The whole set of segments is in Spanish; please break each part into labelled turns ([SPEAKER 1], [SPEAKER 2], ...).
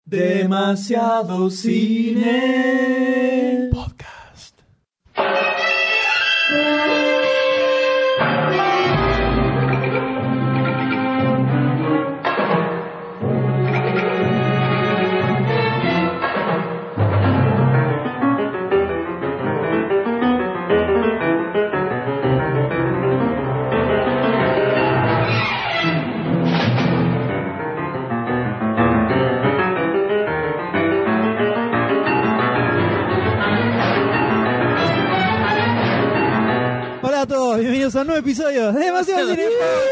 [SPEAKER 1] Demasiado Cine Podcast.
[SPEAKER 2] Hola a todos, bienvenidos a un nuevo episodio de Demasiado Cine.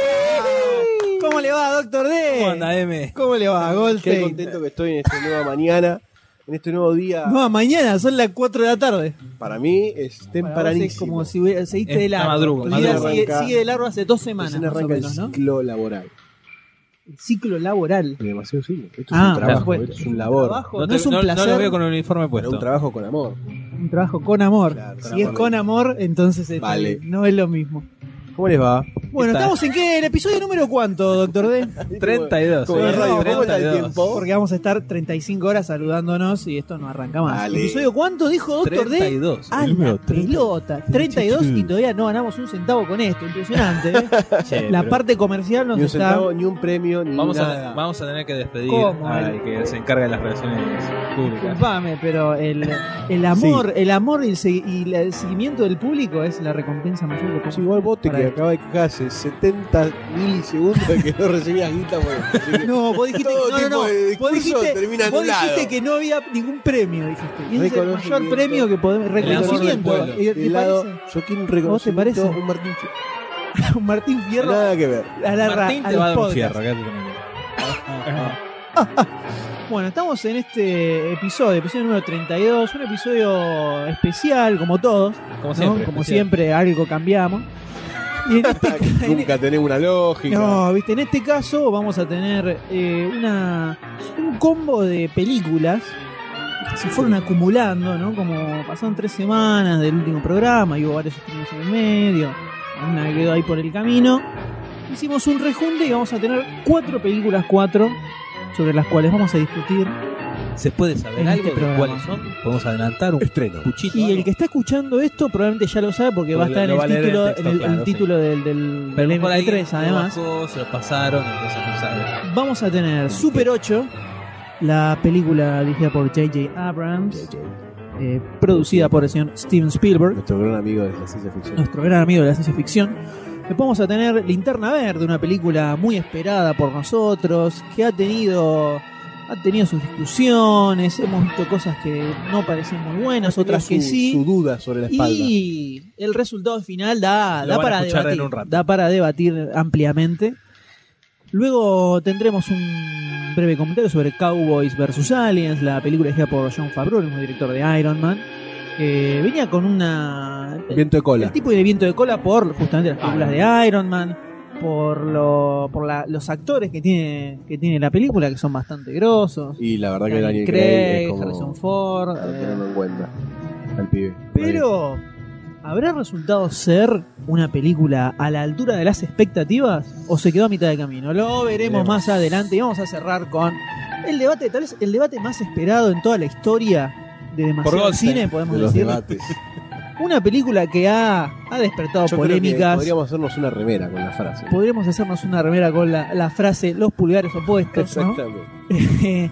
[SPEAKER 2] ¿Cómo le va, Doctor D?
[SPEAKER 3] ¿Cómo anda, M?
[SPEAKER 2] ¿Cómo le va,
[SPEAKER 4] Qué
[SPEAKER 2] Goldstein?
[SPEAKER 4] contento que estoy en esta nueva mañana, en este nuevo día.
[SPEAKER 2] No, mañana son las 4 de la tarde.
[SPEAKER 4] Para mí es
[SPEAKER 2] Para vos
[SPEAKER 4] tempranísimo.
[SPEAKER 2] es como si seguiste de largo.
[SPEAKER 3] madruga,
[SPEAKER 2] Tu vida
[SPEAKER 4] madruga.
[SPEAKER 2] sigue de largo hace 2 semanas,
[SPEAKER 4] Recién
[SPEAKER 2] más o
[SPEAKER 4] arranca el
[SPEAKER 2] menos, ¿no?
[SPEAKER 4] ciclo laboral.
[SPEAKER 2] El ciclo laboral.
[SPEAKER 4] De Demasiado Cine. Esto es
[SPEAKER 2] Ah,
[SPEAKER 4] un trabajo,
[SPEAKER 2] bueno.
[SPEAKER 4] esto es un labor.
[SPEAKER 2] Trabajo, no es un placer,
[SPEAKER 3] No lo veo con el uniforme
[SPEAKER 4] Pero
[SPEAKER 3] puesto.
[SPEAKER 4] un trabajo con amor.
[SPEAKER 2] un trabajo con amor.
[SPEAKER 4] Claro,
[SPEAKER 2] Si es con amor, entonces
[SPEAKER 4] Vale.
[SPEAKER 2] no es lo mismo.
[SPEAKER 4] ¿Cómo les va?
[SPEAKER 2] Bueno,
[SPEAKER 3] ¿Qué tal?
[SPEAKER 2] ¿estamos en qué? ¿El episodio número cuánto, Doctor D?
[SPEAKER 3] 32.
[SPEAKER 4] Como en
[SPEAKER 2] Sí,
[SPEAKER 4] radio,
[SPEAKER 2] no,
[SPEAKER 4] ¿cómo está el
[SPEAKER 3] 32.
[SPEAKER 4] tiempo?
[SPEAKER 2] Porque vamos a estar 35 horas saludándonos y esto no arranca más.
[SPEAKER 4] Dale.
[SPEAKER 2] ¿Episodio cuánto dijo Doctor D?
[SPEAKER 3] 32.
[SPEAKER 2] A la pelota. 32 y todavía no ganamos un centavo con esto. Impresionante, ¿eh?
[SPEAKER 3] Che,
[SPEAKER 2] La
[SPEAKER 3] pero
[SPEAKER 2] parte comercial nos
[SPEAKER 4] Ni un
[SPEAKER 2] está...
[SPEAKER 4] centavo, ni un premio, ni
[SPEAKER 3] vamos
[SPEAKER 4] nada.
[SPEAKER 3] a tener que despedir
[SPEAKER 2] ¿Cómo?
[SPEAKER 3] al que se encarga de las relaciones públicas.
[SPEAKER 2] Disculpame, pero el amor, el amor y el seguimiento del público es la recompensa mayor que
[SPEAKER 4] Sí,
[SPEAKER 2] podemos
[SPEAKER 4] igual vos te
[SPEAKER 2] para
[SPEAKER 4] que
[SPEAKER 2] esto.
[SPEAKER 4] acaba de quejarse 70 milisegundos de que no recibías guita por esto. Así que
[SPEAKER 2] No, vos dijiste,
[SPEAKER 4] todo
[SPEAKER 2] no,
[SPEAKER 4] tipo
[SPEAKER 2] no,
[SPEAKER 4] de
[SPEAKER 2] vos
[SPEAKER 4] discurso
[SPEAKER 2] dijiste,
[SPEAKER 4] termina
[SPEAKER 2] vos
[SPEAKER 4] anulado.
[SPEAKER 2] dijiste que no había ningún premio, dijiste. Y ese es el mayor
[SPEAKER 4] Reconocimiento.
[SPEAKER 2] premio que podemos...
[SPEAKER 3] amor del
[SPEAKER 2] Reconocimiento.
[SPEAKER 3] pueblo.
[SPEAKER 2] ¿Y te
[SPEAKER 4] De lado,
[SPEAKER 2] parece?
[SPEAKER 4] yo quiero un
[SPEAKER 2] ¿Vos te
[SPEAKER 4] reconocimiento,
[SPEAKER 2] parece?
[SPEAKER 4] un Martín Fierro.
[SPEAKER 2] Un Martín Fierro
[SPEAKER 4] Nada que ver.
[SPEAKER 2] a la
[SPEAKER 3] Martín
[SPEAKER 2] a
[SPEAKER 3] te
[SPEAKER 2] los
[SPEAKER 3] va a dar un
[SPEAKER 2] podcasts.
[SPEAKER 3] fierro. Quédate tranquilo.
[SPEAKER 2] Bueno, estamos en este episodio número 32, un episodio especial, como todos,
[SPEAKER 3] Como
[SPEAKER 2] ¿no?
[SPEAKER 3] siempre.
[SPEAKER 2] Como
[SPEAKER 3] especial.
[SPEAKER 2] siempre, algo cambiamos. Y en este,
[SPEAKER 4] Nunca tenés una lógica.
[SPEAKER 2] no, viste, en este caso vamos a tener un combo de películas que se fueron acumulando, ¿no? Como pasaron 3 semanas del último programa, y hubo varios estrenos en el medio, una que quedó ahí por el camino. Hicimos un rejunte y vamos a tener 4 películas, sobre las cuales vamos a discutir.
[SPEAKER 3] ¿Se puede saber
[SPEAKER 2] en
[SPEAKER 3] algo
[SPEAKER 2] este
[SPEAKER 3] de
[SPEAKER 2] programa.
[SPEAKER 3] cuáles son? Podemos adelantar un
[SPEAKER 4] Estreno.
[SPEAKER 3] puchito.
[SPEAKER 2] Y el
[SPEAKER 3] algo?
[SPEAKER 2] que está escuchando esto probablemente ya lo sabe porque va a
[SPEAKER 3] Porque
[SPEAKER 2] estar en
[SPEAKER 3] lo va a
[SPEAKER 2] el
[SPEAKER 3] leer en
[SPEAKER 2] título,
[SPEAKER 3] el texto,
[SPEAKER 2] en el
[SPEAKER 3] claro,
[SPEAKER 2] título del
[SPEAKER 3] Pero por ahí
[SPEAKER 2] MP3 además.
[SPEAKER 3] se lo pasaron, entonces no sabe.
[SPEAKER 2] Vamos a tener Super 8, la película dirigida por J.J. Abrams, producida por el señor Steven Spielberg,
[SPEAKER 4] Nuestro gran amigo de la ciencia ficción.
[SPEAKER 2] nuestro gran amigo de la ciencia ficción. Después vamos a tener Linterna Verde, una película muy esperada por nosotros, que ha tenido sus discusiones, hemos visto cosas que no parecen muy buenas, otras que sí.
[SPEAKER 4] Su duda sobre la espalda.
[SPEAKER 2] Y el resultado final da
[SPEAKER 3] Lo van a
[SPEAKER 2] para
[SPEAKER 3] escuchar
[SPEAKER 2] debatir,
[SPEAKER 3] en un rato.
[SPEAKER 2] da para debatir ampliamente. Luego tendremos un breve comentario sobre Cowboys vs. Aliens, la película dirigida por Jon Favreau, el mismo director de Iron Man, que venía con
[SPEAKER 4] Viento de cola.
[SPEAKER 2] el tipo de viento de cola por justamente las películas de Iron Man, por los actores que tiene la película, que son bastante grosos.
[SPEAKER 4] Y la verdad que Daniel
[SPEAKER 2] Craig,
[SPEAKER 4] Craig es como
[SPEAKER 2] Harrison Ford,
[SPEAKER 4] para tenerlo en cuenta. Al pibe.
[SPEAKER 2] pero ¿habrá resultado ser una película a la altura de las expectativas o se quedó a mitad de camino? Lo veremos más adelante y vamos a cerrar con el debate, tal vez el debate más esperado en toda la historia de Demasiado
[SPEAKER 3] Goldstein,
[SPEAKER 2] Cine,
[SPEAKER 4] de
[SPEAKER 2] podemos
[SPEAKER 4] los
[SPEAKER 2] decir.
[SPEAKER 4] debates.
[SPEAKER 2] Una película que ha despertado
[SPEAKER 4] Yo creo que
[SPEAKER 2] polémicas.
[SPEAKER 4] podríamos hacernos una remera con la frase.
[SPEAKER 2] Podríamos hacernos una remera con la frase los pulgares opuestos, ¿no?
[SPEAKER 4] Exactamente.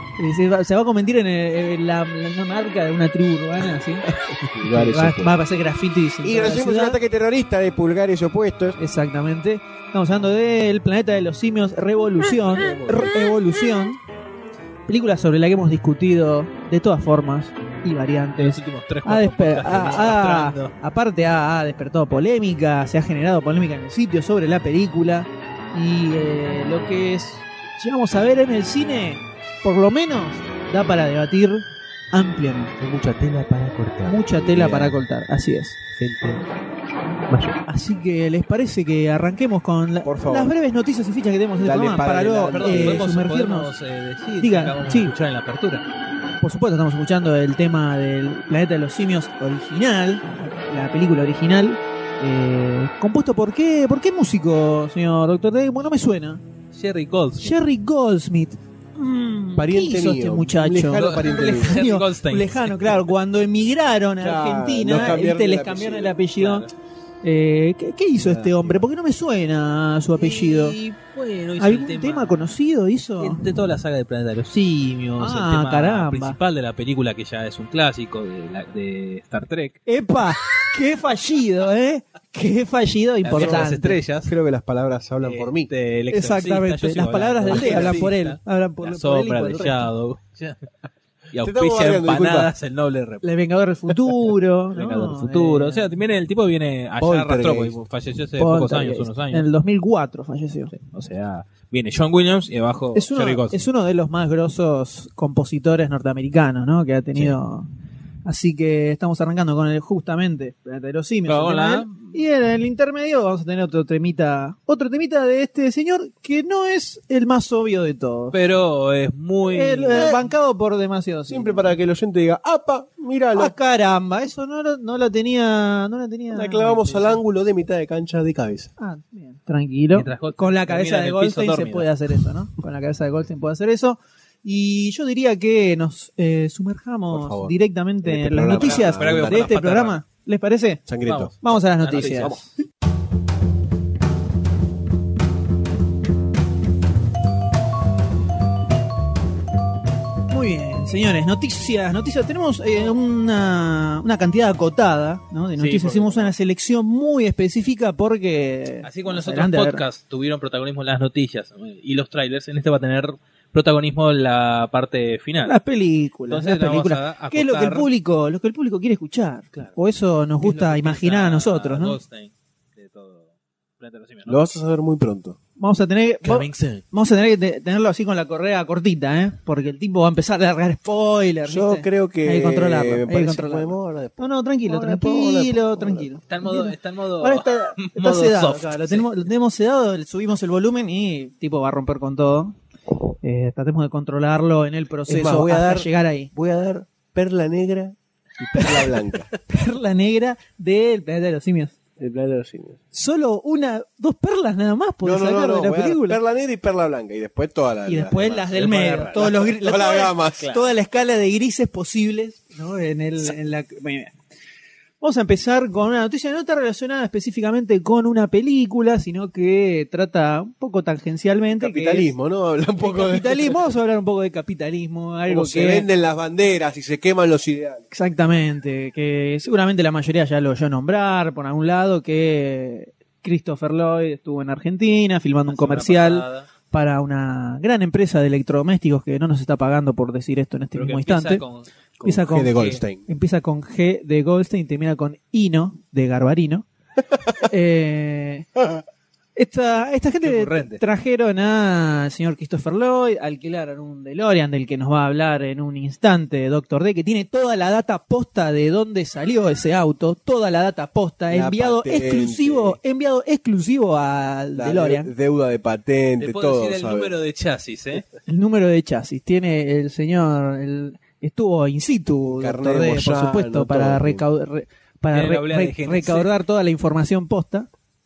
[SPEAKER 2] Se va a convertir en la marca de una tribu urbana, ¿sí?
[SPEAKER 4] Pulgares opuestos.
[SPEAKER 2] Va a pasar grafitis en
[SPEAKER 4] Y
[SPEAKER 2] toda la
[SPEAKER 4] recibimos un
[SPEAKER 2] ciudad.
[SPEAKER 4] ataque terrorista de pulgares opuestos.
[SPEAKER 2] Exactamente. Estamos hablando del Planeta de los Simios, Revolución. Evolución. Película sobre la que hemos discutido de todas formas y
[SPEAKER 3] En
[SPEAKER 2] variantes.
[SPEAKER 3] los últimos 3
[SPEAKER 2] Aparte ha despertado polémica, se ha generado polémica en el sitio sobre la película. Y lo que llegamos a ver en el cine, por lo menos, da para debatir ampliamente.
[SPEAKER 4] Hay mucha tela para cortar.
[SPEAKER 2] Mucha tela para cortar, así es.
[SPEAKER 4] Gente mayor.
[SPEAKER 2] Así que les parece que arranquemos con
[SPEAKER 4] Por favor.
[SPEAKER 2] las breves noticias y fichas que tenemos en el
[SPEAKER 4] Dale
[SPEAKER 2] programa para luego
[SPEAKER 4] adelante.
[SPEAKER 3] Perdón,
[SPEAKER 2] sumergirnos.
[SPEAKER 3] podemos decir
[SPEAKER 2] Diga,
[SPEAKER 3] que acabamos
[SPEAKER 2] sí.
[SPEAKER 3] de escuchar en la apertura.
[SPEAKER 2] Por supuesto, estamos escuchando el tema del Planeta de los Simios original, la película original. ¿Compuesto por qué? ¿Por qué músico, señor Doctor D? Bueno, no me suena.
[SPEAKER 3] Jerry Goldsmith.
[SPEAKER 2] Jerry Goldsmith.
[SPEAKER 4] Pariente
[SPEAKER 2] ¿qué hizo
[SPEAKER 4] mío,
[SPEAKER 2] este muchacho?
[SPEAKER 4] lejano pariente mío.
[SPEAKER 3] Henry Goldstein.
[SPEAKER 2] Lejano, claro. Cuando emigraron a
[SPEAKER 4] Claro,
[SPEAKER 2] Argentina,
[SPEAKER 4] nos cambiaron
[SPEAKER 2] les
[SPEAKER 4] el
[SPEAKER 2] cambiaron el
[SPEAKER 4] apellido.
[SPEAKER 2] apellido. ¿Qué hizo este hombre? Porque no me suena su apellido.
[SPEAKER 3] Y bueno, hizo
[SPEAKER 2] ¿Algún
[SPEAKER 3] el
[SPEAKER 2] tema conocido hizo?
[SPEAKER 3] de toda la saga de Planeta de los Simios,
[SPEAKER 2] Ah,
[SPEAKER 3] el tema
[SPEAKER 2] caramba.
[SPEAKER 3] principal de la película que ya es un clásico de Star Trek.
[SPEAKER 2] ¡Epa! ¡Qué fallido, ¡Qué fallido
[SPEAKER 3] La Guerra de las
[SPEAKER 2] importante!
[SPEAKER 3] Estrellas.
[SPEAKER 4] Creo que las palabras hablan por mí.
[SPEAKER 3] El Exorcista,
[SPEAKER 2] Exactamente.
[SPEAKER 3] yo sigo
[SPEAKER 2] Las palabras del
[SPEAKER 3] hablando.
[SPEAKER 2] D hablan por él.
[SPEAKER 3] Exorcista,
[SPEAKER 2] Hablan por
[SPEAKER 3] La
[SPEAKER 2] él y
[SPEAKER 3] sombra
[SPEAKER 2] por
[SPEAKER 3] de
[SPEAKER 2] el resto.
[SPEAKER 3] Shadow. Y
[SPEAKER 4] estamos
[SPEAKER 3] auspicia
[SPEAKER 4] bardeando,
[SPEAKER 3] empanadas el noble rep.
[SPEAKER 2] El Vengador del Futuro.
[SPEAKER 3] Vengador del
[SPEAKER 2] ¿no?
[SPEAKER 3] futuro. O sea, el tipo viene allá
[SPEAKER 4] Poltergeist.
[SPEAKER 3] arrastró porque falleció hace
[SPEAKER 2] Poltergeist.
[SPEAKER 3] pocos años, unos
[SPEAKER 2] En
[SPEAKER 3] años.
[SPEAKER 2] el 2004 falleció.
[SPEAKER 3] O sea, viene John Williams y abajo
[SPEAKER 2] Es
[SPEAKER 3] Jerry
[SPEAKER 2] uno,
[SPEAKER 3] Goldsmith.
[SPEAKER 2] es uno de los más grosos compositores norteamericanos, ¿no? Que ha tenido. Así que estamos arrancando con justamente Planeta de los Simios.
[SPEAKER 3] Claro,
[SPEAKER 2] el tema
[SPEAKER 3] hola.
[SPEAKER 2] de él. Y en el intermedio vamos a tener otro temita de este señor que no es el más obvio de todos.
[SPEAKER 3] Pero es muy...
[SPEAKER 2] Bancado por demasiado.
[SPEAKER 4] Siempre para que el oyente diga, ¡apa! Míralo.
[SPEAKER 2] Ah, caramba, eso no la tenía.
[SPEAKER 4] La clavamos al ángulo de mitad de cancha de cabeza.
[SPEAKER 2] Ah, bien, tranquilo.
[SPEAKER 3] Mientras Goldstein
[SPEAKER 2] Con la
[SPEAKER 3] termina
[SPEAKER 2] cabeza
[SPEAKER 3] en
[SPEAKER 2] de
[SPEAKER 3] el piso
[SPEAKER 2] Goldstein se
[SPEAKER 3] dormido.
[SPEAKER 2] puede hacer eso, ¿no? Con la cabeza de Goldstein puede hacer eso. Y yo diría que nos
[SPEAKER 4] Por
[SPEAKER 2] sumerjamos
[SPEAKER 4] favor.
[SPEAKER 2] directamente
[SPEAKER 4] En este
[SPEAKER 2] en las
[SPEAKER 4] programa.
[SPEAKER 2] noticias
[SPEAKER 3] Espera que voy a
[SPEAKER 2] de
[SPEAKER 3] poner
[SPEAKER 2] este
[SPEAKER 3] las patas
[SPEAKER 2] programa. ¿Les parece?
[SPEAKER 4] Sangriento.
[SPEAKER 2] Vamos a las
[SPEAKER 3] Las
[SPEAKER 2] noticias.
[SPEAKER 3] noticias,
[SPEAKER 2] Muy bien, señores, noticias. Tenemos una cantidad acotada, ¿no? De noticias.
[SPEAKER 3] porque-
[SPEAKER 2] Hicimos una selección muy específica porque...
[SPEAKER 3] Así con los
[SPEAKER 2] más
[SPEAKER 3] otros
[SPEAKER 2] adelante, a ver,
[SPEAKER 3] podcasts tuvieron protagonismo las noticias y los trailers, en este va a tener protagonismo la parte final.
[SPEAKER 2] Las películas,
[SPEAKER 3] Entonces
[SPEAKER 2] las
[SPEAKER 3] vamos
[SPEAKER 2] películas.
[SPEAKER 3] a
[SPEAKER 2] ¿Qué es lo que el
[SPEAKER 3] acotar-
[SPEAKER 2] público quiere escuchar?
[SPEAKER 3] Claro.
[SPEAKER 2] O eso nos
[SPEAKER 3] ¿Qué es lo
[SPEAKER 2] gusta
[SPEAKER 3] que
[SPEAKER 2] imaginar a
[SPEAKER 3] piensa
[SPEAKER 2] nosotros, ¿no?
[SPEAKER 3] Goldstein de todo Planeta de los Simios, ¿no?
[SPEAKER 4] Lo vas a saber muy pronto.
[SPEAKER 2] Vamos a tener
[SPEAKER 3] Coming soon.
[SPEAKER 2] vamos a tener que tenerlo así con la correa cortita, ¿eh? Porque el tipo va a empezar a largar spoilers.
[SPEAKER 4] Yo
[SPEAKER 2] ¿viste?
[SPEAKER 4] creo que
[SPEAKER 2] Hay que controlarlo.
[SPEAKER 4] me
[SPEAKER 2] hay que
[SPEAKER 4] parece
[SPEAKER 2] controlarlo.
[SPEAKER 4] que ahora después.
[SPEAKER 2] No, tranquilo,
[SPEAKER 4] Ahora,
[SPEAKER 2] tranquilo,
[SPEAKER 4] ahora.
[SPEAKER 2] tranquilo.
[SPEAKER 3] Está en modo
[SPEAKER 2] Ahora está
[SPEAKER 3] modo
[SPEAKER 2] sedado,
[SPEAKER 3] soft.
[SPEAKER 2] acá, lo tenemos sedado, subimos el volumen y tipo va a romper con todo. Tratemos de controlarlo en el proceso
[SPEAKER 4] Es más, voy a
[SPEAKER 2] hasta
[SPEAKER 4] dar-
[SPEAKER 2] llegar ahí.
[SPEAKER 4] Voy a dar perla negra y perla blanca.
[SPEAKER 2] Perla negra del Planeta de los Simios.
[SPEAKER 4] El planeta de los simios.
[SPEAKER 2] Solo dos perlas nada más podés sacar de la
[SPEAKER 4] voy a dar
[SPEAKER 2] película.
[SPEAKER 4] perla negra y perla blanca. Y después todas las
[SPEAKER 2] Y después
[SPEAKER 4] demás.
[SPEAKER 2] las del
[SPEAKER 3] Después
[SPEAKER 2] medio,
[SPEAKER 3] la-
[SPEAKER 2] todos los
[SPEAKER 4] todas las gamas.
[SPEAKER 2] toda la escala de grises posibles, ¿no? En la muy bien. Vamos a empezar con una noticia no está relacionada específicamente con una película, sino que trata un poco tangencialmente
[SPEAKER 4] Capitalismo, ¿no? Habla un
[SPEAKER 2] que es
[SPEAKER 4] poco de
[SPEAKER 2] capitalismo. Vamos a hablar un poco de capitalismo, algo
[SPEAKER 4] cómo
[SPEAKER 2] que
[SPEAKER 4] se venden las banderas y se queman los ideales.
[SPEAKER 2] exactamente, que seguramente la mayoría ya lo oyó nombrar por algún lado, que Christopher Lloyd estuvo en Argentina filmando un comercial para una gran empresa de electrodomésticos que no nos está pagando por decir esto en este mismo instante. Empieza con
[SPEAKER 4] G de Goldstein.
[SPEAKER 2] Empieza con G de Goldstein y termina con Ino de Garbarino. Esta gente
[SPEAKER 3] ocurrente.
[SPEAKER 2] trajeron al señor Christopher Lloyd, alquilaron un DeLorean del que nos va a hablar en un instante Doctor D, que tiene toda la data posta de dónde salió ese auto, toda la data posta,
[SPEAKER 4] La
[SPEAKER 2] enviado
[SPEAKER 4] patente.
[SPEAKER 2] exclusivo al
[SPEAKER 4] La
[SPEAKER 2] DeLorean.
[SPEAKER 4] deuda de patente,
[SPEAKER 3] Te puedo
[SPEAKER 4] todo.
[SPEAKER 3] decir el
[SPEAKER 4] ¿sabes?
[SPEAKER 3] número de chasis, ¿eh?
[SPEAKER 2] El número de chasis. Tiene el señor. Estuvo in situ,
[SPEAKER 4] Carné
[SPEAKER 2] Doctor D, por
[SPEAKER 4] Moyano,
[SPEAKER 2] supuesto, para,
[SPEAKER 4] todo.
[SPEAKER 2] para
[SPEAKER 3] Tiene la oblea de GNC.
[SPEAKER 2] recaudar toda la información posta.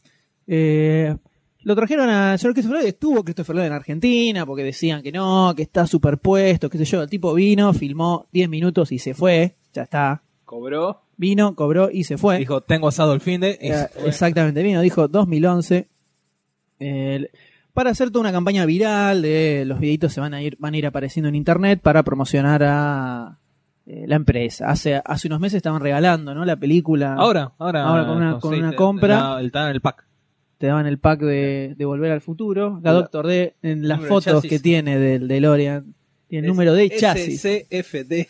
[SPEAKER 2] Lo trajeron al señor Christopher Lloyd. Estuvo Christopher Lloyd en Argentina porque decían que no, que está superpuesto, qué sé yo. El tipo vino, filmó 10 minutos y se fue. Ya está.
[SPEAKER 3] Cobró,
[SPEAKER 2] Vino, cobró y se fue.
[SPEAKER 3] dijo, tengo asado el fin de...
[SPEAKER 2] Exactamente, vino, dijo 2011. Para hacer toda una campaña viral de los videitos van a ir apareciendo en internet para promocionar a la empresa. Hace unos meses estaban regalando, ¿no? La película.
[SPEAKER 3] Ahora
[SPEAKER 2] con una compra.
[SPEAKER 3] Está en el pack.
[SPEAKER 2] Te daban el pack de Volver al Futuro. La
[SPEAKER 4] Hola.
[SPEAKER 2] Doctor D en las
[SPEAKER 3] Número de
[SPEAKER 2] fotos
[SPEAKER 3] chasis.
[SPEAKER 2] que tiene del DeLorean tiene el número de chasis.
[SPEAKER 3] SCFD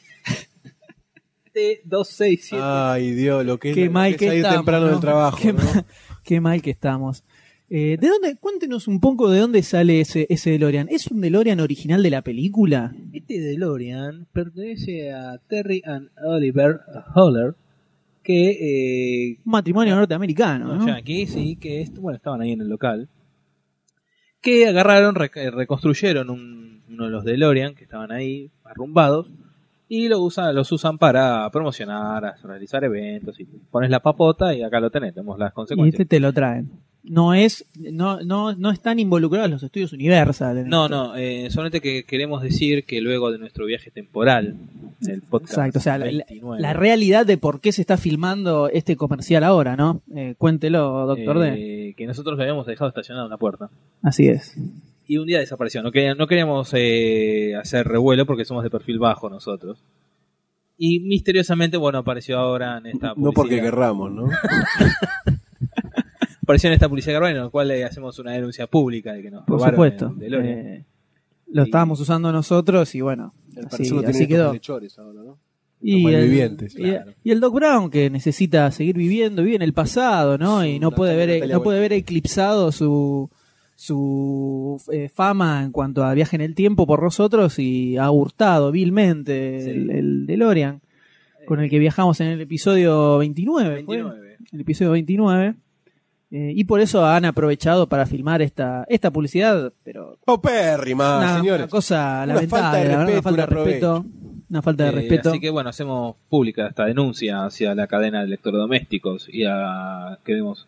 [SPEAKER 3] T267.
[SPEAKER 4] Ay, Dios, lo que es,
[SPEAKER 2] Qué
[SPEAKER 4] lo
[SPEAKER 2] mal
[SPEAKER 4] es
[SPEAKER 2] que
[SPEAKER 4] salir
[SPEAKER 2] estamos,
[SPEAKER 4] temprano
[SPEAKER 2] ¿no?
[SPEAKER 4] del trabajo.
[SPEAKER 2] Qué,
[SPEAKER 4] ¿no?
[SPEAKER 2] qué mal que estamos. ¿De dónde? Cuéntenos un poco de dónde sale ese DeLorean. ¿Es un DeLorean original de la película?
[SPEAKER 3] Este DeLorean pertenece a Terry and Oliver Holler, que
[SPEAKER 2] Un matrimonio norteamericano, ¿no?
[SPEAKER 3] aquí sí, que estaban ahí en el local, que agarraron, reconstruyeron uno de los DeLorean que estaban ahí arrumbados y los usan para promocionar, realizar eventos y pones la papota y acá lo tenés, tenemos las
[SPEAKER 2] Y
[SPEAKER 3] consecuencias.
[SPEAKER 2] te lo traen. no están involucrados los estudios Universal.
[SPEAKER 3] No, solamente que queremos decir que luego de nuestro viaje temporal, el podcast
[SPEAKER 2] Exacto, o sea,
[SPEAKER 3] 29,
[SPEAKER 2] la realidad de por qué se está filmando este comercial ahora, ¿no? Cuéntelo, doctor D.
[SPEAKER 3] que nosotros lo habíamos dejado estacionado en la puerta.
[SPEAKER 2] Así es.
[SPEAKER 3] Y un día desapareció. No queríamos hacer revuelo porque somos de perfil bajo nosotros. Y misteriosamente, bueno, apareció ahora en esta publicidad.
[SPEAKER 4] No porque querramos, ¿no?
[SPEAKER 3] Apareció en esta publicidad Garbarian, en la cual le hacemos una denuncia pública de que nos
[SPEAKER 2] Por
[SPEAKER 3] robaron
[SPEAKER 2] supuesto.
[SPEAKER 3] el DeLorean.
[SPEAKER 2] Lo estábamos usando nosotros y bueno,
[SPEAKER 4] El
[SPEAKER 2] así,
[SPEAKER 4] personaje
[SPEAKER 2] así
[SPEAKER 4] tiene
[SPEAKER 2] quedó.
[SPEAKER 4] estos lechores ahora, ¿no?
[SPEAKER 2] Y
[SPEAKER 4] Los
[SPEAKER 2] el,
[SPEAKER 4] malvivientes,
[SPEAKER 2] y-
[SPEAKER 4] claro.
[SPEAKER 2] y el Doc Brown, que necesita seguir viviendo, vive en el pasado, ¿no?
[SPEAKER 4] Sí,
[SPEAKER 2] Y no
[SPEAKER 4] una
[SPEAKER 2] puede
[SPEAKER 4] Natalia
[SPEAKER 2] ver eclipsado su fama en cuanto a viaje en el tiempo por nosotros y ha hurtado vilmente
[SPEAKER 3] Sí.
[SPEAKER 2] el DeLorean con el que viajamos en el episodio 29. ¿fue?
[SPEAKER 3] 29.
[SPEAKER 2] El episodio 29. Y por eso han aprovechado para filmar esta publicidad, pero
[SPEAKER 4] Paupérrima,
[SPEAKER 2] una
[SPEAKER 4] señores.
[SPEAKER 2] cosa
[SPEAKER 4] Una
[SPEAKER 2] lamentable,
[SPEAKER 4] falta de
[SPEAKER 2] la verdad,
[SPEAKER 4] respeto,
[SPEAKER 2] una falta de
[SPEAKER 4] un aprovecho.
[SPEAKER 2] respeto. Una falta de respeto.
[SPEAKER 3] Así que bueno, hacemos pública esta denuncia hacia la cadena de electrodomésticos y queremos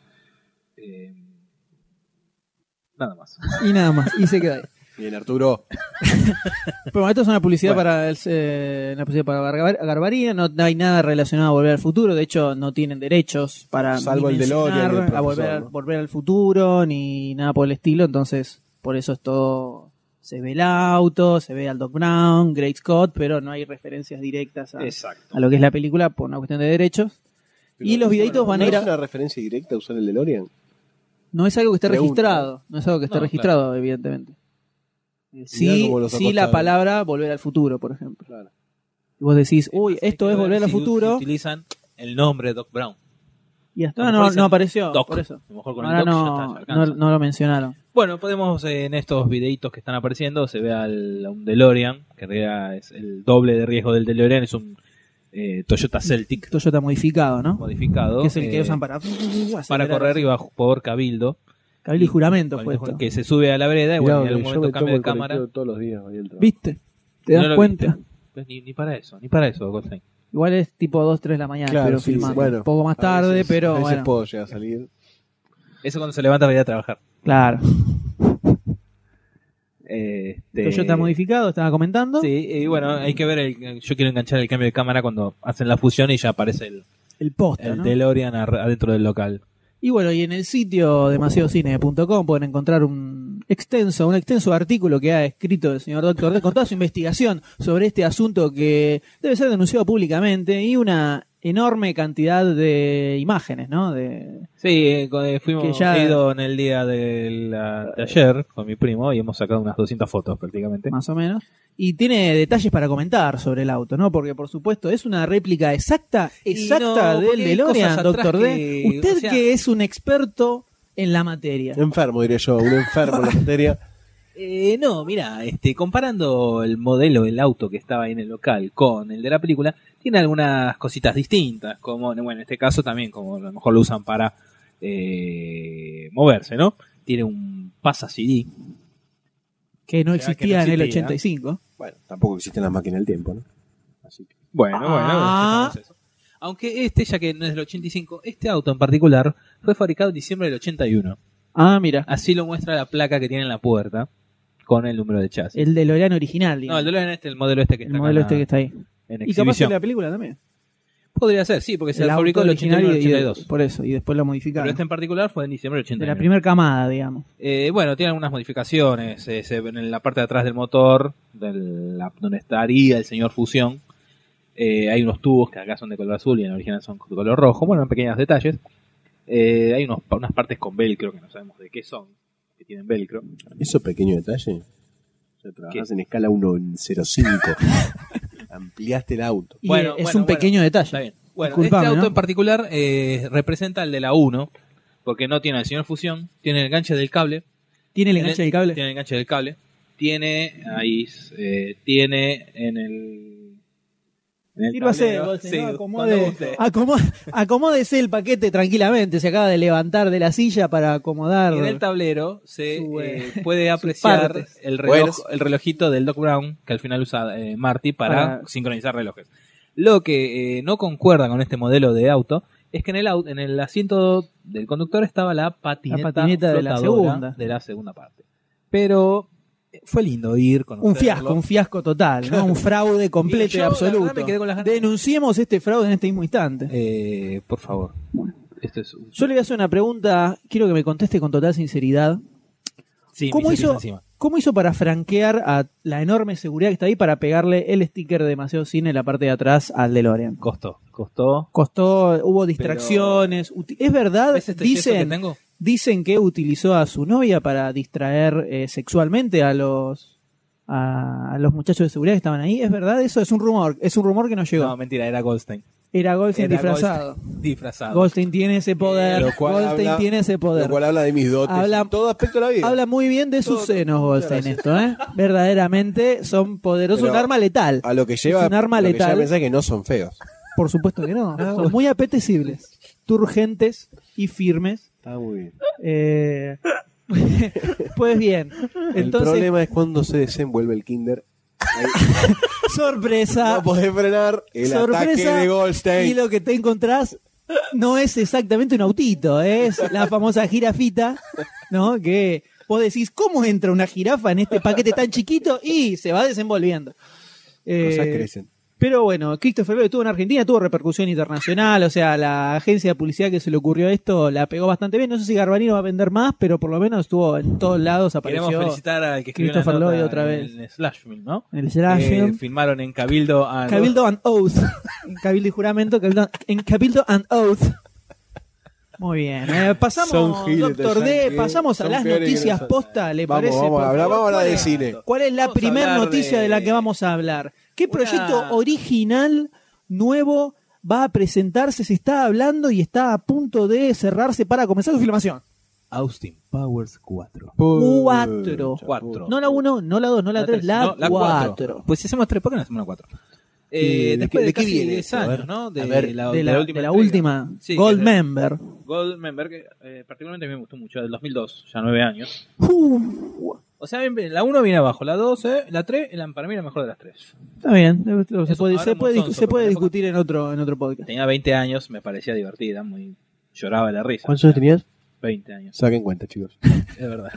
[SPEAKER 3] nada más.
[SPEAKER 2] Y nada más, y se queda ahí.
[SPEAKER 4] Bien, Arturo.
[SPEAKER 2] Pero bueno, esto es una publicidad
[SPEAKER 4] Bueno.
[SPEAKER 2] una publicidad para Garbarina, no hay nada relacionado a Volver al Futuro, de hecho no tienen derechos para
[SPEAKER 4] Salvo
[SPEAKER 2] ni
[SPEAKER 4] el DeLorean y el
[SPEAKER 2] mencionar a
[SPEAKER 4] profesor, ¿no?
[SPEAKER 2] volver al futuro ni nada por el estilo, entonces por eso es todo, se ve el auto, se ve al Doc Brown, Great Scott, pero no hay referencias directas
[SPEAKER 3] Exacto.
[SPEAKER 2] a lo que es la película por una cuestión de derechos. Y los videitos van a ir
[SPEAKER 4] ¿No
[SPEAKER 2] a...
[SPEAKER 4] es una referencia directa a usar el DeLorean?
[SPEAKER 2] No es algo que esté
[SPEAKER 4] Pregunta,
[SPEAKER 2] registrado, no es algo que esté
[SPEAKER 3] No,
[SPEAKER 2] registrado, evidentemente.
[SPEAKER 4] Mirá
[SPEAKER 2] Sí,
[SPEAKER 4] cómo los
[SPEAKER 2] sí
[SPEAKER 4] ojos
[SPEAKER 2] la
[SPEAKER 4] saben.
[SPEAKER 2] palabra Volver al Futuro, por ejemplo.
[SPEAKER 4] Claro.
[SPEAKER 2] Y vos decís, uy,
[SPEAKER 3] Hay
[SPEAKER 2] esto
[SPEAKER 3] que
[SPEAKER 2] es
[SPEAKER 3] ver
[SPEAKER 2] Volver al
[SPEAKER 3] si
[SPEAKER 2] Futuro,
[SPEAKER 3] utilizan el nombre Doc Brown.
[SPEAKER 2] y hasta
[SPEAKER 3] A lo
[SPEAKER 2] ahora
[SPEAKER 3] mejor
[SPEAKER 2] no
[SPEAKER 3] dicen
[SPEAKER 2] apareció,
[SPEAKER 3] Doc.
[SPEAKER 2] por eso.
[SPEAKER 3] A lo mejor con
[SPEAKER 2] Ahora
[SPEAKER 3] el Doc ya
[SPEAKER 2] no,
[SPEAKER 3] está, ya alcanza.
[SPEAKER 2] no lo mencionaron.
[SPEAKER 3] Bueno, podemos en estos videitos que están apareciendo se ve a un DeLorean, que en realidad es el doble de riesgo del DeLorean, es un Toyota Celtic
[SPEAKER 2] Toyota modificado, ¿no?
[SPEAKER 3] modificado.
[SPEAKER 2] Que es el que usan
[SPEAKER 3] para
[SPEAKER 2] acelerar.
[SPEAKER 3] correr y bajo por cabildo.
[SPEAKER 2] Cabildo y juramento fue esto.
[SPEAKER 3] Que se sube a la vereda y bueno,
[SPEAKER 4] Mirá,
[SPEAKER 3] en algún
[SPEAKER 4] yo
[SPEAKER 3] momento
[SPEAKER 4] me
[SPEAKER 3] cambia
[SPEAKER 4] tomo
[SPEAKER 3] de
[SPEAKER 4] el
[SPEAKER 3] cámara.
[SPEAKER 4] colectivo todos los días. ahí al trabajo.
[SPEAKER 2] ¿Viste? ¿Te
[SPEAKER 3] No
[SPEAKER 2] das
[SPEAKER 3] lo
[SPEAKER 2] cuenta?
[SPEAKER 3] viste. Pues ni para eso, Goldstein.
[SPEAKER 2] Igual es tipo 2, 3 de la mañana,
[SPEAKER 4] Claro,
[SPEAKER 2] pero
[SPEAKER 4] sí,
[SPEAKER 2] filmando.
[SPEAKER 4] bueno,
[SPEAKER 2] un poco más
[SPEAKER 4] a
[SPEAKER 2] tarde,
[SPEAKER 4] veces-
[SPEAKER 2] pero
[SPEAKER 4] a veces
[SPEAKER 2] bueno.
[SPEAKER 4] puedo llegar a salir.
[SPEAKER 3] Eso cuando se levanta para ir a trabajar.
[SPEAKER 2] Claro. Toyota modificado, estaba comentando.
[SPEAKER 3] Sí, y bueno, hay que ver, yo quiero enganchar el cambio de cámara cuando hacen la fusión y ya aparece
[SPEAKER 2] El posta,
[SPEAKER 3] el
[SPEAKER 2] ¿no?
[SPEAKER 3] DeLorean adentro del local.
[SPEAKER 2] Y bueno, y en el sitio demasiadocine.com pueden encontrar un extenso artículo que ha escrito el señor Doctor D con toda su investigación sobre este asunto que debe ser denunciado públicamente y una enorme cantidad de imágenes, ¿no?
[SPEAKER 3] Sí, fuimos
[SPEAKER 2] Que ya-
[SPEAKER 3] ido en el día de ayer con mi primo y hemos sacado unas 200 fotos prácticamente.
[SPEAKER 2] Más o menos. Y tiene detalles para comentar sobre el auto, ¿no? Porque, por supuesto, es una réplica exacta
[SPEAKER 3] Y no,
[SPEAKER 2] del
[SPEAKER 3] porque hay
[SPEAKER 2] DeLorean,
[SPEAKER 3] cosas atrás
[SPEAKER 2] Doctor D.
[SPEAKER 3] que,
[SPEAKER 2] Usted
[SPEAKER 3] o sea-
[SPEAKER 2] que es un experto en la materia.
[SPEAKER 4] Enfermo, diré yo. Un enfermo en la materia.
[SPEAKER 3] No, mira, comparando el modelo del auto que estaba ahí en el local con el de la película, tiene algunas cositas distintas, como, bueno, en este caso también, como a lo mejor lo usan para moverse, ¿no? Tiene un pasa CD.
[SPEAKER 2] Que no
[SPEAKER 3] O sea, que
[SPEAKER 2] existía
[SPEAKER 3] no
[SPEAKER 2] en el
[SPEAKER 3] existía.
[SPEAKER 2] 85.
[SPEAKER 4] Bueno, tampoco existen las máquinas del tiempo, ¿no? Así que...
[SPEAKER 3] Bueno,
[SPEAKER 2] Ah.
[SPEAKER 3] ya eso. Aunque ya que no es del 85, este auto en particular fue fabricado en diciembre del 81.
[SPEAKER 2] Ah, mira.
[SPEAKER 3] Así lo muestra la placa que tiene en la puerta con el número de chasis.
[SPEAKER 2] El DeLorean original,
[SPEAKER 3] No,
[SPEAKER 2] digamos.
[SPEAKER 3] el DeLorean el modelo que
[SPEAKER 2] El
[SPEAKER 3] está
[SPEAKER 2] modelo
[SPEAKER 3] acá
[SPEAKER 2] que está ahí.
[SPEAKER 3] en
[SPEAKER 2] Y capaz que
[SPEAKER 3] exhibición.
[SPEAKER 2] la película también.
[SPEAKER 3] Podría ser, sí, porque se
[SPEAKER 2] El
[SPEAKER 3] la
[SPEAKER 2] auto
[SPEAKER 3] fabricó del
[SPEAKER 2] original
[SPEAKER 3] 81 al
[SPEAKER 2] y
[SPEAKER 3] 82.
[SPEAKER 2] por eso, y después lo modificaron.
[SPEAKER 3] Pero este en particular fue en diciembre del
[SPEAKER 2] De
[SPEAKER 3] 81.
[SPEAKER 2] la primera camada, digamos.
[SPEAKER 3] Bueno, tiene algunas modificaciones. Se ven en la parte de atrás del motor, donde estaría el señor Fusión. Hay unos tubos que acá son de color azul y en la original son de color rojo. Bueno, en pequeños detalles. Hay unas partes con velcro que no sabemos de qué son, que tienen velcro.
[SPEAKER 4] ¿Eso pequeño detalle? O sea, trabajás en escala 1:05. Ampliaste el auto.
[SPEAKER 2] Y es un pequeño detalle.
[SPEAKER 3] Está bien. Bueno,
[SPEAKER 2] Disculpame,
[SPEAKER 3] este auto
[SPEAKER 2] ¿no?
[SPEAKER 3] en particular representa el de la 1, porque no tiene al señor Fusión, tiene el enganche del cable.
[SPEAKER 2] ¿Tiene el enganche del cable?
[SPEAKER 3] Tiene el enganche del cable. Tiene en el
[SPEAKER 2] Sírvase,
[SPEAKER 3] tablero.
[SPEAKER 2] Goldstein,
[SPEAKER 3] Sí,
[SPEAKER 2] ¿no?
[SPEAKER 3] cuando guste.
[SPEAKER 2] Acomódese el paquete tranquilamente. Se acaba de levantar de la silla para acomodar.
[SPEAKER 3] Y en el tablero se
[SPEAKER 2] Su,
[SPEAKER 3] puede apreciar
[SPEAKER 2] partes.
[SPEAKER 3] el
[SPEAKER 4] Bueno.
[SPEAKER 3] relojito del Doc Brown, que al final usa Marty para
[SPEAKER 2] Para-
[SPEAKER 3] sincronizar relojes. Lo que no concuerda con este modelo de auto es que en el asiento del conductor estaba la patineta
[SPEAKER 2] de la
[SPEAKER 3] segunda parte. Pero fue lindo ir con
[SPEAKER 2] un fiasco total, ¿no? Un fraude completo y absoluto.
[SPEAKER 3] Me quedé con las ganas.
[SPEAKER 2] Denunciemos este fraude en este mismo instante.
[SPEAKER 3] Por favor.
[SPEAKER 2] Yo le voy a hacer una pregunta, quiero que me conteste con total sinceridad.
[SPEAKER 3] Sí,
[SPEAKER 2] ¿Cómo hizo para franquear a la enorme seguridad que está ahí para pegarle el sticker de Demasiado Cine en la parte de atrás al DeLorean?
[SPEAKER 3] Costó.
[SPEAKER 2] Hubo distracciones. ¿Es verdad?
[SPEAKER 3] ¿Ves este yeso que tengo?
[SPEAKER 2] Dicen que utilizó a su novia para distraer sexualmente a los muchachos de seguridad que estaban ahí. ¿Es verdad eso? Es un rumor que no llegó.
[SPEAKER 3] No, mentira, era Goldstein.
[SPEAKER 2] Era Goldstein disfrazado. Goldstein tiene ese poder. Lo cual
[SPEAKER 4] habla de mis dotes en todo aspecto de la vida.
[SPEAKER 2] Habla muy bien de sus senos, Goldstein, esto, ¿eh? Verdaderamente son poderosos.
[SPEAKER 4] Pero
[SPEAKER 2] un arma letal.
[SPEAKER 4] A lo que lleva,
[SPEAKER 2] es un arma
[SPEAKER 4] lo
[SPEAKER 2] letal.
[SPEAKER 4] Que pensar que no son feos.
[SPEAKER 2] Por supuesto que no. Son muy apetecibles, turgentes y firmes.
[SPEAKER 4] Está muy bien.
[SPEAKER 2] Pues bien.
[SPEAKER 4] El
[SPEAKER 2] entonces,
[SPEAKER 4] problema es cuando se desenvuelve el Kinder.
[SPEAKER 2] Sorpresa.
[SPEAKER 4] No podés frenar el ataque de Goldstein.
[SPEAKER 2] Y lo que te encontrás no es exactamente un autito, es la famosa jirafita, ¿no? Que vos decís, ¿cómo entra una jirafa en este paquete tan chiquito? Y se va desenvolviendo.
[SPEAKER 4] Cosas crecen.
[SPEAKER 2] Pero bueno, Christopher Lloyd estuvo en Argentina, tuvo repercusión internacional, o sea, la agencia de publicidad que se le ocurrió esto la pegó bastante bien. No sé si Garbarino va a vender más, pero por lo menos estuvo en todos lados, apareció.
[SPEAKER 3] Queremos felicitar al que escribió
[SPEAKER 2] Christopher
[SPEAKER 3] la nota
[SPEAKER 2] Lloyd otra vez.
[SPEAKER 3] En Slashfilm, ¿no?
[SPEAKER 2] En el Slashfilm.
[SPEAKER 3] Filmaron en Cabildo and
[SPEAKER 2] Oath. En Cabildo y Juramento, en Cabildo and Oath. Muy bien. Pasamos, Doctor D, pasamos a las noticias posta, ¿le parece?
[SPEAKER 4] Vamos a hablar de cine.
[SPEAKER 2] ¿Cuál es la primera noticia de la que vamos a hablar? ¿Qué proyecto original, nuevo, va a presentarse? Se está hablando y está a punto de cerrarse para comenzar su filmación.
[SPEAKER 3] Austin Powers 4.
[SPEAKER 2] 4. No la 1, no la 2, no la 3, la 4.
[SPEAKER 3] Pues si hacemos 3, ¿por qué no hacemos la 4? Después de casi 10 años, ¿no?
[SPEAKER 2] De la última, sí, Goldmember.
[SPEAKER 3] Goldmember, que particularmente a mí me gustó mucho, del 2002, ya 9 años. O sea, la 1 viene abajo, la 2, la 3, para mí la mejor de las 3.
[SPEAKER 2] Está bien, se puede discutir en otro podcast.
[SPEAKER 3] Tenía 20 años, me parecía divertida, lloraba de la risa.
[SPEAKER 4] ¿Cuántos años tenías?
[SPEAKER 3] 20 años.
[SPEAKER 4] Saquen cuenta, chicos.
[SPEAKER 3] Es verdad.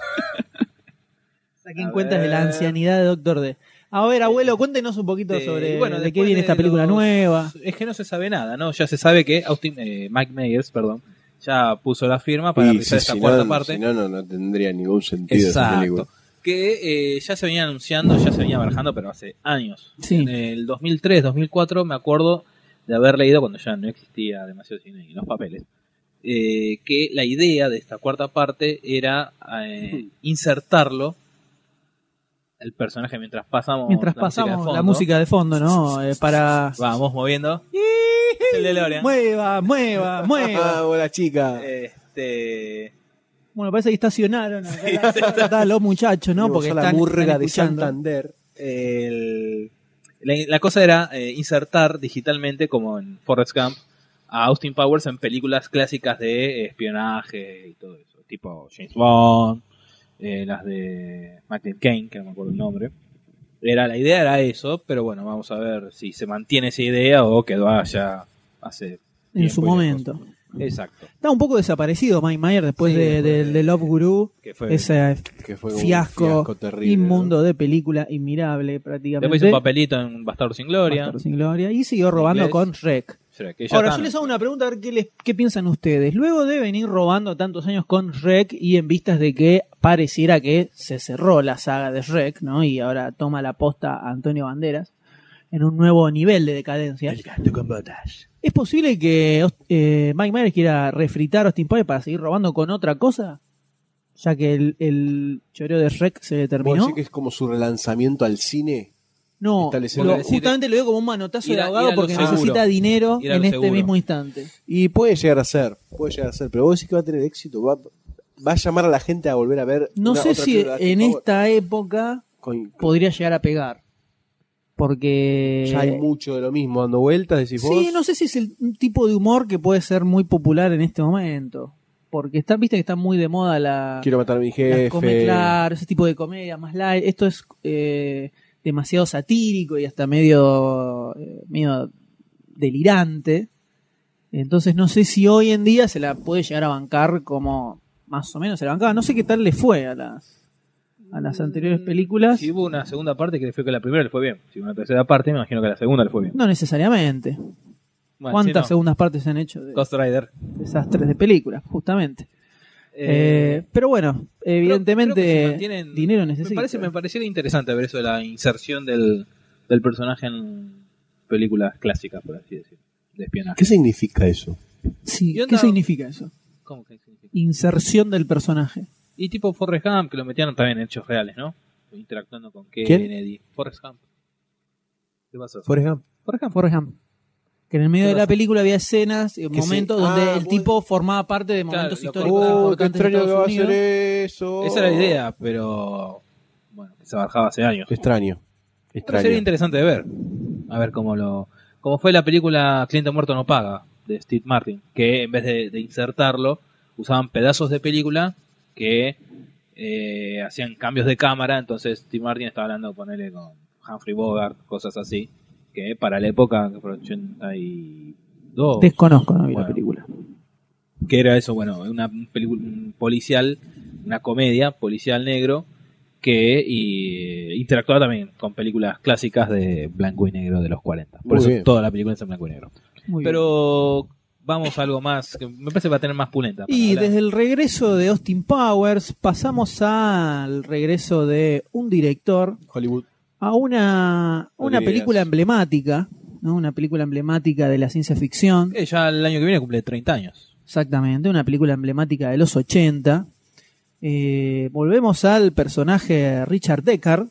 [SPEAKER 2] Saquen cuentas de la ancianidad de Doctor D. A ver, abuelo, cuéntenos un poquito sobre de qué viene esta película nueva.
[SPEAKER 3] Es que no se sabe nada, ¿no? Ya se sabe que Mike Myers, ya puso la firma para realizar esta cuarta parte.
[SPEAKER 4] Si no tendría ningún sentido esa película.
[SPEAKER 3] Que ya se venía anunciando, ya se venía barajando, pero hace años.
[SPEAKER 2] Sí.
[SPEAKER 3] En el 2003, 2004 me acuerdo de haber leído, cuando ya no existía demasiado cine y los papeles, que la idea de esta cuarta parte era insertarlo el personaje mientras pasamos
[SPEAKER 2] la música de fondo, ¿no? Para
[SPEAKER 3] vamos moviendo el DeLorean.
[SPEAKER 2] Mueva.
[SPEAKER 4] Buena chica.
[SPEAKER 2] Bueno, parece que estacionaron acá los muchachos, ¿no? Porque
[SPEAKER 4] la
[SPEAKER 2] están
[SPEAKER 4] murga de
[SPEAKER 2] escuchando.
[SPEAKER 4] Santander.
[SPEAKER 3] La cosa era insertar digitalmente, como en Forrest Gump, a Austin Powers en películas clásicas de espionaje y todo eso, tipo James Bond, las de Michael Caine, que no me acuerdo el nombre. La idea era eso, pero bueno, vamos a ver si se mantiene esa idea o quedó allá hace
[SPEAKER 2] en su momento.
[SPEAKER 3] Exacto.
[SPEAKER 2] Está un poco desaparecido Mike Myers después de Love Guru, ese fiasco terrible, inmundo, ¿no? De película, inmirable prácticamente.
[SPEAKER 3] Después hizo un papelito en Bastardo sin Gloria.
[SPEAKER 2] Y siguió robando con Shrek. Ahora, yo les hago una pregunta, a ver qué piensan ustedes. Luego de venir robando tantos años con Shrek y en vistas de que pareciera que se cerró la saga de Shrek, ¿no? Y ahora toma la posta Antonio Banderas en un nuevo nivel de decadencia.
[SPEAKER 3] El gato con botas.
[SPEAKER 2] ¿Es posible que Mike Myers quiera refritar a Austin Powers para seguir robando con otra cosa? Ya que el choreo de Shrek se le terminó.
[SPEAKER 4] ¿Vos decís que es como su relanzamiento al cine?
[SPEAKER 2] No, justamente lo veo como un manotazo de abogado porque necesita dinero en este mismo instante.
[SPEAKER 4] Y puede llegar a ser, pero vos decís que va a tener éxito, va a llamar a la gente a volver a ver.
[SPEAKER 2] No sé si en esta época podría llegar a pegar. Porque
[SPEAKER 4] ya hay mucho de lo mismo dando vueltas, decís vos.
[SPEAKER 2] Sí, no sé si es un tipo de humor que puede ser muy popular en este momento. Porque viste que está muy de moda
[SPEAKER 4] Quiero matar a mi jefe.
[SPEAKER 2] Claro, ese tipo de comedia más light. Esto es demasiado satírico y hasta medio delirante. Entonces no sé si hoy en día se la puede llegar a bancar como más o menos se la bancaba. No sé qué tal le fue a las anteriores películas.
[SPEAKER 3] Si hubo una segunda parte que fue que la primera le fue bien. Si hubo una tercera parte, me imagino que a la segunda le fue bien.
[SPEAKER 2] No necesariamente.
[SPEAKER 3] Bueno,
[SPEAKER 2] ¿Cuántas
[SPEAKER 3] sí, no.
[SPEAKER 2] segundas partes se han hecho de
[SPEAKER 3] Ghost Rider.
[SPEAKER 2] desastres de películas, justamente? Pero bueno, evidentemente
[SPEAKER 3] creo que se mantienen-
[SPEAKER 2] dinero necesita.
[SPEAKER 3] Me pareciera interesante ver eso de la inserción del personaje en películas clásicas, por así decirlo, de espionaje.
[SPEAKER 4] ¿Qué significa eso?
[SPEAKER 2] Sí,
[SPEAKER 3] ¿Y
[SPEAKER 2] ¿qué
[SPEAKER 3] onda?
[SPEAKER 2] significa eso?
[SPEAKER 3] ¿Cómo que significa?
[SPEAKER 2] Inserción del personaje.
[SPEAKER 3] Y tipo Forrest Gump, que lo metían también en hechos reales, ¿no? Interactuando con
[SPEAKER 4] ¿Quién?
[SPEAKER 3] Kennedy. Forrest Gump. ¿Qué pasó?
[SPEAKER 4] Forrest Gump.
[SPEAKER 2] Forrest Gump. Que en el medio
[SPEAKER 3] ¿Qué
[SPEAKER 2] de la
[SPEAKER 3] pasa?
[SPEAKER 2] película había escenas, momentos donde el
[SPEAKER 4] vos-
[SPEAKER 2] tipo formaba parte de momentos
[SPEAKER 3] Claro,
[SPEAKER 2] históricos
[SPEAKER 4] qué
[SPEAKER 2] importantes de
[SPEAKER 4] extraño que va a
[SPEAKER 2] Estados
[SPEAKER 4] hacer
[SPEAKER 2] Unidos.
[SPEAKER 4] eso.
[SPEAKER 3] Esa era la idea, pero bueno, que se barajaba hace años.
[SPEAKER 4] Extraño.
[SPEAKER 3] Pero sería interesante de ver. A ver cómo fue la película Cliente Muerto no paga, de Steve Martin, que en vez de insertarlo, usaban pedazos de película que hacían cambios de cámara. Entonces Steve Martin estaba hablando, ponerle con Humphrey Bogart, cosas así, que para la época, que fue 82,
[SPEAKER 2] Desconozco, no vi la
[SPEAKER 3] Bueno.
[SPEAKER 2] película.
[SPEAKER 3] que era eso, bueno, una película policial, una comedia policial negro que interactuaba también con películas clásicas de blanco y negro de los 40. Por
[SPEAKER 4] Muy
[SPEAKER 3] eso
[SPEAKER 4] bien.
[SPEAKER 3] toda la película es en blanco y negro.
[SPEAKER 2] Muy bien.
[SPEAKER 3] Pero vamos a algo más, que me parece que va a tener más pulenta. para
[SPEAKER 2] Y
[SPEAKER 3] hablar.
[SPEAKER 2] desde el regreso de Austin Powers pasamos al regreso de un director
[SPEAKER 4] Hollywood.
[SPEAKER 2] a una
[SPEAKER 4] dirías.
[SPEAKER 2] película emblemática, ¿no? Una película emblemática de la ciencia ficción.
[SPEAKER 3] Ya el año que viene cumple 30 años.
[SPEAKER 2] Exactamente, una película emblemática de los 80. Volvemos al personaje Richard Deckard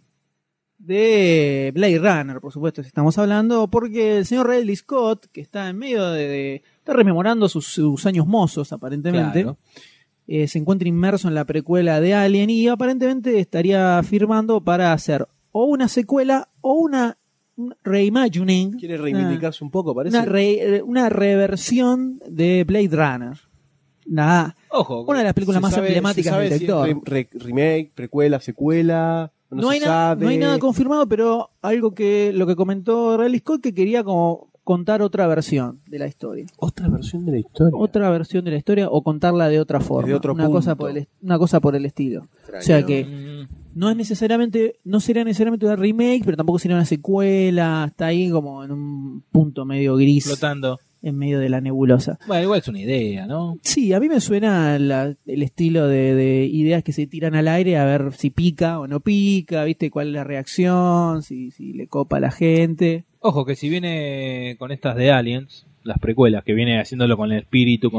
[SPEAKER 2] de Blade Runner, por supuesto, si estamos hablando, porque el señor Ridley Scott, que está en medio está rememorando sus años mozos, aparentemente,
[SPEAKER 3] Claro.
[SPEAKER 2] se encuentra inmerso en la precuela de Alien y aparentemente estaría firmando para hacer o una secuela o un reimagining,
[SPEAKER 4] Quiere reivindicarse un poco, parece.
[SPEAKER 2] una reversión de Blade Runner.
[SPEAKER 3] Ojo,
[SPEAKER 2] Una de las películas más emblemáticas del director.
[SPEAKER 4] Remake, precuela, secuela. No
[SPEAKER 2] No hay
[SPEAKER 4] se sabe.
[SPEAKER 2] nada confirmado, pero lo que comentó Ridley Scott, que quería como contar otra versión de la historia.
[SPEAKER 4] Otra versión de la historia.
[SPEAKER 2] Otra versión de la historia o contarla de otra forma.
[SPEAKER 4] Desde otro
[SPEAKER 2] una cosa
[SPEAKER 4] punto.
[SPEAKER 2] una cosa por el estilo.
[SPEAKER 4] Extraño.
[SPEAKER 2] O sea que no sería necesariamente una remake, pero tampoco sería una secuela. Está ahí como en un punto medio gris,
[SPEAKER 3] flotando.
[SPEAKER 2] en medio de la nebulosa.
[SPEAKER 3] Bueno, igual es una idea, ¿no?
[SPEAKER 2] Sí, a mí me suena el estilo de ideas que se tiran al aire a ver si pica o no pica, viste cuál es la reacción, si le copa a la gente.
[SPEAKER 3] Ojo, que si viene con estas de Aliens, las precuelas, que viene haciéndolo con el espíritu,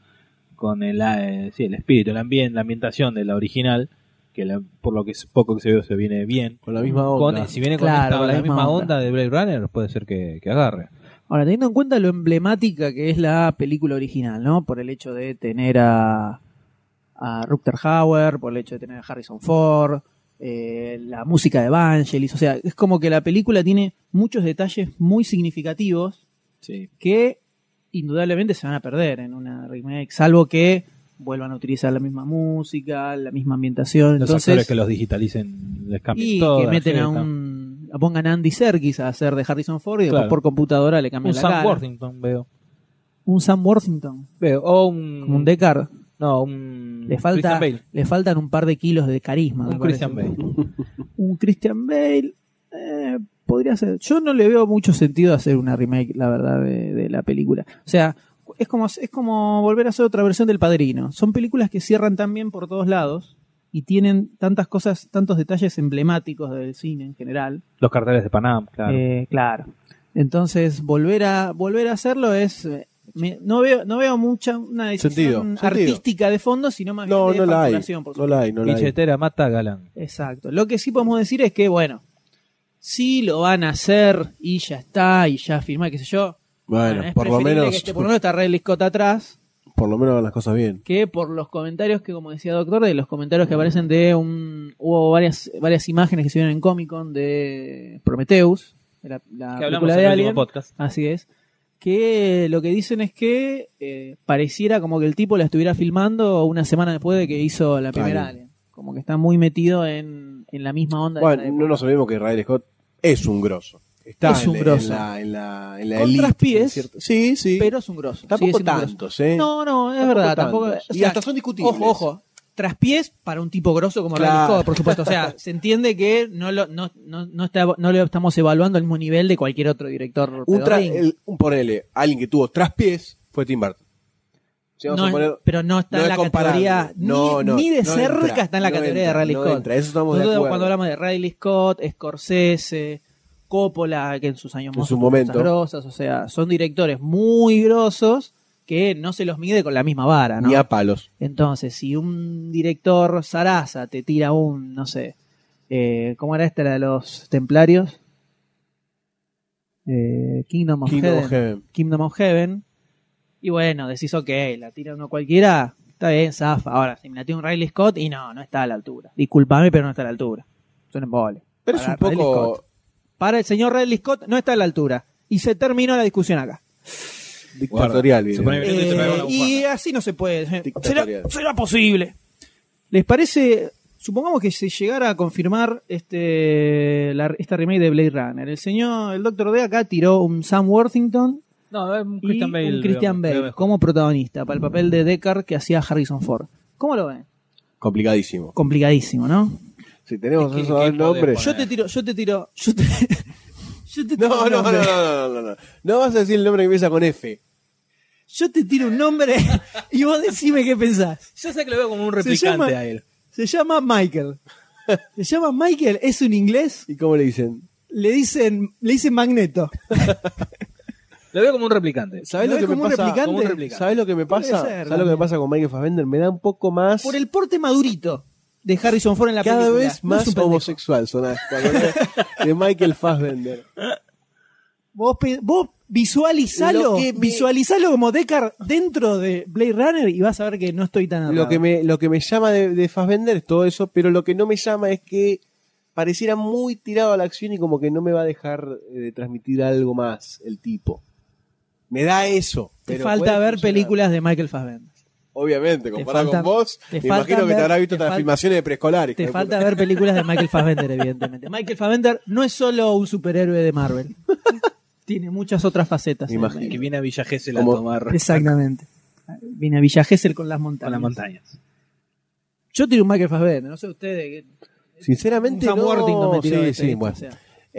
[SPEAKER 3] el espíritu, el ambiente, la ambientación de la original, que por lo que poco que se ve se viene bien.
[SPEAKER 4] Con la misma onda.
[SPEAKER 3] Si viene
[SPEAKER 2] Claro,
[SPEAKER 3] con
[SPEAKER 2] la
[SPEAKER 3] la
[SPEAKER 2] misma
[SPEAKER 3] misma
[SPEAKER 2] onda.
[SPEAKER 3] onda de Blade Runner, puede ser que agarre.
[SPEAKER 2] Ahora, teniendo en cuenta lo emblemática que es la película original, ¿no? Por el hecho de tener a Rutger Hauer, por el hecho de tener a Harrison Ford, la música de Vangelis, o sea, es como que la película tiene muchos detalles muy significativos
[SPEAKER 3] Sí.
[SPEAKER 2] que indudablemente se van a perder en una remake, salvo que vuelvan a utilizar la misma música, la misma ambientación.
[SPEAKER 3] Los
[SPEAKER 2] Entonces,
[SPEAKER 3] actores que los digitalicen les cambian
[SPEAKER 2] y
[SPEAKER 3] todo.
[SPEAKER 2] que
[SPEAKER 3] la
[SPEAKER 2] meten
[SPEAKER 3] jeta.
[SPEAKER 2] pongan a Andy Serkis a hacer de Harrison Ford y después
[SPEAKER 3] Claro.
[SPEAKER 2] por computadora le cambian
[SPEAKER 3] Un
[SPEAKER 2] la
[SPEAKER 3] Sam
[SPEAKER 2] cara.
[SPEAKER 3] Worthington veo.
[SPEAKER 2] Un Sam Worthington,
[SPEAKER 3] O un...
[SPEAKER 2] como un Deckard.
[SPEAKER 3] No, un...
[SPEAKER 2] Le falta,
[SPEAKER 3] Christian Bale.
[SPEAKER 2] le faltan un par de kilos de carisma. me
[SPEAKER 3] Un
[SPEAKER 2] parece.
[SPEAKER 3] Christian Bale.
[SPEAKER 2] Un Christian Bale. Podría ser. Yo no le veo mucho sentido hacer una remake, la verdad, de la película. O sea, es como volver a hacer otra versión del Padrino. Son películas que cierran tan bien por todos lados y tienen tantas cosas, tantos detalles emblemáticos del cine en general.
[SPEAKER 3] Los carteles de Panam, claro.
[SPEAKER 2] Claro. Entonces, volver a hacerlo es... no veo una decisión
[SPEAKER 4] Sentido.
[SPEAKER 2] artística de fondo, sino más
[SPEAKER 4] No,
[SPEAKER 2] bien de
[SPEAKER 4] no la hay.
[SPEAKER 2] facturación, por
[SPEAKER 4] No la hay, no la hay.
[SPEAKER 3] Billetera mata galán.
[SPEAKER 2] Exacto. Lo que sí podemos decir es que, bueno, si lo van a hacer y ya está, y ya firmar, qué sé yo.
[SPEAKER 4] Bueno,
[SPEAKER 2] es
[SPEAKER 4] por lo
[SPEAKER 2] preferible
[SPEAKER 4] menos,
[SPEAKER 2] que por lo menos está Ridley Scott atrás,
[SPEAKER 4] por lo menos hagan las cosas bien.
[SPEAKER 2] que por los comentarios que, como decía Doctor, de los comentarios que aparecen hubo varias imágenes que se vieron en Comic Con de Prometheus, de la
[SPEAKER 3] Que hablamos
[SPEAKER 2] película
[SPEAKER 3] en
[SPEAKER 2] de
[SPEAKER 3] el
[SPEAKER 2] Alien.
[SPEAKER 3] último podcast.
[SPEAKER 2] Así es. Que lo que dicen es que pareciera como que el tipo la estuviera filmando una semana después de que hizo la primera Alien. Como que está muy metido en la misma onda. de esa
[SPEAKER 4] Bueno,
[SPEAKER 2] época.
[SPEAKER 4] no nos olvidemos que Ridley Scott es un grosso. Está
[SPEAKER 2] es un grosso.
[SPEAKER 4] en la
[SPEAKER 2] Con
[SPEAKER 4] elite,
[SPEAKER 2] traspiés,
[SPEAKER 4] ¿cierto? Sí.
[SPEAKER 2] pero es un grosso.
[SPEAKER 4] Tampoco
[SPEAKER 2] Sigue siendo un grosso.
[SPEAKER 4] tantos, ¿eh?
[SPEAKER 2] No, es verdad. Tampoco,
[SPEAKER 4] tantos.
[SPEAKER 2] o
[SPEAKER 4] Y
[SPEAKER 2] sea,
[SPEAKER 4] hasta son discutibles.
[SPEAKER 2] Ojo. Traspiés para un tipo grosso como
[SPEAKER 4] Claro.
[SPEAKER 2] Ridley Scott, por supuesto. O sea, se entiende que no lo estamos evaluando al mismo nivel de cualquier otro director.
[SPEAKER 4] Ponele, alguien que tuvo traspiés fue Tim Burton. Si vamos a poner,
[SPEAKER 2] pero no está en la categoría, ni de cerca está en la categoría de Ridley Scott.
[SPEAKER 4] Eso estamos de
[SPEAKER 2] Nosotros
[SPEAKER 4] acuerdo.
[SPEAKER 2] cuando hablamos de Ridley Scott, Scorsese, Coppola, que en sus años
[SPEAKER 4] En
[SPEAKER 2] mozos
[SPEAKER 4] su
[SPEAKER 2] tuvo
[SPEAKER 4] momento.
[SPEAKER 2] cosas grosas, o sea, son directores muy grosos que no se los mide con la misma vara, ¿no?
[SPEAKER 4] Ni a palos.
[SPEAKER 2] Entonces, si un director Sarasa te tira no sé, ¿cómo era esta, la de los templarios? Kingdom of Heaven. Kingdom of Heaven. Y bueno, decís, ok, la tira uno cualquiera, está bien, zafa. Ahora, si me la tira un Ridley Scott, y no está a la altura. Disculpame, pero no está a la altura. Son embole.
[SPEAKER 4] Pero es un poco
[SPEAKER 2] Para el señor Ridley Scott, no está a la altura. Y se terminó la discusión acá.
[SPEAKER 4] dictatorial.
[SPEAKER 2] Y así no se puede.
[SPEAKER 4] Dictatorial.
[SPEAKER 2] ¿Será posible? ¿Les parece? Supongamos que se llegara a confirmar esta remake de Blade Runner. El Dr. D acá tiró un Sam Worthington
[SPEAKER 3] No, es un
[SPEAKER 2] y
[SPEAKER 3] Christian Bale.
[SPEAKER 2] un Christian Bale como protagonista para el papel de Deckard que hacía Harrison Ford. ¿Cómo lo ven?
[SPEAKER 4] Complicadísimo.
[SPEAKER 2] Complicadísimo, ¿no?
[SPEAKER 4] Si tenemos
[SPEAKER 3] ¿Qué
[SPEAKER 4] esos
[SPEAKER 3] podés
[SPEAKER 4] nombres.
[SPEAKER 3] poner?
[SPEAKER 2] Yo te tiro
[SPEAKER 4] No.
[SPEAKER 2] un nombre.
[SPEAKER 4] No vas a decir el nombre que empieza con F.
[SPEAKER 2] Yo te tiro un nombre y vos decime qué pensás.
[SPEAKER 3] Yo sé que lo veo como un replicante a él.
[SPEAKER 2] Se llama Michael. Es un inglés.
[SPEAKER 4] ¿Y cómo le dicen?
[SPEAKER 2] Le dicen Magneto.
[SPEAKER 3] Lo veo como un replicante.
[SPEAKER 4] ¿Sabés
[SPEAKER 2] ¿Lo
[SPEAKER 4] lo que
[SPEAKER 2] ves
[SPEAKER 4] me
[SPEAKER 2] como un
[SPEAKER 4] pasa?
[SPEAKER 2] replicante?
[SPEAKER 3] Como un replicante.
[SPEAKER 4] ¿Sabés lo que me pasa?
[SPEAKER 2] Puede ser,
[SPEAKER 4] ¿Sabés lo que me
[SPEAKER 2] también.
[SPEAKER 4] pasa con Michael Fassbender? Me da un poco más.
[SPEAKER 2] Por el porte madurito de Harrison Ford en la
[SPEAKER 4] cada
[SPEAKER 2] película.
[SPEAKER 4] vez
[SPEAKER 2] No es
[SPEAKER 4] más
[SPEAKER 2] un pendejo.
[SPEAKER 4] homosexual sonás cuando hablas de Michael Fassbender.
[SPEAKER 2] Vos visualizalo,
[SPEAKER 4] Lo que me-
[SPEAKER 2] visualizalo como Deckard dentro de Blade Runner y vas a ver que no estoy tan errado.
[SPEAKER 4] Lo que me llama de Fassbender es todo eso, pero lo que no me llama es que pareciera muy tirado a la acción y como que no me va a dejar de transmitir algo más el tipo. Me da eso.
[SPEAKER 2] Te
[SPEAKER 4] pero
[SPEAKER 2] falta
[SPEAKER 4] puede
[SPEAKER 2] ver
[SPEAKER 4] funcionar.
[SPEAKER 2] películas de Michael Fassbender.
[SPEAKER 4] Obviamente, comparado
[SPEAKER 2] faltan-
[SPEAKER 4] con vos,
[SPEAKER 2] te
[SPEAKER 4] me imagino
[SPEAKER 2] faltan
[SPEAKER 4] que te
[SPEAKER 2] ver-
[SPEAKER 4] habrás visto
[SPEAKER 2] te
[SPEAKER 4] otras
[SPEAKER 2] fal-
[SPEAKER 4] filmaciones de preescolares.
[SPEAKER 2] Te
[SPEAKER 4] hijo de
[SPEAKER 2] falta
[SPEAKER 4] puta.
[SPEAKER 2] ver películas de Michael Fassbender, evidentemente. Michael Fassbender no es solo un superhéroe de Marvel. Tiene muchas otras facetas.
[SPEAKER 4] Me imagino.
[SPEAKER 3] Que viene a Villa Gesell a
[SPEAKER 4] Como-
[SPEAKER 3] tomar
[SPEAKER 2] Exactamente. Viene a Villa Gesell con las montañas.
[SPEAKER 3] con las montañas.
[SPEAKER 2] Yo tiro un Michael Fassbender, no sé ustedes.
[SPEAKER 4] Sinceramente,
[SPEAKER 2] Sam Worthington me tiró
[SPEAKER 4] sí,
[SPEAKER 2] este,
[SPEAKER 4] bueno.
[SPEAKER 2] o sea.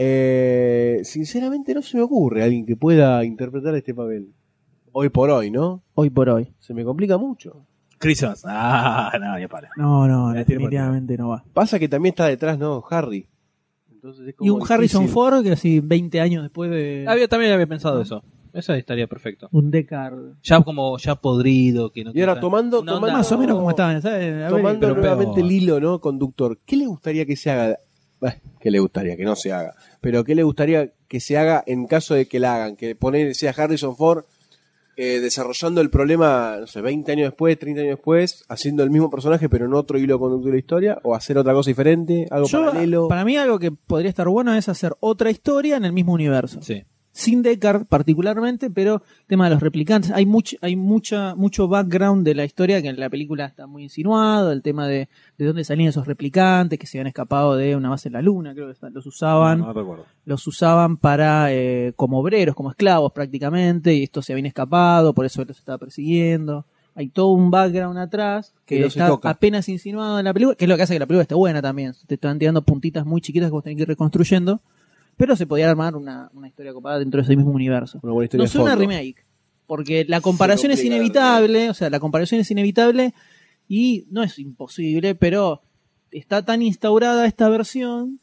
[SPEAKER 4] Sinceramente no se me ocurre alguien que pueda interpretar este papel. Hoy por hoy, ¿no?
[SPEAKER 2] Hoy por hoy.
[SPEAKER 4] Se me complica mucho.
[SPEAKER 3] Chris Evans. No, ya para.
[SPEAKER 2] No,
[SPEAKER 3] Me tiro
[SPEAKER 2] definitivamente no va.
[SPEAKER 4] Pasa que también está detrás, ¿no? Harry. Entonces es como
[SPEAKER 2] Y un Harrison
[SPEAKER 4] difícil.
[SPEAKER 2] Ford que así 20 años después de
[SPEAKER 3] También había pensado eso. Eso estaría perfecto.
[SPEAKER 2] un Deckard.
[SPEAKER 3] Ya podrido, que no
[SPEAKER 4] Y ahora
[SPEAKER 3] quiera-
[SPEAKER 4] tomando,
[SPEAKER 3] una
[SPEAKER 4] tomando
[SPEAKER 3] onda-
[SPEAKER 2] Más o menos como estaban, ¿sabes? A ver,
[SPEAKER 4] tomando
[SPEAKER 3] pero
[SPEAKER 4] nuevamente
[SPEAKER 3] peor.
[SPEAKER 4] el hilo, ¿no? Conductor. ¿Qué le gustaría que se haga? ¿Qué le gustaría? Que no se haga. Pero ¿qué le gustaría que se haga en caso de que la hagan? Que sea Harrison Ford desarrollando el problema, no sé, 20 años después, 30 años después, haciendo el mismo personaje pero en otro hilo conductor de la historia, o hacer otra cosa diferente, algo paralelo.
[SPEAKER 2] Para mí algo que podría estar bueno es hacer otra historia en el mismo universo.
[SPEAKER 3] Sí.
[SPEAKER 2] Sin Deckard particularmente, pero tema de los replicantes. Hay mucho background de la historia que en la película está muy insinuado, el tema de dónde salían esos replicantes que se habían escapado de una base en la luna, creo que los usaban.
[SPEAKER 3] No recuerdo.
[SPEAKER 2] Los usaban para como obreros, como esclavos prácticamente, y estos se habían escapado, por eso los estaba persiguiendo. Hay todo un background atrás que
[SPEAKER 4] Que no se
[SPEAKER 2] está
[SPEAKER 4] toca.
[SPEAKER 2] apenas insinuado en la película, que es lo que hace que la película esté buena también. Te están tirando puntitas muy chiquitas que vos tenés que ir reconstruyendo, pero se podía armar una historia copada dentro de ese mismo universo.
[SPEAKER 4] Una buena historia
[SPEAKER 2] No
[SPEAKER 4] de
[SPEAKER 2] es una
[SPEAKER 4] fondo.
[SPEAKER 2] remake, porque la comparación es
[SPEAKER 4] complica la
[SPEAKER 2] inevitable, o sea, la comparación es inevitable y no es imposible, pero está tan instaurada esta versión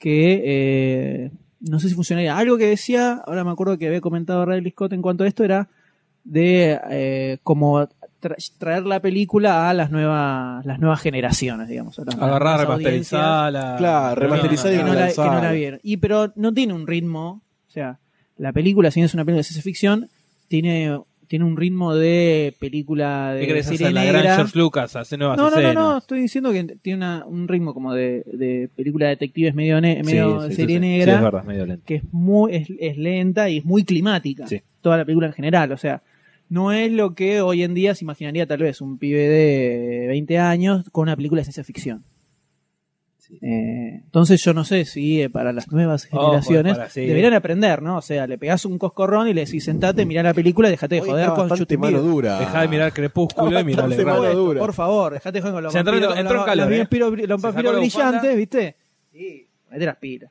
[SPEAKER 2] que no sé si funcionaría. Algo que decía, ahora me acuerdo que había comentado Ridley Scott en cuanto a esto, era de como traer la película a las nuevas generaciones, digamos. A las
[SPEAKER 3] Agarrar,
[SPEAKER 2] nuevas
[SPEAKER 3] remasterizarla.
[SPEAKER 4] Claro, remasterizar y
[SPEAKER 2] que no la
[SPEAKER 4] lanzar.
[SPEAKER 2] vieron. Pero no tiene un ritmo, o sea, la película, si no es una película de ciencia ficción, tiene un ritmo de película
[SPEAKER 3] ¿Qué
[SPEAKER 2] de
[SPEAKER 3] querés
[SPEAKER 2] serie
[SPEAKER 3] hacer? La gran
[SPEAKER 2] negra.
[SPEAKER 3] George Lucas, hace nuevas
[SPEAKER 2] No,
[SPEAKER 3] escenas.
[SPEAKER 2] estoy diciendo que tiene un ritmo como de película de detectives medio
[SPEAKER 3] Sí,
[SPEAKER 2] serie
[SPEAKER 3] sí.
[SPEAKER 2] negra,
[SPEAKER 3] Sí, es verdad, medio lento.
[SPEAKER 2] que es lenta y es muy climática.
[SPEAKER 3] Sí.
[SPEAKER 2] Toda la película en general, o sea, no es lo que hoy en día se imaginaría tal vez un pibe de 20 años con una película de ciencia ficción.
[SPEAKER 3] Sí.
[SPEAKER 2] Entonces yo no sé si para las nuevas
[SPEAKER 3] Ojo,
[SPEAKER 2] generaciones
[SPEAKER 3] para sí.
[SPEAKER 2] deberían aprender, ¿no? O sea, le pegás un coscorrón y le decís sentate, mirá la película y dejate de
[SPEAKER 4] Hoy
[SPEAKER 2] joder
[SPEAKER 4] está
[SPEAKER 2] con
[SPEAKER 4] bastante
[SPEAKER 2] Shooting
[SPEAKER 4] mano
[SPEAKER 2] Beer.
[SPEAKER 4] dura.
[SPEAKER 3] Dejá de mirar Crepúsculo y mirá
[SPEAKER 4] Bastante
[SPEAKER 3] la
[SPEAKER 4] mano
[SPEAKER 3] Gran.
[SPEAKER 4] dura.
[SPEAKER 2] Por favor, dejate de joder con los
[SPEAKER 3] Se entró en-
[SPEAKER 2] vampiros,
[SPEAKER 3] entró en calor,
[SPEAKER 2] los
[SPEAKER 3] ¿eh?
[SPEAKER 2] vampiros
[SPEAKER 3] Se sacó
[SPEAKER 2] brillantes,
[SPEAKER 3] la bufanda.
[SPEAKER 2] ¿viste? Y mete las pilas.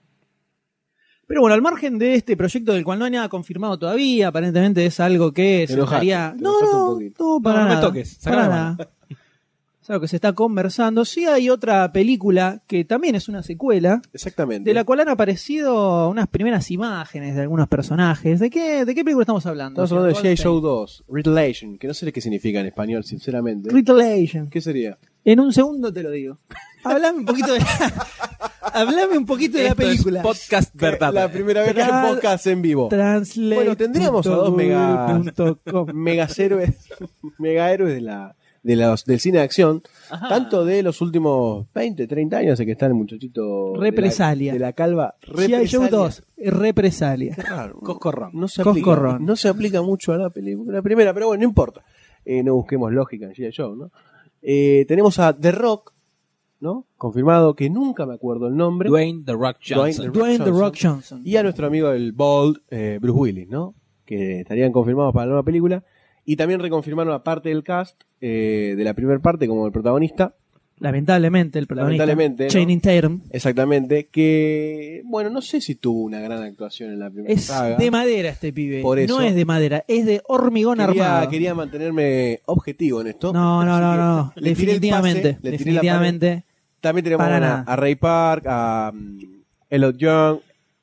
[SPEAKER 2] Pero bueno, al margen de este proyecto del cual no hay nada confirmado todavía, aparentemente es algo que
[SPEAKER 4] Te
[SPEAKER 2] se
[SPEAKER 4] enojaste,
[SPEAKER 2] estaría...
[SPEAKER 4] te
[SPEAKER 2] No,
[SPEAKER 4] enojaste un
[SPEAKER 2] no,
[SPEAKER 4] poquito.
[SPEAKER 2] no, para
[SPEAKER 3] No, no me
[SPEAKER 2] nada.
[SPEAKER 3] toques, sacá
[SPEAKER 2] Para
[SPEAKER 3] la
[SPEAKER 2] nada. Es algo que se está conversando. Sí hay otra película que también es una secuela,
[SPEAKER 4] Exactamente.
[SPEAKER 2] de la cual han aparecido unas primeras imágenes de algunos personajes. ¿De qué película estamos hablando?
[SPEAKER 4] Estamos hablando de
[SPEAKER 2] señor
[SPEAKER 4] G.I. Joe 2, Retaliation, que no sé qué significa en español, sinceramente.
[SPEAKER 2] Retaliation.
[SPEAKER 4] ¿Qué sería?
[SPEAKER 2] En un segundo te lo digo. Hablame un poquito de Hablame un poquito de la
[SPEAKER 3] Esto es
[SPEAKER 2] película.
[SPEAKER 3] podcast verdad.
[SPEAKER 4] La primera vez que
[SPEAKER 2] Tra-
[SPEAKER 4] podcast en vivo.
[SPEAKER 2] Translate.
[SPEAKER 4] Bueno, tendríamos a dos
[SPEAKER 2] .google.com.
[SPEAKER 4] megas héroes, mega héroes del cine de acción,
[SPEAKER 2] Ajá.
[SPEAKER 4] tanto de los últimos 20, 30 años, en que está el muchachito
[SPEAKER 2] Represalia.
[SPEAKER 4] de la calva.
[SPEAKER 2] G.I. Joe 2. Represalia.
[SPEAKER 4] Qué raro.
[SPEAKER 3] Coscorrón.
[SPEAKER 2] Coscorrón.
[SPEAKER 4] No se aplica mucho a la película primera, pero bueno, no importa. No busquemos lógica en G.I. Joe, ¿no? Tenemos a The Rock, ¿no? Confirmado, que nunca me acuerdo el nombre.
[SPEAKER 3] Dwayne The Rock Johnson.
[SPEAKER 2] Dwayne The Rock Johnson.
[SPEAKER 4] Y a nuestro amigo el Bold, Bruce Willis, ¿no? Que estarían confirmados para la nueva película. Y también reconfirmaron a parte del cast de la primera parte como el protagonista.
[SPEAKER 2] Lamentablemente, el protagonista.
[SPEAKER 4] Lamentablemente, ¿no?
[SPEAKER 2] Channing Tatum.
[SPEAKER 4] Exactamente. Que, bueno, no sé si tuvo una gran actuación en la primera
[SPEAKER 2] Es
[SPEAKER 4] saga.
[SPEAKER 2] de madera este pibe.
[SPEAKER 4] Por eso.
[SPEAKER 2] No es de madera, es de hormigón armado.
[SPEAKER 4] Quería mantenerme objetivo en esto.
[SPEAKER 2] No,
[SPEAKER 4] Así que le tiré el
[SPEAKER 2] definitivamente.
[SPEAKER 4] pase, le tiré la pared.
[SPEAKER 2] Definitivamente.
[SPEAKER 4] También tenemos
[SPEAKER 2] Para nada.
[SPEAKER 4] a Ray Park, a Elliot Young.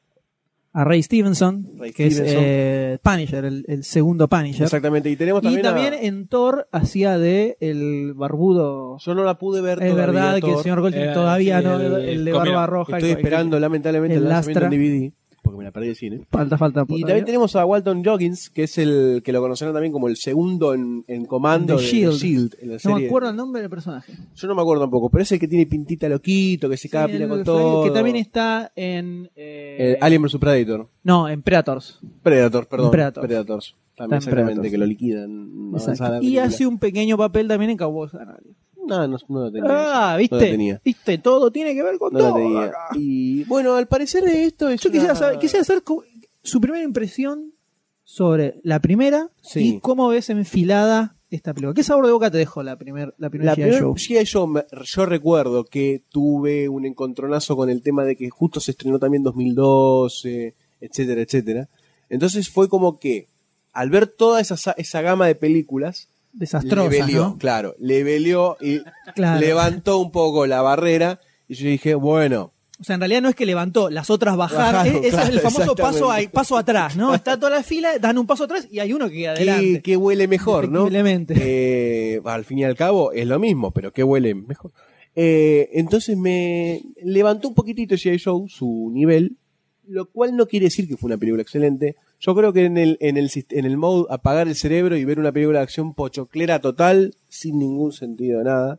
[SPEAKER 2] A Ray Stevenson,
[SPEAKER 4] Ray
[SPEAKER 2] que
[SPEAKER 4] Stevenson.
[SPEAKER 2] es Punisher, el segundo Punisher.
[SPEAKER 4] Exactamente. Y tenemos
[SPEAKER 2] Y
[SPEAKER 4] también,
[SPEAKER 2] también
[SPEAKER 4] a...
[SPEAKER 2] en Thor hacía de el barbudo.
[SPEAKER 4] Yo no la pude ver
[SPEAKER 2] Es
[SPEAKER 4] todavía,
[SPEAKER 2] verdad que el
[SPEAKER 4] Thor.
[SPEAKER 2] señor Goldstein
[SPEAKER 3] Era
[SPEAKER 2] todavía
[SPEAKER 3] el-
[SPEAKER 2] no, el de
[SPEAKER 3] Comino.
[SPEAKER 2] barba roja.
[SPEAKER 4] Estoy esperando lamentablemente el lanzamiento
[SPEAKER 2] Lastra.
[SPEAKER 4] en DVD, porque me la perdí de cine.
[SPEAKER 2] Falta.
[SPEAKER 4] Y también tenemos a Walton Goggins, que es el que lo conocerán también como el segundo en comando
[SPEAKER 2] The
[SPEAKER 4] de
[SPEAKER 2] Shield.
[SPEAKER 4] Shield en la
[SPEAKER 2] No
[SPEAKER 4] serie.
[SPEAKER 2] me acuerdo el nombre del personaje.
[SPEAKER 4] Yo no me acuerdo tampoco, pero es el que tiene pintita loquito, que se caga
[SPEAKER 2] Sí,
[SPEAKER 4] pila
[SPEAKER 2] el
[SPEAKER 4] con
[SPEAKER 2] Freddy,
[SPEAKER 4] todo.
[SPEAKER 2] que también está en...
[SPEAKER 4] Alien vs Predator.
[SPEAKER 2] No, en Predators.
[SPEAKER 4] Predator, perdón.
[SPEAKER 2] Predators.
[SPEAKER 4] Predators. También
[SPEAKER 2] Está en
[SPEAKER 4] exactamente,
[SPEAKER 2] Predators.
[SPEAKER 4] que lo liquidan.
[SPEAKER 2] Exacto.
[SPEAKER 4] avanzada la
[SPEAKER 2] Y
[SPEAKER 4] película.
[SPEAKER 2] hace un pequeño papel también en Cowboys Canarios.
[SPEAKER 4] No lo tenía.
[SPEAKER 2] Ah,
[SPEAKER 4] No
[SPEAKER 2] ¿viste?
[SPEAKER 4] lo tenía.
[SPEAKER 2] ¿Viste? Todo tiene que ver con
[SPEAKER 4] No lo
[SPEAKER 2] todo.
[SPEAKER 4] tenía.
[SPEAKER 2] acá.
[SPEAKER 4] Y bueno, al parecer esto es
[SPEAKER 2] Yo quisiera saber su primera impresión sobre la primera
[SPEAKER 4] Sí.
[SPEAKER 2] y cómo ves enfilada esta película. ¿Qué sabor de boca te dejó la primera
[SPEAKER 4] La
[SPEAKER 2] G.I.
[SPEAKER 4] primera
[SPEAKER 2] Joe?
[SPEAKER 4] G.I. Joe, yo recuerdo que tuve un encontronazo con el tema de que justo se estrenó también 2012, etcétera, etcétera. Entonces fue como que, al ver toda esa gama de películas,
[SPEAKER 2] Desastrosa,
[SPEAKER 4] le velió,
[SPEAKER 2] ¿no?
[SPEAKER 4] claro, le velió y
[SPEAKER 2] Claro.
[SPEAKER 4] levantó un poco la barrera. Y yo dije, bueno,
[SPEAKER 2] O sea, en realidad no es que levantó, las otras bajaron.
[SPEAKER 4] Bajaron,
[SPEAKER 2] Es
[SPEAKER 4] claro,
[SPEAKER 2] el famoso
[SPEAKER 4] exactamente.
[SPEAKER 2] paso atrás, ¿no? Está toda la fila, dan un paso atrás y hay uno que queda adelante.
[SPEAKER 4] ¿qué huele mejor, no?
[SPEAKER 2] Indefectiblemente.
[SPEAKER 4] Al fin y al cabo es lo mismo, pero ¿qué huele mejor? Entonces me levantó un poquitito G.I. Joe su nivel, lo cual no quiere decir que fue una película excelente. Yo creo que en el mode apagar el cerebro y ver una película de acción pochoclera total, sin ningún sentido de nada,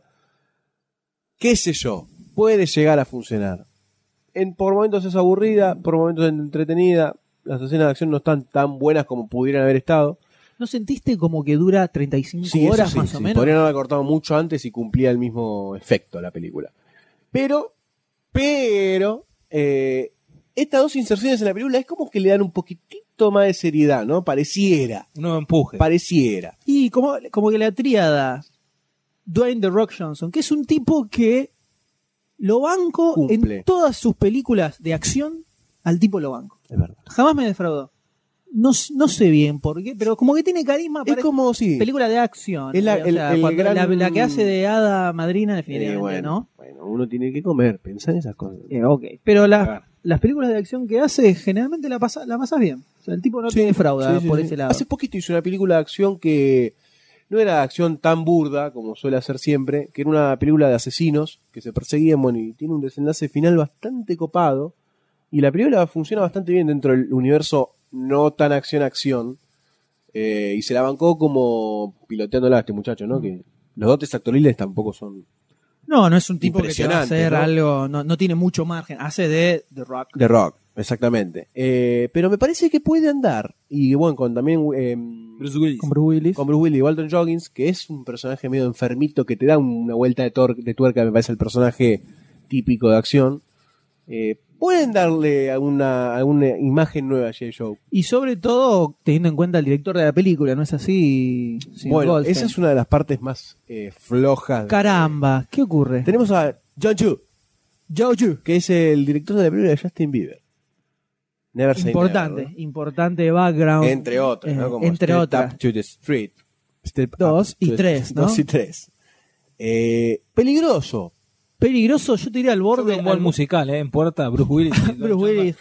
[SPEAKER 4] qué sé yo, puede llegar a funcionar. Por momentos es aburrida, por momentos es entretenida, las escenas de acción no están tan buenas como pudieran haber estado.
[SPEAKER 2] ¿No sentiste como que dura 35
[SPEAKER 4] Sí, eso
[SPEAKER 2] horas
[SPEAKER 4] sí,
[SPEAKER 2] más
[SPEAKER 4] sí.
[SPEAKER 2] o menos?
[SPEAKER 4] Podrían haber cortado mucho antes y cumplía el mismo efecto la película. Pero, estas dos inserciones en la película es como que le dan un poquitito más de seriedad, ¿no? Pareciera.
[SPEAKER 3] Un nuevo empuje.
[SPEAKER 4] Pareciera.
[SPEAKER 2] Y como que la tríada Dwayne The Rock Johnson, que es un tipo que lo banco
[SPEAKER 4] Cumple.
[SPEAKER 2] en todas sus películas de acción, al tipo lo banco.
[SPEAKER 4] Es verdad.
[SPEAKER 2] Jamás me defraudó. No sé bien por qué, pero como que tiene carisma
[SPEAKER 4] Es
[SPEAKER 2] para
[SPEAKER 4] como si...
[SPEAKER 2] película de acción.
[SPEAKER 4] Es la-
[SPEAKER 2] O sea,
[SPEAKER 4] el
[SPEAKER 2] cuando
[SPEAKER 4] gran-
[SPEAKER 2] la que hace de hada madrina definitivamente,
[SPEAKER 4] bueno, uno tiene que comer, pensar en esas cosas.
[SPEAKER 2] ¿no? Ok. Pero
[SPEAKER 3] Claro.
[SPEAKER 2] las películas de acción que hace, generalmente la pasas bien. O sea, el tipo no te defrauda
[SPEAKER 4] Sí, sí,
[SPEAKER 2] por
[SPEAKER 4] sí.
[SPEAKER 2] ese lado.
[SPEAKER 4] Hace poquito hizo una película de acción que no era de acción tan burda como suele hacer siempre, que era una película de asesinos que se perseguían, bueno, y tiene un desenlace final bastante copado. Y la película funciona bastante bien dentro del universo no tan acción-acción. Y se la bancó como piloteándola a este muchacho, ¿no? Que los dotes actoriles tampoco son
[SPEAKER 2] No es un tipo que te va a
[SPEAKER 4] Impresionante,
[SPEAKER 2] hacer
[SPEAKER 4] ¿no?
[SPEAKER 2] algo, no tiene mucho margen. Hace de The Rock.
[SPEAKER 4] de rock, exactamente. Pero me parece que puede andar. Y bueno, con también
[SPEAKER 3] Bruce Willis.
[SPEAKER 2] Con Bruce Willis.
[SPEAKER 4] con Bruce Willis y Walton Goggins, que es un personaje medio enfermito que te da una vuelta de tuerca, me parece el personaje típico de acción, pueden darle alguna imagen nueva a G.I. Joe.
[SPEAKER 2] Y sobre todo, teniendo en cuenta el director de la película, ¿no es así? Señor
[SPEAKER 4] Bueno,
[SPEAKER 2] Goldstein?
[SPEAKER 4] esa es una de las partes más flojas.
[SPEAKER 2] Caramba, ¿qué ocurre?
[SPEAKER 4] Tenemos a John Chu,
[SPEAKER 2] Jojo.
[SPEAKER 4] que es el director de la película de Justin Bieber. Never Say
[SPEAKER 2] Importante,
[SPEAKER 4] Never, ¿no?
[SPEAKER 2] importante background.
[SPEAKER 4] Entre otras, ¿no? Como
[SPEAKER 2] entre
[SPEAKER 4] Step
[SPEAKER 2] otras.
[SPEAKER 4] Up to the Street. Step
[SPEAKER 2] Dos
[SPEAKER 4] Up
[SPEAKER 2] y
[SPEAKER 4] to the-
[SPEAKER 2] tres, ¿no?
[SPEAKER 4] 2 y 3. Peligroso.
[SPEAKER 2] Peligroso, yo te diría al borde.
[SPEAKER 3] Un buen musical, en puerta, Bruce Willis.
[SPEAKER 2] Bruce Willis.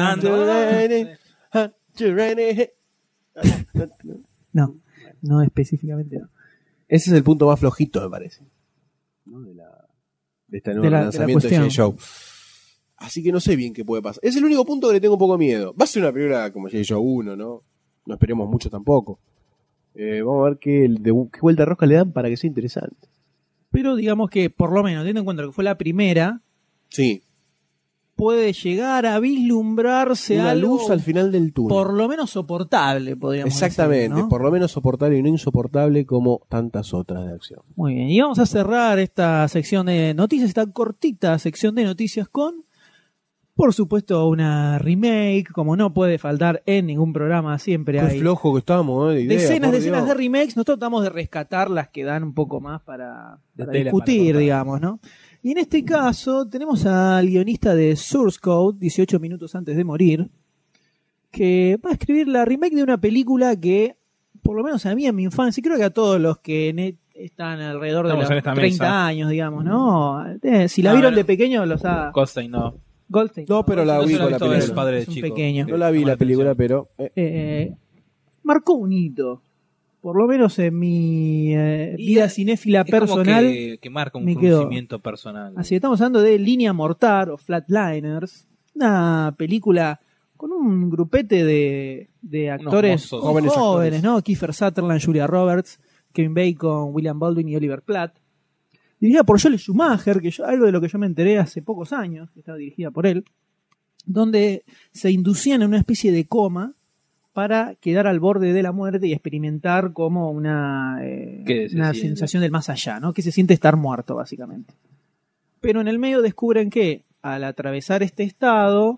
[SPEAKER 2] No, no específicamente no.
[SPEAKER 4] Ese es el punto más flojito, me parece, ¿no? de este nuevo
[SPEAKER 2] De la
[SPEAKER 4] lanzamiento de
[SPEAKER 2] cuestión.
[SPEAKER 4] G.I. Joe. Así que no sé bien qué puede pasar. Es el único punto que le tengo un poco miedo. Va a ser una película como G.I. Joe 1, ¿no? No esperemos mucho tampoco. Vamos a ver qué vuelta de rosca le dan para que sea interesante.
[SPEAKER 2] Pero digamos que, por lo menos, teniendo en cuenta que fue la primera,
[SPEAKER 4] Sí,
[SPEAKER 2] puede llegar a vislumbrarse
[SPEAKER 4] una
[SPEAKER 2] algo
[SPEAKER 4] luz al final del túnel.
[SPEAKER 2] por lo menos soportable, podríamos
[SPEAKER 4] Exactamente,
[SPEAKER 2] decir, ¿no?
[SPEAKER 4] por lo menos soportable y no insoportable como tantas otras de acción.
[SPEAKER 2] Muy bien, y vamos a cerrar esta sección de noticias, esta cortita sección de noticias con, por supuesto, una remake, como no puede faltar en ningún programa, siempre
[SPEAKER 4] Qué
[SPEAKER 2] hay
[SPEAKER 4] flojo que estamos, de idea,
[SPEAKER 2] decenas
[SPEAKER 4] por
[SPEAKER 2] de
[SPEAKER 4] Dios.
[SPEAKER 2] remakes. Nosotros tratamos de rescatar las que dan un poco más para
[SPEAKER 3] De tela
[SPEAKER 2] discutir,
[SPEAKER 3] para cortar.
[SPEAKER 2] digamos, ¿no? Y en este caso tenemos al guionista de Source Code, 18 minutos antes de morir, que va a escribir la remake de una película que, por lo menos a mí en mi infancia, y creo que a todos los que están alrededor de
[SPEAKER 3] Estamos
[SPEAKER 2] los
[SPEAKER 3] en esta
[SPEAKER 2] 30
[SPEAKER 3] mesa.
[SPEAKER 2] años, digamos, ¿no? Si la
[SPEAKER 3] No,
[SPEAKER 2] vieron
[SPEAKER 3] no.
[SPEAKER 2] de pequeño, los ha...
[SPEAKER 3] Goldstein no.
[SPEAKER 2] Goldstein.
[SPEAKER 4] No, pero la
[SPEAKER 3] No
[SPEAKER 4] vi
[SPEAKER 3] se lo
[SPEAKER 4] con
[SPEAKER 3] he
[SPEAKER 4] la
[SPEAKER 3] visto ver,
[SPEAKER 4] película.
[SPEAKER 3] el padre de
[SPEAKER 2] Es un
[SPEAKER 3] chico.
[SPEAKER 2] pequeño.
[SPEAKER 4] No la vi la película, pero
[SPEAKER 2] Marcó un hito. Por lo menos en mi vida cinéfila
[SPEAKER 3] Es como
[SPEAKER 2] personal.
[SPEAKER 3] que marca un
[SPEAKER 2] me quedó.
[SPEAKER 3] conocimiento personal.
[SPEAKER 2] Así que estamos hablando de Línea Mortal o Flatliners, una película con un grupete de actores
[SPEAKER 3] mozos.
[SPEAKER 2] jóvenes,
[SPEAKER 4] Jóvenes
[SPEAKER 2] ¿no? Kiefer Sutherland, Julia Roberts, Kevin Bacon, William Baldwin y Oliver Platt. Dirigida por Joel Schumacher, algo de lo que yo me enteré hace pocos años, que estaba dirigida por él, donde se inducían en una especie de coma para quedar al borde de la muerte y experimentar como una
[SPEAKER 3] ¿Qué se
[SPEAKER 2] una
[SPEAKER 3] siente?
[SPEAKER 2] sensación del más allá, ¿no? Que se siente estar muerto, básicamente. Pero en el medio descubren que al atravesar este estado,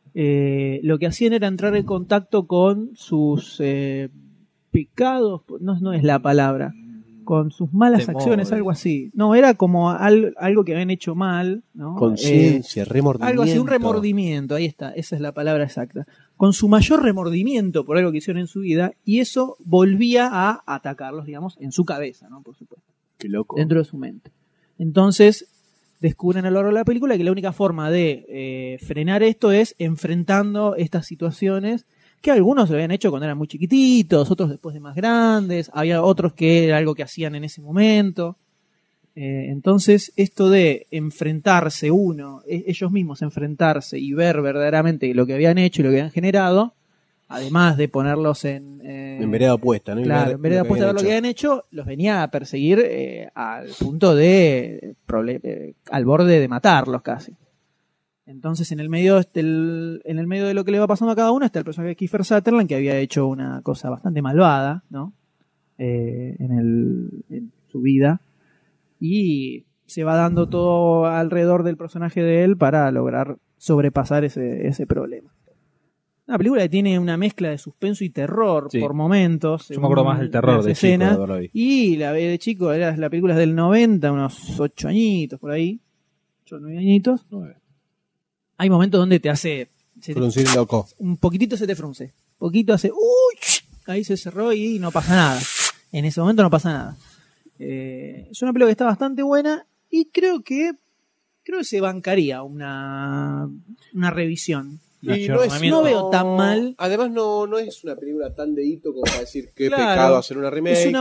[SPEAKER 2] lo que hacían era entrar en contacto con sus pecados, no es la palabra, con sus malas
[SPEAKER 3] Temores.
[SPEAKER 2] acciones, algo así. No, era como algo que habían hecho mal, ¿no?
[SPEAKER 4] conciencia, remordimiento.
[SPEAKER 2] Algo así, un remordimiento, ahí está, esa es la palabra exacta. Con su mayor remordimiento por algo que hicieron en su vida, y eso volvía a atacarlos, digamos, en su cabeza, ¿no? Por supuesto,
[SPEAKER 4] Qué loco.
[SPEAKER 2] dentro de su mente. Entonces, descubren a lo largo de la película que la única forma de frenar esto es enfrentando estas situaciones que algunos lo habían hecho cuando eran muy chiquititos, otros después de más grandes, había otros que era algo que hacían en ese momento. Entonces, esto de enfrentarse ellos mismos enfrentarse y ver verdaderamente lo que habían hecho y lo que habían generado, además de ponerlos en
[SPEAKER 4] vereda opuesta, ¿no? Y
[SPEAKER 2] claro,
[SPEAKER 4] ver
[SPEAKER 2] en vez de
[SPEAKER 4] lo que
[SPEAKER 2] apuesta a ver
[SPEAKER 4] habían
[SPEAKER 2] lo que
[SPEAKER 4] hecho.
[SPEAKER 2] habían hecho, los venía a perseguir al punto de al borde de matarlos casi. Entonces, en el medio de lo que le va pasando a cada uno está el personaje de Kiefer Sutherland, que había hecho una cosa bastante malvada, ¿no? En su vida. Y se va dando todo alrededor del personaje de él para lograr sobrepasar ese problema. Una película que tiene una mezcla de suspenso y terror
[SPEAKER 3] Sí.
[SPEAKER 2] por momentos.
[SPEAKER 3] Yo me acuerdo más del terror
[SPEAKER 2] las
[SPEAKER 3] de chico,
[SPEAKER 2] escenas.
[SPEAKER 3] de haberlo visto.
[SPEAKER 2] Y la ve de chico, la película es del 90, unos 8 añitos por ahí. 8 o 9 añitos. Hay momentos donde te hace...
[SPEAKER 4] Fruncir loco.
[SPEAKER 2] un poquitito se te frunce. Poquito hace... ¡Uy! Ahí se cerró y no pasa nada. En ese momento no pasa nada. Es una película que está bastante buena y creo que se bancaría una revisión.
[SPEAKER 4] Y
[SPEAKER 2] No veo tan mal.
[SPEAKER 4] Además, no es una película tan de hito como para decir qué
[SPEAKER 2] Claro.
[SPEAKER 4] pecado hacer una remake.
[SPEAKER 2] Tiene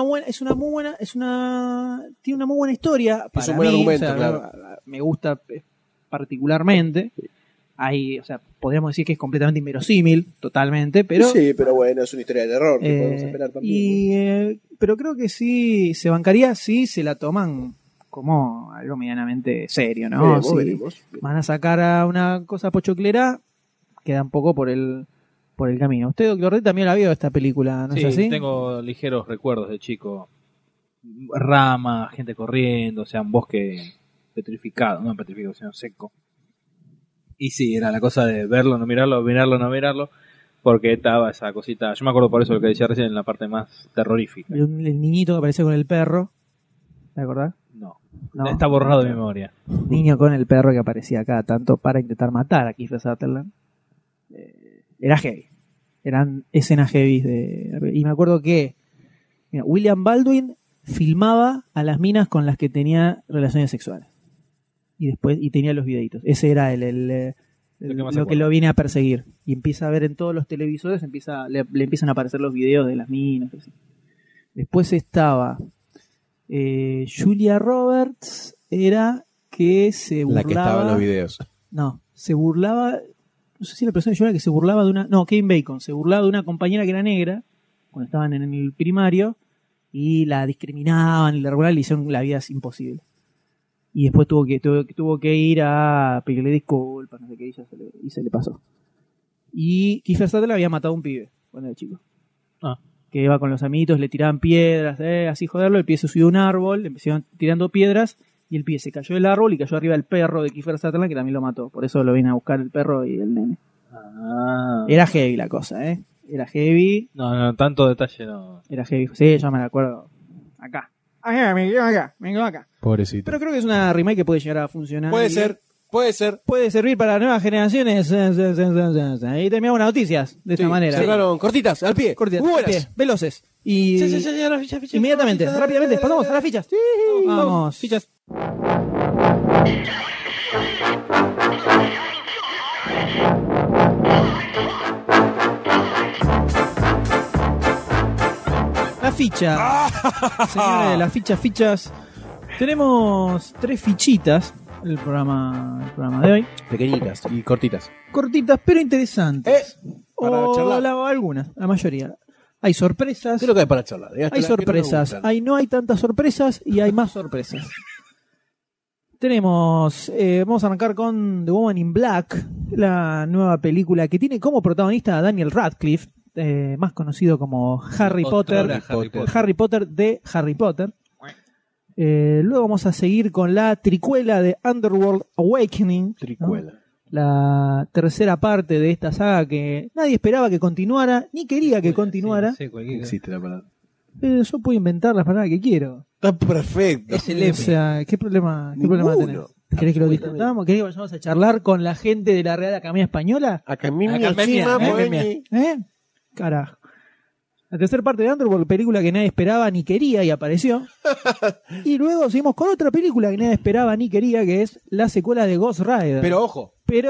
[SPEAKER 2] una muy buena historia. Para
[SPEAKER 4] un buen
[SPEAKER 2] mí,
[SPEAKER 4] argumento,
[SPEAKER 2] o sea,
[SPEAKER 4] claro.
[SPEAKER 2] me gusta particularmente. Podríamos decir que es completamente inverosímil, totalmente, pero
[SPEAKER 4] Sí, pero bueno, es una historia de terror que podemos esperar también.
[SPEAKER 2] pero creo que sí se bancaría si se la toman como algo medianamente serio, ¿no?
[SPEAKER 4] Veremos,
[SPEAKER 2] Si
[SPEAKER 4] veremos.
[SPEAKER 2] van a sacar a una cosa pochoclera, queda un poco por el camino. Usted, doctor D, también la vio esta película, ¿no
[SPEAKER 3] Sí,
[SPEAKER 2] es así?
[SPEAKER 3] tengo ligeros recuerdos de chico. Rama, gente corriendo, o sea, un bosque petrificado, no petrificado, sino seco. Y sí, era la cosa de verlo, no mirarlo, mirarlo, no mirarlo, porque estaba esa cosita. Yo me acuerdo por eso lo que decía recién en la parte más terrorífica.
[SPEAKER 2] El niñito que apareció con el perro. ¿Te acordás?
[SPEAKER 3] No,
[SPEAKER 2] No.
[SPEAKER 3] está borrado de mi memoria.
[SPEAKER 2] Niño con el perro que aparecía acá tanto para intentar matar a Kiefer Sutherland. Era heavy. Eran escenas heavy y me acuerdo que mira, William Baldwin filmaba a las minas con las que tenía relaciones sexuales. Y tenía los videitos. Ese era lo que lo viene a perseguir. Y empieza a ver en todos los televisores, le empiezan a aparecer los videos de las minas. Así. Después estaba Julia Roberts, era que se burlaba.
[SPEAKER 4] La que estaba en los videos.
[SPEAKER 2] No, se burlaba. No sé si la persona era que se burlaba de una. No, Kevin Bacon. Se burlaba de una compañera que era negra cuando estaban en el primario y la discriminaban y la regulaban y le hicieron la vida imposible. Y después tuvo que ir a pedirle disculpas, no sé qué, y se le pasó. Y Kiefer Sutherland había matado a un pibe cuando era chico. Que iba con los amiguitos, le tiraban piedras, así joderlo. El pibe se subió a un árbol, le empezaron tirando piedras y el pibe se cayó del árbol y cayó arriba del perro de Kiefer Sutherland, que también lo mató. Por eso lo viene a buscar el perro y el nene. Era heavy la cosa, Era heavy.
[SPEAKER 3] No, tanto detalle no.
[SPEAKER 2] Era heavy. Sí, yo me la acuerdo. Acá. Me quedo acá.
[SPEAKER 4] Pobrecito.
[SPEAKER 2] Pero creo que es una remake que puede llegar a funcionar.
[SPEAKER 4] Puede ser.
[SPEAKER 2] Puede servir para nuevas generaciones. Ahí terminamos las noticias de esta manera.
[SPEAKER 4] Cerraron cortitas, al pie.
[SPEAKER 2] Cortitas,
[SPEAKER 4] Muy
[SPEAKER 2] al
[SPEAKER 4] buenas.
[SPEAKER 2] pie, veloces. Y inmediatamente, rápidamente, pasamos a las fichas. Vamos. Fichas. La ficha. Señores, las fichas. Tenemos 3 fichitas el programa de hoy.
[SPEAKER 4] Pequeñitas y cortitas.
[SPEAKER 2] Cortitas pero interesantes.
[SPEAKER 4] Para charlar.
[SPEAKER 2] Algunas, la mayoría. Hay sorpresas.
[SPEAKER 4] ¿Qué es lo que hay para charlar?
[SPEAKER 2] Hay sorpresas. No hay tantas sorpresas y hay más sorpresas. Tenemos, vamos a arrancar con The Woman in Black, la nueva película que tiene como protagonista a Daniel Radcliffe, más conocido como Harry Potter de Harry Potter. Luego vamos a seguir con la tricuela de Underworld Awakening.
[SPEAKER 4] Tricuela.
[SPEAKER 2] ¿No? La tercera parte de esta saga que nadie esperaba que continuara, ni quería que continuara.
[SPEAKER 3] Sí,
[SPEAKER 4] No existe la palabra.
[SPEAKER 2] Yo puedo inventar las palabras que quiero.
[SPEAKER 4] Está perfecto.
[SPEAKER 3] Es el M.
[SPEAKER 2] O sea, ¿qué problema tenés? ¿Querés que lo discutamos? ¿Querés que vayamos a charlar con la gente de la Real Academia Española? Carajo. La tercera parte de Underworld, película que nadie esperaba ni quería y apareció. Y luego seguimos con otra película que nadie esperaba ni quería, que es la secuela de Ghost Rider.
[SPEAKER 4] Pero ojo.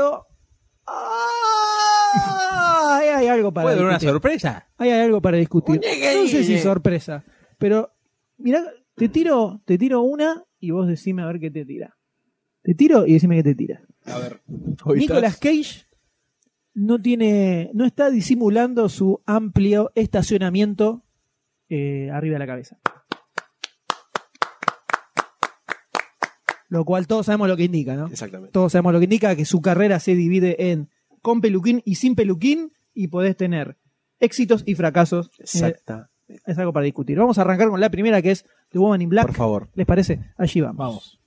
[SPEAKER 2] Hay algo para
[SPEAKER 3] ¿Puede haber una
[SPEAKER 2] discutir.
[SPEAKER 3] sorpresa?
[SPEAKER 2] Hay algo para discutir. No sé si sorpresa, pero mirá, te tiro una y vos decime a ver qué te tira. Te tiro y decime qué te tira.
[SPEAKER 3] A ver.
[SPEAKER 2] Nicolas Cage no está disimulando su amplio estacionamiento arriba de la cabeza. Lo cual todos sabemos lo que indica, ¿no?
[SPEAKER 4] Exactamente.
[SPEAKER 2] Todos sabemos lo que indica, que su carrera se divide en con peluquín y sin peluquín y podés tener éxitos y fracasos.
[SPEAKER 4] Exacta.
[SPEAKER 2] Es algo para discutir. Vamos a arrancar con la primera, que es The Woman in Black.
[SPEAKER 4] Por favor.
[SPEAKER 2] ¿Les parece? Allí vamos.
[SPEAKER 3] Vamos.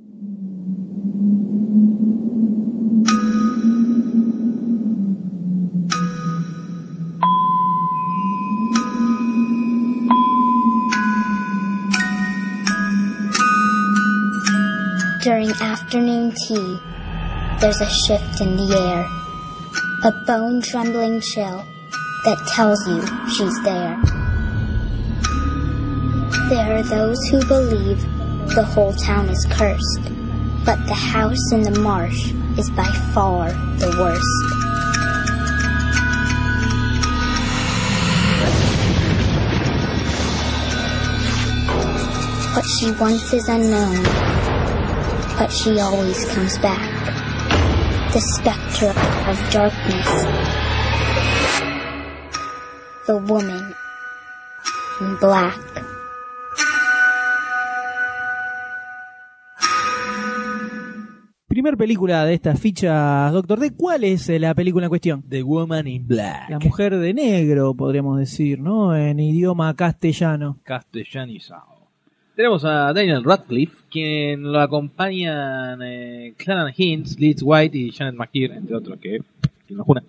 [SPEAKER 1] During afternoon tea, there's a shift in the air, a bone-trembling chill that tells you she's there. There are those who believe the whole town is cursed, but the house in the marsh is by far the worst. What she wants is unknown, but she always comes back. The specter of darkness. The woman in black.
[SPEAKER 2] Primer película de estas fichas, Doctor D. ¿Cuál es la película en cuestión?
[SPEAKER 3] The Woman in Black.
[SPEAKER 2] La mujer de negro, podríamos decir, ¿no? En idioma castellano.
[SPEAKER 3] Castellanizado. Tenemos a Daniel Radcliffe, quien lo acompañan Clara Hinds, Liz White y Janet McTeer, entre otros, que nos una.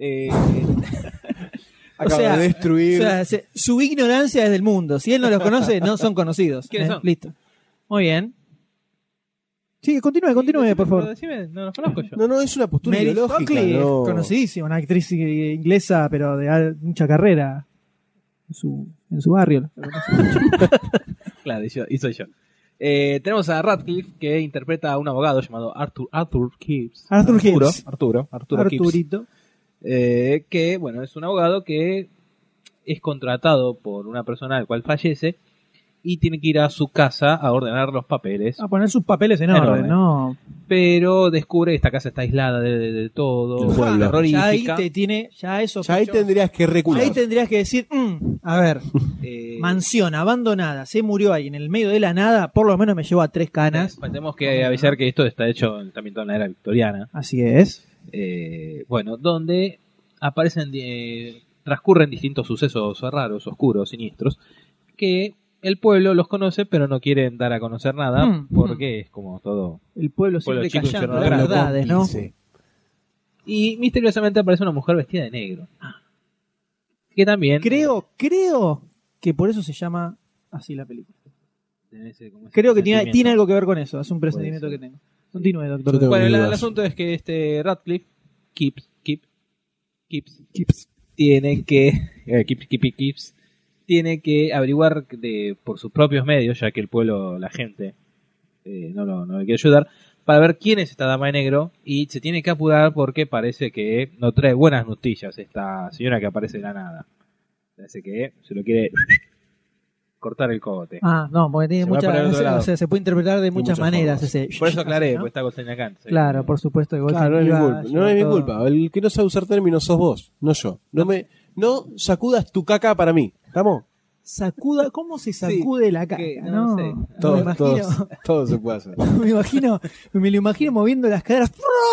[SPEAKER 4] Acaba de destruir.
[SPEAKER 2] O sea, su ignorancia es del mundo. Si él no los conoce, no son conocidos.
[SPEAKER 3] ¿Quiénes son?
[SPEAKER 2] Listo. Muy bien. Sí, continúe, por favor.
[SPEAKER 3] Decime, no los conozco yo.
[SPEAKER 4] No, es una postura
[SPEAKER 2] Mary
[SPEAKER 4] ideológica.
[SPEAKER 2] Stockley
[SPEAKER 4] No.
[SPEAKER 2] es conocidísima, una actriz inglesa, pero de mucha carrera en su barrio.
[SPEAKER 3] Claro, hizo yo. Tenemos a Radcliffe, que interpreta a un abogado llamado Arthur Gibbs. Arturo Gibbs.
[SPEAKER 2] Arturito.
[SPEAKER 3] Que, bueno, es un abogado que es contratado por una persona al cual fallece y tiene que ir a su casa a ordenar los papeles.
[SPEAKER 2] A poner sus papeles en orden, ¿no?
[SPEAKER 3] Pero descubre que esta casa está aislada de todo,
[SPEAKER 4] Del pueblo.
[SPEAKER 2] Ya ahí
[SPEAKER 3] terrorífica.
[SPEAKER 2] te tiene, ya eso.
[SPEAKER 4] Ya ahí tendrías que recular.
[SPEAKER 2] Ahí tendrías que decir, a ver, mansión abandonada, se murió ahí en el medio de la nada, por lo menos me llevó a 3 canas.
[SPEAKER 3] Tenemos que avisar que esto está hecho también toda la era victoriana.
[SPEAKER 2] Así es.
[SPEAKER 3] Bueno, donde aparecen, transcurren distintos sucesos raros, oscuros, siniestros, que el pueblo los conoce, pero no quieren dar a conocer nada, porque es como todo.
[SPEAKER 2] El pueblo
[SPEAKER 3] Pueblo
[SPEAKER 2] siempre
[SPEAKER 3] chico,
[SPEAKER 2] callando
[SPEAKER 3] infierno
[SPEAKER 2] las
[SPEAKER 3] grande.
[SPEAKER 2] verdades, ¿no?
[SPEAKER 4] Sí.
[SPEAKER 3] Y misteriosamente aparece una mujer vestida de negro. Que también...
[SPEAKER 2] Creo que por eso se llama así la película.
[SPEAKER 3] como ese
[SPEAKER 2] Creo que
[SPEAKER 3] sentimiento.
[SPEAKER 2] tiene algo que ver con eso, es un presentimiento
[SPEAKER 3] Puede
[SPEAKER 2] que tengo. Continúe, doctor.
[SPEAKER 4] Yo tengo
[SPEAKER 3] Bueno,
[SPEAKER 4] mis
[SPEAKER 3] el
[SPEAKER 4] dudas.
[SPEAKER 3] asunto es que este Radcliffe, Gibbs, tiene que... Gibbs, tiene que averiguar por sus propios medios, ya que el pueblo, la gente, no le quiere ayudar, para ver quién es esta dama de negro, y se tiene que apurar porque parece que no trae buenas noticias esta señora que aparece de la nada. Parece que se lo quiere cortar el cogote.
[SPEAKER 2] Ah, no, porque tiene
[SPEAKER 3] Se va para el otro lado.
[SPEAKER 2] o sea, se puede interpretar de muchas maneras
[SPEAKER 4] formas.
[SPEAKER 2] ese.
[SPEAKER 3] Por eso aclaré,
[SPEAKER 2] ¿no?
[SPEAKER 3] porque está Goldstein acá. ¿Sí?
[SPEAKER 2] Claro, por supuesto. Que
[SPEAKER 4] Claro, no es mi
[SPEAKER 2] Goldstein
[SPEAKER 4] culpa.
[SPEAKER 2] iba
[SPEAKER 4] No es mi
[SPEAKER 2] todo-
[SPEAKER 4] culpa. El que no sabe usar términos sos vos, no yo. No sacudas tu caca para mí. ¿Estamos?
[SPEAKER 2] Sacuda, ¿cómo se sacude la caca?
[SPEAKER 3] que
[SPEAKER 2] No,
[SPEAKER 3] no sé.
[SPEAKER 2] me imagino.
[SPEAKER 4] Todo se puede hacer.
[SPEAKER 2] me lo imagino moviendo las caderas,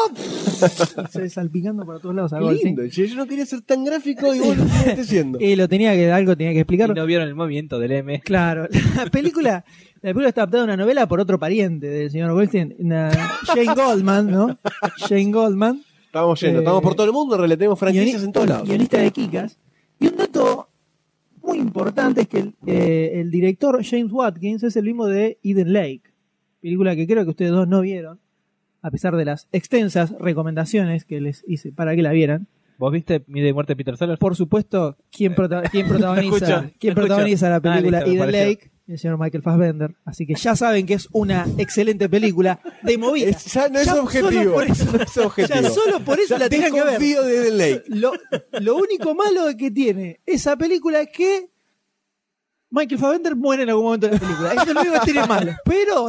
[SPEAKER 2] se salpicando para todos lados a
[SPEAKER 4] Qué
[SPEAKER 2] Goldstein.
[SPEAKER 4] lindo. Che, yo no quería ser tan gráfico y vos lo estás haciendo.
[SPEAKER 2] Algo tenía que explicar.
[SPEAKER 3] Y no vieron el movimiento del M.
[SPEAKER 2] Claro, la película está adaptada a una novela por otro pariente del señor Goldstein, Jane Goldman, ¿no? Jane Goldman,
[SPEAKER 4] Estamos yendo, estamos por todo el mundo, reletemos franquicias en todos lados.
[SPEAKER 2] guionista de Kikas. Y un dato muy importante es que el director James Watkins es el mismo de Eden Lake, película que creo que ustedes dos no vieron, a pesar de las extensas recomendaciones que les hice para que la vieran.
[SPEAKER 3] ¿Vos viste Mi de muerte de Peter Sellers?
[SPEAKER 2] Por supuesto, ¿quién protagoniza la película
[SPEAKER 3] listo, me
[SPEAKER 2] Eden
[SPEAKER 3] pareció.
[SPEAKER 2] Lake? El señor Michael Fassbender. Así que ya saben que es una excelente película de movida.
[SPEAKER 4] Ya no es
[SPEAKER 2] Ya
[SPEAKER 4] objetivo.
[SPEAKER 2] solo por eso,
[SPEAKER 4] No es objetivo.
[SPEAKER 2] ya solo por eso
[SPEAKER 4] Ya
[SPEAKER 2] la tienen que ver.
[SPEAKER 4] desconfío de The Lake.
[SPEAKER 2] Lo único malo que tiene esa película es que Michael Fassbender muere en algún momento de la película. Eso es lo único que tiene malo. Pero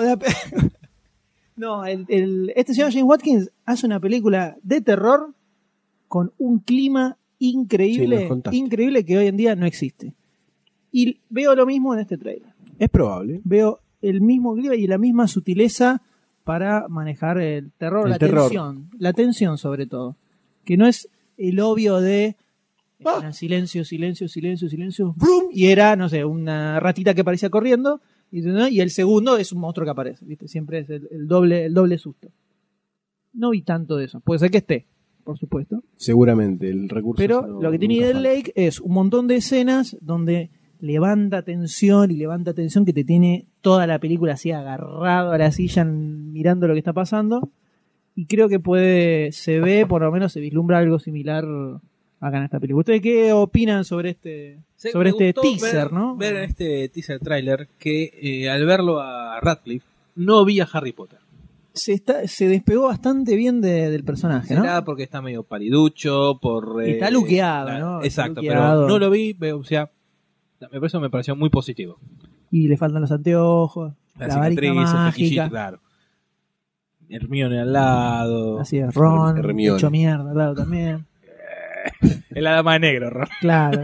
[SPEAKER 2] no, este señor James Watkins hace una película de terror con un clima
[SPEAKER 4] Sí,
[SPEAKER 2] increíble,
[SPEAKER 4] nos contaste.
[SPEAKER 2] increíble que hoy en día no existe. Y veo lo mismo en este trailer.
[SPEAKER 4] Es probable.
[SPEAKER 2] Veo el mismo clima y la misma sutileza para manejar el terror,
[SPEAKER 4] El
[SPEAKER 2] la
[SPEAKER 4] terror.
[SPEAKER 2] tensión. La tensión sobre todo. Que no es el obvio de era silencio, ¡brum! Y era, no sé, una ratita que aparecía corriendo y el segundo es un monstruo que aparece, ¿viste? Siempre es el doble susto. No vi tanto de eso. Puede ser que esté, por supuesto.
[SPEAKER 4] Seguramente, el recurso.
[SPEAKER 2] Pero
[SPEAKER 4] no-
[SPEAKER 2] lo que tiene
[SPEAKER 4] nunca
[SPEAKER 2] Eden
[SPEAKER 4] falta.
[SPEAKER 2] Lake es un montón de escenas donde levanta tensión que te tiene toda la película así agarrado a la silla mirando lo que está pasando. Y creo que se ve, por lo menos se vislumbra algo similar acá en esta película. ¿Ustedes qué opinan sobre este
[SPEAKER 3] Me gustó
[SPEAKER 2] teaser, no?
[SPEAKER 3] Ver en este teaser trailer que al verlo a Radcliffe no vi a Harry Potter.
[SPEAKER 2] Se despegó bastante bien del personaje, ¿no?
[SPEAKER 3] Será porque está medio paliducho,
[SPEAKER 2] Está luqueado, ¿no? Está
[SPEAKER 3] Exacto,
[SPEAKER 2] luqueado.
[SPEAKER 3] pero no lo vi, o sea, me pareció muy positivo.
[SPEAKER 2] Y le faltan los anteojos, la varita
[SPEAKER 3] cicatriz, el flequillito,
[SPEAKER 2] mágica.
[SPEAKER 3] claro. Hermione al lado.
[SPEAKER 2] Así es, Ron,
[SPEAKER 4] Hermione.
[SPEAKER 2] hecho mierda al lado también.
[SPEAKER 3] El dama de negro, Ron.
[SPEAKER 2] Claro.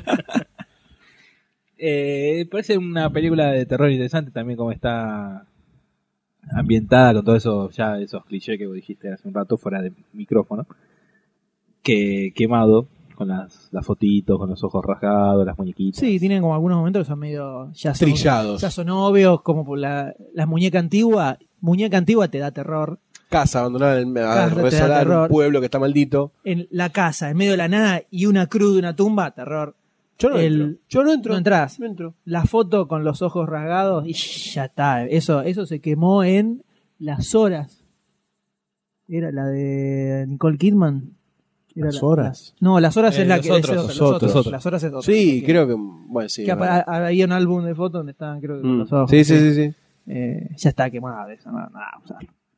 [SPEAKER 3] Parece una película de terror interesante también como está ambientada con todo eso, esos clichés que vos dijiste hace un rato fuera de micrófono. Quemado. con las fotitos, con los ojos rasgados, las muñequitas.
[SPEAKER 2] Sí, tienen como algunos momentos que son medio... Ya son,
[SPEAKER 4] Trillados.
[SPEAKER 2] Ya son obvios, como por las muñecas antiguas. Muñeca antigua te da terror.
[SPEAKER 4] Casa abandonada a
[SPEAKER 2] Casa te da
[SPEAKER 4] resolar un
[SPEAKER 2] terror.
[SPEAKER 4] pueblo que está maldito.
[SPEAKER 2] En la casa, en medio de la nada, y una cruz de una tumba, terror.
[SPEAKER 4] Yo no entro. Yo no entro.
[SPEAKER 2] No entrás.
[SPEAKER 4] No entro.
[SPEAKER 2] La foto con los ojos rasgados, y ya está. Eso se quemó en Las Horas. Era la de Nicole Kidman. Era
[SPEAKER 4] ¿Las Horas?
[SPEAKER 2] No, Las Horas es la
[SPEAKER 3] Los
[SPEAKER 2] que...
[SPEAKER 3] Otros,
[SPEAKER 2] es
[SPEAKER 4] Los Otros.
[SPEAKER 2] Las Horas es otra.
[SPEAKER 4] Sí,
[SPEAKER 2] Que-
[SPEAKER 4] creo que... Bueno, sí.
[SPEAKER 2] que
[SPEAKER 4] es verdad.
[SPEAKER 2] había un álbum de fotos donde estaban, creo que los ojos.
[SPEAKER 4] Sí, sí, sí, sí.
[SPEAKER 2] Ya está quemada esa, nada a usar.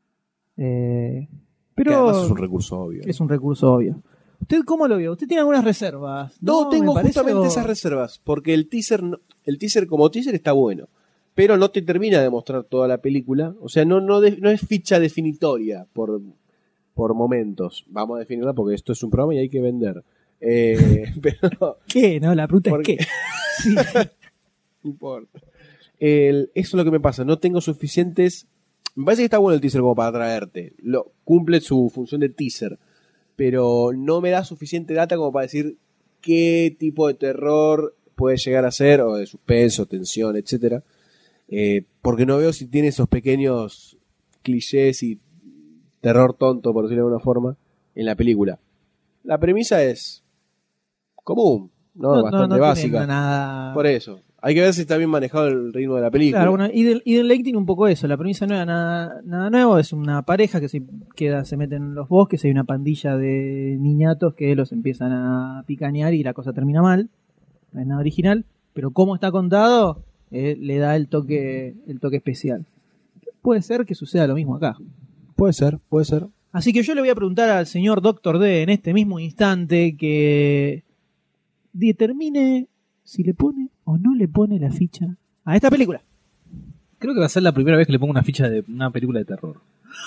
[SPEAKER 4] Que
[SPEAKER 2] Pero
[SPEAKER 4] además es un recurso obvio.
[SPEAKER 2] es un recurso obvio. ¿Usted cómo lo vio? ¿Usted tiene algunas reservas?
[SPEAKER 4] No, tengo
[SPEAKER 2] me parece,
[SPEAKER 4] justamente
[SPEAKER 2] o-
[SPEAKER 4] esas reservas, porque el teaser como teaser está bueno, pero no te termina de mostrar toda la película, o sea, no es ficha definitoria por momentos. Vamos a definirla porque esto es un programa y hay que vender. Pero
[SPEAKER 2] ¿Qué? No, la pregunta
[SPEAKER 4] Porque-
[SPEAKER 2] es qué. Sí.
[SPEAKER 4] no importa. Eso es lo que me pasa, no tengo suficientes... Me parece que está bueno el teaser como para atraerte, cumple su función de teaser, pero no me da suficiente data como para decir qué tipo de terror puede llegar a ser, o de suspenso, tensión, etcétera, porque no veo si tiene esos pequeños clichés y terror tonto, por decirlo de alguna forma, en la película. La premisa es común, ¿no? Bastante
[SPEAKER 2] tiene
[SPEAKER 4] básica.
[SPEAKER 2] nada.
[SPEAKER 4] Por eso. Hay que ver si está bien manejado el ritmo de la película.
[SPEAKER 2] Claro, bueno, Eden Lake tiene un poco eso. La premisa no era nada nuevo. Es una pareja que se meten en los bosques. Hay una pandilla de niñatos que los empiezan a picanear y la cosa termina mal. No es nada original. Pero cómo está contado, le da el toque especial. Puede ser que suceda lo mismo acá.
[SPEAKER 4] Puede ser, puede ser.
[SPEAKER 2] Así que yo le voy a preguntar al señor Doctor D en este mismo instante que determine si le pone o no le pone la ficha a esta película.
[SPEAKER 3] Creo que va a ser la primera vez que le pongo una ficha de una película de terror.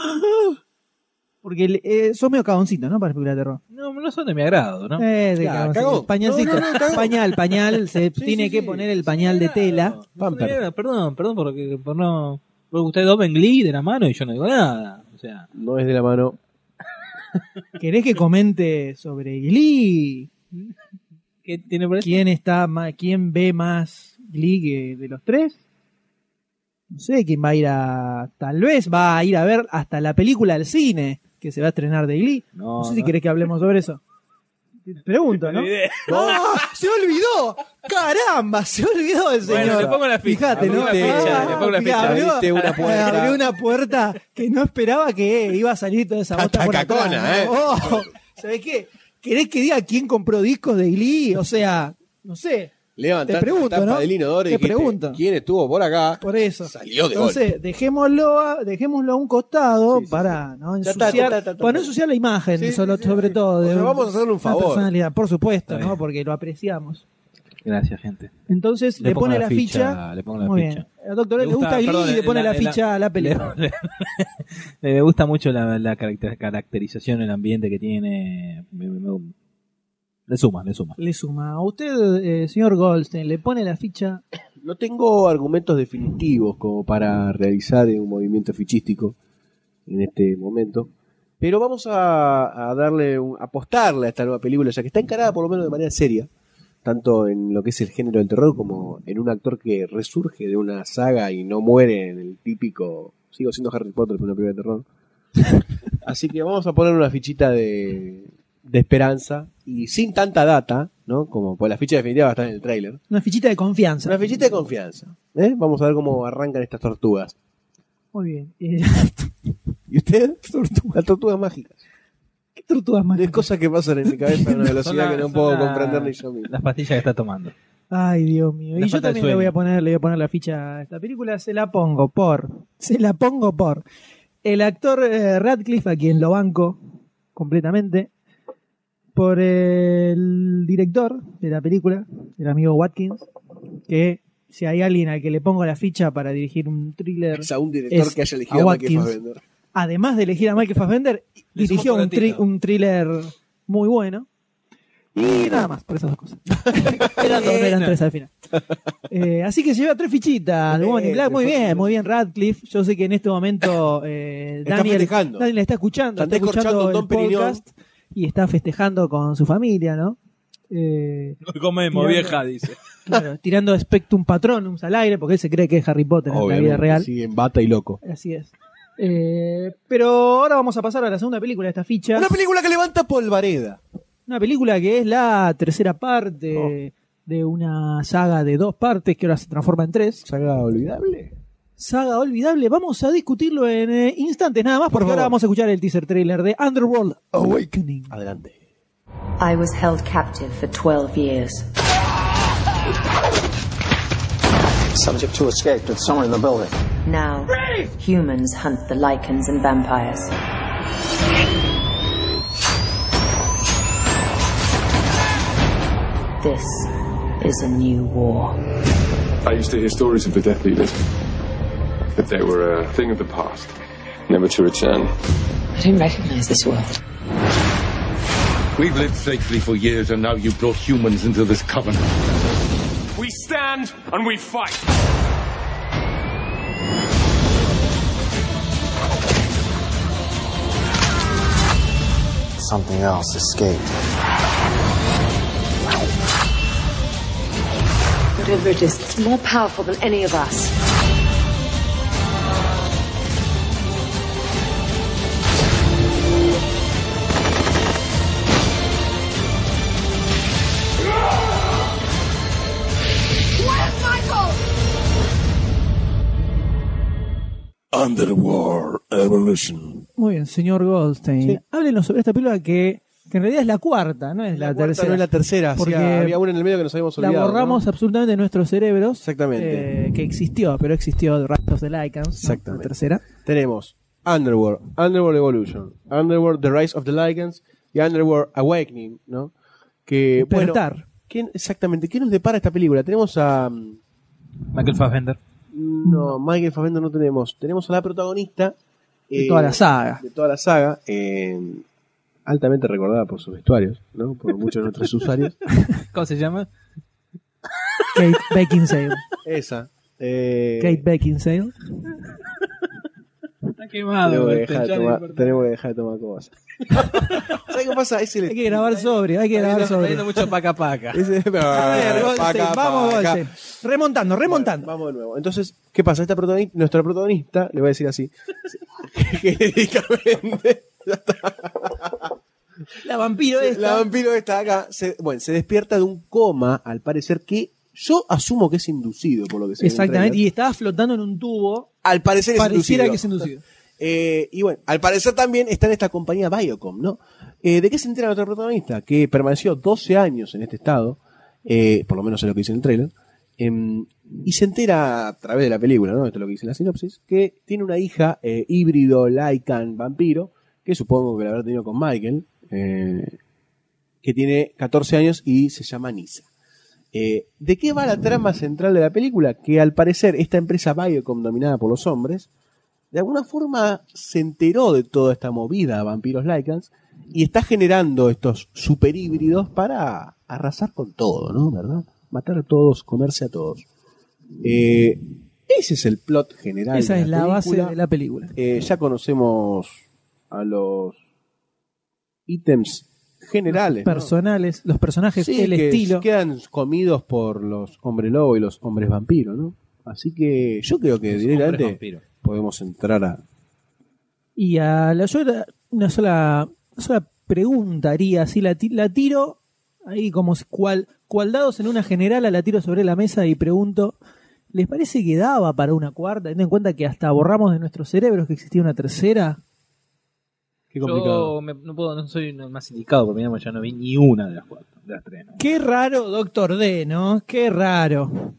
[SPEAKER 2] Porque sos medio cagoncito, ¿no? Para películas de terror.
[SPEAKER 3] No son de mi agrado, ¿no?
[SPEAKER 2] De
[SPEAKER 4] Ya,
[SPEAKER 2] cagoncito.
[SPEAKER 4] cagó.
[SPEAKER 2] Pañalcito.
[SPEAKER 4] No, cagó.
[SPEAKER 2] Pañal. Se
[SPEAKER 4] Sí,
[SPEAKER 2] tiene
[SPEAKER 4] sí,
[SPEAKER 2] que
[SPEAKER 4] sí.
[SPEAKER 2] poner el pañal de tela.
[SPEAKER 3] Pamper. Perdón por no... Porque ustedes dos ven Glee de la mano y yo no digo nada. O sea,
[SPEAKER 4] No es de la mano.
[SPEAKER 2] ¿Querés que comente sobre Glee?
[SPEAKER 3] ¿qué tiene por eso?
[SPEAKER 2] ¿Quién ve más Glee que de los tres? No sé quién va a ir tal vez va a ir a ver hasta la película al cine que se va a estrenar de Glee. No sé si querés que hablemos sobre eso. Pregunto, ¿no? ¡Ah! ¡Se olvidó! ¡Caramba! Se olvidó el señor.
[SPEAKER 3] Bueno, le pongo la ficha.
[SPEAKER 2] Fíjate, ¿no?
[SPEAKER 3] Abrió la ficha, le pongo la ficha.
[SPEAKER 4] Abriste una puerta.
[SPEAKER 2] Abrió una puerta que no esperaba que iba a salir toda esa bosta por atrás,
[SPEAKER 4] Cacona,
[SPEAKER 2] ¿no? Oh, ¿sabés qué? ¿Querés que diga quién compró discos de Glee? O sea, no sé.
[SPEAKER 4] Levantaste
[SPEAKER 2] Te pregunto,
[SPEAKER 4] la tapa
[SPEAKER 2] ¿no?
[SPEAKER 4] del inodoro y
[SPEAKER 2] Te
[SPEAKER 4] dijiste,
[SPEAKER 2] pregunto.
[SPEAKER 4] ¿quién estuvo por acá?
[SPEAKER 2] Por eso.
[SPEAKER 4] Salió de
[SPEAKER 2] Entonces, dejémoslo a un costado
[SPEAKER 4] Sí, sí,
[SPEAKER 2] para no
[SPEAKER 4] Ya está,
[SPEAKER 2] ensuciar,
[SPEAKER 4] está.
[SPEAKER 2] para no ensuciar la imagen,
[SPEAKER 4] Sí,
[SPEAKER 2] sobre todo.
[SPEAKER 4] O sea,
[SPEAKER 2] de
[SPEAKER 4] vamos a hacerle un
[SPEAKER 2] una
[SPEAKER 4] favor.
[SPEAKER 2] personalidad, por supuesto,
[SPEAKER 3] Está
[SPEAKER 2] ¿no?
[SPEAKER 3] bien.
[SPEAKER 2] Porque lo apreciamos.
[SPEAKER 3] Gracias, gente.
[SPEAKER 2] Entonces, le
[SPEAKER 3] pongo
[SPEAKER 2] pone la ficha.
[SPEAKER 3] Le pongo la
[SPEAKER 2] Muy
[SPEAKER 3] ficha.
[SPEAKER 2] bien. Al doctor le gusta Glee y le pone la ficha a la película.
[SPEAKER 3] Me gusta mucho la caracterización, el ambiente que tiene. Le suma.
[SPEAKER 2] Le suma. A usted, señor Goldstein, le pone la ficha.
[SPEAKER 4] No tengo argumentos definitivos como para realizar un movimiento fichístico en este momento, pero vamos a apostarle a esta nueva película, ya que está encarada por lo menos de manera seria, tanto en lo que es el género del terror como en un actor que resurge de una saga y no muere en el típico, sigo siendo Harry Potter, pero una película de terror. Así que vamos a poner una fichita de esperanza y sin tanta data, ¿no? Como pues la ficha definitiva va a estar en el tráiler.
[SPEAKER 2] Una fichita de confianza.
[SPEAKER 4] Una fichita de confianza. Vamos a ver cómo arrancan estas tortugas.
[SPEAKER 2] Muy bien.
[SPEAKER 4] ¿Y usted? Las tortugas mágicas.
[SPEAKER 2] ¿Qué tortugas más?
[SPEAKER 4] De cosas que pasan en mi cabeza a una velocidad
[SPEAKER 3] Son
[SPEAKER 4] que no
[SPEAKER 3] son
[SPEAKER 4] puedo
[SPEAKER 3] la-
[SPEAKER 4] comprender ni yo mismo.
[SPEAKER 3] Las pastillas que está tomando.
[SPEAKER 2] Ay, Dios mío.
[SPEAKER 3] La
[SPEAKER 2] Y yo
[SPEAKER 3] falta de
[SPEAKER 2] también le voy
[SPEAKER 3] sueño.
[SPEAKER 2] a poner la ficha a esta película. Se la pongo por el actor Radcliffe, a quien lo banco completamente. Por el director de la película, el amigo Watkins, que si hay alguien al que le pongo la ficha para dirigir un thriller,
[SPEAKER 4] Es a un director
[SPEAKER 2] es
[SPEAKER 4] que haya
[SPEAKER 2] a
[SPEAKER 4] elegido a Michael
[SPEAKER 2] Watkins.
[SPEAKER 4] Fassbender.
[SPEAKER 2] Además de elegir a Michael Fassbender,
[SPEAKER 3] Le
[SPEAKER 2] dirigió
[SPEAKER 3] sumo Tarantino.
[SPEAKER 2] un thriller muy bueno. Y nada más, por esas dos cosas. eran tres al final. Así que se lleva 3 fichitas de Bonnie Black. Muy bien, Radcliffe. Yo sé que en este momento Daniel
[SPEAKER 4] festejando.
[SPEAKER 2] la está escuchando.
[SPEAKER 4] Está descorchando un
[SPEAKER 2] el
[SPEAKER 4] Don Perignon.
[SPEAKER 2] podcast y está festejando con su familia, ¿no?
[SPEAKER 3] No comemos,
[SPEAKER 2] Tirando-
[SPEAKER 3] vieja, dice.
[SPEAKER 2] Claro, tirando Spectrum Patronums al aire, porque él se cree que es Harry Potter en la vida
[SPEAKER 4] Obviamente,
[SPEAKER 2] real.
[SPEAKER 4] sí, en bata y loco.
[SPEAKER 2] Así es. Pero ahora vamos a pasar a la segunda película de esta ficha.
[SPEAKER 4] Una película que levanta polvareda.
[SPEAKER 2] Una película que es la tercera parte de una saga de 2 partes que ahora se transforma en 3.
[SPEAKER 4] Saga olvidable.
[SPEAKER 2] Saga olvidable. Vamos a discutirlo en instantes nada más, porque
[SPEAKER 4] favor.
[SPEAKER 2] ahora vamos a escuchar el teaser trailer de Underworld Awakening.
[SPEAKER 4] Adelante.
[SPEAKER 5] I was held captive for 12 years.
[SPEAKER 6] Subject to escape. It's somewhere in the building.
[SPEAKER 5] Now, humans hunt the Lycans and vampires. This is a new war.
[SPEAKER 7] I used to hear stories of the Death Eaters. That they were a thing of the past, never to return.
[SPEAKER 5] I don't recognize this world.
[SPEAKER 8] We've lived safely for years, and now you've brought humans into this covenant.
[SPEAKER 7] We stand and we fight.
[SPEAKER 6] Something else escaped.
[SPEAKER 5] Whatever it is, it's more powerful than any of us.
[SPEAKER 4] Underworld Evolution.
[SPEAKER 2] Muy bien, señor Goldstein.
[SPEAKER 4] Sí.
[SPEAKER 2] Háblenos sobre esta película que en realidad es la cuarta, no es la
[SPEAKER 4] cuarta
[SPEAKER 2] tercera.
[SPEAKER 4] no es la tercera,
[SPEAKER 2] Porque
[SPEAKER 4] había una en el medio que nos habíamos
[SPEAKER 2] la
[SPEAKER 4] olvidado.
[SPEAKER 2] borramos
[SPEAKER 4] ¿no?
[SPEAKER 2] absolutamente de nuestros cerebros.
[SPEAKER 4] Exactamente.
[SPEAKER 2] Que existió, pero existió The Rise of the Lycans, ¿no?
[SPEAKER 4] Exactamente.
[SPEAKER 2] La tercera.
[SPEAKER 4] Tenemos Underworld, Underworld Evolution, Underworld The Rise of the Lycans y Underworld Awakening, ¿no? Que,
[SPEAKER 2] Despertar.
[SPEAKER 4] Exactamente, ¿qué nos depara esta película? Tenemos a...
[SPEAKER 3] Michael Fassbender.
[SPEAKER 4] No, Michael Fassbender no tenemos. Tenemos a la protagonista
[SPEAKER 2] De toda la saga.
[SPEAKER 4] De toda la saga, altamente recordada por sus vestuarios, ¿no? Por muchos de nuestros usuarios.
[SPEAKER 3] ¿Cómo se llama?
[SPEAKER 2] Kate Beckinsale.
[SPEAKER 4] Esa.
[SPEAKER 2] Kate Beckinsale.
[SPEAKER 3] Está quemado.
[SPEAKER 4] Tenemos que dejar de tomar cosas. ¿Sabes qué pasa?
[SPEAKER 2] Hay que grabar sobrio, hay que grabar
[SPEAKER 3] Está
[SPEAKER 2] sobrio.
[SPEAKER 3] viendo mucho paca paca.
[SPEAKER 2] A ver, Goldstein, vamos, Goldstein. Remontando.
[SPEAKER 4] Vamos de nuevo. Entonces, ¿qué pasa? Nuestra protagonista, le voy a decir así, genéricamente,
[SPEAKER 2] La vampiro esta.
[SPEAKER 4] la vampiro está acá, se despierta de un coma, al parecer, que yo asumo que es inducido, por lo que se ve en el
[SPEAKER 2] Exactamente,
[SPEAKER 4] trailer.
[SPEAKER 2] y estaba flotando en un tubo.
[SPEAKER 4] Al parecer es
[SPEAKER 2] Pareciera
[SPEAKER 4] inducido.
[SPEAKER 2] que es inducido.
[SPEAKER 4] Y bueno, al parecer también está en esta compañía Viacom, ¿no? ¿De qué se entera nuestra protagonista? Que permaneció 12 años en este estado, por lo menos es lo que dice en el trailer, y se entera a través de la película, ¿no? Esto es lo que dice en la sinopsis, que tiene una hija híbrido, Lycan, vampiro, que supongo que la habrá tenido con Michael, que tiene 14 años y se llama Nisa. ¿De qué va la trama central de la película? Que al parecer esta empresa Viacom, dominada por los hombres, de alguna forma se enteró de toda esta movida vampiros Lycans y está generando estos super híbridos para arrasar con todo, ¿no? ¿Verdad? Matar a todos, comerse a todos. Ese es el plot general.
[SPEAKER 2] Esa
[SPEAKER 4] de
[SPEAKER 2] es la base
[SPEAKER 4] película.
[SPEAKER 2] de la película.
[SPEAKER 4] Ya conocemos a los ítems generales, ¿no?
[SPEAKER 2] Personales, los personajes,
[SPEAKER 4] Sí,
[SPEAKER 2] el
[SPEAKER 4] que
[SPEAKER 2] estilo.
[SPEAKER 4] quedan comidos por los hombres lobo y los hombres vampiro, ¿no? Así que yo creo que
[SPEAKER 3] Los
[SPEAKER 4] directamente
[SPEAKER 3] hombres vampiro.
[SPEAKER 4] podemos entrar a...
[SPEAKER 2] Y a la yo una sola pregunta haría, así la tiro ahí como cual dados en una general, la tiro sobre la mesa y pregunto, ¿les parece que daba para una cuarta? Teniendo en cuenta que hasta borramos de nuestros cerebros que existía una tercera.
[SPEAKER 4] Qué complicado.
[SPEAKER 3] Yo no soy el más indicado porque digamos, ya no vi ni una de las cuatro, de las tres. ¿no?
[SPEAKER 2] Qué raro, Doctor D, ¿no? Qué raro.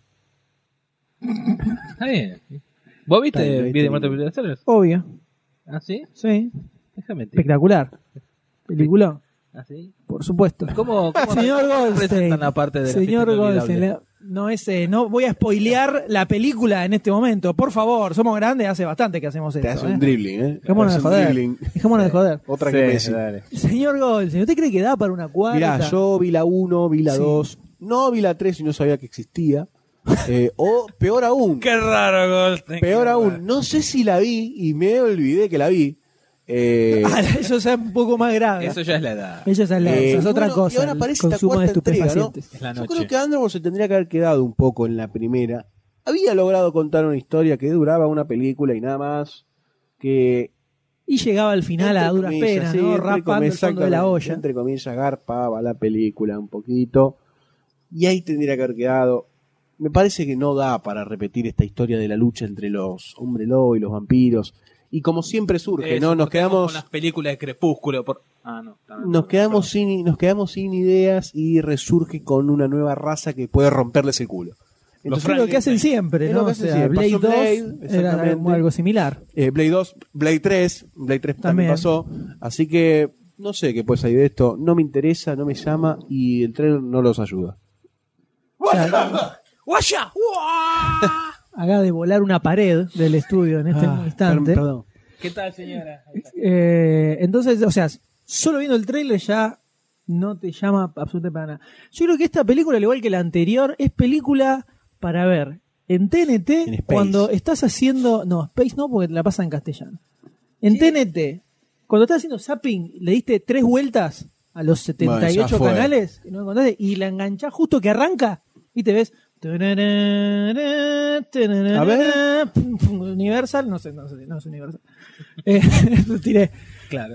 [SPEAKER 3] Está bien. ¿Vos viste
[SPEAKER 4] Está bien,
[SPEAKER 3] Vida y
[SPEAKER 4] está
[SPEAKER 3] Muerte
[SPEAKER 4] bien.
[SPEAKER 3] de Peter?
[SPEAKER 2] Obvio.
[SPEAKER 3] ¿Ah, sí?
[SPEAKER 2] Sí.
[SPEAKER 3] Déjame mentir.
[SPEAKER 2] Espectacular. Película.
[SPEAKER 3] ¿Ah, sí?
[SPEAKER 2] Por supuesto.
[SPEAKER 3] ¿Cómo
[SPEAKER 2] Señor Goldstein.
[SPEAKER 3] presentan la parte de la
[SPEAKER 2] Señor
[SPEAKER 3] fiesta
[SPEAKER 2] Goldstein.
[SPEAKER 3] inolvidable?
[SPEAKER 2] No voy a spoilear la película en este momento. Por favor, somos grandes, hace bastante que hacemos
[SPEAKER 4] Te
[SPEAKER 2] esto.
[SPEAKER 4] hace un dribbling, ¿eh?
[SPEAKER 2] Dejémonos
[SPEAKER 4] Te
[SPEAKER 2] de
[SPEAKER 4] hace un
[SPEAKER 2] joder.
[SPEAKER 4] dribbling.
[SPEAKER 2] Dejémonos de joder.
[SPEAKER 4] Otra
[SPEAKER 3] Sí,
[SPEAKER 4] que Messi.
[SPEAKER 3] dale.
[SPEAKER 2] Señor Goldstein, ¿usted cree que da para una cuarta?
[SPEAKER 4] Mirá, yo vi la 1, vi la
[SPEAKER 2] Sí.
[SPEAKER 4] 2, no vi la 3 y no sabía que existía. O peor aún,
[SPEAKER 3] Qué raro, Goldstein.
[SPEAKER 4] no sé si la vi y me olvidé que la vi.
[SPEAKER 2] Eso ya es un poco más grave.
[SPEAKER 3] Eso ya es la edad.
[SPEAKER 2] Eso es otra
[SPEAKER 4] bueno,
[SPEAKER 2] cosa.
[SPEAKER 4] Y ahora
[SPEAKER 2] el
[SPEAKER 4] aparece esta
[SPEAKER 2] consumo de
[SPEAKER 4] cuarta entrega, ¿no?
[SPEAKER 2] estupefacientes.
[SPEAKER 3] Es la
[SPEAKER 4] Yo
[SPEAKER 3] noche.
[SPEAKER 4] creo que Underworld se tendría que haber quedado un poco en la primera. Había logrado contar una historia que duraba una película y nada más. Que
[SPEAKER 2] Y llegaba al final a
[SPEAKER 4] entre
[SPEAKER 2] duras
[SPEAKER 4] comillas,
[SPEAKER 2] penas,
[SPEAKER 4] sí,
[SPEAKER 2] ¿no?
[SPEAKER 4] entre
[SPEAKER 2] Rapando
[SPEAKER 4] comillas,
[SPEAKER 2] el fondo de la
[SPEAKER 4] exactamente,
[SPEAKER 2] olla.
[SPEAKER 4] entre comillas, garpaba la película un poquito. Y ahí tendría que haber quedado. Me parece que no da para repetir esta historia de la lucha entre los hombre lobo y los vampiros. Y como siempre surge,
[SPEAKER 3] Eso,
[SPEAKER 4] ¿no? Nos
[SPEAKER 3] porque estamos
[SPEAKER 4] quedamos.
[SPEAKER 3] con las películas de Crepúsculo.
[SPEAKER 4] Nos quedamos sin ideas y resurge con una nueva raza que puede romperles el culo.
[SPEAKER 2] Entonces, es lo que hacen siempre,
[SPEAKER 4] Es
[SPEAKER 2] ¿no?
[SPEAKER 4] lo que
[SPEAKER 2] O
[SPEAKER 4] hacen
[SPEAKER 2] sea,
[SPEAKER 4] siempre.
[SPEAKER 2] Blade
[SPEAKER 4] Pasó
[SPEAKER 2] 2
[SPEAKER 4] Blade,
[SPEAKER 2] era
[SPEAKER 4] exactamente.
[SPEAKER 2] algo similar.
[SPEAKER 4] Blade 2, Blade 3 también pasó. Así que no sé qué puede salir de esto. No me interesa, no me llama y el trailer no los ayuda.
[SPEAKER 2] O sea, haga de volar una pared del estudio en este instante.
[SPEAKER 4] Perdón.
[SPEAKER 3] ¿Qué tal, señora?
[SPEAKER 2] Entonces, o sea, solo viendo el trailer ya no te llama absolutamente para nada. Yo creo que esta película, al igual que la anterior, es película para ver en TNT
[SPEAKER 4] En Space.
[SPEAKER 2] cuando estás haciendo... No, Space no, porque la pasa en castellano. En TNT, cuando estás haciendo zapping, le diste 3 vueltas a los 78
[SPEAKER 4] Bueno, ya fue.
[SPEAKER 2] canales que no encontraste, y la enganchás justo que arranca y te ves...
[SPEAKER 4] A ver.
[SPEAKER 2] Universal, no es Universal. Lo tiré.
[SPEAKER 3] Claro.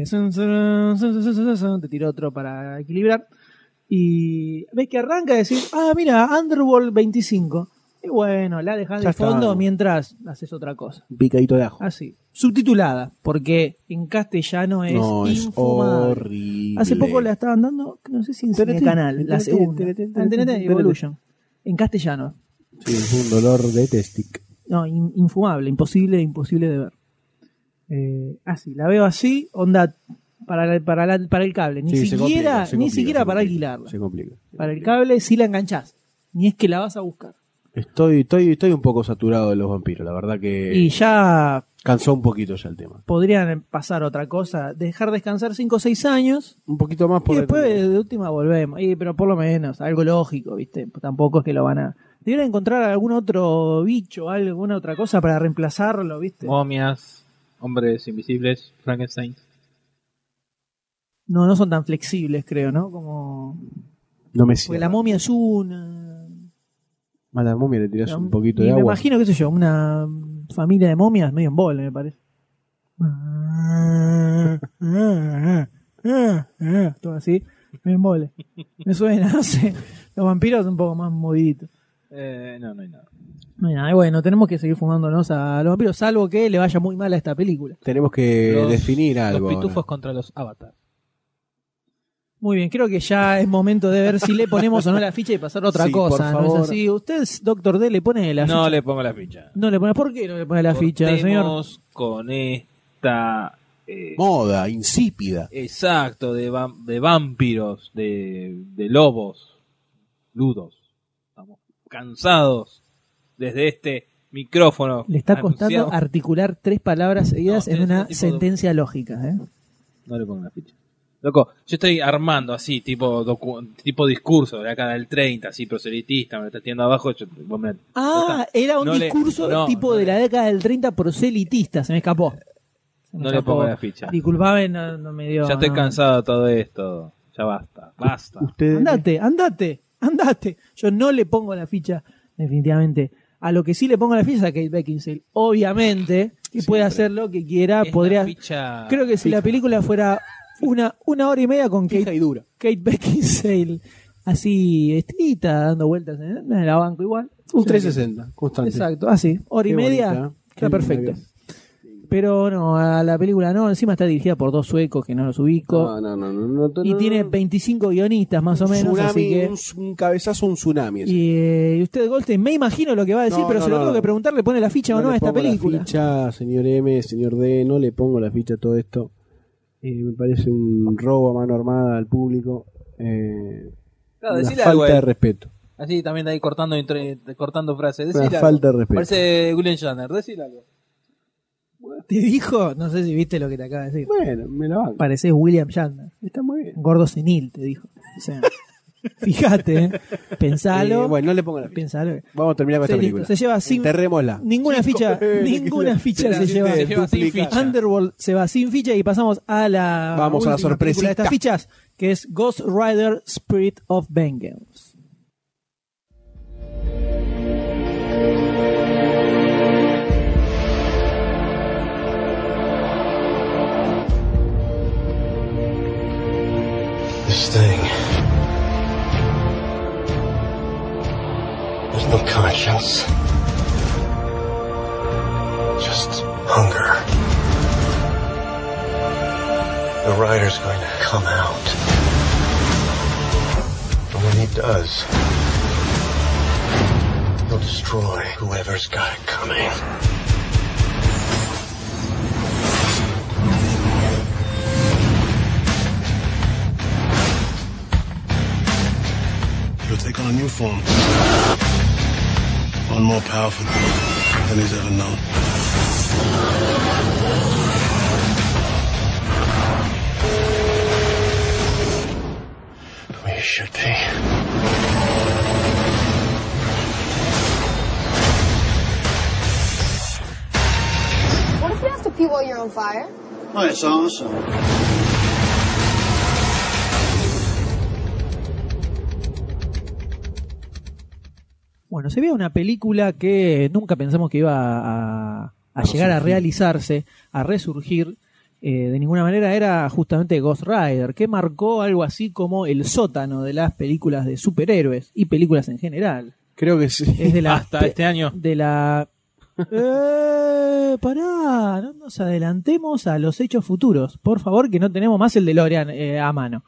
[SPEAKER 2] Te tiró otro para equilibrar. Y ves que arranca y decís, mira, Underworld 25. Y bueno, la dejás
[SPEAKER 4] Ya
[SPEAKER 2] de fondo
[SPEAKER 4] está.
[SPEAKER 2] mientras haces otra cosa.
[SPEAKER 4] Un picadito de ajo.
[SPEAKER 2] Así. Subtitulada, porque en castellano es
[SPEAKER 4] No, es
[SPEAKER 2] infumable.
[SPEAKER 4] horrible.
[SPEAKER 2] Hace poco la estaban dando, no sé si en
[SPEAKER 4] TNT,
[SPEAKER 2] Canal, la
[SPEAKER 4] TNT,
[SPEAKER 2] segunda.
[SPEAKER 4] TNT,
[SPEAKER 2] En TNT Evolution. En castellano.
[SPEAKER 4] Sí, es un dolor de testic.
[SPEAKER 2] No, infumable, imposible de ver. Así, la veo así, onda para el cable. Ni
[SPEAKER 4] Sí, se
[SPEAKER 2] siquiera,
[SPEAKER 4] complica, se
[SPEAKER 2] ni
[SPEAKER 4] complica,
[SPEAKER 2] siquiera
[SPEAKER 4] se
[SPEAKER 2] para
[SPEAKER 4] complica,
[SPEAKER 2] alquilarla.
[SPEAKER 4] Se complica.
[SPEAKER 2] Para el cable sí la enganchás. Ni es que la vas a buscar.
[SPEAKER 4] Estoy un poco saturado de los vampiros, la verdad que
[SPEAKER 2] Y ya
[SPEAKER 4] cansó un poquito ya el tema.
[SPEAKER 2] podrían pasar otra cosa, dejar descansar 5 o 6 años
[SPEAKER 4] Un poquito más por
[SPEAKER 2] y después
[SPEAKER 4] detener.
[SPEAKER 2] de última volvemos. Pero por lo menos, algo lógico, ¿viste? Tampoco es que lo van a... Deberían encontrar algún otro bicho, alguna otra cosa para reemplazarlo, ¿viste?
[SPEAKER 3] Momias, hombres invisibles, Frankenstein.
[SPEAKER 2] No son tan flexibles, creo, ¿no? Como...
[SPEAKER 4] No me
[SPEAKER 2] Porque
[SPEAKER 4] cierra.
[SPEAKER 2] la momia es una...
[SPEAKER 4] A la momia le tirás un poquito
[SPEAKER 2] Y
[SPEAKER 4] de
[SPEAKER 2] me
[SPEAKER 4] agua.
[SPEAKER 2] imagino, qué sé yo, una familia de momias medio en bola, me parece. Todo así, medio en bola. Me suena, no sé. Los vampiros son un poco más moviditos.
[SPEAKER 3] No hay nada.
[SPEAKER 2] No hay nada. Y bueno, tenemos que seguir fumándonos a los vampiros, salvo que le vaya muy mal a esta película.
[SPEAKER 4] Tenemos que definir algo.
[SPEAKER 3] Los pitufos
[SPEAKER 4] ahora.
[SPEAKER 3] contra los avatars.
[SPEAKER 2] Muy bien, creo que ya es momento de ver si le ponemos o no la ficha y pasar a otra
[SPEAKER 4] Sí,
[SPEAKER 2] cosa.
[SPEAKER 4] por
[SPEAKER 2] ¿No es
[SPEAKER 4] favor.
[SPEAKER 2] así? ¿Usted, Doctor D, le pone la ficha?
[SPEAKER 3] No le pongo la ficha.
[SPEAKER 2] No le pone. ¿Por qué no le pone la ficha, señor?
[SPEAKER 3] Cortemos con esta...
[SPEAKER 4] Moda, insípida.
[SPEAKER 3] Exacto, de vampiros, de lobos, ludos. Estamos cansados desde este micrófono.
[SPEAKER 2] Le está costando
[SPEAKER 3] anunciado.
[SPEAKER 2] articular 3 palabras seguidas
[SPEAKER 3] No,
[SPEAKER 2] en
[SPEAKER 3] tiene
[SPEAKER 2] una
[SPEAKER 3] tipo
[SPEAKER 2] sentencia lógica.
[SPEAKER 3] No le pongo la ficha. Loco, yo estoy armando así, tipo discurso de acá del 30, así proselitista, me lo estás tirando abajo. Vos me-
[SPEAKER 2] Era un
[SPEAKER 3] No le-
[SPEAKER 2] discurso
[SPEAKER 3] no,
[SPEAKER 2] tipo
[SPEAKER 3] no
[SPEAKER 2] de
[SPEAKER 3] le-
[SPEAKER 2] la década del 30 proselitista. Se me escapó. Se me
[SPEAKER 3] No le
[SPEAKER 2] escapó.
[SPEAKER 3] pongo la ficha.
[SPEAKER 2] Disculpame, no me dio.
[SPEAKER 3] Ya estoy
[SPEAKER 2] no.
[SPEAKER 3] cansado de todo esto. Ya basta.
[SPEAKER 4] Ustedes
[SPEAKER 2] Andate. Yo no le pongo la ficha, definitivamente. A lo que sí le pongo la ficha es a Kate Beckinsale. Obviamente, que puede hacer lo que quiera.
[SPEAKER 3] Es
[SPEAKER 2] Podría.
[SPEAKER 3] la ficha
[SPEAKER 2] Creo que si la película fuera una hora y media con
[SPEAKER 4] fija
[SPEAKER 2] Kate,
[SPEAKER 4] y dura.
[SPEAKER 2] Kate Beckinsale así estirita, dando vueltas en la banco igual.
[SPEAKER 4] Un 360, constante.
[SPEAKER 2] Exacto, así. Hora y
[SPEAKER 4] Qué
[SPEAKER 2] media,
[SPEAKER 4] bonita, qué
[SPEAKER 2] está
[SPEAKER 4] linda
[SPEAKER 2] perfecto.
[SPEAKER 4] que es.
[SPEAKER 2] Pero no, a la película no. Encima está dirigida por 2 suecos que no los ubico.
[SPEAKER 4] No,
[SPEAKER 2] Y tiene 25 guionistas más o menos,
[SPEAKER 4] tsunami,
[SPEAKER 2] así que...
[SPEAKER 4] un cabezazo, un tsunami. eso.
[SPEAKER 2] Y usted, Goldstein, me imagino lo que va a decir,
[SPEAKER 4] No,
[SPEAKER 2] pero
[SPEAKER 4] no,
[SPEAKER 2] se lo
[SPEAKER 4] no,
[SPEAKER 2] tengo
[SPEAKER 4] no.
[SPEAKER 2] que preguntar, ¿le pone la ficha o no
[SPEAKER 4] le
[SPEAKER 2] a esta
[SPEAKER 4] pongo la
[SPEAKER 2] película?
[SPEAKER 4] ficha, señor M, señor D, no le pongo la ficha a todo esto. Me parece un robo a mano armada al público.
[SPEAKER 3] Claro,
[SPEAKER 4] Una
[SPEAKER 3] decile
[SPEAKER 4] falta
[SPEAKER 3] algo,
[SPEAKER 4] de respeto.
[SPEAKER 3] Así también de ahí cortando frases.
[SPEAKER 4] Una
[SPEAKER 3] Decile
[SPEAKER 4] falta de
[SPEAKER 3] algo.
[SPEAKER 4] respeto.
[SPEAKER 3] Parece William Shatner. Decile algo.
[SPEAKER 2] ¿Te dijo? No sé si viste lo que te acaba de decir.
[SPEAKER 4] Bueno, me la banco.
[SPEAKER 2] Pareces William Shatner.
[SPEAKER 4] Está muy bien.
[SPEAKER 2] Gordo senil, te dijo. O sea, Fíjate, pensalo.
[SPEAKER 4] Bueno, no le pongan la ficha.
[SPEAKER 2] Pensalo.
[SPEAKER 4] Vamos a terminar con
[SPEAKER 2] Sí,
[SPEAKER 4] esta
[SPEAKER 2] listo.
[SPEAKER 4] película.
[SPEAKER 2] Se lleva sin
[SPEAKER 4] Enterrémosla.
[SPEAKER 2] ninguna ficha se lleva.
[SPEAKER 3] Se lleva sin ficha.
[SPEAKER 2] Underworld se va sin ficha y pasamos a la
[SPEAKER 4] Vamos a la
[SPEAKER 2] última película
[SPEAKER 4] sorpresita.
[SPEAKER 2] de estas fichas, que es Ghost Rider Spirit of Vengeance.
[SPEAKER 6] This thing. There's no conscience. Just hunger. The rider's going to come out. And when he does, he'll destroy whoever's got it coming.
[SPEAKER 9] He'll take on a new form. One more powerful than he's ever known.
[SPEAKER 6] We should be.
[SPEAKER 10] What if you have to pee while you're on fire?
[SPEAKER 9] Oh, it's awesome.
[SPEAKER 2] Bueno, se ve una película que nunca pensamos que iba a llegar a realizarse, a resurgir. De ninguna manera era justamente Ghost Rider, que marcó algo así como el sótano de las películas de superhéroes y películas en general.
[SPEAKER 4] Creo que sí.
[SPEAKER 2] Es de la
[SPEAKER 3] Hasta este año.
[SPEAKER 2] De la... pará, no nos adelantemos a los hechos futuros. Por favor, que no tenemos más el DeLorean a mano.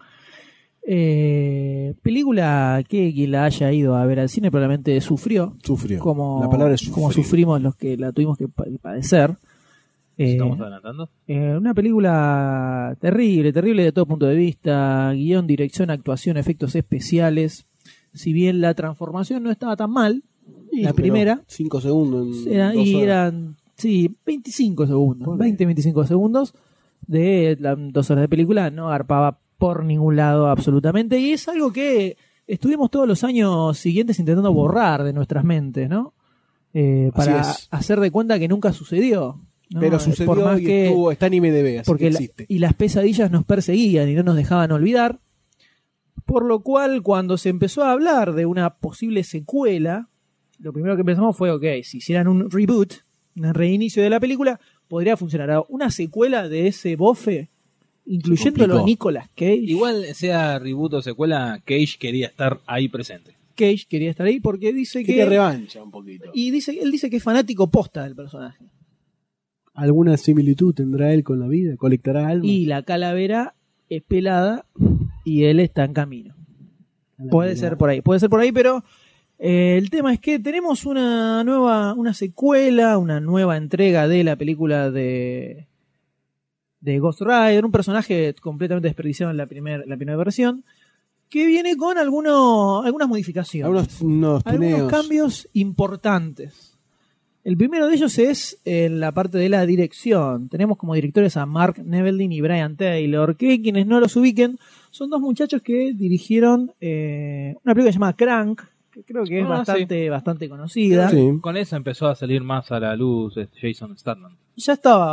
[SPEAKER 2] Película que quien la haya ido a ver al cine probablemente sufrió. Como,
[SPEAKER 4] La palabra es
[SPEAKER 2] como
[SPEAKER 4] sufrir.
[SPEAKER 2] sufrimos los que la tuvimos que padecer.
[SPEAKER 3] ¿Estamos adelantando?
[SPEAKER 2] Una película terrible, terrible de todo punto de vista. Guión, dirección, actuación, efectos especiales. Si bien la transformación no estaba tan mal, la primera
[SPEAKER 4] 5 segundos.
[SPEAKER 2] eran 25 segundos, 20-25 segundos de 2 horas de película, no garpaba por ningún lado absolutamente, y es algo que estuvimos todos los años siguientes intentando borrar de nuestras mentes, ¿no? Para hacer de cuenta que nunca sucedió, ¿no?
[SPEAKER 4] Pero sucedió
[SPEAKER 2] por más
[SPEAKER 4] y
[SPEAKER 2] que,
[SPEAKER 4] está en IMDb, así
[SPEAKER 2] porque
[SPEAKER 4] que existe.
[SPEAKER 2] y las pesadillas nos perseguían y no nos dejaban olvidar, por lo cual cuando se empezó a hablar de una posible secuela, lo primero que pensamos fue, ok, si hicieran un reboot, un reinicio de la película, podría funcionar. Ahora, una secuela de ese bofe, incluyéndolo a Nicolas Cage.
[SPEAKER 3] Igual sea reboot o secuela, Cage quería estar ahí presente.
[SPEAKER 2] Cage quería estar ahí porque dice
[SPEAKER 4] Quería
[SPEAKER 2] que...
[SPEAKER 4] revancha un poquito.
[SPEAKER 2] Y él dice que es fanático posta del personaje.
[SPEAKER 4] ¿Alguna similitud tendrá él con la vida? ¿Colectará algo?
[SPEAKER 2] Y la calavera es pelada y él está en camino. Puede ser por ahí, pero el tema es que tenemos una secuela, una nueva entrega de la película de Ghost Rider, un personaje completamente desperdiciado en la primera versión, que viene con algunas modificaciones,
[SPEAKER 4] Algunos
[SPEAKER 2] cambios importantes. El primero de ellos es en la parte de la dirección. Tenemos como directores a Mark Neveldine y Brian Taylor, que quienes no los ubiquen son dos muchachos que dirigieron una película llamada Crank, que creo que es bastante conocida.
[SPEAKER 4] Sí.
[SPEAKER 3] Con esa empezó a salir más a la luz Jason Statham.
[SPEAKER 2] Ya estaba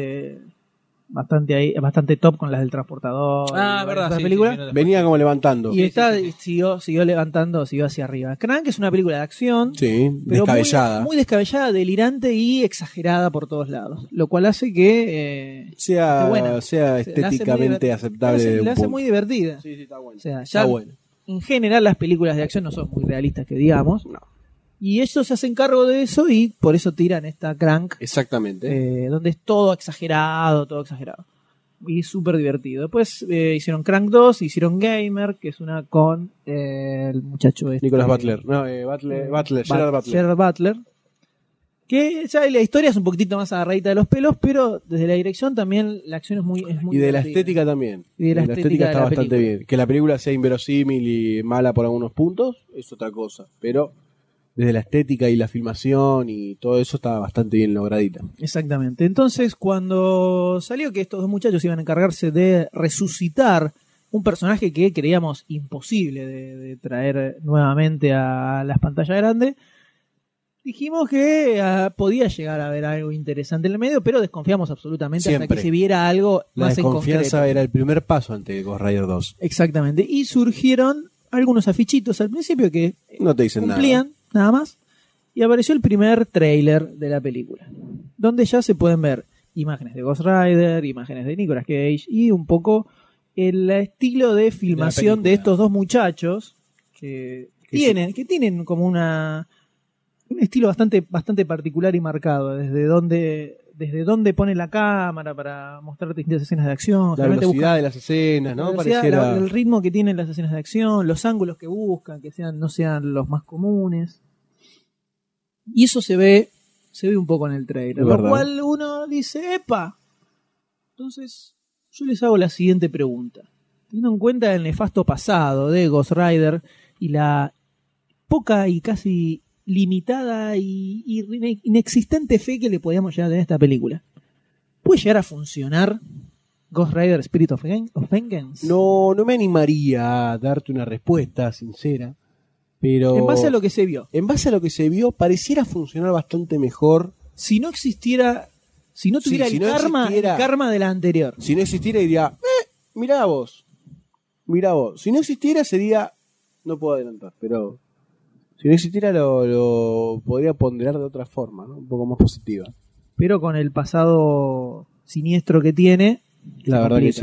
[SPEAKER 2] bastante top con las del transportador.
[SPEAKER 3] Verdad, sí,
[SPEAKER 2] película.
[SPEAKER 3] sí,
[SPEAKER 4] Venía como levantando.
[SPEAKER 2] Y siguió levantando, siguió hacia arriba. Crank es una película de acción,
[SPEAKER 4] Sí,
[SPEAKER 2] pero
[SPEAKER 4] descabellada.
[SPEAKER 2] muy descabellada, delirante y exagerada por todos lados. Lo cual hace que
[SPEAKER 4] sea
[SPEAKER 2] esté buena.
[SPEAKER 4] sea estéticamente aceptable.
[SPEAKER 2] La hace muy divertida.
[SPEAKER 4] Sí, está bueno.
[SPEAKER 2] O sea, ya
[SPEAKER 4] Está bueno.
[SPEAKER 2] en general las películas de acción no son muy realistas, que digamos.
[SPEAKER 4] No.
[SPEAKER 2] Y ellos se hacen cargo de eso y por eso tiran esta Crank,
[SPEAKER 4] Exactamente.
[SPEAKER 2] donde es todo exagerado. Y súper divertido. Después hicieron Crank 2, hicieron Gamer, que es una con el muchacho
[SPEAKER 4] Nicolas Butler. No, Gerard Butler.
[SPEAKER 2] Que ya la historia es un poquitito más agarradita de los pelos, pero desde la dirección también la acción es muy
[SPEAKER 4] Y de la
[SPEAKER 2] divertida.
[SPEAKER 4] estética también.
[SPEAKER 2] Y de la estética de
[SPEAKER 4] está
[SPEAKER 2] la
[SPEAKER 4] bastante
[SPEAKER 2] película.
[SPEAKER 4] bien. Que la película sea inverosímil y mala por algunos puntos es otra cosa. Pero desde la estética y la filmación y todo eso está bastante bien logradita.
[SPEAKER 2] Exactamente. Entonces, cuando salió que estos dos muchachos iban a encargarse de resucitar un personaje que creíamos imposible de traer nuevamente a las pantallas grandes, dijimos que podía llegar a haber algo interesante en el medio, pero desconfiamos absolutamente
[SPEAKER 4] Siempre.
[SPEAKER 2] hasta que se viera algo
[SPEAKER 4] La
[SPEAKER 2] más en concreto.
[SPEAKER 4] desconfianza era el primer paso ante Ghost Rider 2.
[SPEAKER 2] Exactamente. Y surgieron algunos afichitos al principio que
[SPEAKER 4] No te dicen
[SPEAKER 2] cumplían, nada más. Y apareció el primer tráiler de la película, donde ya se pueden ver imágenes de Ghost Rider, imágenes de Nicolas Cage y un poco el estilo de filmación de estos dos muchachos que tienen como un estilo bastante particular y marcado, desde dónde pone la cámara para mostrar distintas escenas de acción,
[SPEAKER 4] La velocidad de las escenas, ¿no? Pareciera...
[SPEAKER 2] el ritmo que tienen las escenas de acción, los ángulos que buscan, que no sean los más comunes. Y eso se ve un poco en el trailer, lo cual uno dice, ¡epa! Entonces, yo les hago la siguiente pregunta. Teniendo en cuenta el nefasto pasado de Ghost Rider y la poca y casi limitada y inexistente fe que le podíamos llegar a tener a esta película, ¿puede llegar a funcionar Ghost Rider Spirit of Vengeance?
[SPEAKER 4] No me animaría a darte una respuesta sincera, pero...
[SPEAKER 2] En base a lo que se vio.
[SPEAKER 4] En base a lo que se vio, pareciera funcionar bastante mejor.
[SPEAKER 2] Si no tuviera el karma de la anterior.
[SPEAKER 4] Si no existiera, diría, mirá vos. Si no existiera, sería... No puedo adelantar, pero... Si no existiera, lo podría ponderar de otra forma, ¿no? Un poco más positiva.
[SPEAKER 2] Pero con el pasado siniestro que tiene...
[SPEAKER 4] La verdad que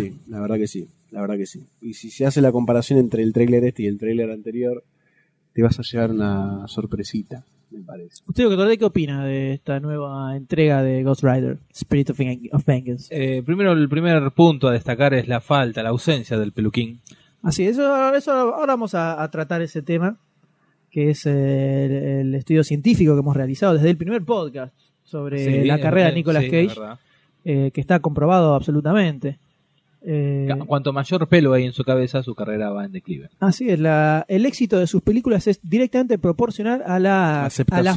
[SPEAKER 4] sí. Y si se hace la comparación entre el tráiler este y el tráiler anterior, te vas a llevar una sorpresita, me parece.
[SPEAKER 2] ¿Usted, doctor, qué opina de esta nueva entrega de Ghost Rider, Spirit of Vengeance?
[SPEAKER 3] Primero, el primer punto a destacar es la ausencia del peluquín.
[SPEAKER 2] Así, eso ahora vamos a tratar ese tema, que es el estudio científico que hemos realizado desde el primer podcast sobre la carrera de Nicolas Cage, que está comprobado absolutamente.
[SPEAKER 3] Cuanto mayor pelo hay en su cabeza, su carrera va en declive.
[SPEAKER 2] Así es, el éxito de sus películas es directamente proporcional a la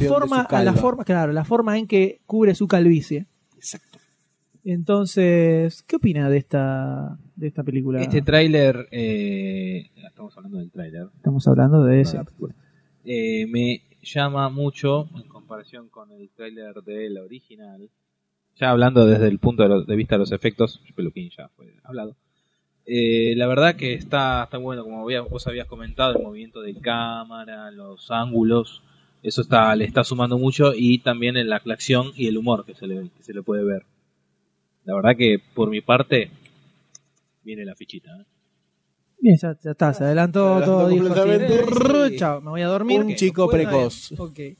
[SPEAKER 2] forma en que cubre su calvicie.
[SPEAKER 4] Exacto.
[SPEAKER 2] Entonces, ¿qué opina de esta película?
[SPEAKER 3] Este tráiler, estamos hablando del tráiler.
[SPEAKER 2] Estamos hablando de ese.
[SPEAKER 3] Me llama mucho en comparación con el tráiler de la original. Ya hablando desde el punto de vista de los efectos, peluquín ya fue hablado. La verdad que está bueno, como vos habías comentado, el movimiento de cámara, los ángulos, eso le está sumando mucho, y también en la acción y el humor que se le puede ver. La verdad que por mi parte viene la fichita.
[SPEAKER 2] Bien, ya está, se adelantó todo.
[SPEAKER 4] Completamente.
[SPEAKER 2] Chao, me voy a dormir.
[SPEAKER 4] Un chico precoz.
[SPEAKER 2] Okay.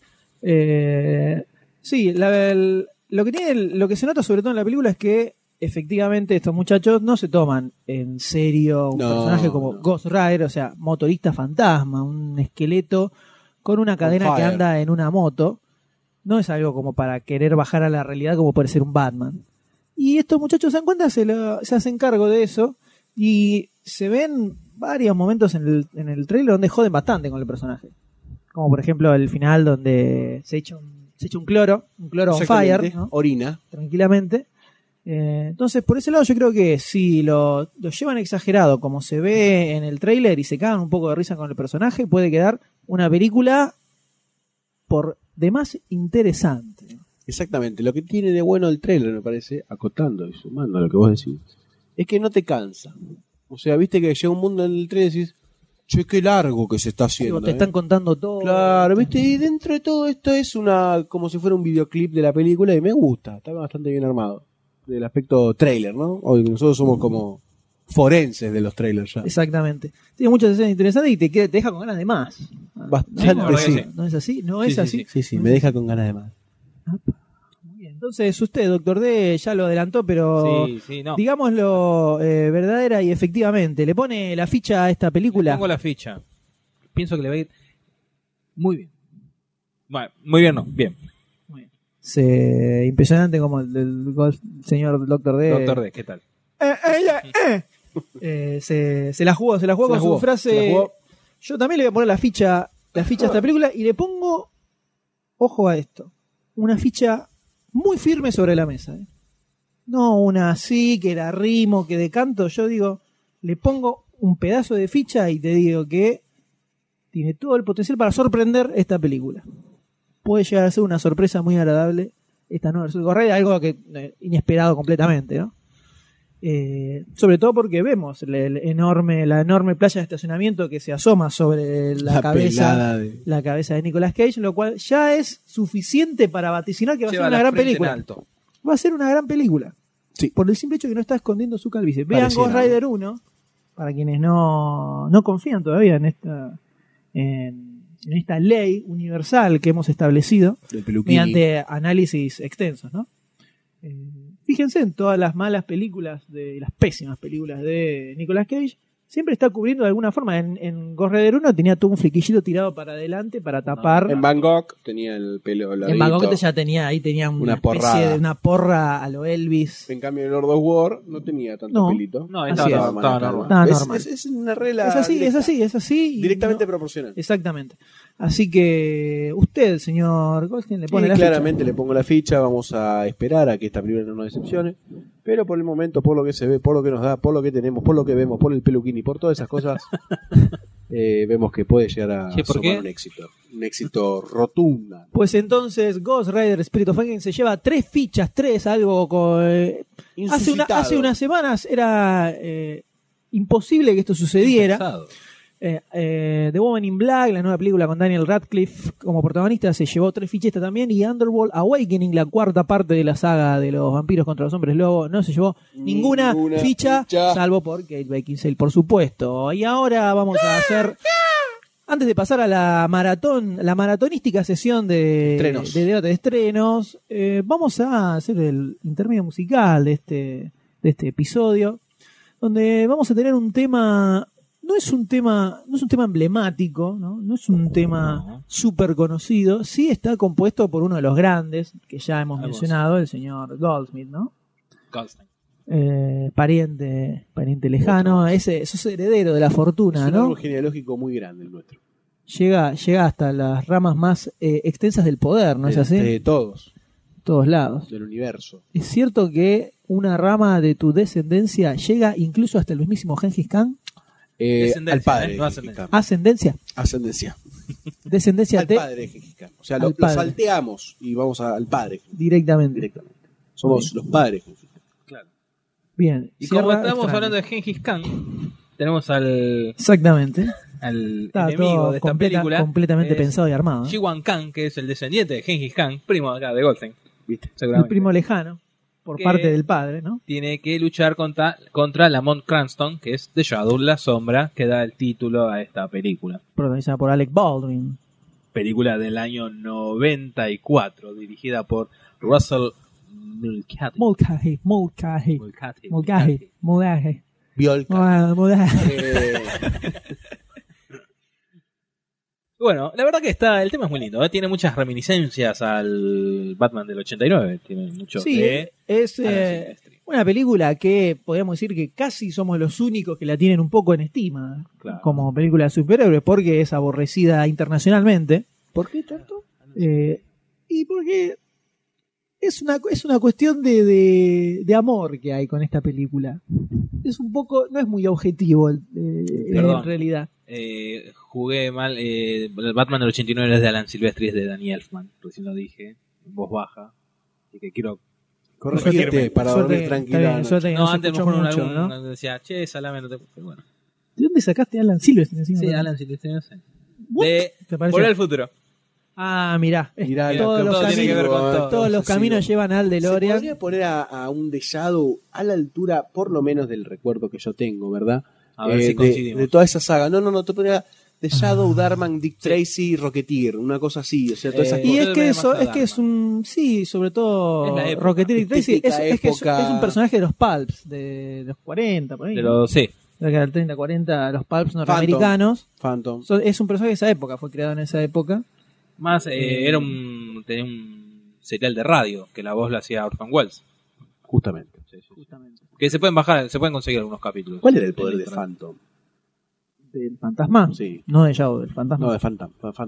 [SPEAKER 2] Sí, lo que se nota sobre todo en la película es que efectivamente estos muchachos no se toman en serio un personaje como Ghost Rider, o sea, motorista fantasma, un esqueleto con una cadena que anda en una moto. No es algo como para querer bajar a la realidad como puede ser un Batman. Y estos muchachos se dan cuenta, se hacen cargo de eso, y se ven varios momentos en el trailer donde joden bastante con el personaje. Como por ejemplo el final donde se echa un cloro on fire, ¿no?
[SPEAKER 4] Orina.
[SPEAKER 2] Tranquilamente. Entonces, por ese lado yo creo que si lo llevan exagerado como se ve en el tráiler y se cagan un poco de risa con el personaje, puede quedar una película por demás interesante.
[SPEAKER 4] Exactamente. Lo que tiene de bueno el tráiler, me parece, acotando y sumando a lo que vos decís, es que no te cansa. O sea, viste que llega un mundo en el tráiler y decís, che, qué largo que se está haciendo.
[SPEAKER 2] Te están contando todo.
[SPEAKER 4] Claro, viste, y dentro de todo esto es como si fuera un videoclip de la película, y me gusta, está bastante bien armado. Del aspecto trailer, ¿no? Hoy nosotros somos como forenses de los trailers ya.
[SPEAKER 2] Exactamente. Tiene muchas escenas interesantes y te deja con ganas de más.
[SPEAKER 4] Bastante, sí.
[SPEAKER 2] ¿No es así? ¿No
[SPEAKER 4] sí,
[SPEAKER 2] es así?
[SPEAKER 4] Sí, me deja con ganas de más.
[SPEAKER 2] Muy bien. Entonces usted, Doctor D, ya lo adelantó, pero
[SPEAKER 3] no.
[SPEAKER 2] digámoslo verdadera y efectivamente. ¿Le pone la ficha a esta película?
[SPEAKER 3] Le pongo la ficha. Pienso que le va a ir muy bien. Bueno, muy bien, no, bien.
[SPEAKER 2] Impresionante como el señor Doctor D.
[SPEAKER 3] Doctor D, ¿qué tal?
[SPEAKER 2] Se la jugó con su frase. Yo también le voy a poner la ficha a esta película, y le pongo, ojo a esto, una ficha muy firme sobre la mesa. No una así, que la rimo, que de canto. Yo digo, le pongo un pedazo de ficha y te digo que tiene todo el potencial para sorprender esta película. Puede llegar a ser una sorpresa muy agradable esta nueva versión de Ghost Rider, algo que inesperado completamente, ¿no? Sobre todo porque vemos la enorme playa de estacionamiento que se asoma sobre la cabeza de Nicolas Cage, lo cual ya es suficiente para vaticinar que va a ser una gran película. Va a ser una gran película.
[SPEAKER 4] Sí.
[SPEAKER 2] Por el simple hecho de que no está escondiendo su calvicie. Vean Ghost Rider 1, para quienes no confían todavía en esta ley universal que hemos establecido mediante análisis extensos, ¿no? Fíjense en todas las malas películas, las pésimas películas de Nicolas Cage, siempre está cubriendo de alguna forma. En Ghost Rider 1 tenía todo un flequillito tirado para adelante para tapar.
[SPEAKER 4] En Bangkok tenía el pelo larguito.
[SPEAKER 2] En Bangkok ya tenía una especie de una porra a lo Elvis.
[SPEAKER 4] En cambio en Lord of War no tenía tanto pelito.
[SPEAKER 3] No, estaba normal.
[SPEAKER 4] Es una regla.
[SPEAKER 2] Es así.
[SPEAKER 4] Directamente proporcional.
[SPEAKER 2] Exactamente. Así que usted, señor Goldstein, le pone la
[SPEAKER 4] claramente
[SPEAKER 2] ficha.
[SPEAKER 4] le pongo la ficha. Vamos a esperar a que esta película no nos decepcione. Pero por el momento, por lo que se ve, por lo que nos da, por lo que tenemos, por lo que vemos, por el peluquín y por todas esas cosas, vemos que puede llegar a sumar un éxito. Un éxito rotundo.
[SPEAKER 2] Pues entonces Ghost Rider Spirit of Vengeance se lleva 3 fichas, algo con... hace unas semanas era imposible que esto sucediera. The Woman in Black, la nueva película con Daniel Radcliffe como protagonista, se llevó 3 fichitas también, y Underworld Awakening, la cuarta parte de la saga de los vampiros contra los hombres lobo, no se llevó ninguna ficha, salvo por Kate Beckinsale, por supuesto. Y ahora vamos a hacer, antes de pasar a la maratonística sesión de debate de estrenos, vamos a hacer el intermedio musical de este episodio, donde vamos a tener un tema. No es un tema emblemático, no es un tema súper conocido. Sí está compuesto por uno de los grandes que ya hemos mencionado, el señor Goldsmith, ¿no? Pariente lejano, sos heredero de la fortuna,
[SPEAKER 4] es un
[SPEAKER 2] ¿no?
[SPEAKER 4] árbol genealógico muy grande el nuestro.
[SPEAKER 2] Llega hasta las ramas más extensas del poder, ¿no es así?
[SPEAKER 4] De todos
[SPEAKER 2] lados.
[SPEAKER 4] Del universo.
[SPEAKER 2] ¿Es cierto que una rama de tu descendencia llega incluso hasta el mismísimo Gengis Khan?
[SPEAKER 4] Al padre.
[SPEAKER 3] No
[SPEAKER 2] ascendencia. Descendencia
[SPEAKER 4] al padre de Gengis Khan. O sea, lo salteamos y vamos al padre.
[SPEAKER 2] Directamente.
[SPEAKER 4] Somos los padres.
[SPEAKER 3] Claro.
[SPEAKER 2] Bien.
[SPEAKER 3] Y como estamos hablando de Gengis Khan, tenemos
[SPEAKER 2] Exactamente.
[SPEAKER 3] al
[SPEAKER 2] Está
[SPEAKER 3] enemigo de esta película.
[SPEAKER 2] Completamente pensado y armado.
[SPEAKER 3] Ji-Wan Khan, que es el descendiente de Gengis Khan, primo acá de Goldstein. ¿Viste?
[SPEAKER 2] El primo lejano. Por parte del padre, ¿no?
[SPEAKER 3] Tiene que luchar contra Lamont Cranston, que es The Shadow, la sombra, que da el título a esta película.
[SPEAKER 2] Protagonizada por Alec Baldwin.
[SPEAKER 3] Película del año 94, dirigida por Russell Mulcahy. Bueno, la verdad que el tema es muy lindo, tiene muchas reminiscencias al Batman del 89, tiene mucho
[SPEAKER 2] es una película que podríamos decir que casi somos los únicos que la tienen un poco en estima, como película de superhéroes, porque es aborrecida internacionalmente.
[SPEAKER 4] ¿Por qué tanto?
[SPEAKER 2] Y porque es una cuestión de amor que hay con esta película. Es un poco, no es muy objetivo en realidad.
[SPEAKER 3] Jugué mal. El Batman del 89 es de Alan Silvestri, es de Danny Elfman. Recién lo dije, en voz baja. Así que quiero
[SPEAKER 4] corregirte para dormir tranquila.
[SPEAKER 3] No, antes mejor ¿no? Decía, che, salame, no te. Pero bueno.
[SPEAKER 2] ¿De dónde sacaste a Alan Silvestri?
[SPEAKER 3] Sí, Alan Silvestri, no sé.
[SPEAKER 2] ¿Te pareció?
[SPEAKER 3] Volver al futuro.
[SPEAKER 2] Ah, mirá.
[SPEAKER 3] Todos
[SPEAKER 2] los caminos llevan al DeLorean.
[SPEAKER 4] Se podría poner a un The Shadow a la altura, por lo menos del recuerdo que yo tengo, ¿verdad?
[SPEAKER 3] A ver si coincidimos.
[SPEAKER 4] De toda esa saga. No, te ponía The Shadow, Darman, Dick Tracy, Rocketeer, una cosa así. O sea, todas esas
[SPEAKER 2] y
[SPEAKER 4] cosas.
[SPEAKER 2] es que es un. Sí, sobre todo Rocketeer y Tracy. Es que es un personaje de los Pulps, de los 40, por ahí.
[SPEAKER 3] De los, sí.
[SPEAKER 2] Del 30, 40, los Pulps norteamericanos.
[SPEAKER 4] Phantom.
[SPEAKER 2] Es un personaje de esa época, fue creado en esa época.
[SPEAKER 3] Más, tenía un serial de radio, que la voz la hacía Orson Welles.
[SPEAKER 4] Justamente.
[SPEAKER 3] Que se pueden conseguir algunos capítulos.
[SPEAKER 4] ¿Cuál era el poder de Phantom?
[SPEAKER 2] ¿Del fantasma?
[SPEAKER 4] Sí.
[SPEAKER 2] No de Shadow, del fantasma.
[SPEAKER 4] No, de Phantom.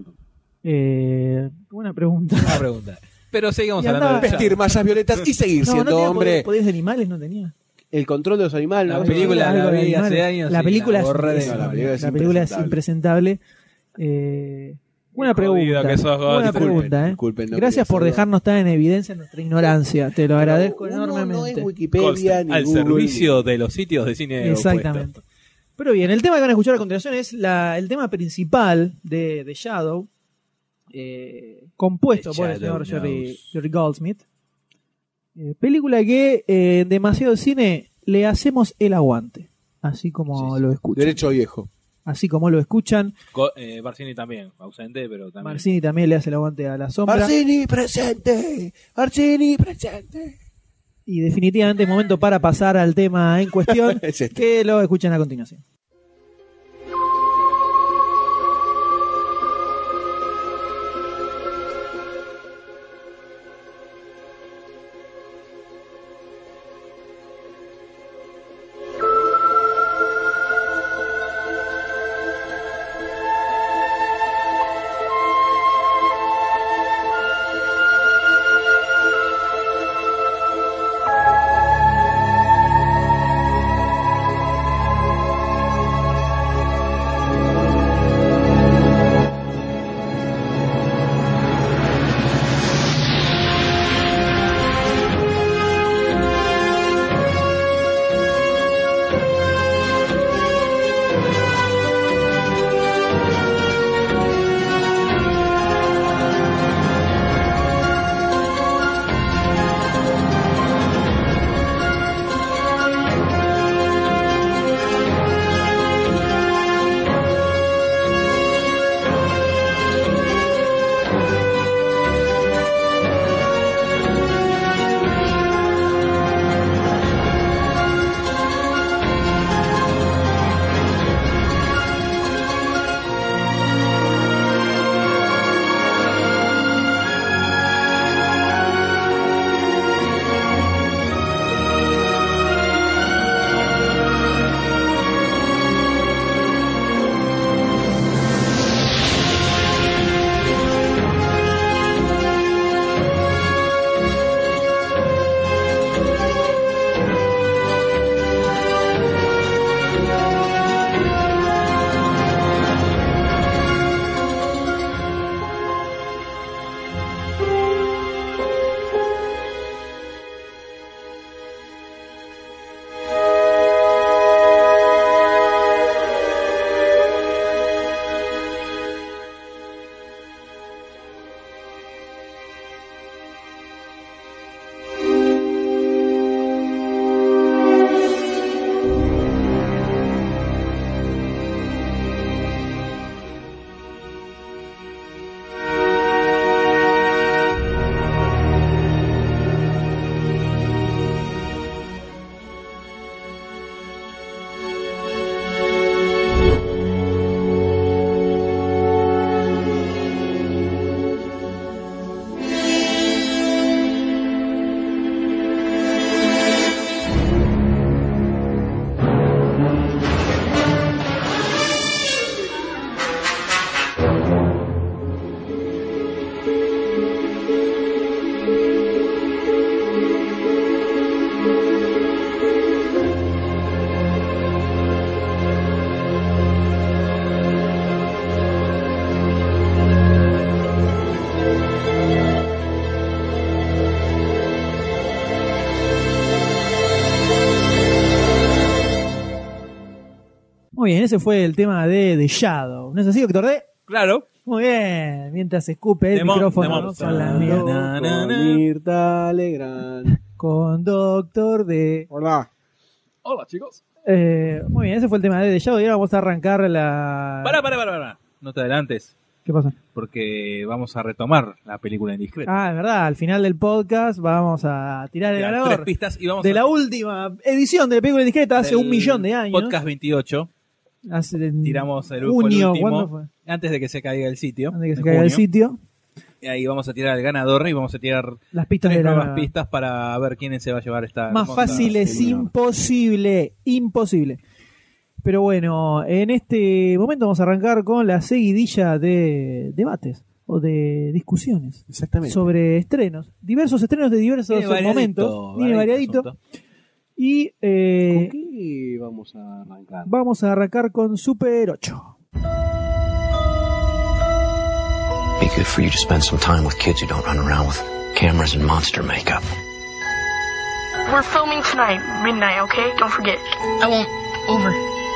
[SPEAKER 2] Buena pregunta.
[SPEAKER 3] Pero seguimos hablando de
[SPEAKER 4] vestir mallas violetas y seguir siendo hombre.
[SPEAKER 2] ¿Poderes de animales no tenía?
[SPEAKER 4] El control de los animales.
[SPEAKER 3] La
[SPEAKER 4] ¿no?
[SPEAKER 3] película
[SPEAKER 2] Algo
[SPEAKER 3] la
[SPEAKER 2] de
[SPEAKER 3] vi hace
[SPEAKER 2] animales.
[SPEAKER 3] años.
[SPEAKER 2] La
[SPEAKER 3] y
[SPEAKER 2] película es-
[SPEAKER 3] borré de-
[SPEAKER 2] es-
[SPEAKER 4] No, la película es
[SPEAKER 2] la película es impresentable. Buena
[SPEAKER 3] Qué jodido
[SPEAKER 2] pregunta.
[SPEAKER 3] que sos,
[SPEAKER 2] Buena
[SPEAKER 3] disculpen,
[SPEAKER 2] pregunta,
[SPEAKER 4] disculpen, no
[SPEAKER 2] Gracias
[SPEAKER 4] quería
[SPEAKER 2] por
[SPEAKER 4] hacerlo.
[SPEAKER 2] dejarnos tan en evidencia nuestra ignorancia. Te lo agradezco
[SPEAKER 4] Uno no
[SPEAKER 2] enormemente.
[SPEAKER 4] es Wikipedia
[SPEAKER 3] Conste,
[SPEAKER 4] ni
[SPEAKER 3] al
[SPEAKER 4] Google,
[SPEAKER 3] servicio
[SPEAKER 4] ni-
[SPEAKER 3] de los sitios de cine
[SPEAKER 2] Exactamente. Pero bien, el tema que van a escuchar a continuación es el tema principal de Shadow, compuesto
[SPEAKER 3] The
[SPEAKER 2] por el señor
[SPEAKER 3] Shadow
[SPEAKER 2] Jerry Goldsmith. Película que en demasiado cine le hacemos el aguante, así como lo escuchan.
[SPEAKER 4] Derecho viejo.
[SPEAKER 2] Así como lo escuchan,
[SPEAKER 3] Barcini también, ausente, pero también.
[SPEAKER 2] Marcini también le hace el aguante a la sombra.
[SPEAKER 4] Barcini presente. Barcini presente.
[SPEAKER 2] Y definitivamente es momento para pasar al tema en cuestión,
[SPEAKER 4] Es este.
[SPEAKER 2] que lo escuchan a continuación. Muy bien, ese fue el tema de The Shadow. ¿No es así, Doctor D?
[SPEAKER 3] Claro.
[SPEAKER 2] Muy bien, mientras se escupe el micrófono, ¿no? Son las mías.
[SPEAKER 4] Con Mirta Legrand.
[SPEAKER 2] Con Doctor D.
[SPEAKER 4] Hola.
[SPEAKER 3] Hola, chicos.
[SPEAKER 2] Muy bien, ese fue el tema de The Shadow y ahora vamos a arrancar la...
[SPEAKER 3] Para. No te adelantes,
[SPEAKER 2] ¿Qué pasa?
[SPEAKER 3] porque vamos a retomar la película indiscreta.
[SPEAKER 2] Ah, es verdad, al final del podcast vamos a tirar el
[SPEAKER 3] Ya,
[SPEAKER 2] ganador
[SPEAKER 3] 3 pistas y vamos
[SPEAKER 2] de
[SPEAKER 3] a...
[SPEAKER 2] la última edición de la película discreta hace
[SPEAKER 3] del
[SPEAKER 2] 1.000.000 de años.
[SPEAKER 3] Podcast 28.
[SPEAKER 2] Tiramos
[SPEAKER 3] el
[SPEAKER 2] junio,
[SPEAKER 3] último,
[SPEAKER 2] ¿cuándo fue?
[SPEAKER 3] antes de que se caiga el sitio.
[SPEAKER 2] Antes de que se
[SPEAKER 3] en
[SPEAKER 2] caiga el
[SPEAKER 3] junio.
[SPEAKER 2] sitio.
[SPEAKER 3] Y ahí vamos a tirar el ganador y vamos a tirar
[SPEAKER 2] Las pistas
[SPEAKER 3] 3
[SPEAKER 2] de la...
[SPEAKER 3] nuevas pistas para ver quién se va a llevar esta...
[SPEAKER 2] Más
[SPEAKER 3] hermosa
[SPEAKER 2] fácil es
[SPEAKER 3] señora.
[SPEAKER 2] imposible. Pero bueno, en este momento vamos a arrancar con la seguidilla de debates o de discusiones.
[SPEAKER 4] Exactamente.
[SPEAKER 2] Sobre estrenos. Diversos estrenos de diversos
[SPEAKER 3] Viene variadito,
[SPEAKER 2] momentos. Viene variadito.
[SPEAKER 3] asunto.
[SPEAKER 2] Y
[SPEAKER 4] ¿Con qué vamos a arrancar?
[SPEAKER 2] vamos a arrancar con Super 8.
[SPEAKER 11] Be good for you to spend some time with kids who don't run around with cameras and monster makeup.
[SPEAKER 12] We're filming tonight, midnight, okay? Don't forget. I won't. Over.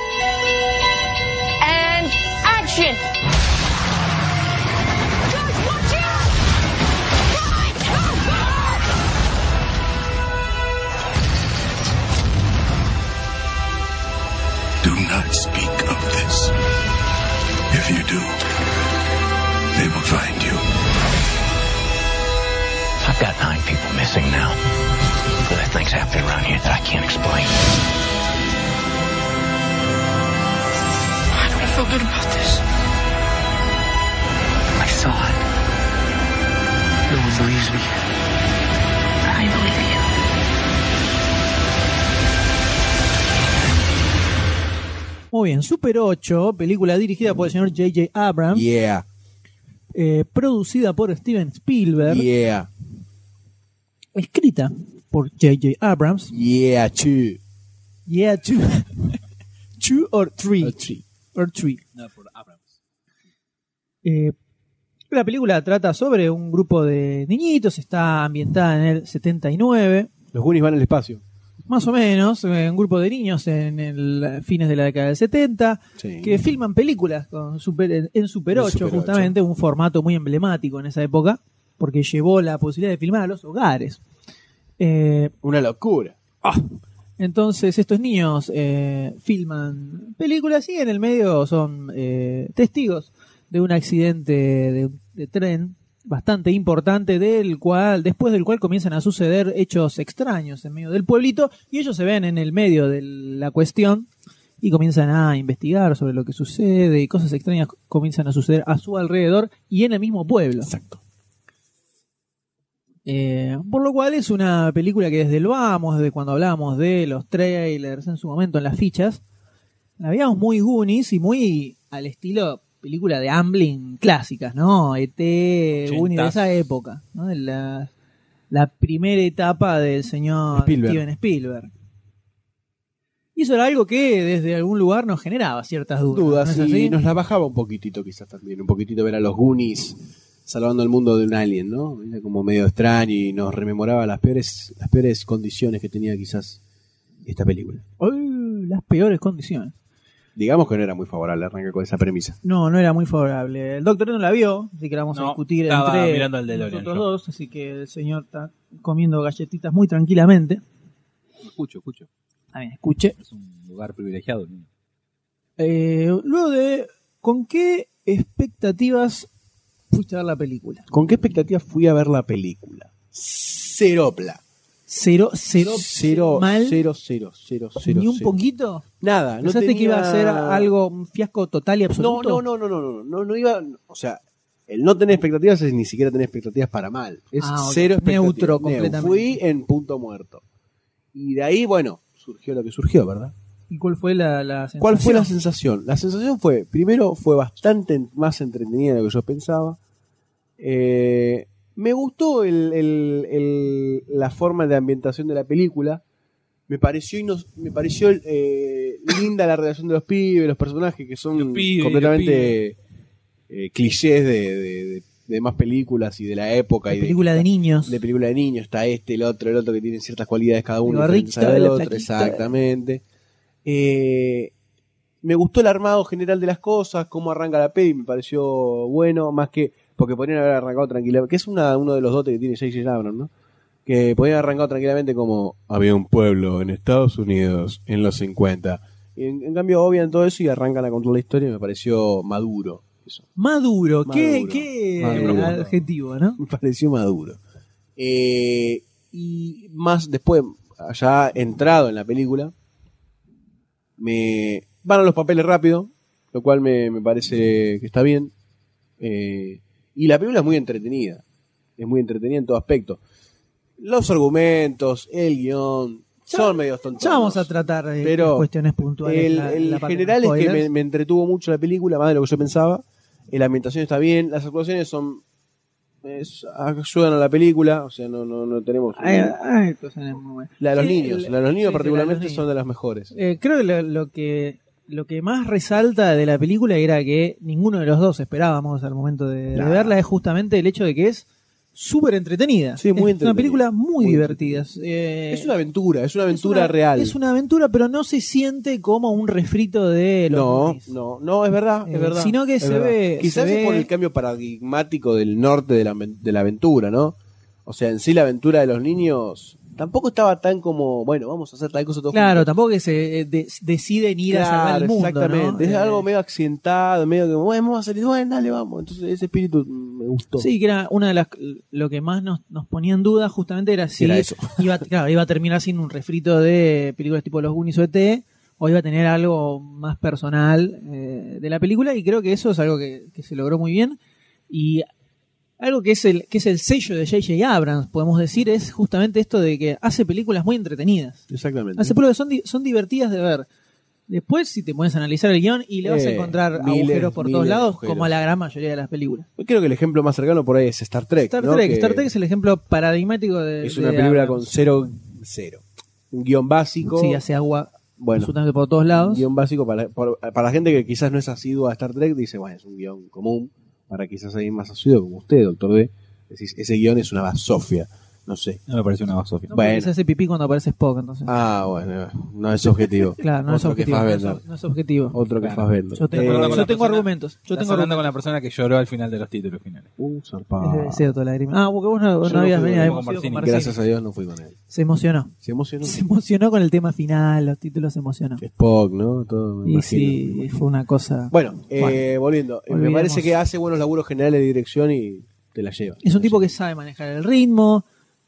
[SPEAKER 12] And action! Guys, watch out!
[SPEAKER 9] Do not speak of this. If you do, they will find you.
[SPEAKER 11] I've got 9 people missing now. There are things happening around here that I can't explain.
[SPEAKER 12] I don't feel good about this.
[SPEAKER 11] I saw it. No one believes me.
[SPEAKER 12] I believe you.
[SPEAKER 2] Muy bien, Super 8, película dirigida por el señor J.J. Abrams,
[SPEAKER 4] Yeah,
[SPEAKER 2] producida por Steven Spielberg,
[SPEAKER 4] yeah,
[SPEAKER 2] escrita por J.J. Abrams.
[SPEAKER 4] yeah, two.
[SPEAKER 2] Yeah, two. Two or three.
[SPEAKER 4] Or three.
[SPEAKER 3] No, por Abrams.
[SPEAKER 2] La película trata sobre un grupo de niñitos, está ambientada en el 79,
[SPEAKER 4] Los Goonies van al espacio.
[SPEAKER 2] más o menos, un grupo de niños en el fines de la década del 70,
[SPEAKER 4] Sí.
[SPEAKER 2] que filman películas con en Super 8,
[SPEAKER 4] Super 8.
[SPEAKER 2] justamente, un formato muy emblemático en esa época, porque llevó la posibilidad de filmar a los hogares.
[SPEAKER 4] Una locura.
[SPEAKER 2] Entonces estos niños filman películas y en el medio son testigos de un accidente de tren bastante importante después del cual comienzan a suceder hechos extraños en medio del pueblito y ellos se ven en el medio de la cuestión y comienzan a investigar sobre lo que sucede y cosas extrañas comienzan a suceder a su alrededor y en el mismo pueblo.
[SPEAKER 4] Exacto.
[SPEAKER 2] Por lo cual es una película que desde cuando hablábamos de los trailers en su momento en las fichas, la veíamos muy Goonies y muy al estilo película de Amblin clásicas, ¿no? E.T., Goonies de esa época, ¿no? De la primera etapa del señor Steven Spielberg. Y eso era algo que desde algún lugar nos generaba ciertas dudas. ¿No es
[SPEAKER 4] y
[SPEAKER 2] así?
[SPEAKER 4] nos la bajaba un poquitito quizás también, un poquitito ver a los Goonies salvando el mundo de un alien, ¿no? Era como medio extraño y nos rememoraba las peores condiciones que tenía quizás esta película.
[SPEAKER 2] Las peores condiciones.
[SPEAKER 4] Digamos que no era muy favorable arrancar con esa premisa.
[SPEAKER 2] No era muy favorable. El doctor no la vio, así que la vamos a discutir
[SPEAKER 3] estaba
[SPEAKER 2] entre
[SPEAKER 3] mirando al DeLorean,
[SPEAKER 2] nosotros
[SPEAKER 3] yo.
[SPEAKER 2] dos, así que el señor está comiendo galletitas muy tranquilamente.
[SPEAKER 3] Escucho.
[SPEAKER 2] También escuche.
[SPEAKER 3] Es un lugar privilegiado. ¿No?
[SPEAKER 2] Luego ¿con qué expectativas fuiste a ver la película?
[SPEAKER 4] ¿Con qué expectativas fui a ver la película? Ceropla.
[SPEAKER 2] Cero mal.
[SPEAKER 4] Cero.
[SPEAKER 2] ¿Ni un poquito?
[SPEAKER 4] Nada.
[SPEAKER 2] ¿Pensaste que iba a ser un fiasco total y absoluto?
[SPEAKER 4] No iba. O sea, el no tener expectativas es ni siquiera tener expectativas para mal. Es
[SPEAKER 2] ok.
[SPEAKER 4] cero expectativas.
[SPEAKER 2] Neutro completamente.
[SPEAKER 4] Fui en punto muerto. Y de ahí, bueno, surgió lo que surgió, ¿verdad?
[SPEAKER 2] ¿Y cuál fue la sensación?
[SPEAKER 4] ¿Cuál fue la sensación? La sensación primero fue bastante más entretenida de lo que yo pensaba. Me gustó la forma de ambientación de la película. Me pareció linda la relación de los pibes, los personajes que son completamente clichés de más películas y de la época.
[SPEAKER 2] De película de niños.
[SPEAKER 4] De película de niños. Está el otro que tienen ciertas cualidades cada uno.
[SPEAKER 2] El
[SPEAKER 4] diferentes al otro, exactamente. Me gustó el armado general de las cosas, cómo arranca la peli, me pareció bueno, más que porque podrían haber arrancado tranquilamente, que es uno de los dotes que tiene J.J. Abrams, ¿no? Que podrían haber arrancado tranquilamente como había un pueblo en Estados Unidos en los 50. Y en cambio obvian todo eso y arrancan a contar la historia y me pareció maduro. Eso.
[SPEAKER 2] Maduro. ¿Qué adjetivo, ¿no?
[SPEAKER 4] Me pareció maduro. Y más después, ya entrado en la película, me van a los papeles rápido, lo cual me parece que está bien. Y la película es muy entretenida en todo aspecto. Los argumentos, el guión son medio tontos.
[SPEAKER 2] Ya vamos a tratar
[SPEAKER 4] pero
[SPEAKER 2] cuestiones puntuales.
[SPEAKER 4] El general es que me entretuvo mucho la película, más de lo que yo pensaba. La ambientación está bien, las actuaciones son ayudan a la película, o sea, no tenemos...
[SPEAKER 2] Hay cosas muy buenas.
[SPEAKER 4] La de los
[SPEAKER 2] Sí,
[SPEAKER 4] niños, la de los niños
[SPEAKER 2] sí,
[SPEAKER 4] particularmente
[SPEAKER 2] la de los
[SPEAKER 4] son de las mejores.
[SPEAKER 2] Creo que lo que más resalta de la película era que ninguno de los dos esperábamos al momento de verla, es justamente el hecho de que es súper entretenida.
[SPEAKER 4] Sí, muy
[SPEAKER 2] es
[SPEAKER 4] entretenida.
[SPEAKER 2] una película muy divertida.
[SPEAKER 4] Es una aventura real.
[SPEAKER 2] Es una aventura, pero no se siente como un refrito de los Goonies.
[SPEAKER 4] No, es verdad, es verdad.
[SPEAKER 2] Sino que
[SPEAKER 4] es
[SPEAKER 2] se
[SPEAKER 4] verdad.
[SPEAKER 2] ve...
[SPEAKER 4] Quizás
[SPEAKER 2] se
[SPEAKER 4] es por
[SPEAKER 2] ve-
[SPEAKER 4] el cambio paradigmático del norte de la aventura, ¿no? O sea, en sí la aventura de los niños tampoco estaba tan como, bueno, vamos a hacer tal cosa todos
[SPEAKER 2] Claro,
[SPEAKER 4] juntos.
[SPEAKER 2] tampoco que se deciden ir a salvar el mundo,
[SPEAKER 4] exactamente.
[SPEAKER 2] ¿no?
[SPEAKER 4] Es algo medio accidentado, medio que, bueno, vamos a salir, bueno, dale, vamos. Entonces ese espíritu me gustó.
[SPEAKER 2] Sí, que era una de las... Lo que más nos ponía en duda justamente era si
[SPEAKER 4] Era eso.
[SPEAKER 2] iba a terminar siendo un refrito de películas tipo Los Goonies o E.T., o iba a tener algo más personal de la película, y creo que eso es algo que se logró muy bien. Y algo que es el sello de J.J. Abrams, podemos decir, es justamente esto de que hace películas muy entretenidas.
[SPEAKER 4] Exactamente.
[SPEAKER 2] Hace películas que son divertidas de ver. Después, si te pones a analizar el guión, y le vas a encontrar agujeros por todos lados, como a la gran mayoría de las películas.
[SPEAKER 4] Creo que el ejemplo más cercano por ahí es Star Trek. ¿no?
[SPEAKER 2] Star Trek es el ejemplo paradigmático de...
[SPEAKER 4] Es una
[SPEAKER 2] de
[SPEAKER 4] película
[SPEAKER 2] Abrams.
[SPEAKER 4] con cero. Un guión básico.
[SPEAKER 2] Sí, hace agua
[SPEAKER 4] Bueno,
[SPEAKER 2] absolutamente por todos lados.
[SPEAKER 4] Un guión básico para la gente que quizás no es asidua a Star Trek, dice, bueno, es un guión común. Para quizás alguien más asiduo como usted, doctor D, decís, ese guión es una basofia. No sé.
[SPEAKER 3] No me parece una basofia.
[SPEAKER 2] No, porque se hace pipí cuando aparece Spock, entonces.
[SPEAKER 4] Bueno, no es objetivo.
[SPEAKER 2] Claro, no es
[SPEAKER 4] Otro que
[SPEAKER 2] objetivo.
[SPEAKER 4] Fassbender.
[SPEAKER 2] No es objetivo.
[SPEAKER 4] Otro que Fassbender.
[SPEAKER 2] Yo tengo argumentos.
[SPEAKER 3] Estás hablando con la persona que lloró al final de los títulos finales.
[SPEAKER 4] Zarpado.
[SPEAKER 2] Es deseo toda lágrima. Porque vos no habías venido. Habíamos ido con Marcini.
[SPEAKER 4] Gracias a Dios no fui con él.
[SPEAKER 2] Se emocionó.
[SPEAKER 4] Se emocionó.
[SPEAKER 2] Se emocionó con el tema final, los títulos se emocionó.
[SPEAKER 4] Spock, ¿no? Todo, me
[SPEAKER 2] y
[SPEAKER 4] imagino,
[SPEAKER 2] sí, fue una cosa...
[SPEAKER 4] Bueno, volviendo. Me
[SPEAKER 2] olvidemos.
[SPEAKER 4] parece que hace buenos laburos generales de dirección y te la lleva.
[SPEAKER 2] Es un tipo que sabe manejar el ritmo,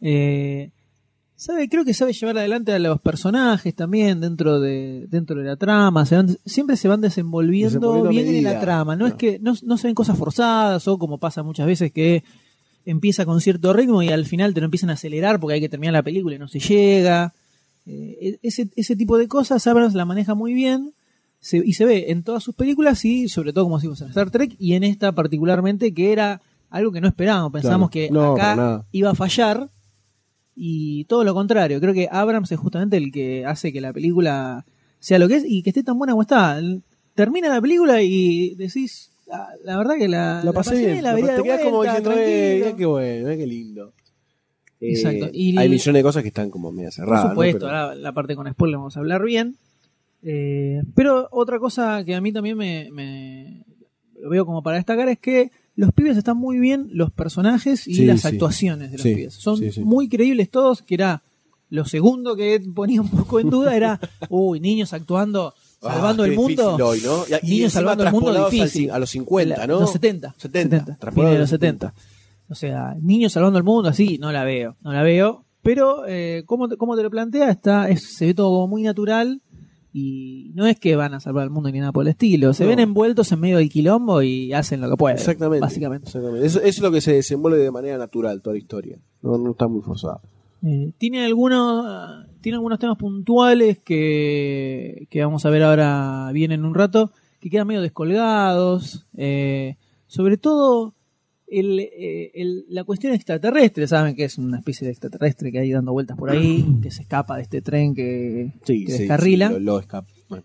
[SPEAKER 2] creo que sabe llevar adelante a los personajes también dentro de la trama. Siempre se van desenvolviendo bien en la trama. No es que no se ven cosas forzadas, o como pasa muchas veces que empieza con cierto ritmo y al final te lo empiezan a acelerar porque hay que terminar la película y no se llega. Ese tipo de cosas Abrams la maneja muy bien, y se ve en todas sus películas, y sobre todo, como decimos, en Star Trek, y en esta particularmente, que era algo que no esperábamos. Pensábamos que acá iba a fallar, y todo lo contrario. Creo que Abrams es justamente el que hace que la película sea lo que es y que esté tan buena como está. Termina la película y decís, la verdad que la
[SPEAKER 4] pasé bien,
[SPEAKER 2] la vería
[SPEAKER 4] te
[SPEAKER 2] de
[SPEAKER 4] quedás
[SPEAKER 2] vuelta,
[SPEAKER 4] como diciendo,
[SPEAKER 2] tranquilo.
[SPEAKER 4] qué bueno, qué lindo.
[SPEAKER 2] Exacto.
[SPEAKER 4] Hay millones de cosas que están como media cerradas.
[SPEAKER 2] Por supuesto,
[SPEAKER 4] ¿no?
[SPEAKER 2] ahora la parte con spoiler vamos a hablar bien. Pero otra cosa que a mí también me lo veo como para destacar es que los pibes están muy bien, los personajes y las actuaciones de los pibes. Son muy creíbles todos, que era lo segundo que ponía un poco en duda, era, niños actuando, salvando el mundo.
[SPEAKER 4] Hoy, ¿no?
[SPEAKER 2] Niños salvando el mundo difícil.
[SPEAKER 4] A los 50, ¿no?
[SPEAKER 2] Los 70.
[SPEAKER 4] Fines
[SPEAKER 2] de los 70. O sea, niños salvando el mundo, así, no la veo. Pero, como te lo plantea, se ve todo muy natural. Y no es que van a salvar el mundo ni nada por el estilo. Se ven envueltos en medio del quilombo y hacen lo que pueden.
[SPEAKER 4] Exactamente.
[SPEAKER 2] Básicamente.
[SPEAKER 4] Eso es lo que se desenvuelve de manera natural toda la historia. No está muy forzado.
[SPEAKER 2] Tiene algunos temas puntuales que vamos a ver ahora bien en un rato, que quedan medio descolgados. Sobre todo la cuestión extraterrestre. Saben que es una especie de extraterrestre que hay dando vueltas por ahí, que se escapa de este tren que descarrila.
[SPEAKER 4] Lo escapa. Bueno.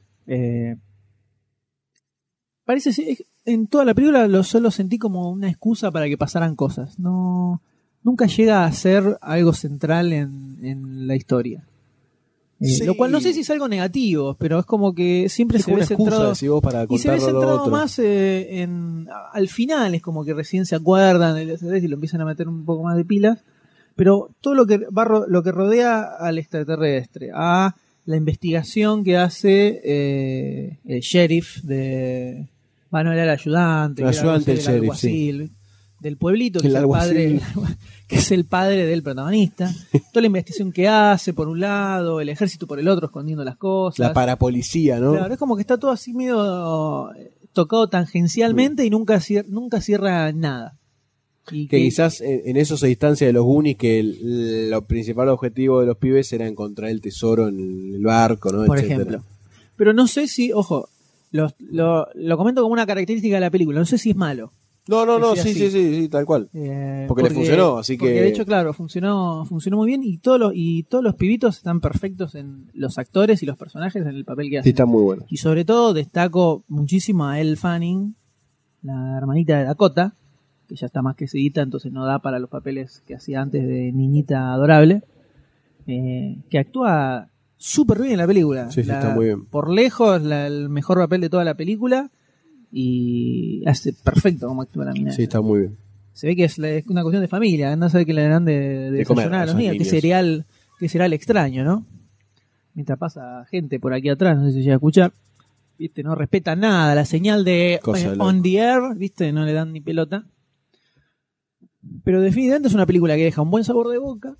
[SPEAKER 2] Parece en toda la película solo sentí como una excusa para que pasaran cosas. Nunca llega a ser algo central en la historia. Lo cual no sé si es algo negativo, pero es como que siempre se ve centrado, y se ve centrado más al final. Es como que recién se acuerdan del SDF y lo empiezan a meter un poco más de pilas, pero todo lo que rodea al extraterrestre, a la investigación que hace el sheriff de... Bueno, era el ayudante
[SPEAKER 4] del sheriff,
[SPEAKER 2] alguacil, del pueblito, que es el padre del protagonista. Toda la investigación que hace por un lado, el ejército por el otro, escondiendo las cosas.
[SPEAKER 4] La parapolicía, ¿no?
[SPEAKER 2] Claro, es como que está todo así medio tocado tangencialmente y nunca cierra nada. Y
[SPEAKER 4] que quizás en eso se distancia de los Goonies, que el principal objetivo de los pibes era encontrar el tesoro en el barco, ¿no?
[SPEAKER 2] Por ejemplo. Pero no sé si, ojo, lo comento como una característica de la película, no sé si es malo.
[SPEAKER 4] No,
[SPEAKER 2] sea
[SPEAKER 4] sí,
[SPEAKER 2] así.
[SPEAKER 4] sí, tal cual. Porque le funcionó, así
[SPEAKER 2] porque
[SPEAKER 4] que...
[SPEAKER 2] de hecho, claro, funcionó muy bien y todos los pibitos están perfectos en los actores y los personajes en el papel que hacen.
[SPEAKER 4] Sí, está muy bueno.
[SPEAKER 2] Y sobre todo destaco muchísimo a Elle Fanning, la hermanita de Dakota, que ya está más que seguida, entonces no da para los papeles que hacía antes de niñita adorable, que actúa súper bien en la película.
[SPEAKER 4] Sí, está muy bien.
[SPEAKER 2] Por lejos, el mejor papel de toda la película, y hace perfecto como actúa la mina.
[SPEAKER 4] Sí, está muy bien.
[SPEAKER 2] Se ve que es una cuestión de familia, no sabe que le darán de desayunar
[SPEAKER 4] comer
[SPEAKER 2] a los niños, qué cereal extraño, ¿no? Mientras pasa gente por aquí atrás, no sé si se llega a escuchar, viste, no respetan nada, la señal de on the air, viste, no le dan ni pelota. Pero definitivamente es una película que deja un buen sabor de boca,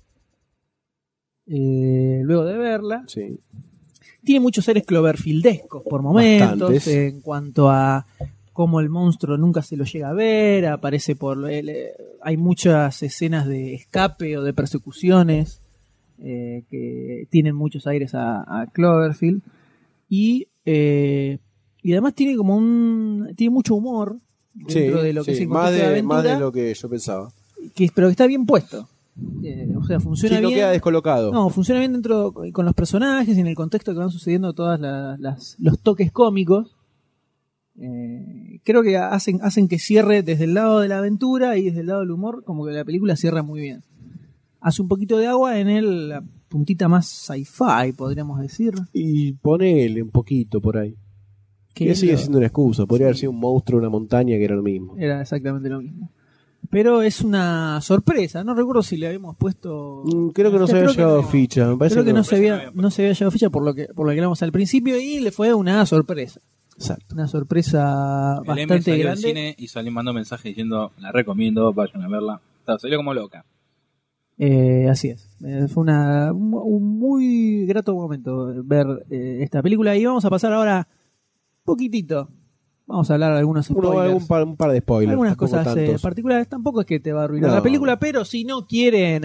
[SPEAKER 2] luego de verla.
[SPEAKER 4] Sí.
[SPEAKER 2] Tiene muchos aires cloverfieldescos por momentos,
[SPEAKER 4] Bastantes.
[SPEAKER 2] en cuanto a cómo el monstruo nunca se lo llega a ver, aparece hay muchas escenas de escape o de persecuciones que tienen muchos aires a Cloverfield, y además tiene tiene mucho humor dentro de lo que es el contexto de aventura,
[SPEAKER 4] más de lo que yo pensaba.
[SPEAKER 2] pero que está bien puesto. O sea, funciona bien.
[SPEAKER 4] No queda descolocado.
[SPEAKER 2] No, funciona bien dentro con los personajes y en el contexto que van sucediendo todos los toques cómicos. Creo que hacen que cierre desde el lado de la aventura y desde el lado del humor, como que la película cierra muy bien. Hace un poquito de agua en la puntita más sci-fi, podríamos decir.
[SPEAKER 4] Y ponele un poquito por ahí. Que sigue siendo una excusa. Podría haber sido un monstruo, una montaña, que era lo mismo.
[SPEAKER 2] Era exactamente lo mismo. Pero es una sorpresa. No recuerdo si le habíamos puesto...
[SPEAKER 4] Creo que no se había llevado ficha. Me parece
[SPEAKER 2] creo que no se había llevado ficha por lo que hablamos al principio, y le fue una sorpresa.
[SPEAKER 4] Exacto.
[SPEAKER 2] Una sorpresa bastante
[SPEAKER 3] salió
[SPEAKER 2] grande.
[SPEAKER 3] del cine y salió mandando mensaje diciendo, la recomiendo, vayan a verla. Salió como loca.
[SPEAKER 2] Así es. Fue un muy grato momento ver esta película. Y vamos a pasar ahora poquitito. Vamos a hablar de algunos spoilers.
[SPEAKER 4] Un par de spoilers.
[SPEAKER 2] Algunas
[SPEAKER 4] tampoco
[SPEAKER 2] cosas
[SPEAKER 4] tantos.
[SPEAKER 2] particulares. Tampoco es que te va a arruinar la película, pero si no quieren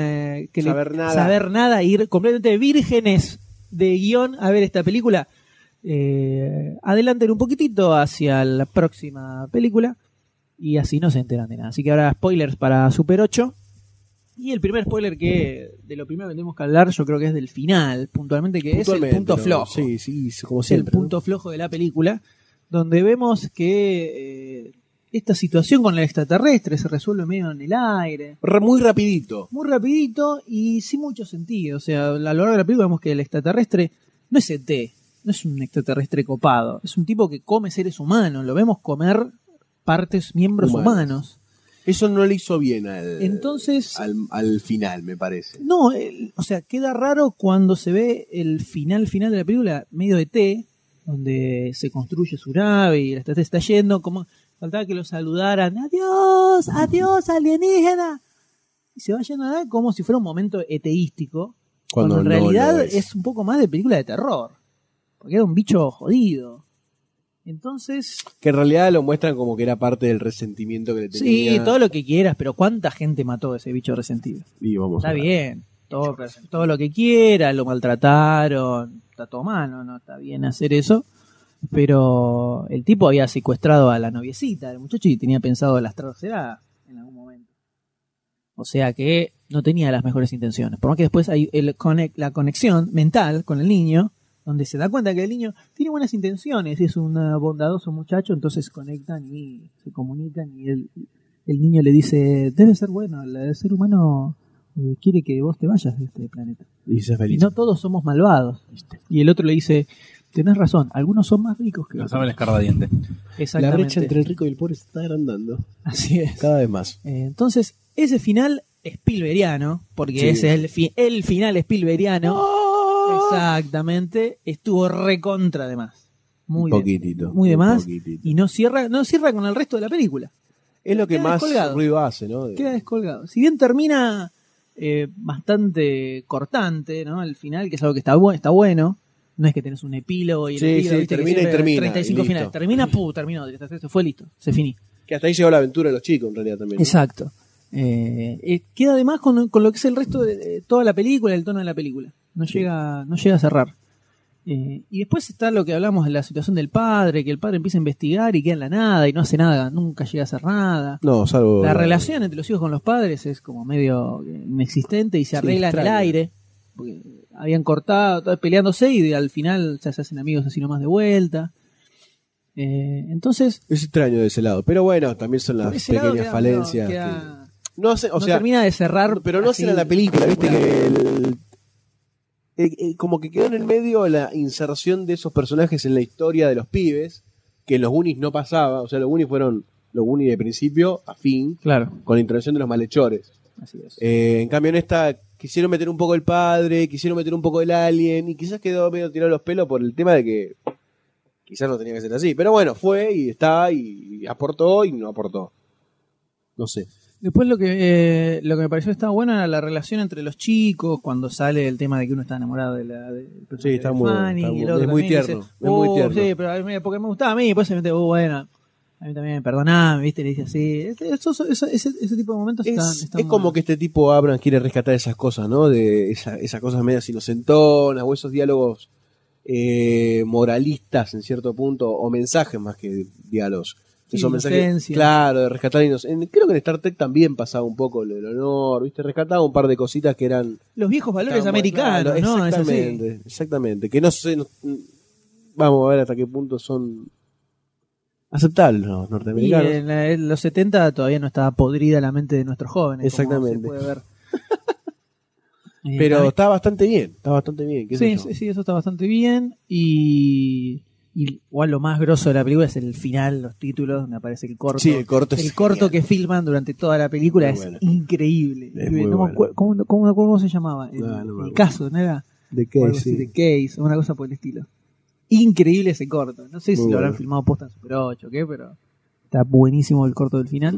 [SPEAKER 2] saber nada, ir completamente vírgenes de guión a ver esta película, adelanten un poquitito hacia la próxima película y así no se enteran de nada. Así que ahora spoilers para Super 8. Y el primer spoiler de lo primero que tenemos que hablar, yo creo que es del final, puntualmente, que es el punto flojo.
[SPEAKER 4] Sí, como siempre.
[SPEAKER 2] El punto flojo de la película, donde vemos que esta situación con el extraterrestre se resuelve medio en el aire.
[SPEAKER 4] Muy rapidito.
[SPEAKER 2] Muy rapidito y sin mucho sentido. O sea, a lo largo de la película vemos que el extraterrestre no es ET, no es un extraterrestre copado. Es un tipo que come seres humanos. Lo vemos comer miembros humanos.
[SPEAKER 4] Eso no le hizo bien
[SPEAKER 2] Entonces,
[SPEAKER 4] al final, me parece.
[SPEAKER 2] No, o sea, queda raro cuando se ve el final de la película, medio ET, donde se construye su nave y el extraterrestre está yendo, como faltaba que lo saludaran, adiós alienígena, y se va yendo como si fuera un momento eteístico, cuando en realidad es un poco más de película de terror, porque era un bicho jodido. Entonces,
[SPEAKER 4] que en realidad lo muestran como que era parte del resentimiento que le tenía.
[SPEAKER 2] Sí, todo lo que quieras, pero ¿cuánta gente mató a ese bicho resentido?
[SPEAKER 4] Y
[SPEAKER 2] está bien, todo lo que quiera, lo maltrataron, está todo mal, no está bien hacer eso, pero el tipo había secuestrado a la noviecita del muchacho y tenía pensado lastrársela en algún momento. O sea que no tenía las mejores intenciones. Por más que después hay la conexión mental con el niño, donde se da cuenta que el niño tiene buenas intenciones, es un bondadoso muchacho, entonces conectan y se comunican y el niño le dice, debe ser bueno, el ser humano quiere que vos te vayas de este planeta. Y no todos somos malvados. Y el otro le dice, tenés razón, algunos son más ricos que
[SPEAKER 3] Lo
[SPEAKER 2] otros.
[SPEAKER 3] sabe el escarbadiente.
[SPEAKER 2] Exactamente.
[SPEAKER 4] La brecha entre el rico y el pobre se está agrandando.
[SPEAKER 2] Así es.
[SPEAKER 4] Cada vez más.
[SPEAKER 2] Entonces, ese final Spielbergiano, porque es el final Spielbergiano. Exactamente, estuvo recontra de más. Muy de más. Y no cierra con el resto de la película.
[SPEAKER 4] Es lo que
[SPEAKER 2] Queda
[SPEAKER 4] más
[SPEAKER 2] descolgado.
[SPEAKER 4] ruido hace, ¿no?
[SPEAKER 2] Queda descolgado. Si bien termina bastante cortante, ¿no? El final, que es algo que está bueno. No es que tenés un epílogo y el epílogo, ¿viste?
[SPEAKER 4] Termina y termina.
[SPEAKER 2] 35 finales. Termina, terminó. Se fue, listo. Se finí.
[SPEAKER 4] Que hasta ahí llegó la aventura de los chicos, en realidad, también.
[SPEAKER 2] Exacto. Queda además con lo que es el resto de toda la película, el tono de la película. No llega a cerrar. Y después está lo que hablamos de la situación del padre, que el padre empieza a investigar y queda en la nada y no hace nada, nunca llega a hacer nada.
[SPEAKER 4] No, salvo...
[SPEAKER 2] La relación entre los hijos con los padres es como medio inexistente y se arregla en el aire. Porque habían cortado, estaban peleándose y al final ya se hacen amigos así nomás de vuelta. Entonces...
[SPEAKER 4] Es extraño de ese lado. Pero bueno, también son las pequeñas falencias. No
[SPEAKER 2] termina de cerrar.
[SPEAKER 4] Pero no será la película, viste que como que quedó en el medio la inserción de esos personajes en la historia de los pibes, que en los Goonies no pasaba. O sea, los Goonies fueron los Goonies de principio a fin,
[SPEAKER 2] claro,
[SPEAKER 4] con la intervención de los malhechores.
[SPEAKER 2] Así es.
[SPEAKER 4] En cambio en esta quisieron meter un poco el padre, quisieron meter un poco el alien, y quizás quedó medio tirado los pelos por el tema de que quizás no tenía que ser así. Pero bueno, fue y está, y aportó y no aportó. No sé.
[SPEAKER 2] Después lo que me pareció estaba bueno era la relación entre los chicos, cuando sale el tema de que uno está enamorado de
[SPEAKER 4] sí, está muy
[SPEAKER 2] Fanny,
[SPEAKER 4] bueno,
[SPEAKER 2] y el otro
[SPEAKER 4] es muy
[SPEAKER 2] también
[SPEAKER 4] tierno,
[SPEAKER 2] dice,
[SPEAKER 4] es muy tierno.
[SPEAKER 2] Sí, pero porque me gustaba a mí, y después se mete, bueno, a mí también, perdoname, viste, le dice así. Ese tipo de momentos están
[SPEAKER 4] es como que este tipo Abrams quiere rescatar esas cosas, ¿no? De esas cosas medias inocentonas, o esos diálogos moralistas en cierto punto, o mensajes más que diálogos. Esos mensajes, claro, de rescatar inocencia. Creo que en Star Trek también pasaba un poco lo del honor, ¿viste? Rescataba un par de cositas que eran
[SPEAKER 2] los viejos valores americanos,
[SPEAKER 4] claro,
[SPEAKER 2] ¿no?
[SPEAKER 4] Exactamente. Que no sé, vamos a ver hasta qué punto son aceptables los norteamericanos.
[SPEAKER 2] Y en los 70 todavía no estaba podrida la mente de nuestros jóvenes.
[SPEAKER 4] Exactamente.
[SPEAKER 2] Como se puede ver.
[SPEAKER 4] Pero está bastante bien,
[SPEAKER 2] Sí, eso está bastante bien. Y igual lo más grosso de la película es el final, los títulos, donde aparece el corto.
[SPEAKER 4] Sí, el corto
[SPEAKER 2] que filman durante toda la película es increíble. ¿Cómo se llamaba? El caso, ¿no era?
[SPEAKER 4] The Case,
[SPEAKER 2] The Case, una cosa por el estilo. Increíble ese corto. No sé si lo habrán filmado posta en Super 8 o qué, pero está buenísimo el corto del final.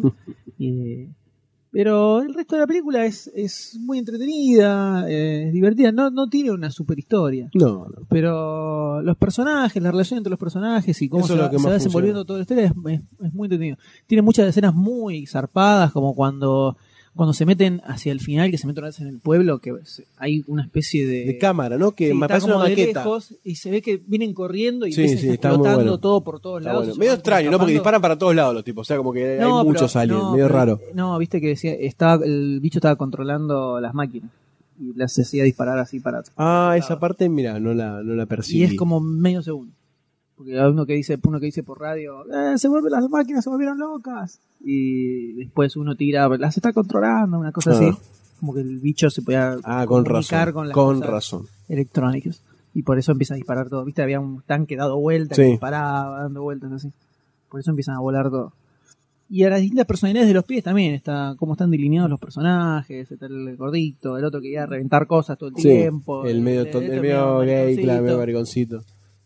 [SPEAKER 2] Pero el resto de la película es muy entretenida, es divertida, no tiene una super historia.
[SPEAKER 4] No.
[SPEAKER 2] Pero los personajes, la relación entre los personajes y cómo se va desenvolviendo toda la historia es muy entretenido. Tiene muchas escenas muy zarpadas, como cuando se meten hacia el final, que se meten en el pueblo, que hay una especie de
[SPEAKER 4] cámara, ¿no? Que me parece una maqueta.
[SPEAKER 2] De lejos, y se ve que vienen corriendo y
[SPEAKER 4] está
[SPEAKER 2] explotando todo por todos lados.
[SPEAKER 4] Bueno. Medio extraño, ¿no? Porque disparan para todos lados los tipos. O sea, como que hay muchos aliens, medio raro.
[SPEAKER 2] No, viste que decía, el bicho estaba controlando las máquinas y las hacía disparar así para...
[SPEAKER 4] esa parte, mira, no la percibí.
[SPEAKER 2] Y es como medio segundo. Porque hay uno que dice por radio, se vuelven las máquinas, se volvieron locas. Y después uno tira, las está controlando, una cosa así. Como que el bicho se podía comunicar con las cosas electrónicas. Y por eso empieza a disparar todo. ¿Viste? Había un tanque dado vueltas, que disparaba, dando vueltas así. Por eso empiezan a volar todo. Y a las distintas personalidades de los pies también, cómo están delineados los personajes, está el gordito, el otro que iba a reventar cosas todo el tiempo.
[SPEAKER 4] El medio gay, claro, medio mariconcito.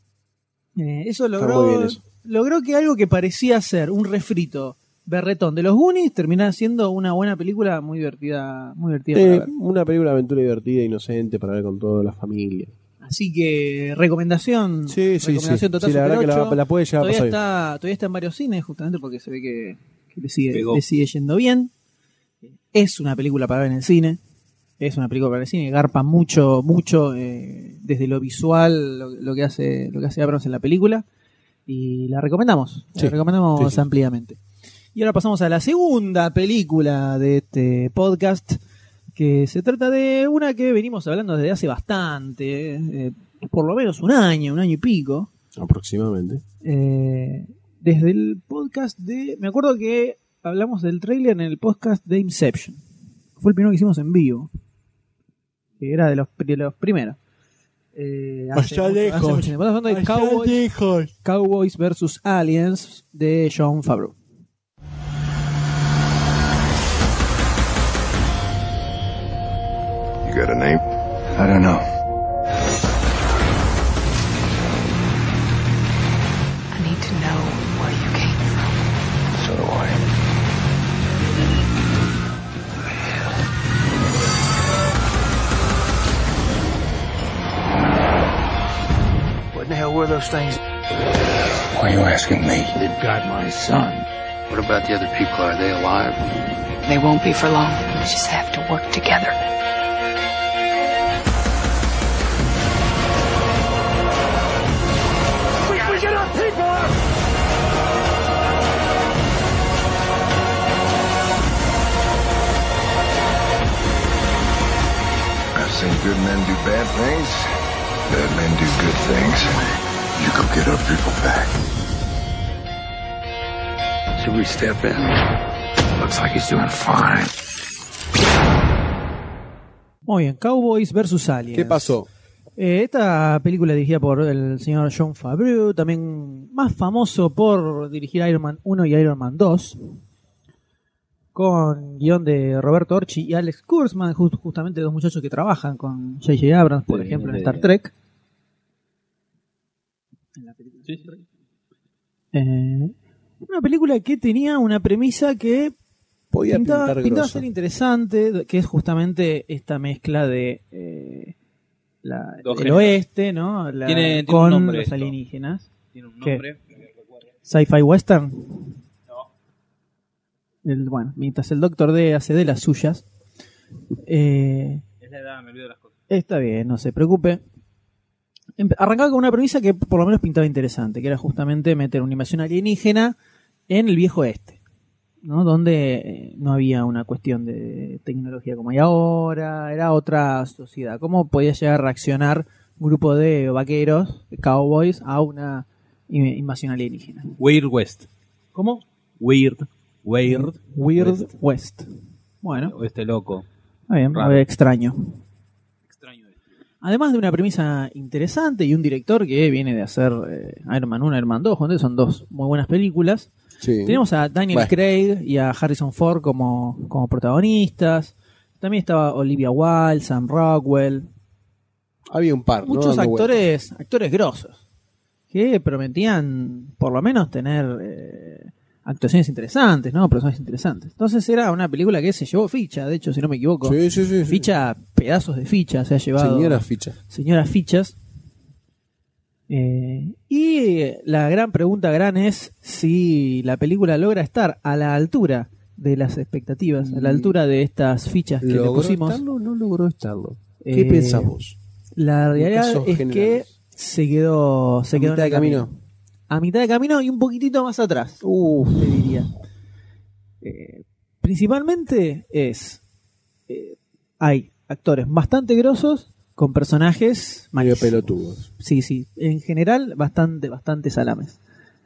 [SPEAKER 2] Eso logró que algo que parecía ser un refrito berretón de los Goonies terminara siendo una buena película muy divertida para ver.
[SPEAKER 4] Una película de aventura divertida, inocente, para ver con toda la familia.
[SPEAKER 2] Así que recomendación total.
[SPEAKER 4] Sí, la verdad que la puede llevar a pasar.
[SPEAKER 2] Todavía está en varios cines, justamente porque se ve que le sigue yendo bien. Es una película para ver en el cine. Garpa mucho desde lo visual lo que hace Abrams en la película, y la recomendamos ampliamente. Y ahora pasamos a la segunda película de este podcast, que se trata de una que venimos hablando desde hace bastante, por lo menos un año y pico
[SPEAKER 4] aproximadamente,
[SPEAKER 2] desde el podcast me acuerdo que hablamos del tráiler en el podcast de Inception. Fue el primero que hicimos en vivo, que era de los primeros.
[SPEAKER 4] Allá lejos.
[SPEAKER 2] Estamos hablando de Cowboys vs. Aliens de Jon Favreau.
[SPEAKER 9] You got a name? I don't know.
[SPEAKER 12] I need to know where you came from.
[SPEAKER 9] So do I.
[SPEAKER 6] What in the hell were those things?
[SPEAKER 8] Why are you asking me?
[SPEAKER 6] They've got my son.
[SPEAKER 8] What about the other people? Are they alive?
[SPEAKER 12] They won't be for long. We just have to work together.
[SPEAKER 9] think good men do bad things? Bad men do good things. You go get our people back.
[SPEAKER 8] Should we step in? Looks like he's doing fine.
[SPEAKER 2] Muy bien, Cowboys vs. Aliens.
[SPEAKER 4] ¿Qué pasó?
[SPEAKER 2] Esta película dirigida por el señor Jon Favreau, también más famoso por dirigir Iron Man 1 y Iron Man 2, con guión de Roberto Orci y Alex Kurtzman, justamente dos muchachos que trabajan con J.J. Abrams, por ejemplo, en Star Trek. En la película de Star Trek. Una película que tenía una premisa que pintaba ser interesante, que es justamente esta mezcla de el oeste, ¿no?
[SPEAKER 3] Tiene
[SPEAKER 2] con
[SPEAKER 3] un nombre
[SPEAKER 2] los
[SPEAKER 3] esto.
[SPEAKER 2] alienígenas.
[SPEAKER 3] Tiene un nombre.
[SPEAKER 2] Sci-fi western.
[SPEAKER 3] No.
[SPEAKER 2] Bueno, mientras el Doctor D hace de las suyas.
[SPEAKER 3] Es la edad, me olvido de las cosas.
[SPEAKER 2] Está bien, no se preocupe. Arrancaba con una premisa que por lo menos pintaba interesante, que era justamente meter una invasión alienígena en el viejo oeste, ¿no? Donde no había una cuestión de tecnología como hay ahora, era otra sociedad. ¿Cómo podía llegar a reaccionar un grupo de vaqueros, de cowboys, a una invasión alienígena?
[SPEAKER 3] Weird West.
[SPEAKER 2] ¿Cómo?
[SPEAKER 3] Weird
[SPEAKER 2] West. Bueno.
[SPEAKER 3] Oeste loco.
[SPEAKER 2] Está bien,
[SPEAKER 3] Raro.
[SPEAKER 2] extraño. Además de una premisa interesante y un director que viene de hacer Iron Man 1 y Iron Man 2, donde son dos muy buenas películas.
[SPEAKER 4] Sí.
[SPEAKER 2] Tenemos a Daniel Craig y a Harrison Ford como protagonistas. También estaba Olivia Wilde, Sam Rockwell.
[SPEAKER 4] Había un par,
[SPEAKER 2] muchos
[SPEAKER 4] ¿no?
[SPEAKER 2] actores grosos que prometían por lo menos tener actuaciones interesantes, ¿no? Personajes interesantes. Entonces era una película que se llevó ficha, de hecho, si no me equivoco.
[SPEAKER 4] Sí.
[SPEAKER 2] Ficha, pedazos de ficha se ha llevado. Señoras fichas. Y la gran pregunta es si la película logra estar a la altura de las expectativas, a la altura de estas fichas que le pusimos.
[SPEAKER 4] ¿Logró estarlo o no logró estarlo? ¿Qué pensamos?
[SPEAKER 2] La realidad es que se quedó
[SPEAKER 4] a mitad de camino.
[SPEAKER 2] A mitad de camino y un poquitito más atrás, te diría. Principalmente hay actores bastante grosos con personajes
[SPEAKER 4] medio pelotudos.
[SPEAKER 2] Sí, en general bastante salames.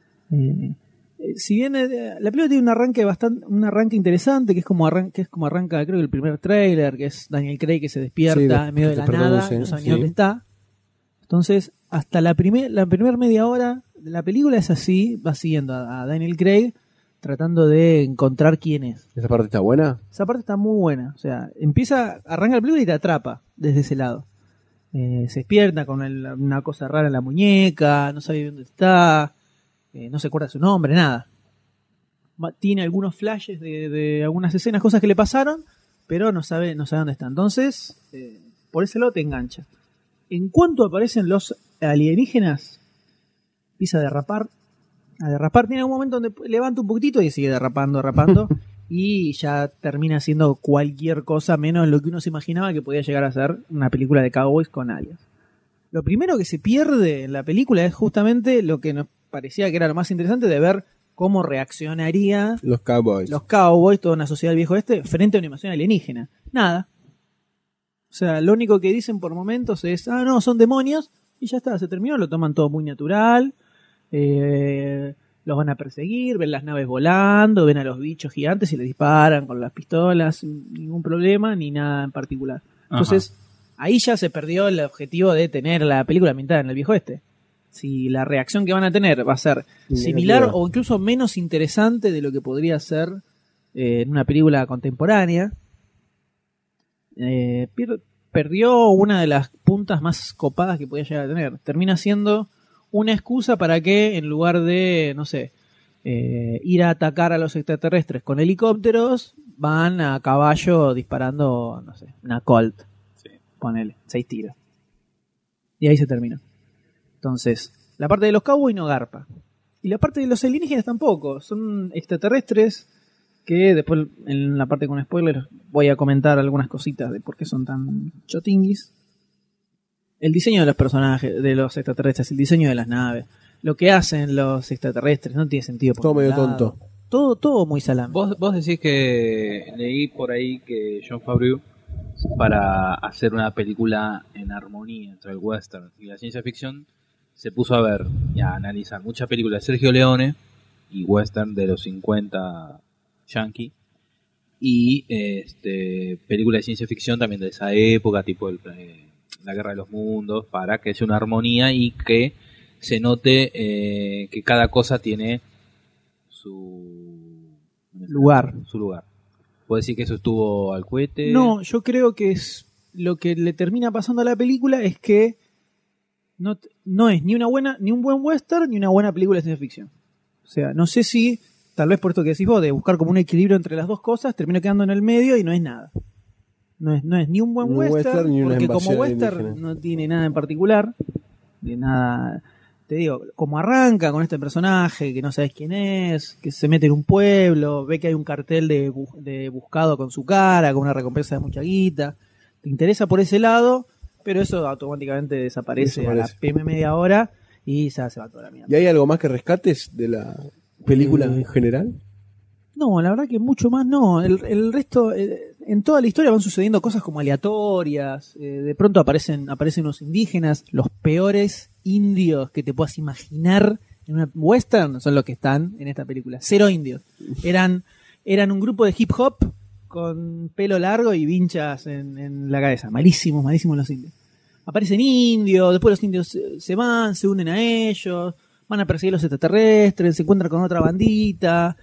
[SPEAKER 2] Si bien la película tiene un arranque interesante, que es como arranca creo que el primer tráiler, que es Daniel Craig que se despierta en medio de la nada, no sabe ni dónde está. Entonces, hasta la primera media hora de la película es así, va siguiendo a Daniel Craig tratando de encontrar quién es.
[SPEAKER 4] ¿Esa parte está buena?
[SPEAKER 2] Esa parte está muy buena. O sea, arranca la película y te atrapa desde ese lado. Se despierta con una cosa rara en la muñeca, no sabe dónde está, no se acuerda su nombre, nada. Tiene algunos flashes de algunas escenas, cosas que le pasaron, pero no sabe dónde está. Entonces, por ese lado te engancha. En cuanto aparecen los alienígenas, empieza a derrapar. Tiene algún momento donde levanta un poquitito y sigue derrapando. Y ya termina siendo cualquier cosa menos lo que uno se imaginaba que podía llegar a ser una película de cowboys con aliens. Lo primero que se pierde en la película es justamente lo que nos parecía que era lo más interesante, de ver cómo reaccionaría
[SPEAKER 4] los cowboys,
[SPEAKER 2] toda una sociedad del viejo oeste, frente a una invasión alienígena. Nada. O sea, lo único que dicen por momentos es, no, son demonios, y ya está, se terminó, lo toman todo muy natural. Los van a perseguir, ven las naves volando, ven a los bichos gigantes y les disparan con las pistolas sin ningún problema ni nada en particular. Entonces, ahí ya se perdió el objetivo de tener la película ambientada en el viejo oeste. Si la reacción que van a tener va a ser similar o incluso menos interesante de lo que podría ser en una película contemporánea, perdió una de las puntas más copadas que podía llegar a tener. Termina siendo una excusa para que, en lugar de, no sé, ir a atacar a los extraterrestres con helicópteros, van a caballo disparando, no sé, una Colt. Sí. Ponele, 6 tiros. Y ahí se termina. Entonces, la parte de los cowboys no garpa. Y la parte de los alienígenas tampoco. Son extraterrestres que después, en la parte con spoilers, voy a comentar algunas cositas de por qué son tan chotinguis. El diseño de los personajes, de los extraterrestres, el diseño de las naves, lo que hacen los extraterrestres, no tiene sentido.
[SPEAKER 4] Todo medio tonto.
[SPEAKER 2] Todo muy salame.
[SPEAKER 3] Vos decís que leí por ahí que Jon Favreau para hacer una película en armonía entre el western y la ciencia ficción, se puso a ver y a analizar muchas películas de Sergio Leone y western de los 50 yankee, y películas de ciencia ficción también de esa época, tipo La Guerra de los Mundos, para que sea una armonía y que se note que cada cosa tiene su
[SPEAKER 2] lugar.
[SPEAKER 3] ¿Puedo decir que eso estuvo al cohete?
[SPEAKER 2] No, yo creo que es lo que le termina pasando a la película es que no es ni un buen western ni una buena película de ciencia ficción. O sea, no sé si, tal vez por esto que decís vos, de buscar como un equilibrio entre las dos cosas, termina quedando en el medio y no es nada. No es ni un buen western
[SPEAKER 4] ni una
[SPEAKER 2] porque como
[SPEAKER 4] invasión
[SPEAKER 2] western
[SPEAKER 4] alienígena.
[SPEAKER 2] no tiene nada en particular, de nada. Te digo, como arranca con este personaje que no sabes quién es, que se mete en un pueblo, ve que hay un cartel de buscado con su cara, con una recompensa de mucha guita, te interesa por ese lado, pero eso automáticamente desaparece a la media hora y ya se va toda la mierda.
[SPEAKER 4] ¿Y hay algo más que rescates de la película en general?
[SPEAKER 2] No, la verdad que mucho más no. El resto, en toda la historia van sucediendo cosas como aleatorias. De pronto aparecen unos indígenas, los peores indios que te puedas imaginar en una western son los que están en esta película. 0 indios. Eran un grupo de hip hop con pelo largo y vinchas en la cabeza. Malísimos los indios. Aparecen indios, después los indios se van, se unen a ellos, van a perseguir los extraterrestres, se encuentran con otra bandita.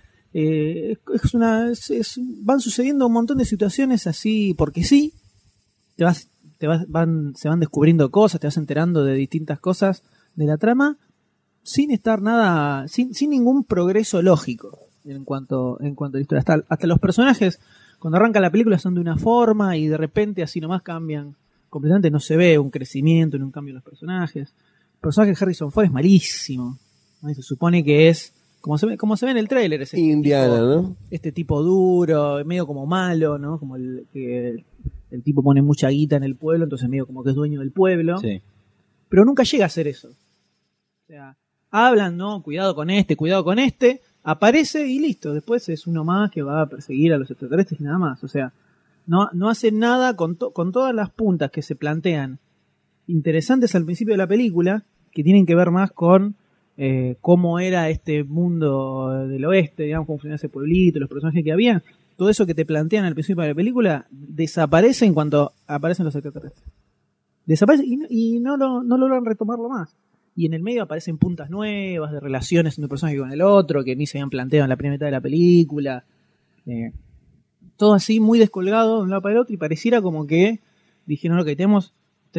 [SPEAKER 2] Van sucediendo un montón de situaciones así porque sí. Se van descubriendo cosas, te vas enterando de distintas cosas de la trama sin estar nada, sin ningún progreso lógico en cuanto a la historia. Hasta los personajes, cuando arranca la película, son de una forma y de repente así nomás cambian completamente. No se ve un crecimiento ni un cambio en los personajes. El personaje de Harrison Ford es malísimo. Se supone que es como se ve en el tráiler, es
[SPEAKER 4] Indiana, ¿no?
[SPEAKER 2] Este tipo duro, medio como malo, ¿no? Como el tipo pone mucha guita en el pueblo, entonces medio como que es dueño del pueblo.
[SPEAKER 3] Sí.
[SPEAKER 2] Pero nunca llega a ser eso. O sea, hablan, ¿no? Cuidado con este, aparece y listo. Después es uno más que va a perseguir a los extraterrestres y nada más. O sea, no hace nada con todas las puntas que se plantean interesantes al principio de la película, que tienen que ver más con cómo era este mundo del oeste, digamos, cómo funcionaba ese pueblito, los personajes que había. Todo eso que te plantean al principio de la película desaparece en cuanto aparecen los extraterrestres. Desaparece y no logran retomarlo más. Y en el medio aparecen puntas nuevas de relaciones entre un personaje con el otro que ni se habían planteado en la primera mitad de la película. Todo así muy descolgado de un lado para el otro y pareciera como que dijeron, ok, tenemos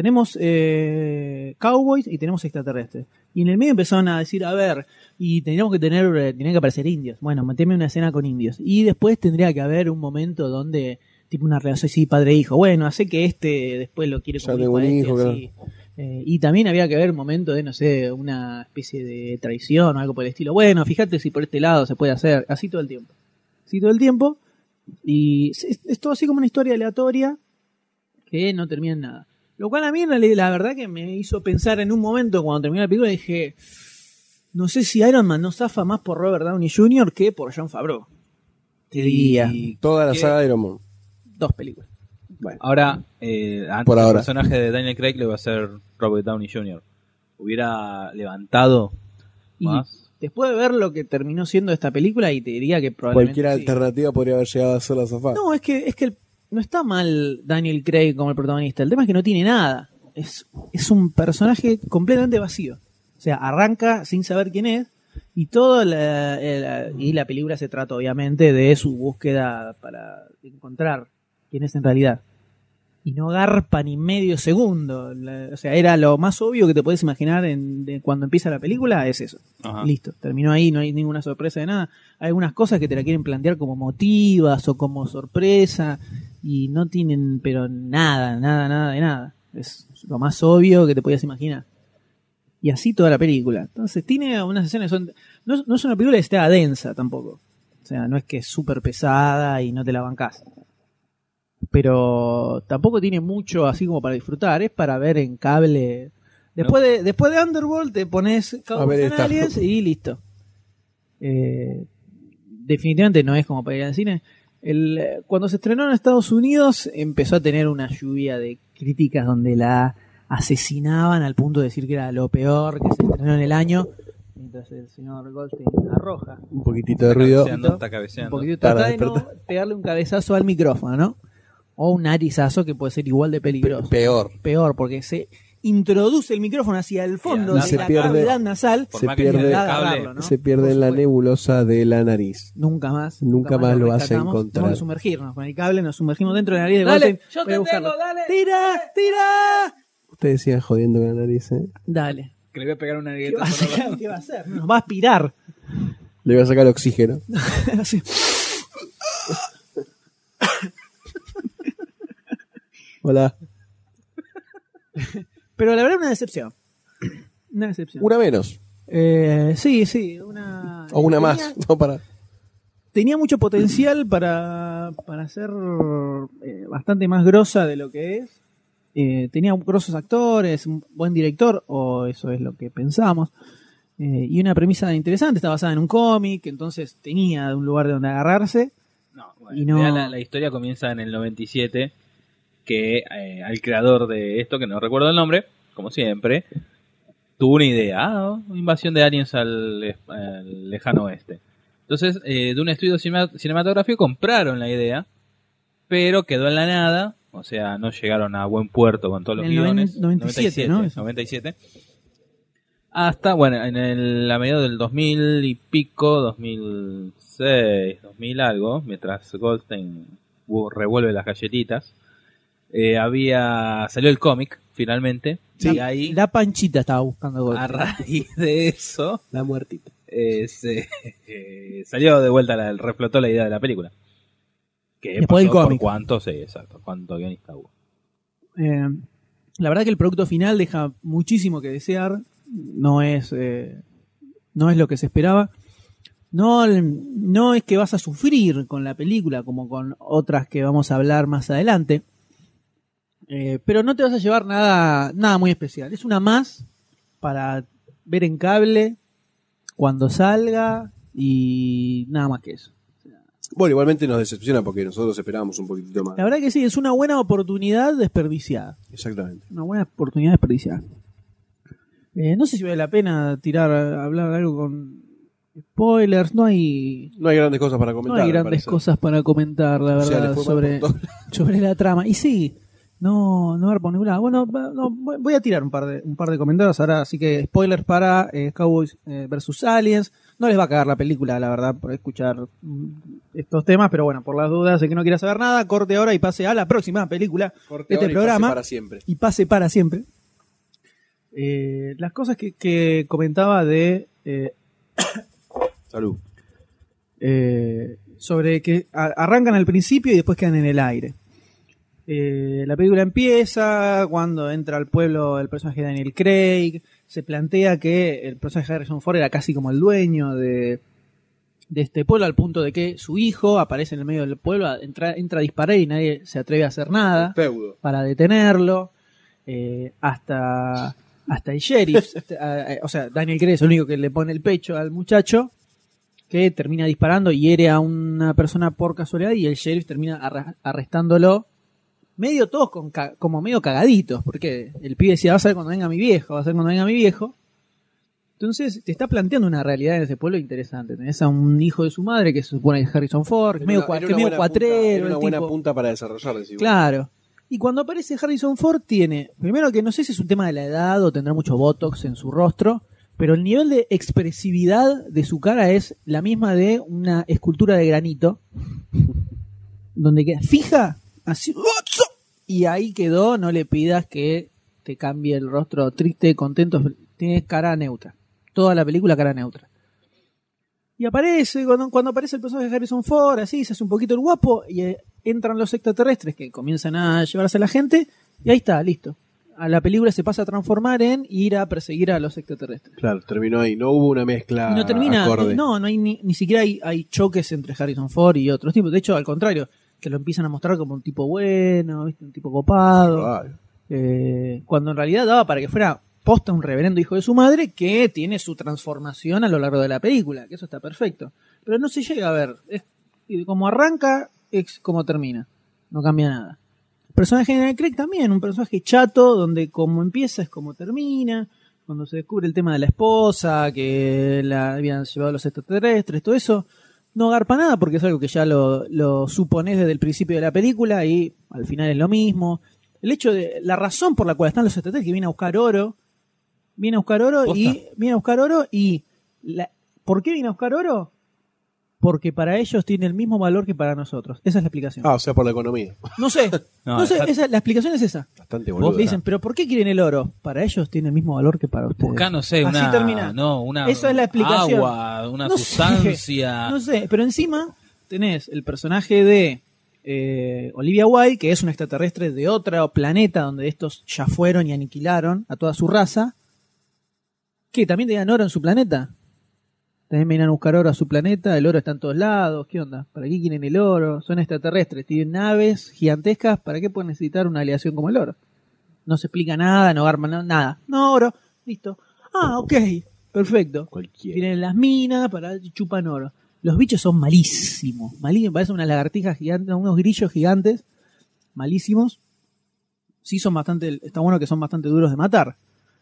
[SPEAKER 2] cowboys y tenemos extraterrestres. Y en el medio empezaron a decir, a ver, y tenían que aparecer indios. Bueno, meteme una escena con indios. Y después tendría que haber un momento donde, tipo una relación así padre-hijo. Bueno, hace que después lo quiere como hijo a este, así. Y también había que haber un momento de, no sé, una especie de traición o algo por el estilo. Bueno, fíjate si por este lado se puede hacer. Así todo el tiempo. Y es todo así como una historia aleatoria que no termina en nada. Lo cual a mí la verdad que me hizo pensar en un momento cuando terminé la película, dije, no sé si Iron Man no zafa más por Robert Downey Jr. que por Jon Favreau. Te diría.
[SPEAKER 4] Toda la saga de Iron Man.
[SPEAKER 2] 2 películas.
[SPEAKER 3] Bueno. Ahora, antes
[SPEAKER 4] Por ahora.
[SPEAKER 3] el personaje de Daniel Craig le va a ser Robert Downey Jr. ¿Hubiera levantado más?
[SPEAKER 2] Después de ver lo que terminó siendo esta película, y te diría que probablemente
[SPEAKER 4] cualquier alternativa podría haber llegado a ser la zafada.
[SPEAKER 2] No, es que no está mal Daniel Craig como el protagonista. El tema es que no tiene nada. Es un personaje completamente vacío. O sea, arranca sin saber quién es y la película se trata obviamente de su búsqueda para encontrar quién es en realidad. Y no garpa ni medio segundo. O sea, era lo más obvio que te puedes imaginar cuando empieza la película, es eso.
[SPEAKER 3] Ajá.
[SPEAKER 2] Listo, terminó ahí, no hay ninguna sorpresa de nada. Hay algunas cosas que te la quieren plantear como motivas o como sorpresa y no tienen, pero nada de nada. Es lo más obvio que te podías imaginar. Y así toda la película. Entonces tiene unas escenas, no es una película que esté densa tampoco. O sea, no es que es súper pesada y no te la bancás. Pero tampoco tiene mucho así como para disfrutar, es para ver en cable. Después de Underworld te pones Cowboys and Aliens y listo. Definitivamente no es como para ir al cine. Cuando se estrenó en Estados Unidos empezó a tener una lluvia de críticas donde la asesinaban al punto de decir que era lo peor que se estrenó en el año, mientras el señor Goldstein arroja
[SPEAKER 4] un poquitito de ruido.
[SPEAKER 3] Está cabeceando.
[SPEAKER 2] un poquitito, trata de no pegarle un cabezazo al micrófono, ¿no? O un narizazo que puede ser igual de peligroso.
[SPEAKER 4] Peor,
[SPEAKER 2] porque se introduce el micrófono hacia el fondo de la cavidad nasal.
[SPEAKER 4] Se pierde en la nebulosa de la nariz.
[SPEAKER 2] Nunca más
[SPEAKER 4] lo vas a encontrar.
[SPEAKER 2] Tenemos que sumergirnos con el cable, nos sumergimos dentro de la nariz de
[SPEAKER 3] Dale,
[SPEAKER 2] Goldstein.
[SPEAKER 3] yo te tengo, dale.
[SPEAKER 2] ¡Tira!
[SPEAKER 4] Ustedes sigan jodiendo con la nariz, ¿eh?
[SPEAKER 2] Dale.
[SPEAKER 3] Que le voy a pegar una
[SPEAKER 2] ¿Qué va a
[SPEAKER 3] negueta.
[SPEAKER 2] hacer? ¿Qué va a hacer? Nos va a aspirar.
[SPEAKER 4] Le voy a sacar oxígeno.
[SPEAKER 2] Así.
[SPEAKER 4] Hola.
[SPEAKER 2] Pero la verdad una decepción. Una decepción.
[SPEAKER 4] Una menos.
[SPEAKER 2] Sí.
[SPEAKER 4] O una más. No, para.
[SPEAKER 2] Tenía mucho potencial para ser bastante más grosa de lo que es. Tenía grosos actores, un buen director, o eso es lo que pensamos. Y una premisa interesante, está basada en un cómic, entonces tenía un lugar de donde agarrarse.
[SPEAKER 3] La historia comienza en el 97, que al creador de esto, que no recuerdo el nombre, como siempre, tuvo una idea, invasión de aliens al lejano oeste. Entonces, de un estudio cinematográfico compraron la idea, pero quedó en la nada, o sea, no llegaron a buen puerto con todos los guiones.
[SPEAKER 2] 97, ¿no?
[SPEAKER 3] 97. Hasta, bueno, a mediados del 2000 y pico, 2006, 2000 algo, mientras Goldstein revuelve las galletitas, salió el cómic, finalmente.
[SPEAKER 2] Sí,
[SPEAKER 3] y ahí,
[SPEAKER 2] la panchita estaba buscando Goldstein.
[SPEAKER 3] A raíz de eso,
[SPEAKER 4] la muertita.
[SPEAKER 3] Salió de vuelta, reflotó la idea de la película. Que
[SPEAKER 2] después del cómic.
[SPEAKER 3] Cuánto guionista hubo.
[SPEAKER 2] La verdad que el producto final deja muchísimo que desear. No es lo que se esperaba. No es que vas a sufrir con la película como con otras que vamos a hablar más adelante. Pero no te vas a llevar nada muy especial. Es una más para ver en cable cuando salga y nada más que eso.
[SPEAKER 4] Bueno, igualmente nos decepciona porque nosotros esperábamos un poquitito más.
[SPEAKER 2] La verdad que sí, es una buena oportunidad desperdiciada.
[SPEAKER 4] Exactamente.
[SPEAKER 2] Una buena oportunidad desperdiciada. No sé si vale la pena hablar algo con spoilers. No hay
[SPEAKER 4] grandes cosas para comentar.
[SPEAKER 2] No hay grandes cosas para comentar, la verdad, sobre la trama. Y sí, no haber por ningún lado. Bueno, voy a tirar un par de comentarios ahora, así que spoilers para Cowboys vs Aliens. No les va a cagar la película, la verdad, por escuchar estos temas, pero bueno, por las dudas de que no quiera saber nada, corte ahora y pase a la próxima película de este programa. Y pase para siempre. Las cosas que comentaba de
[SPEAKER 4] salud
[SPEAKER 2] sobre que arrancan al principio y después quedan en el aire. La película empieza cuando entra al pueblo el personaje de Daniel Craig. Se plantea que el personaje de Harrison Ford era casi como el dueño de este pueblo, al punto de que su hijo aparece en el medio del pueblo, entra a disparar y nadie se atreve a hacer nada para detenerlo. Hasta el sheriff, o sea, Daniel Craig es el único que le pone el pecho al muchacho, que termina disparando y hiere a una persona por casualidad, y el sheriff termina arrestándolo, medio todos como medio cagaditos, porque el pibe decía, va a ser cuando venga mi viejo. Entonces te está planteando una realidad en ese pueblo interesante. Tenés a un hijo de su madre que se supone que es Harrison Ford, que es medio cuatrero.
[SPEAKER 4] Era una buena punta para desarrollar.
[SPEAKER 2] Claro. Y cuando aparece Harrison Ford tiene, primero que no sé si es un tema de la edad o tendrá mucho botox en su rostro, pero el nivel de expresividad de su cara es la misma de una escultura de granito, donde queda fija, así, y ahí quedó. No le pidas que te cambie el rostro triste, contento, tiene cara neutra. Toda la película cara neutra. Y aparece, cuando aparece el personaje de Harrison Ford, así, se hace un poquito el guapo, y entran los extraterrestres que comienzan a llevarse a la gente, y ahí está, listo. A la película se pasa a transformar en ir a perseguir a los extraterrestres.
[SPEAKER 4] Claro, terminó ahí, no hubo una mezcla.
[SPEAKER 2] No termina,
[SPEAKER 4] acorde.
[SPEAKER 2] No hay ni siquiera hay choques entre Harrison Ford y otros tipos. De hecho, al contrario, que lo empiezan a mostrar como un tipo bueno, ¿viste? Un tipo copado. Cuando en realidad daba para que fuera posta un reverendo hijo de su madre que tiene su transformación a lo largo de la película, que eso está perfecto. Pero no se llega a ver. Como arranca, es como termina. No cambia nada. El personaje de Daniel Craig también, un personaje chato, donde como empieza es como termina. Cuando se descubre el tema de la esposa, que la habían llevado los extraterrestres, todo eso, no garpa nada porque es algo que ya lo suponés desde el principio de la película y al final es lo mismo. El hecho de, la razón por la cual están los extraterrestres, que viene a buscar oro, y ¿por qué viene a buscar oro? Porque para ellos tiene el mismo valor que para nosotros. Esa es la explicación.
[SPEAKER 4] O sea, por la economía.
[SPEAKER 2] No sé, la explicación es esa.
[SPEAKER 4] Bastante boluda.
[SPEAKER 2] Vos dicen, pero ¿por qué quieren el oro? Para ellos tiene el mismo valor que para ustedes.
[SPEAKER 3] Buscá, no sé,
[SPEAKER 2] así termina. Esa es la explicación.
[SPEAKER 3] Agua, una sustancia.
[SPEAKER 2] No sé, pero encima tenés el personaje de Olivia Wilde, que es un extraterrestre de otro planeta donde estos ya fueron y aniquilaron a toda su raza. ¿Qué? ¿También tenían oro en su planeta? También vienen a buscar oro a su planeta, el oro está en todos lados, ¿qué onda? ¿Para qué quieren el oro? Son extraterrestres, tienen naves gigantescas, ¿para qué pueden necesitar una aleación como el oro? No se explica nada, no arman nada. No, oro, listo. Ok, perfecto. Tienen las minas, chupan oro. Los bichos son malísimos, parecen unas lagartijas gigantes, unos grillos gigantes, malísimos. Sí son bastante, está bueno que son bastante duros de matar.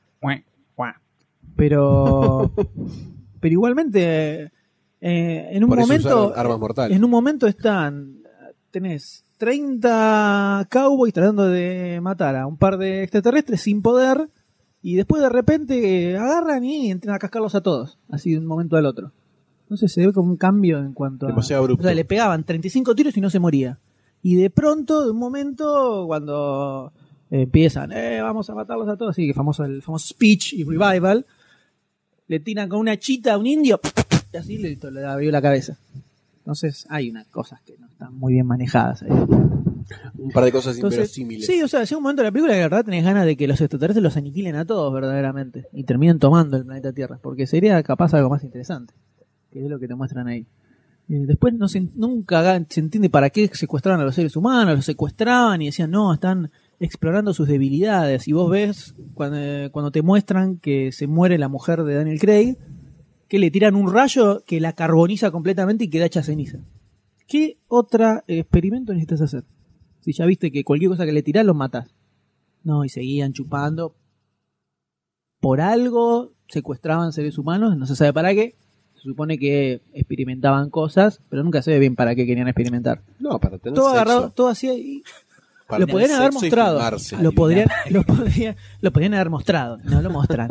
[SPEAKER 2] Pero igualmente en un momento
[SPEAKER 4] armas mortales.
[SPEAKER 2] En un momento tenés 30 cowboys tratando de matar a un par de extraterrestres sin poder y después de repente agarran y entran a cascarlos a todos, así de un momento al otro. Entonces se ve como un cambio en cuanto a...
[SPEAKER 4] Demasiado abrupto.
[SPEAKER 2] O sea, le pegaban 35 tiros y no se moría. Y de pronto, de un momento, cuando empiezan, vamos a matarlos a todos, así que el famoso speech y revival, le tiran con una chita a un indio y así le abrió la cabeza. Entonces hay unas cosas que no están muy bien manejadas ahí.
[SPEAKER 4] Un par de cosas inverosímiles.
[SPEAKER 2] Sí, o sea, llega un momento de la película que la verdad tenés ganas de que los extraterrestres los aniquilen a todos verdaderamente y terminen tomando el planeta Tierra, porque sería capaz algo más interesante, que es lo que te muestran ahí. Después nunca se entiende para qué secuestraban a los seres humanos, los secuestraban y decían, no, están explorando sus debilidades. Y vos ves, cuando te muestran que se muere la mujer de Daniel Craig, que le tiran un rayo que la carboniza completamente y queda hecha ceniza. ¿Qué otro experimento necesitas hacer? Si ya viste que cualquier cosa que le tirás los matás. No, y seguían chupando. Por algo secuestraban seres humanos, no se sabe para qué. Se supone que experimentaban cosas, pero nunca se ve bien para qué querían experimentar.
[SPEAKER 4] No, para tener
[SPEAKER 2] todo
[SPEAKER 4] sexo.
[SPEAKER 2] Agarrado, todo así y
[SPEAKER 4] para
[SPEAKER 2] lo podrían haber mostrado. Lo podrían haber mostrado. No lo muestran.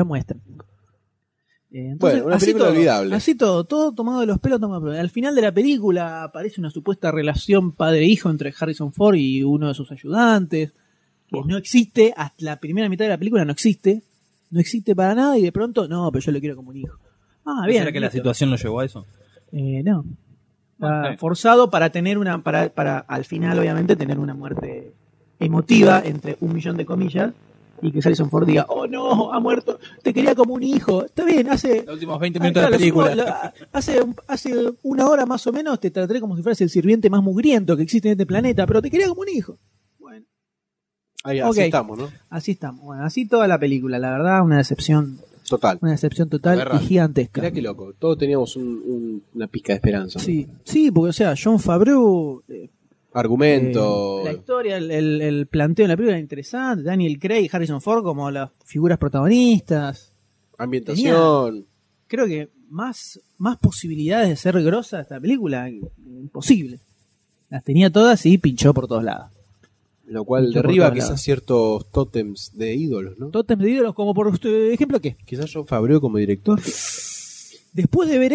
[SPEAKER 2] Entonces,
[SPEAKER 4] bueno, una película olvidable.
[SPEAKER 2] Así todo tomado de los pelos. Al final de la película aparece una supuesta relación padre-hijo entre Harrison Ford y uno de sus ayudantes, que no existe, hasta la primera mitad de la película no existe para nada, y de pronto, no, pero yo lo quiero como un hijo. Bien.
[SPEAKER 3] ¿Será que la situación lo llevó a eso?
[SPEAKER 2] No. Está forzado para tener para al final obviamente tener una muerte emotiva entre 1.000.000 de comillas y que Harrison Ford diga, oh no, ha muerto, te quería como un hijo. Está bien, hace
[SPEAKER 3] los últimos 20 minutos de la película.
[SPEAKER 2] Hace una hora más o menos te trataré como si fueras el sirviente más mugriento que existe en este planeta, pero te quería como un hijo. Bueno.
[SPEAKER 4] Así estamos, ¿no?
[SPEAKER 2] Así estamos. Bueno, así toda la película, la verdad, una decepción
[SPEAKER 4] total.
[SPEAKER 2] Una decepción total y gigantesca.
[SPEAKER 4] Mirá qué loco. Todos teníamos una pizca de esperanza.
[SPEAKER 2] Sí, ¿no? Sí, porque o sea, Jon Favreau...
[SPEAKER 4] argumento...
[SPEAKER 2] la historia, el planteo de la película era interesante. Daniel Craig y Harrison Ford como las figuras protagonistas.
[SPEAKER 4] Ambientación.
[SPEAKER 2] Creo que más posibilidades de ser grosa esta película, imposible. Las tenía todas y pinchó por todos lados.
[SPEAKER 4] Lo cual derriba quizás ciertos tótems de ídolos, ¿no?
[SPEAKER 2] Tótems de ídolos como por ejemplo, ¿qué?
[SPEAKER 4] Quizás Jon Favreau como director.
[SPEAKER 2] Después de ver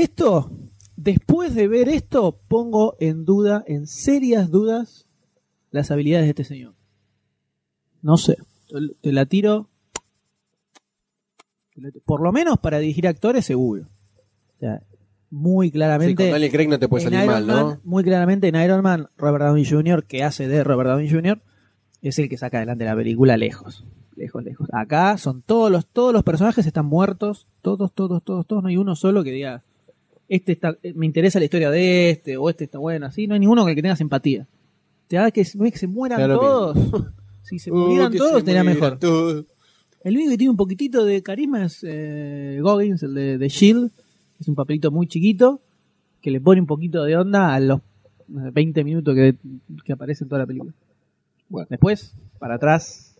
[SPEAKER 2] esto, pongo en serias dudas, las habilidades de este señor. No sé, te la tiro. Por lo menos para dirigir actores, seguro. O sea, muy claramente.
[SPEAKER 4] Sí, con Daniel Craig no te puede salir mal, ¿no?
[SPEAKER 2] Muy claramente en Iron Man, Robert Downey Jr., que hace de Robert Downey Jr., es el que saca adelante la película lejos. Acá son todos los personajes están muertos, todos, no hay uno solo que diga, me interesa la historia de este, o este está bueno, así, no hay ninguno con el que tengas empatía. Te da que se mueran todos. Si se murieran todos, estaría mejor. El único que tiene un poquitito de carisma es Goggins, el de S.H.I.E.L.D., es un papelito muy chiquito, que le pone un poquito de onda a los 20 minutos que aparece en toda la película.
[SPEAKER 4] Bueno.
[SPEAKER 2] Después, para atrás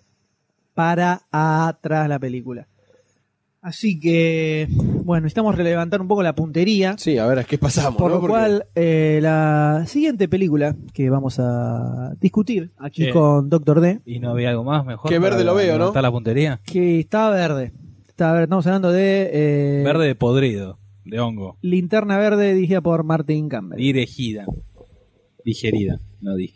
[SPEAKER 2] la película. Así que, bueno, necesitamos relevantar un poco la puntería.
[SPEAKER 4] Sí, a ver a qué pasamos.
[SPEAKER 2] Por
[SPEAKER 4] ¿no?
[SPEAKER 2] lo cual, la siguiente película que vamos a discutir aquí
[SPEAKER 3] Sí.
[SPEAKER 2] con Doctor D,
[SPEAKER 3] ¿Y no había algo más mejor?
[SPEAKER 4] Que
[SPEAKER 3] para
[SPEAKER 4] verde lo veo, ¿no?
[SPEAKER 3] levantar la puntería?
[SPEAKER 2] que está verde. Estamos hablando de
[SPEAKER 3] Verde de podrido, de hongo.
[SPEAKER 2] Linterna Verde, dirigida por Martin Campbell.
[SPEAKER 3] Dirigida. Digerida, no dije.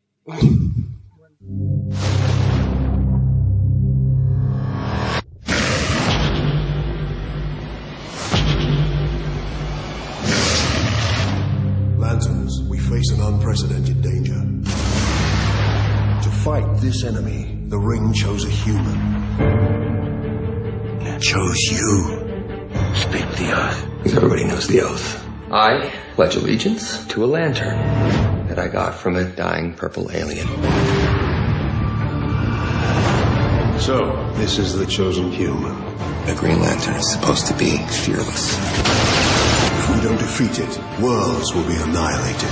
[SPEAKER 9] Lanterns, we face an unprecedented danger. To fight this enemy, the Ring chose a human.
[SPEAKER 11] It chose you. Speak the oath. Everybody knows the oath.
[SPEAKER 13] I pledge allegiance to a lantern that I got from a dying purple alien.
[SPEAKER 9] So, this is the chosen human.
[SPEAKER 13] The Green Lantern is supposed to be fearless.
[SPEAKER 9] If we don't defeat it, worlds will be annihilated.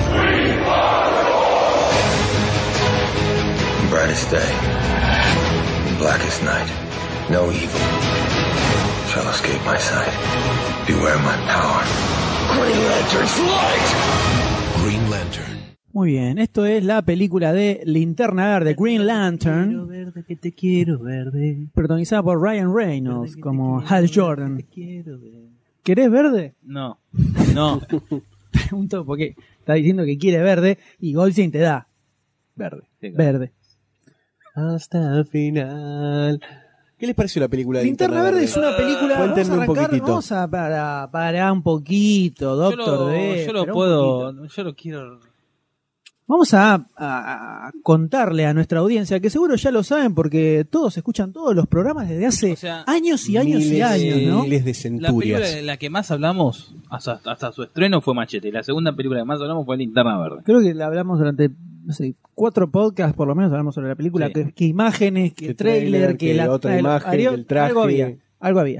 [SPEAKER 11] Brightest day, blackest night, no evil shall escape my sight. Beware my power. Green Lantern's light!
[SPEAKER 9] Green Lantern.
[SPEAKER 2] Muy bien, esto es la película de Linterna Verde, Green Lantern,
[SPEAKER 3] Verde, que te quiero verde.
[SPEAKER 2] protagonizada por Ryan Reynolds como Hal Jordan. ¿Querés verde?
[SPEAKER 3] No, no.
[SPEAKER 2] Pregunto porque está diciendo que quiere verde y Goldstein te da
[SPEAKER 3] Verde. Sí, claro.
[SPEAKER 2] verde.
[SPEAKER 4] Hasta el final. ¿Qué les pareció la película de
[SPEAKER 2] Linterna Verde es una película. Vamos
[SPEAKER 4] Cuéntenme
[SPEAKER 2] a
[SPEAKER 4] un
[SPEAKER 2] arrancar,
[SPEAKER 4] poquitito.
[SPEAKER 2] vamos a parar un poquito, Doctor D.
[SPEAKER 3] Yo lo
[SPEAKER 2] espera un
[SPEAKER 3] puedo.
[SPEAKER 2] poquito.
[SPEAKER 3] Yo lo quiero.
[SPEAKER 2] Vamos a contarle a nuestra audiencia, que seguro ya lo saben porque todos escuchan todos los programas desde hace
[SPEAKER 3] O sea,
[SPEAKER 2] años y años y
[SPEAKER 4] Miles
[SPEAKER 2] años, ¿no?
[SPEAKER 4] Miles de
[SPEAKER 3] La película
[SPEAKER 4] centurias.
[SPEAKER 3] de la que más hablamos hasta su estreno fue Machete. La segunda película que más hablamos fue Linterna Verde.
[SPEAKER 2] Creo que la hablamos durante, no sé, 4 podcasts por lo menos hablamos sobre la película,
[SPEAKER 3] Sí.
[SPEAKER 2] que imágenes, que trailer, que la
[SPEAKER 4] otra imagen, que el traje.
[SPEAKER 2] Algo había.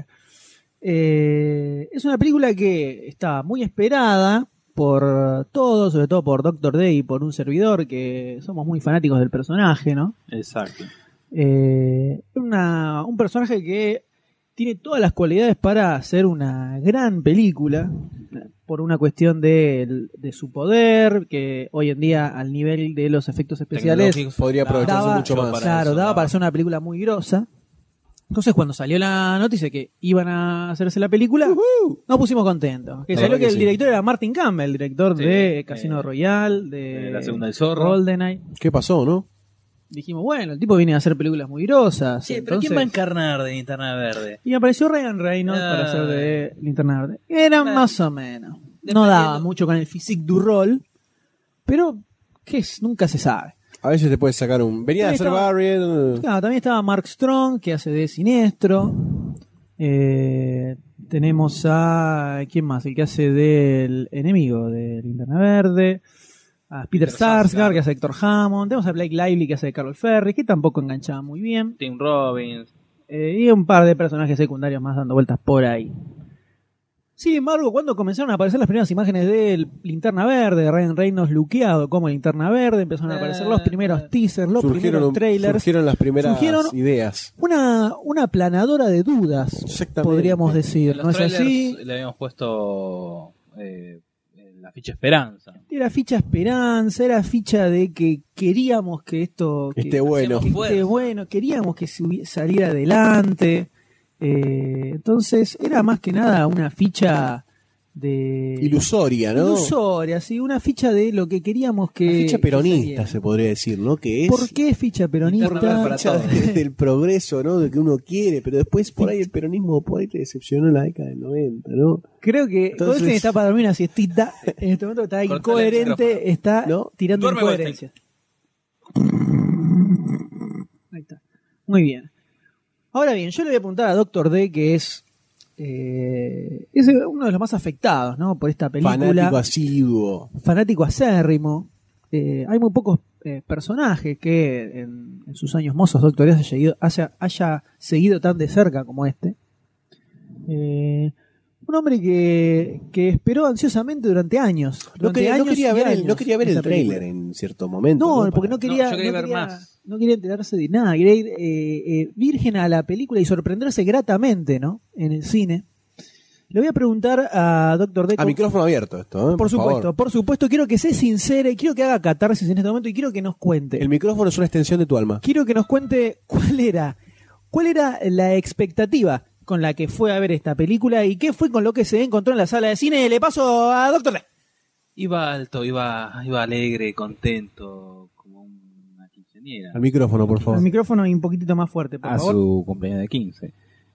[SPEAKER 2] Es una película que está muy esperada por todos, sobre todo por Doctor D y por un servidor, que somos muy fanáticos del personaje, ¿no?
[SPEAKER 3] Exacto.
[SPEAKER 2] Un personaje que tiene todas las cualidades para hacer una gran película, por una cuestión de su poder, que hoy en día al nivel de los efectos especiales
[SPEAKER 4] podría aprovecharse
[SPEAKER 2] daba,
[SPEAKER 4] mucho más.
[SPEAKER 2] claro,
[SPEAKER 3] eso,
[SPEAKER 2] daba
[SPEAKER 3] daba.
[SPEAKER 2] para hacer una película muy grosa. Entonces cuando salió la noticia que iban a hacerse la película, nos pusimos contentos. Que
[SPEAKER 4] La
[SPEAKER 2] salió
[SPEAKER 4] verdad
[SPEAKER 2] que
[SPEAKER 4] que
[SPEAKER 2] el
[SPEAKER 4] sí.
[SPEAKER 2] director era Martin Campbell, director
[SPEAKER 3] Sí,
[SPEAKER 2] de Casino Royale, de
[SPEAKER 3] La segunda del zorro.
[SPEAKER 2] GoldenEye.
[SPEAKER 4] ¿Qué pasó, no?
[SPEAKER 2] Dijimos, bueno, el tipo viene a hacer películas muy grosas.
[SPEAKER 3] Sí, pero
[SPEAKER 2] entonces-
[SPEAKER 3] ¿quién va a encarnar de Linterna Verde?
[SPEAKER 2] Y apareció Ryan Reynolds para hacer de Linterna Verde. Era más o menos. No
[SPEAKER 3] Dependiendo.
[SPEAKER 2] daba mucho con el physique du rol, pero ¿qué es? Nunca se sabe.
[SPEAKER 4] A veces te puedes sacar un... Venía a
[SPEAKER 2] También
[SPEAKER 4] hacer
[SPEAKER 2] estaba-
[SPEAKER 4] Barry.
[SPEAKER 2] Claro, también estaba Mark Strong, que hace de Sinestro. Tenemos a... ¿Quién más? El que hace del enemigo de Linterna Verde. A Peter Sarsgaard, que hace de Héctor Hammond. Tenemos a Blake Lively, que hace de Carol Ferris, que tampoco enganchaba muy bien.
[SPEAKER 3] Tim Robbins.
[SPEAKER 2] Y un par de personajes secundarios más dando vueltas por ahí. Sin embargo, cuando comenzaron a aparecer las primeras imágenes de Linterna Verde, de Ryan Reynolds luqueado como Linterna Verde, empezaron a aparecer los primeros teasers, los primeros trailers.
[SPEAKER 4] Surgieron las primeras
[SPEAKER 2] Surgieron
[SPEAKER 4] ideas.
[SPEAKER 2] una aplanadora de dudas,
[SPEAKER 4] Exactamente.
[SPEAKER 2] podríamos decir.
[SPEAKER 3] En los
[SPEAKER 2] ¿No es
[SPEAKER 3] trailers
[SPEAKER 2] así?
[SPEAKER 3] le habíamos puesto la ficha Esperanza.
[SPEAKER 2] Era ficha esperanza, era ficha de que queríamos que esto... que-
[SPEAKER 4] Esté bueno.
[SPEAKER 2] que esté bueno, queríamos que saliera adelante. Entonces era más que nada una ficha de...
[SPEAKER 4] Ilusoria, ¿no?
[SPEAKER 2] Ilusoria, sí, una ficha de lo que queríamos que...
[SPEAKER 4] Una ficha
[SPEAKER 2] que
[SPEAKER 4] peronista,
[SPEAKER 2] saliera.
[SPEAKER 4] se podría decir, ¿no? Que es...
[SPEAKER 2] ¿Por qué ficha peronista?
[SPEAKER 4] Por la ficha del progreso, ¿no? De que uno quiere, pero después por ahí el peronismo por ahí te decepcionó en la década del 90, ¿no?
[SPEAKER 2] Creo que
[SPEAKER 4] Entonces-
[SPEAKER 2] Goldstein está para dormir una siestita. En este momento está
[SPEAKER 3] Cortale el
[SPEAKER 2] incoherente, está
[SPEAKER 4] ¿No?
[SPEAKER 2] tirando
[SPEAKER 3] Duerme,
[SPEAKER 2] incoherencias. Ahí está. Muy bien. Ahora bien, yo le voy a apuntar a Doctor D, que es uno de los más afectados, ¿no? Por esta película.
[SPEAKER 4] Fanático asiduo.
[SPEAKER 2] Fanático acérrimo. Hay muy pocos personajes que en sus años mozos Doctor D haya seguido tan de cerca como este. Un hombre que esperó ansiosamente durante años.
[SPEAKER 4] No quería ver el tráiler en cierto momento.
[SPEAKER 2] No, porque no quería,
[SPEAKER 3] yo quería ver más.
[SPEAKER 2] No quería enterarse de nada. Quería ir virgen a la película y sorprenderse gratamente, ¿no? En el cine. Le voy a preguntar a Dr. Deco.
[SPEAKER 4] A micrófono abierto esto,
[SPEAKER 2] por supuesto. Quiero que se sincere, quiero que haga catarsis en este momento y quiero que nos cuente.
[SPEAKER 4] El micrófono es una extensión de tu alma.
[SPEAKER 2] Quiero que nos cuente cuál era la expectativa con la que fue a ver esta película y qué fue con lo que se encontró en la sala de cine. Le paso a Dr. Deco.
[SPEAKER 3] Iba alto, iba alegre, contento, como una quinceañera.
[SPEAKER 4] Al micrófono, por favor.
[SPEAKER 2] Al micrófono y un poquitito más fuerte, por favor.
[SPEAKER 3] A su cumpleaños de 15.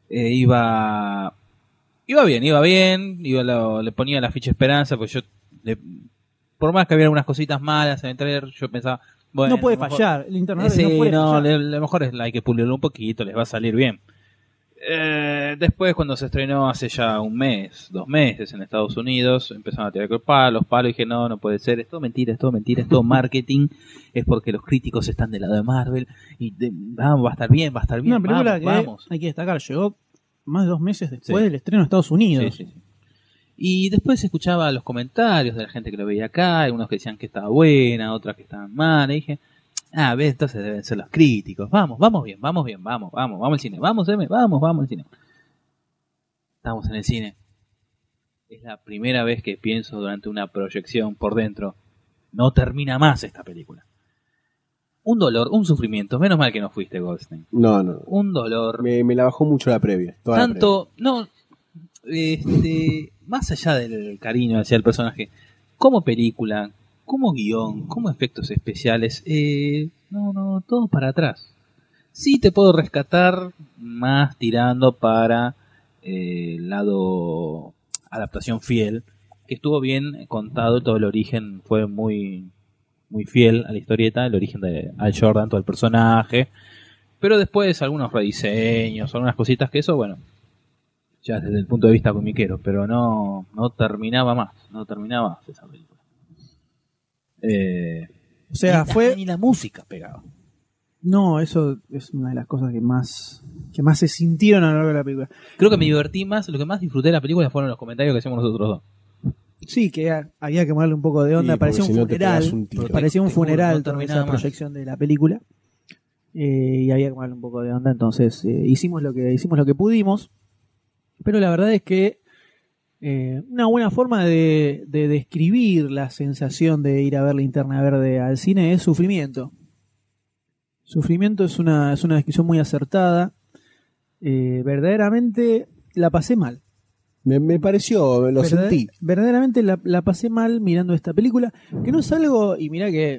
[SPEAKER 3] Iba bien, le ponía la ficha esperanza, pues por más que había algunas cositas malas en el trailer, yo pensaba, bueno,
[SPEAKER 2] no puede fallar, el internet
[SPEAKER 3] sí,
[SPEAKER 2] no puede fallar.
[SPEAKER 3] Lo mejor hay que pulirlo un poquito, les va a salir bien. Después, cuando se estrenó hace ya 2 meses en Estados Unidos, empezaron a tirar los palos, y dije, no puede ser, es todo mentira, es todo marketing, es porque los críticos están del lado de Marvel, y vamos, va a estar bien,
[SPEAKER 2] Una película
[SPEAKER 3] vamos.
[SPEAKER 2] Hay que destacar, llegó más de 2 meses después del estreno en Estados Unidos.
[SPEAKER 3] Sí. Y después escuchaba los comentarios de la gente que lo veía acá, algunos que decían que estaba buena, otras que estaban mal, y dije, entonces deben ser los críticos, vamos bien, vamos al cine, vamos al cine. Estamos en el cine. Es la primera vez que pienso durante una proyección por dentro, no termina más esta película. Un dolor, un sufrimiento. Menos mal que no fuiste, Goldstein.
[SPEAKER 4] No.
[SPEAKER 3] Un dolor.
[SPEAKER 4] Me la bajó mucho la previa.
[SPEAKER 3] Más allá del cariño hacia el personaje, como película, como guión, como efectos especiales, todo para atrás. Sí te puedo rescatar más tirando para el lado adaptación fiel, que estuvo bien contado, todo el origen fue muy fiel a la historieta, el origen de Al Jordan, todo el personaje, pero después algunos rediseños, algunas cositas que eso, bueno, ya desde el punto de vista comiquero, pero no terminaba más esa película.
[SPEAKER 2] O sea,
[SPEAKER 3] ni la música pegaba.
[SPEAKER 2] No, eso es una de las cosas que más se sintieron a lo largo de la película.
[SPEAKER 3] Creo que me divertí más, lo que más disfruté de la película fueron los comentarios que hacemos nosotros dos.
[SPEAKER 2] Sí, que había que ponerle un poco de onda, parecía un funeral toda esa proyección de la película. Y había que ponerle un poco de onda, entonces hicimos lo que pudimos, pero la verdad es que una buena forma de describir la sensación de ir a ver Linterna Verde al cine es sufrimiento. Sufrimiento es una descripción muy acertada. Verdaderamente la pasé mal.
[SPEAKER 4] Me pareció, lo sentí.
[SPEAKER 2] Verdaderamente la pasé mal mirando esta película, que no es algo, y mirá que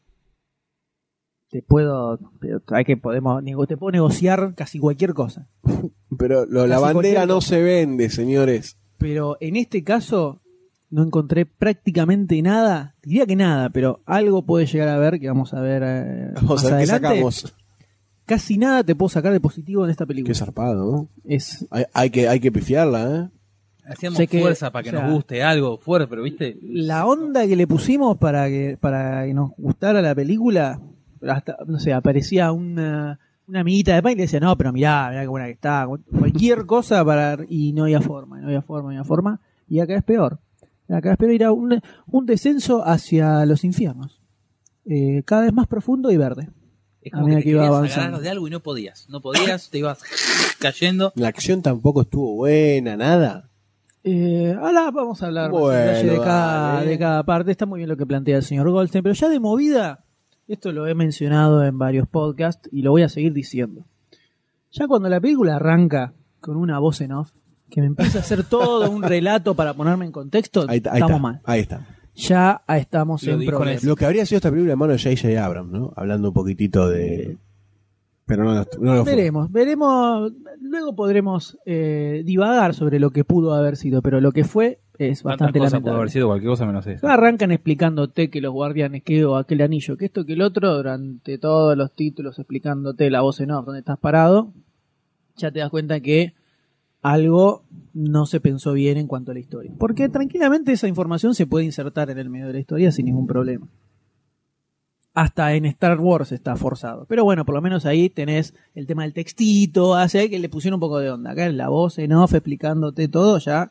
[SPEAKER 2] te puedo negociar casi cualquier cosa.
[SPEAKER 4] Pero la bandera no se vende, señores.
[SPEAKER 2] Pero en este caso no encontré prácticamente nada, diría que nada, pero algo puede llegar a ver, que vamos a ver
[SPEAKER 4] más adelante. ¿Qué sacamos?
[SPEAKER 2] Casi nada te puedo sacar de positivo en esta película.
[SPEAKER 4] Qué zarpado, ¿no? Hay que pifiarla, ¿eh?
[SPEAKER 3] Hacíamos fuerza para que nos guste algo fuerte, pero viste,
[SPEAKER 2] la onda que le pusimos para que nos gustara la película, hasta, no sé, aparecía una amiguita de pan y le decía, no, pero mirá qué buena que está, cualquier cosa y no había forma, y acá es peor. Era un descenso hacia los infiernos, cada vez más profundo y verde.
[SPEAKER 3] Es como que iba avanzando de algo y no podías, te ibas cayendo.
[SPEAKER 4] La acción tampoco estuvo buena, nada.
[SPEAKER 2] Ahora vamos a hablar de cada parte. Está muy bien lo que plantea el señor Goldstein, pero ya de movida, esto lo he mencionado en varios podcasts y lo voy a seguir diciendo. Ya cuando la película arranca con una voz en off, que me empieza a hacer todo un relato para ponerme en contexto, estamos mal.
[SPEAKER 4] Ahí está.
[SPEAKER 2] Ya estamos en problemas.
[SPEAKER 4] Lo que habría sido esta película en manos de J.J. Abrams, ¿no? Hablando un poquitito de... Pero no lo
[SPEAKER 2] veremos. Luego podremos divagar sobre lo que pudo haber sido, pero lo que fue es bastante lamentable.
[SPEAKER 3] Pudo haber sido cualquier cosa menos eso.
[SPEAKER 2] Arrancan explicándote que los guardianes, que aquel anillo, que esto, que el otro, durante todos los títulos explicándote la voz en off, donde estás parado, ya te das cuenta que algo no se pensó bien en cuanto a la historia. Porque tranquilamente esa información se puede insertar en el medio de la historia sin ningún problema. Hasta en Star Wars está forzado. Pero bueno, por lo menos ahí tenés el tema del textito, hace que le pusieron un poco de onda. Acá la voz en off explicándote todo, ya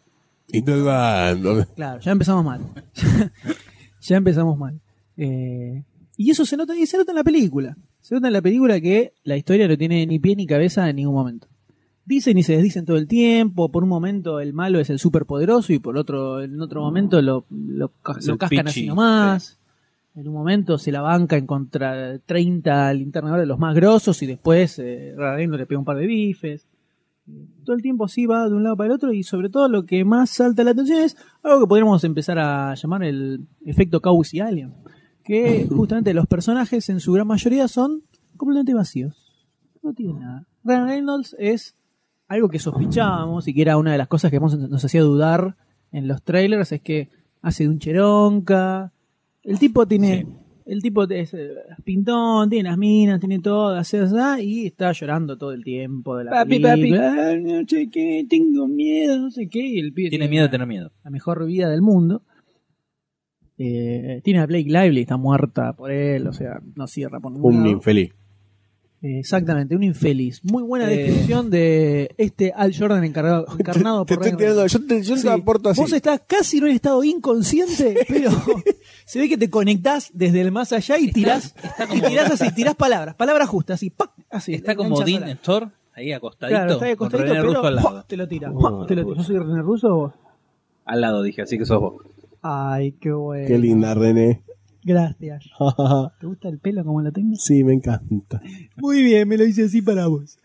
[SPEAKER 4] Interrogando.
[SPEAKER 2] Claro, ya empezamos mal. Ya empezamos mal. Y eso se nota en la película. Se nota en la película que la historia no tiene ni pie ni cabeza en ningún momento. Dicen y se desdicen todo el tiempo. Por un momento el malo es el superpoderoso y en otro momento lo cascan así nomás. Sí. En un momento se la banca en contra 30 linternadores de los más grosos y después Ryan le pega un par de bifes. Todo el tiempo así va de un lado para el otro y sobre todo lo que más salta la atención es algo que podríamos empezar a llamar el efecto Cowboys y Alien. Que justamente los personajes en su gran mayoría son completamente vacíos. No tienen nada. Ryan Reynolds es algo que sospechábamos y que era una de las cosas que nos hacía dudar en los trailers, es que hace de un cheronca. El tipo tiene... Sí. El tipo es pintón, tiene las minas, tiene todo, así, y está llorando todo el tiempo de la película. Papi. No sé qué, tengo miedo, no sé qué. Y el pibe
[SPEAKER 3] tiene miedo de tener miedo.
[SPEAKER 2] La mejor vida del mundo. Tiene a Blake Lively, está muerta por él, o sea, no cierra por ningún lado.
[SPEAKER 4] Un infeliz.
[SPEAKER 2] Exactamente, un infeliz. Muy buena descripción de Al Jordan encarnado por Ryan Reynolds.
[SPEAKER 4] Yo te aporto así.
[SPEAKER 2] Vos estás casi en un estado inconsciente, pero se ve que te conectás desde el más allá y tirás palabras justas, así, ¡pac! Así.
[SPEAKER 3] Está como Dean Thor, ahí acostadito.
[SPEAKER 2] Claro, está ahí acostadito,
[SPEAKER 3] René Russo al lado.
[SPEAKER 2] Te lo tira. ¿Yo soy René Russo o vos?
[SPEAKER 3] Al lado dije, así que sos vos.
[SPEAKER 2] Ay, qué bueno.
[SPEAKER 4] Qué linda, René.
[SPEAKER 2] Gracias. ¿Te gusta el pelo como lo tengo?
[SPEAKER 4] Sí, me encanta.
[SPEAKER 2] Muy bien, me lo hice así para vos.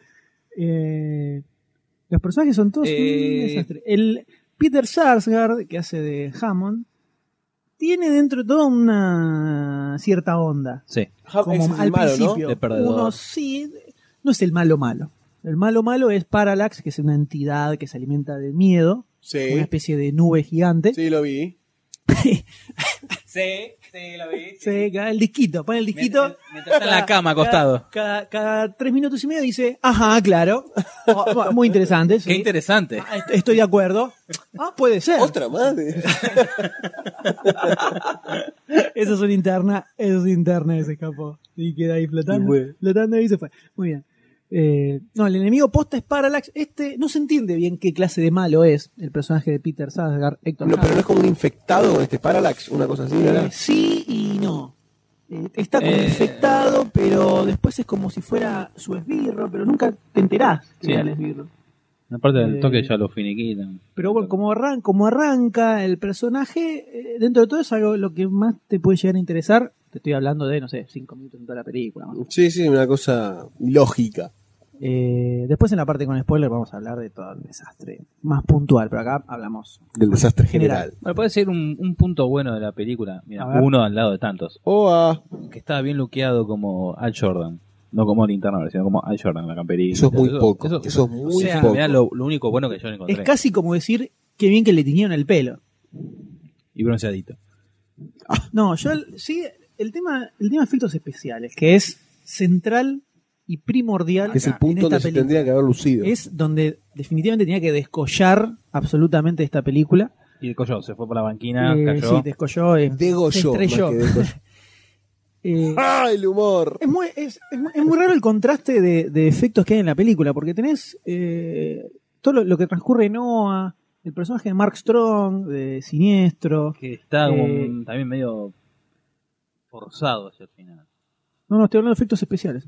[SPEAKER 2] Los personajes son todos un desastre. El Peter Sarsgaard, que hace de Hammond, tiene dentro de todo una cierta onda.
[SPEAKER 3] Sí.
[SPEAKER 2] Como al
[SPEAKER 4] malo,
[SPEAKER 2] principio.
[SPEAKER 3] ¿no? De perdedor.
[SPEAKER 2] Sí, no es el malo malo. El malo es Parallax, que es una entidad que se alimenta del miedo.
[SPEAKER 4] Sí.
[SPEAKER 2] Una especie de nube gigante.
[SPEAKER 4] Sí, lo vi.
[SPEAKER 3] Sí, lo vi.
[SPEAKER 2] Sí, el disquito, pon el disquito.
[SPEAKER 3] Mientras está en la cama acostado.
[SPEAKER 2] Cada 3 minutos y medio dice, ajá, claro. Muy interesante. Sí.
[SPEAKER 3] Qué interesante.
[SPEAKER 2] Estoy de acuerdo. Puede ser.
[SPEAKER 4] Otra madre.
[SPEAKER 2] Eso es una interna, se escapó. Y queda ahí flotando y se fue. Muy bien. No, el enemigo posta es Parallax. No se entiende bien qué clase de malo es el personaje de Peter Sarsgaard, Héctor.
[SPEAKER 4] No, pero no es como un infectado con Parallax, una cosa así, ¿verdad?
[SPEAKER 2] Sí y no. Está como infectado, pero después es como si fuera su esbirro, pero nunca te enterás que era el esbirro.
[SPEAKER 3] Aparte del toque ya lo finiquitan.
[SPEAKER 2] Pero bueno, como arranca el personaje, dentro de todo es algo lo que más te puede llegar a interesar. Te estoy hablando de, 5 minutos en toda la película.
[SPEAKER 4] Sí, una cosa lógica.
[SPEAKER 2] Después en la parte con spoiler vamos a hablar de todo el desastre más puntual, pero acá hablamos
[SPEAKER 4] del desastre general.
[SPEAKER 3] Bueno, puede ser un punto bueno de la película. Mira, uno al lado de tantos. Que estaba bien luqueado como Al Jordan. No como Linterna, sino como Al Jordan, la camperita.
[SPEAKER 4] Eso es muy poco. Eso es muy poco.
[SPEAKER 3] Mirá lo único bueno que yo le encontré.
[SPEAKER 2] Es casi como decir qué bien que le tiñeron el pelo.
[SPEAKER 3] Y bronceadito.
[SPEAKER 2] No, el tema de efectos especiales, que es central y primordial
[SPEAKER 4] es el punto donde se tendría que haber lucido.
[SPEAKER 2] Es donde definitivamente tenía que descollar absolutamente esta película.
[SPEAKER 3] Y descolló, se fue por la banquina, cayó.
[SPEAKER 2] Sí, descolló,
[SPEAKER 4] se estrelló. El humor.
[SPEAKER 2] Es muy raro el contraste de efectos que hay en la película, porque tenés todo lo que transcurre en Noah, el personaje de Mark Strong, de Siniestro.
[SPEAKER 3] Que está como también medio forzado hacia el final.
[SPEAKER 2] No, estoy hablando de efectos especiales.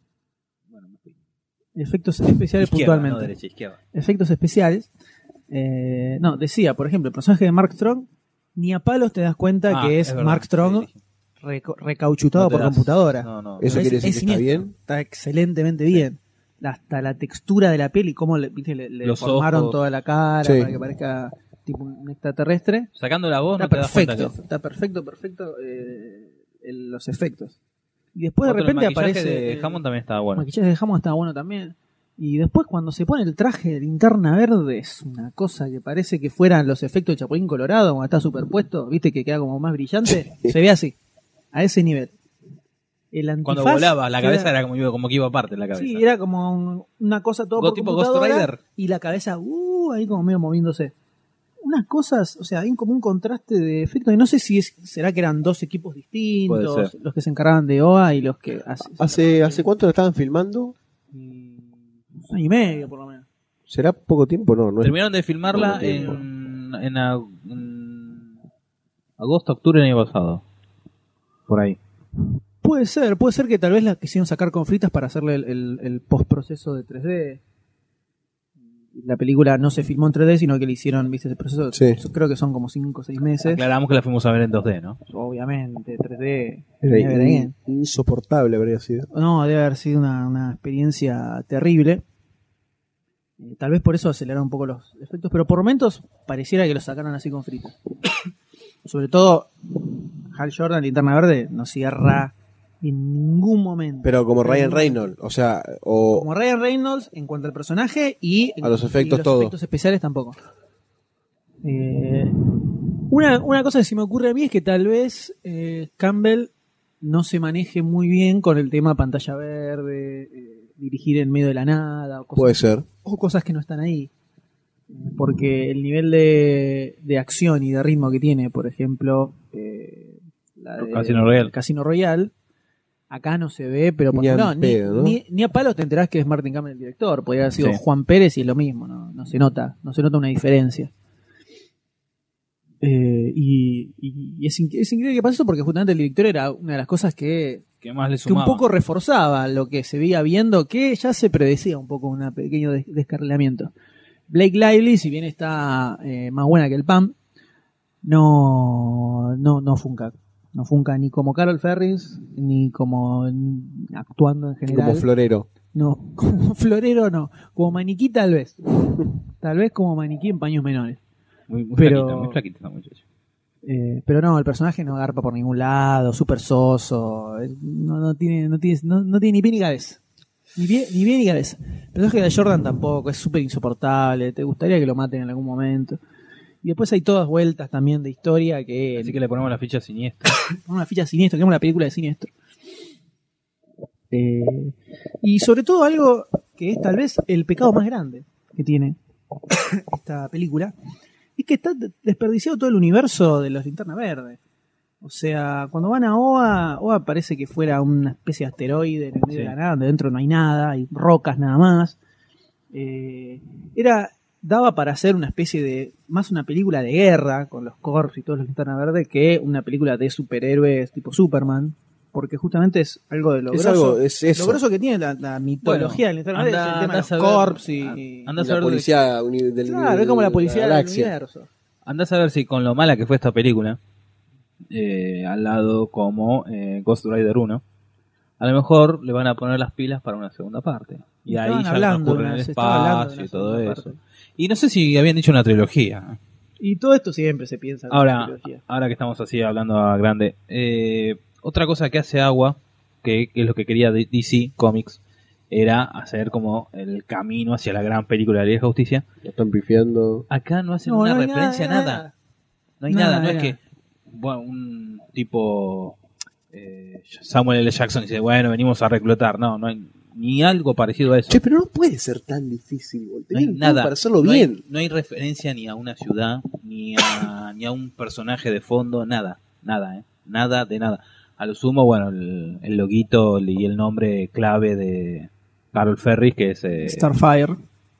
[SPEAKER 2] Efectos especiales
[SPEAKER 3] izquierda,
[SPEAKER 2] puntualmente.
[SPEAKER 3] No, derecha, izquierda.
[SPEAKER 2] Efectos especiales. Decía, por ejemplo, el personaje de Mark Strong, ni a palos te das cuenta que es Mark Strong recauchutado por computadora.
[SPEAKER 4] ¿Eso quiere decir que está bien?
[SPEAKER 2] Está excelentemente bien. Hasta la textura de la piel y cómo le formaron
[SPEAKER 3] ojos.
[SPEAKER 2] Toda la cara para que parezca tipo un extraterrestre.
[SPEAKER 3] Sacando la voz,
[SPEAKER 2] está
[SPEAKER 3] no te das cuenta que
[SPEAKER 2] está perfecto los efectos. Y después de repente aparece.
[SPEAKER 3] De Hammond también estaba bueno.
[SPEAKER 2] El maquillaje de Hammond estaba bueno también. Y después cuando se pone el traje de Linterna Verde es una cosa que parece que fueran los efectos de Chapulín Colorado cuando está superpuesto, viste que queda como más brillante. Se ve así, a ese nivel. El antifaz,
[SPEAKER 3] cuando volaba, la cabeza era como que iba aparte la cabeza.
[SPEAKER 2] Sí, era como una cosa todo por
[SPEAKER 3] tipo
[SPEAKER 2] computadora.
[SPEAKER 3] Ghost Rider.
[SPEAKER 2] Y la cabeza, ahí como medio moviéndose. Unas cosas, o sea, hay como un contraste de efectos. Y no sé si será que eran 2 equipos distintos, los que se encargaban de OA y los que...
[SPEAKER 4] ¿Hace cuánto lo estaban filmando?
[SPEAKER 2] 1 año y medio, por lo menos.
[SPEAKER 4] ¿Será poco tiempo? No.
[SPEAKER 3] Terminaron de filmarla en en agosto, octubre del año pasado. Por ahí.
[SPEAKER 2] Puede ser que tal vez la quisieron sacar con fritas para hacerle el postproceso de 3D. La película no se filmó en 3D, sino que le hicieron, ¿viste? Ese proceso,
[SPEAKER 4] Sí.
[SPEAKER 2] creo que son como 5 o 6 meses.
[SPEAKER 3] Aclaramos que la fuimos a ver en 2D, ¿no?
[SPEAKER 2] Obviamente, 3D.
[SPEAKER 4] Era insoportable habría sido.
[SPEAKER 2] No, debe haber sido una experiencia terrible. Tal vez por eso aceleraron un poco los efectos, pero por momentos pareciera que los sacaron así con fritas. Sobre todo, Hal Jordan, Linterna Verde, no cierra en ningún momento.
[SPEAKER 4] Pero como Ryan Reynolds, o sea, o
[SPEAKER 2] Como Ryan Reynolds en cuanto al personaje y
[SPEAKER 4] a los efectos,
[SPEAKER 2] y los
[SPEAKER 4] todo.
[SPEAKER 2] efectos especiales tampoco. Una cosa que se me ocurre a mí es que tal vez Campbell no se maneje muy bien con el tema pantalla verde, dirigir en medio de la nada, o cosas,
[SPEAKER 4] puede ser.
[SPEAKER 2] o cosas que no están ahí. Porque el nivel de acción y de ritmo que tiene, por ejemplo, la de Casino Royale, acá no se ve, pero por ejemplo, ni a palos te enterás que es Martin Campbell el director. Podría haber sido Juan Pérez y es lo mismo, no se nota una diferencia. Y es increíble que pase eso, porque justamente el director era una de las cosas que
[SPEAKER 3] más le
[SPEAKER 2] que un
[SPEAKER 3] sumaba.
[SPEAKER 2] poco reforzaba lo que se veía viendo, que ya se predecía un poco un pequeño descarrilamiento. Blake Lively, si bien está más buena que el PAM, no funca. No funca ni como Carol Ferris, ni como actuando en general.
[SPEAKER 4] Como florero.
[SPEAKER 2] No, como florero no. Como maniquí tal vez. Tal vez como maniquí en paños menores.
[SPEAKER 3] Muy
[SPEAKER 2] pero,
[SPEAKER 3] flaquita esta muchacha.
[SPEAKER 2] Pero no, el personaje no garpa por ningún lado, súper soso. No tiene ni pie ni cabeza. Ni pie ni cabeza. El personaje de Jordan tampoco, es súper insoportable. Te gustaría que lo maten en algún momento. Y después hay todas vueltas también de historia que...
[SPEAKER 3] Así que le ponemos la ficha Siniestro.
[SPEAKER 2] Una ficha Siniestro, que es una película de Siniestro. Y sobre todo algo que es tal vez el pecado más grande que tiene esta película, es que está desperdiciado todo el universo de los Linterna Verde. O sea, cuando van a Oa parece que fuera una especie de asteroide en el medio de la nada, donde dentro no hay nada, hay rocas nada más. Daba para hacer una especie de, más una película de guerra con los Corps y todos los Linterna Verde, que una película de superhéroes tipo Superman, porque justamente es algo de lo grosso.
[SPEAKER 4] Es eso.
[SPEAKER 2] Lo grosso que tiene la mitología del Linterna Verde es el tema de los Corps y
[SPEAKER 4] la policía
[SPEAKER 2] claro, es como la policía del universo.
[SPEAKER 3] Andás a ver si con lo mala que fue esta película, al lado como Ghost Rider 1, a lo mejor le van a poner las pilas para una segunda parte. Y ahí ya ocurre en el espacio y todo eso. Y no sé si habían dicho una trilogía.
[SPEAKER 2] Y todo esto siempre se piensa en una trilogía.
[SPEAKER 3] Ahora que estamos así hablando a grande, otra cosa que hace Agua, que es lo que quería DC Comics, era hacer como el camino hacia la gran película de la Liga de Justicia.
[SPEAKER 4] Lo están pifiando.
[SPEAKER 3] Acá no hacen una referencia a nada. No hay nada, no es que un tipo Samuel L. Jackson dice, bueno, venimos a reclutar. No hay ni algo parecido a eso.
[SPEAKER 4] Che, pero no puede ser tan difícil,
[SPEAKER 3] no hay nada
[SPEAKER 4] para hacerlo bien.
[SPEAKER 3] No hay referencia ni a una ciudad, ni a un personaje de fondo, nada de nada. A lo sumo, bueno, el loguito y el nombre clave de Carol Ferris, que es
[SPEAKER 2] Starfire.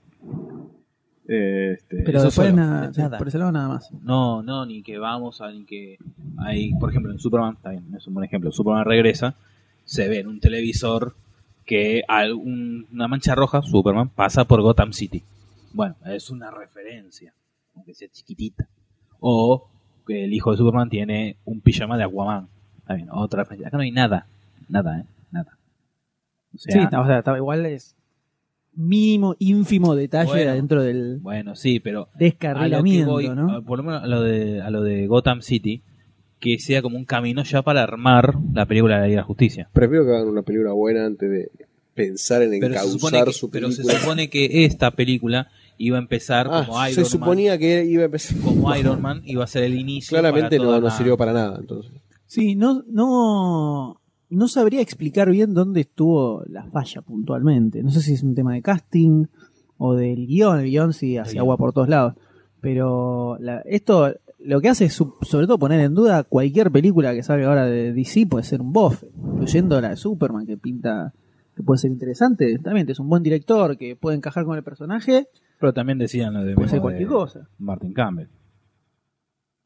[SPEAKER 2] Pero después nada,
[SPEAKER 3] nada.
[SPEAKER 2] Por ese lado nada más.
[SPEAKER 3] No, ni que ni que hay, por ejemplo, en Superman, está bien, es un buen ejemplo. Superman regresa, se ve en un televisor que una mancha roja, Superman, pasa por Gotham City. Bueno, es una referencia, aunque sea chiquitita. O que el hijo de Superman tiene un pijama de Aquaman. Está bien, otra referencia. Acá no hay nada. Nada. O sea,
[SPEAKER 2] igual es mínimo, ínfimo detalle dentro del
[SPEAKER 3] sí, pero
[SPEAKER 2] descarrilamiento, ¿no?
[SPEAKER 3] Por lo menos a lo de Gotham City, que sea como un camino ya para armar la película de la Liga de la Justicia.
[SPEAKER 4] Prefiero que hagan una película buena antes de pensar en encauzar su película.
[SPEAKER 3] Pero se supone que esta película iba a empezar como Iron Man.
[SPEAKER 4] Se suponía que iba a empezar
[SPEAKER 3] como Iron Man, iba a ser el inicio.
[SPEAKER 4] Claramente no sirvió para nada, entonces.
[SPEAKER 2] Sí, no sabría explicar bien dónde estuvo la falla puntualmente. No sé si es un tema de casting o del guión. El guión sí hace agua por todos lados. Pero esto lo que hace es sobre todo poner en duda cualquier película que salga ahora de DC. Puede ser un bof, incluyendo la de Superman, que puede ser interesante. También es un buen director que puede encajar con el personaje.
[SPEAKER 3] Pero también decían lo de
[SPEAKER 2] puede ser cualquier cosa.
[SPEAKER 3] Martin Campbell.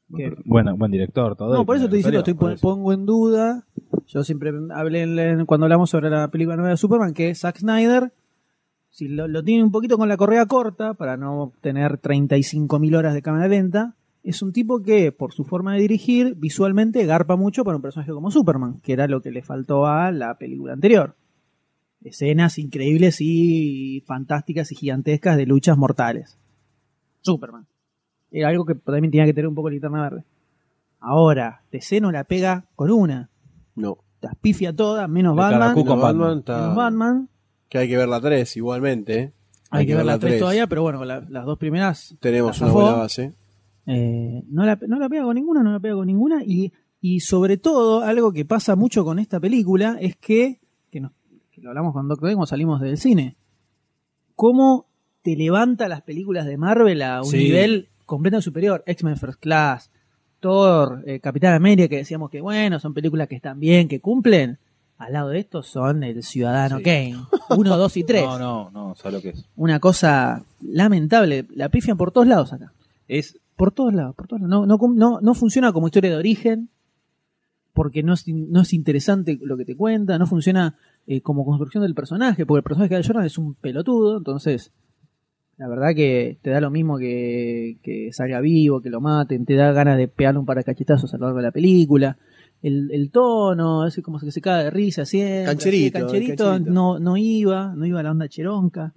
[SPEAKER 3] Buen director, todo.
[SPEAKER 2] No, por eso estoy diciendo, pongo en duda. Yo siempre hablé cuando hablamos sobre la película nueva de Superman, que Zack Snyder, si lo tiene un poquito con la correa corta, para no tener 35.000 horas de cámara lenta, es un tipo que, por su forma de dirigir, visualmente garpa mucho para un personaje como Superman, que era lo que le faltó a la película anterior. Escenas increíbles y fantásticas y gigantescas de luchas mortales. Superman. Era algo que también tenía que tener un poco Linterna Verde. Ahora, DC no la pega con una.
[SPEAKER 4] No.
[SPEAKER 2] Las pifia todas, menos Batman.
[SPEAKER 4] Menos
[SPEAKER 2] Batman.
[SPEAKER 4] Que hay que ver la 3 igualmente.
[SPEAKER 2] Hay que ver la 3 todavía, pero bueno, las dos primeras...
[SPEAKER 4] Tenemos una buena base.
[SPEAKER 2] No la pega con ninguna. Y sobre todo, algo que pasa mucho con esta película es que lo hablamos con Doctor D cuando salimos del cine. Cómo te levanta las películas de Marvel a un nivel completamente superior. X-Men First Class, Thor, Capitán América, que decíamos que bueno, son películas que están bien, que cumplen. Al lado de estos son el Ciudadano Kane. 1, 2 y 3.
[SPEAKER 3] No, ¿sabes lo que es?
[SPEAKER 2] Una cosa lamentable. La pifian por todos lados acá. Por todos lados. No funciona como historia de origen, porque no es interesante lo que te cuenta, no funciona como construcción del personaje, porque el personaje de Hal Jordan es un pelotudo, entonces la verdad que te da lo mismo que salga vivo, que lo maten, te da ganas de pegarle un par de cachetazos a lo largo de la película. El tono, es como que se caga de risa siempre. Cancherito. No iba la onda cheronca.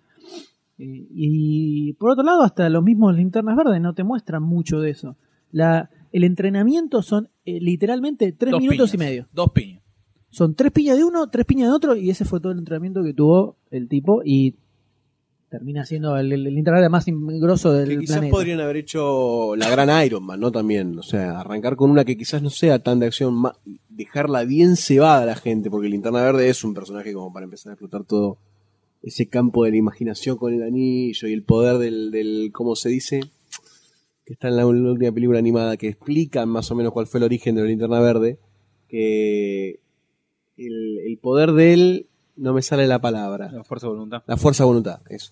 [SPEAKER 2] Y por otro lado, hasta los mismos Linternas Verdes no te muestran mucho de eso. El entrenamiento son literalmente 3 minutos y medio.
[SPEAKER 3] 2 piñas.
[SPEAKER 2] Son 3 piñas de uno, 3 piñas de otro, y ese fue todo el entrenamiento que tuvo el tipo, y termina siendo el Linterna Verde más grosso del planeta.
[SPEAKER 4] Quizás podrían haber hecho la gran Iron Man, ¿no? También, o sea, arrancar con una que quizás no sea tan de acción, dejarla bien cebada a la gente, porque el Linterna Verde es un personaje como para empezar a explotar todo ese campo de la imaginación con el anillo y el poder del ¿cómo se dice? Que está en la última película animada, que explica más o menos cuál fue el origen de la Linterna Verde, que el poder de él, no me sale la palabra.
[SPEAKER 3] La fuerza de voluntad.
[SPEAKER 4] La fuerza de voluntad, eso.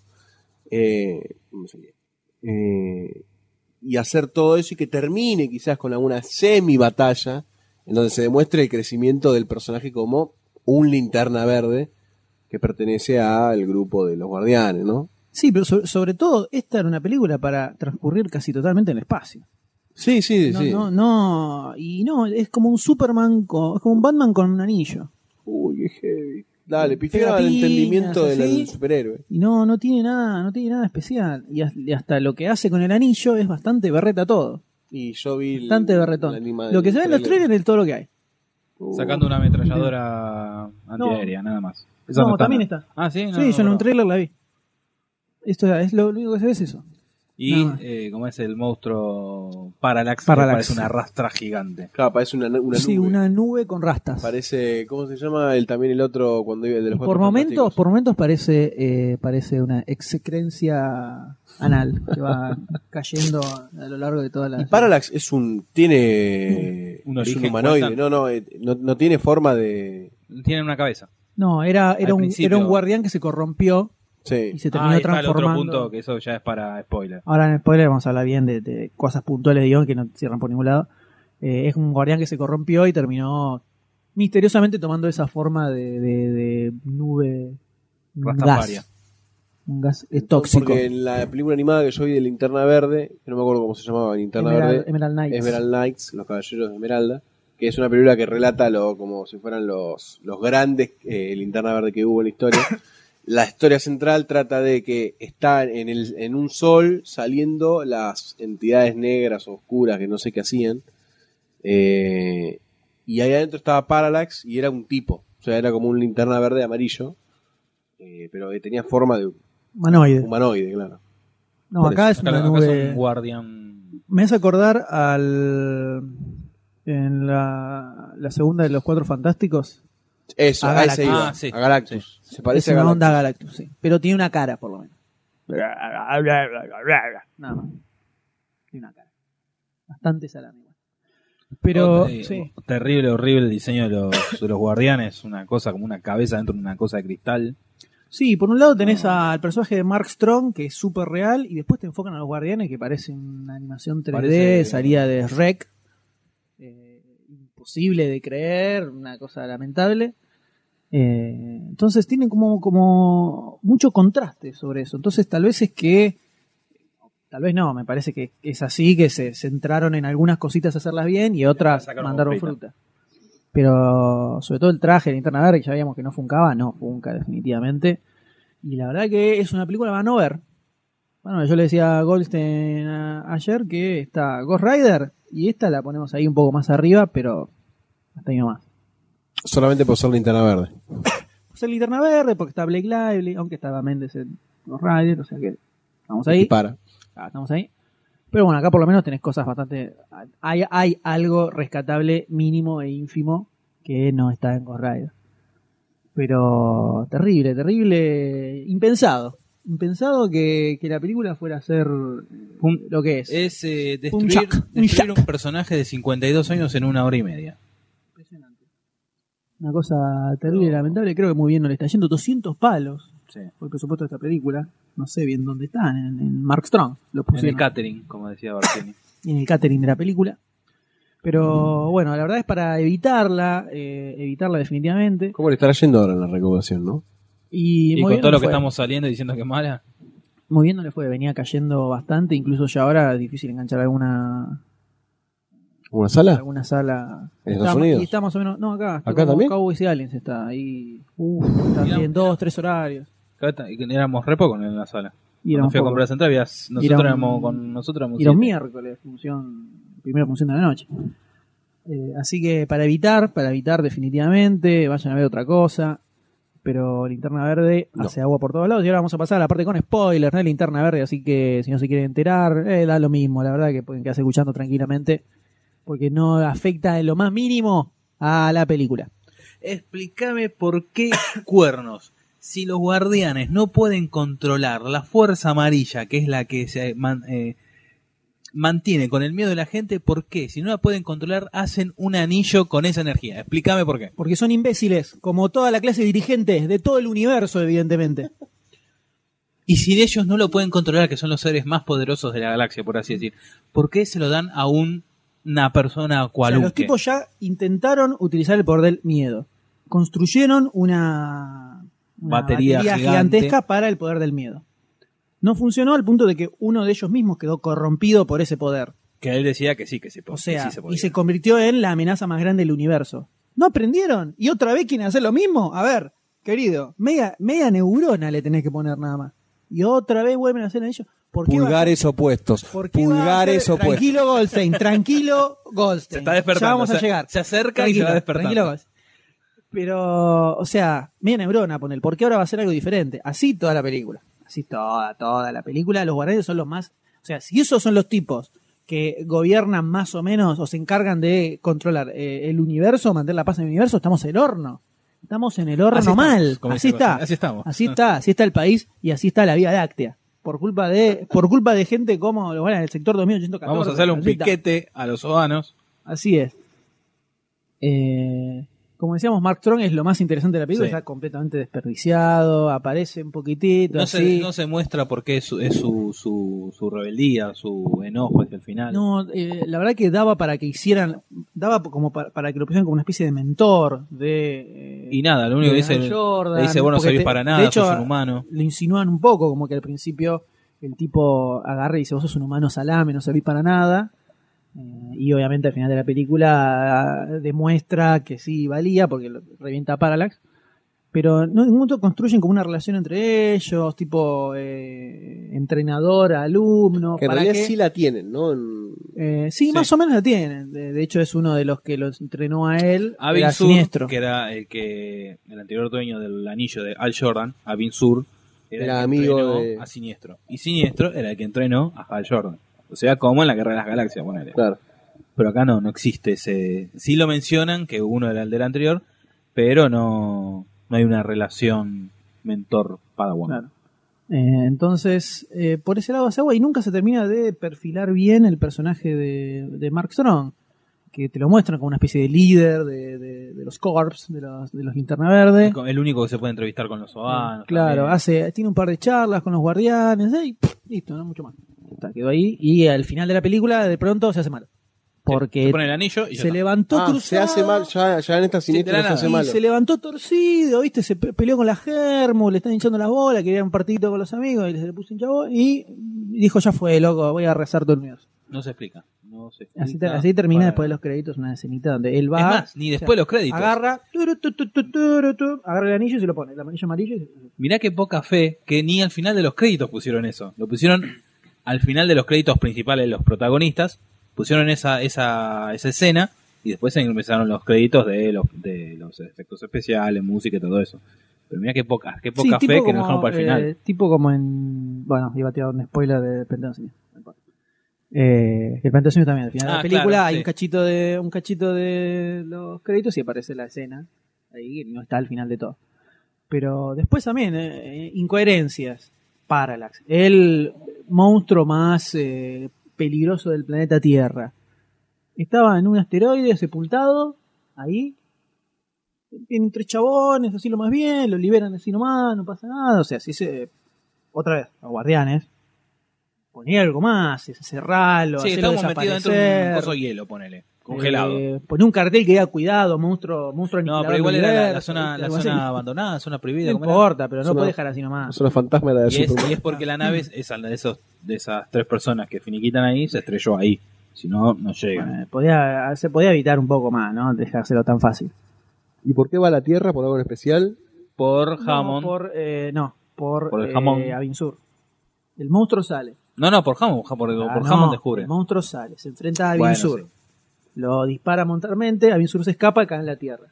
[SPEAKER 4] Y hacer todo eso y que termine quizás con alguna semi-batalla en donde se demuestre el crecimiento del personaje como un Linterna Verde que pertenece al grupo de los Guardianes, ¿no?
[SPEAKER 2] Sí, pero sobre todo, esta era una película para transcurrir casi totalmente en el espacio.
[SPEAKER 4] Sí.
[SPEAKER 2] Es como un Superman, es como un Batman con un anillo.
[SPEAKER 4] Uy, qué heavy. Dale, pifiaba el entendimiento del superhéroe.
[SPEAKER 2] Y no tiene nada especial. Y hasta lo que hace con el anillo es bastante berreta todo.
[SPEAKER 4] Y yo vi
[SPEAKER 2] bastante berretón. Lo que se ve en los trailers es todo lo que hay.
[SPEAKER 3] Sacando una ametralladora antiaérea, nada más.
[SPEAKER 2] No, también está.
[SPEAKER 3] Ah, sí.
[SPEAKER 2] Sí, yo en un trailer la vi. Esto es lo único que se ve es eso.
[SPEAKER 3] Y como es el monstruo Parallax, parece una rastra gigante.
[SPEAKER 4] Claro, parece una nube.
[SPEAKER 2] Sí, una nube con rastas.
[SPEAKER 4] Parece, ¿cómo se llama? También el otro cuando vive de los
[SPEAKER 2] por momentos parece una excrencia anal que va cayendo a lo largo de toda la...
[SPEAKER 4] Y Parallax tiene
[SPEAKER 3] un
[SPEAKER 4] origen humanoide, no tiene forma de...
[SPEAKER 3] Tiene una cabeza.
[SPEAKER 2] No, era un guardián que se corrompió.
[SPEAKER 4] Sí.
[SPEAKER 2] Y se terminó transformando.
[SPEAKER 3] El otro punto, que eso ya es para spoiler.
[SPEAKER 2] Ahora en spoiler vamos a hablar bien de cosas puntuales de guión que no cierran por ningún lado. Es un guardián que se corrompió y terminó misteriosamente tomando esa forma de nube.
[SPEAKER 3] Rastafaria.
[SPEAKER 2] Un gas tóxico.
[SPEAKER 4] Porque en la película animada que yo vi de Linterna Verde, que no me acuerdo cómo se llamaba, Linterna Verde. Emerald Knights, los Caballeros de Esmeralda, que es una película que relata como si fueran los grandes Linterna Verde que hubo en la historia. La historia central trata de que están en un sol saliendo las entidades negras o oscuras que no sé qué hacían. Y ahí adentro estaba Parallax y era un tipo. O sea, era como un Linterna Verde amarillo. Pero que tenía forma de humanoide, claro.
[SPEAKER 2] No, acá es una nube.
[SPEAKER 3] Acá es un guardián.
[SPEAKER 2] Me hace acordar en la segunda de los Cuatro Fantásticos.
[SPEAKER 4] Eso, a ese iba, a Galactus.
[SPEAKER 2] Sí.
[SPEAKER 4] Se parece
[SPEAKER 2] es
[SPEAKER 4] a
[SPEAKER 2] una
[SPEAKER 4] Galactus.
[SPEAKER 2] onda a Galactus, sí. Pero tiene una cara, por lo menos. Nada más. Tiene una cara. Bastante salame. Pero,
[SPEAKER 3] terrible, horrible el diseño de los guardianes. Una cosa como una cabeza dentro de una cosa de cristal.
[SPEAKER 2] Sí, por un lado tenés al personaje de Mark Strong, que es súper real, y después te enfocan a los guardianes, que parecen una animación 3D, salida de Rec. Imposible de creer, una cosa lamentable. Entonces tienen como mucho contraste sobre eso. Entonces tal vez no, me parece que es así, que se centraron en algunas cositas a hacerlas bien y otras mandaron fruta. Pero sobre todo el traje de Linterna Verde, que ya veíamos que no funca definitivamente. Y la verdad que es una película van a ver. Bueno, yo le decía a Goldstein ayer que está Ghost Rider y esta la ponemos ahí un poco más arriba, pero hasta ahí nomás.
[SPEAKER 4] Solamente por ser Linterna Verde.
[SPEAKER 2] Por ser Linterna Verde, porque está Blake Lively, aunque estaba Méndez en Ghost Rider, o sea que estamos ahí. Estamos ahí. Pero bueno, acá por lo menos tenés cosas bastante... Hay algo rescatable, mínimo e ínfimo que no está en Ghost Rider. Pero terrible, impensado. Impensado que la película fuera a ser lo que es.
[SPEAKER 3] Es destruir un personaje de 52 años en 1 hora y media.
[SPEAKER 2] Impresionante. Una cosa terrible y lamentable. Creo que muy bien no le está yendo 200 palos. Sí. Por el presupuesto de esta película. No sé bien dónde están. En Mark Strong. Lo pusieron.
[SPEAKER 3] En el catering, como decía Bartini.
[SPEAKER 2] En el catering de la película. Pero bueno, la verdad es para evitarla definitivamente.
[SPEAKER 4] ¿Cómo le estará yendo ahora en la recaudación, no?
[SPEAKER 2] Y
[SPEAKER 3] con todo lo que estamos saliendo diciendo que es mala.
[SPEAKER 2] Muy bien no le fue, venía cayendo bastante, incluso ya ahora es difícil enganchar alguna
[SPEAKER 4] sala.
[SPEAKER 2] ¿Alguna sala?
[SPEAKER 4] ¿En Estados Unidos?
[SPEAKER 2] Y está más o menos, no, acá
[SPEAKER 4] también.
[SPEAKER 2] Cowboys y Aliens está ahí. También 2-3 horarios.
[SPEAKER 3] Éramos re poco en la sala.
[SPEAKER 2] Cuando
[SPEAKER 3] fui a comprar la central, nosotros
[SPEAKER 2] y los miércoles, primera función de la noche. Así que para evitar definitivamente, vayan a ver otra cosa. Pero Linterna Verde hace agua por todos lados. Y ahora vamos a pasar a la parte con spoilers, ¿no? Linterna Verde, así que si no se quieren enterar, da lo mismo. La verdad que pueden quedarse escuchando tranquilamente, porque no afecta en lo más mínimo a la película.
[SPEAKER 3] Explícame por qué cuernos. Si los guardianes no pueden controlar la fuerza amarilla, que es la que se mantiene con el miedo de la gente, ¿por qué? Si no la pueden controlar, hacen un anillo con esa energía. Explícame por qué.
[SPEAKER 2] Porque son imbéciles, como toda la clase de dirigentes de todo el universo, evidentemente.
[SPEAKER 3] Y si ellos no lo pueden controlar, que son los seres más poderosos de la galaxia, por así decir, ¿por qué se lo dan a una persona cualunque?
[SPEAKER 2] O sea, los tipos ya intentaron utilizar el poder del miedo. Construyeron una batería gigantesca para el poder del miedo. No funcionó al punto de que uno de ellos mismos quedó corrompido por ese poder.
[SPEAKER 3] Que él decía que sí, que se podía.
[SPEAKER 2] O sea, y se convirtió en la amenaza más grande del universo. ¿No aprendieron? ¿Y otra vez quieren hacer lo mismo? A ver, querido, media neurona le tenés que poner nada más. Y otra vez vuelven a hacer ellos.
[SPEAKER 4] Pulgares opuestos. Pulgares opuestos.
[SPEAKER 2] Tranquilo Goldstein.
[SPEAKER 3] Se está despertando.
[SPEAKER 2] Ya vamos a llegar.
[SPEAKER 3] Se acerca y se va despertando.
[SPEAKER 2] Tranquilo Goldstein. Pero, o sea, media neurona poner. ¿Por qué ahora va a ser algo diferente? Así toda la película. Así toda la película. Los guardianes son los más... O sea, si esos son los tipos que gobiernan más o menos o se encargan de controlar el universo, mantener la paz en el universo, estamos en el horno. Estamos en el horno mal. Así está.
[SPEAKER 3] Así estamos.
[SPEAKER 2] Así está el país y así está la Vía Láctea. Por culpa de gente como los guardianes del sector 2814.
[SPEAKER 3] Vamos a hacerle un piquete a los ovanos.
[SPEAKER 2] Así es. Como decíamos, Mark Strong es lo más interesante de la película,
[SPEAKER 3] sí.
[SPEAKER 2] Está completamente desperdiciado, aparece un poquitito,
[SPEAKER 3] no
[SPEAKER 2] así.
[SPEAKER 3] No se muestra por qué es su rebeldía, su enojo hacia el final.
[SPEAKER 2] No, la verdad que daba para que hicieran, como para que lo pusieran como una especie de mentor de...
[SPEAKER 3] y nada, lo único que dice,
[SPEAKER 2] Jordan,
[SPEAKER 3] le dice, vos no servís para nada, sos un humano.
[SPEAKER 2] Lo insinúan un poco, como que al principio el tipo agarra y dice, vos sos un humano salame, no servís para nada. Y obviamente al final de la película demuestra que sí valía porque lo revienta a Parallax, pero no en ningún momento construyen como una relación entre ellos, tipo entrenador, alumno.
[SPEAKER 4] Que en realidad sí la tienen, ¿no?
[SPEAKER 2] Sí, más o menos la tienen. De hecho es uno de los que los entrenó a él,
[SPEAKER 3] Abin
[SPEAKER 2] era
[SPEAKER 3] Sur,
[SPEAKER 2] Siniestro,
[SPEAKER 3] que era el anterior dueño del anillo de Hal Jordan. Abin Sur
[SPEAKER 4] era amigo
[SPEAKER 3] a Siniestro, y Siniestro era el que entrenó a Hal Jordan. O sea, como en la Guerra de las Galaxias, ponele.
[SPEAKER 4] Claro.
[SPEAKER 3] Pero acá no existe ese... Sí lo mencionan, que uno era el del anterior, pero no hay una relación mentor-padawan.
[SPEAKER 2] Claro. Entonces, por ese lado hace agua y nunca se termina de perfilar bien el personaje de Mark Strong, que te lo muestran como una especie de líder de los Corps, de los Linterna Verde.
[SPEAKER 3] El único que se puede entrevistar con los Ovanos.
[SPEAKER 2] Claro, tiene un par de charlas con los guardianes, y listo, no mucho más. Quedó ahí, y al final de la película de pronto se hace malo. Porque
[SPEAKER 3] se pone el anillo y
[SPEAKER 2] se levantó cruzado.
[SPEAKER 4] Se hace mal, ya en esta siniestra se hace malo.
[SPEAKER 2] Se levantó torcido, ¿viste? Se peleó con la Germu, le están hinchando las bolas, quería un partidito con los amigos y se le puso hinchado y dijo, ya fue, loco, voy a rezar todo el universo.
[SPEAKER 3] No se explica.
[SPEAKER 2] Así termina después de los créditos una escenita donde él va.
[SPEAKER 3] Es más, ni después de los créditos.
[SPEAKER 2] Agarra el anillo y se lo pone, el anillo amarillo.
[SPEAKER 3] Mirá qué poca fe que ni al final de los créditos pusieron eso. Lo pusieron al final de los créditos principales, los protagonistas. Pusieron esa escena y después empezaron los créditos de los efectos especiales, música y todo eso. Pero mira qué poca fe que nos dejaron para el final.
[SPEAKER 2] Tipo como en... Bueno, iba a tirar un spoiler de Planeta el Planeta también, al final de la película
[SPEAKER 3] claro,
[SPEAKER 2] hay un cachito de los créditos y aparece la escena. Ahí no está al final de todo. Pero después también, incoherencias. Parallax. El monstruo más... peligroso del planeta Tierra. Estaba en un asteroide sepultado, ahí. Tienen 3 chabones, así lo más bien, lo liberan así nomás, no pasa nada. O sea, si otra vez, los guardianes, ponía algo más, cerralo,
[SPEAKER 3] sí,
[SPEAKER 2] hacerlo
[SPEAKER 3] estamos metidos dentro de un coso de hielo, ponele, congelado.
[SPEAKER 2] Ponía un cartel que diga cuidado, monstruo aniquilador.
[SPEAKER 3] No, pero igual era la zona abandonada, la zona prohibida.
[SPEAKER 2] No importa, pero no puede dejar así nomás.
[SPEAKER 4] Es una fantasma de
[SPEAKER 3] y es porque la nave, de esas 3 personas que finiquitan ahí, se estrelló ahí. Si no, no llegan.
[SPEAKER 2] Se podía evitar un poco más, ¿no? Dejárselo tan fácil.
[SPEAKER 4] ¿Y por qué va a la Tierra? ¿Por algo en especial?
[SPEAKER 3] Por Hammond.
[SPEAKER 2] Por
[SPEAKER 3] el Hammond.
[SPEAKER 2] Avinsur. El monstruo sale.
[SPEAKER 3] No, por Hammond. Por Hammond descubre.
[SPEAKER 2] El monstruo sale, se enfrenta a Avinsur. Bueno, sí. Lo dispara mortalmente, Avinsur se escapa y cae en la Tierra.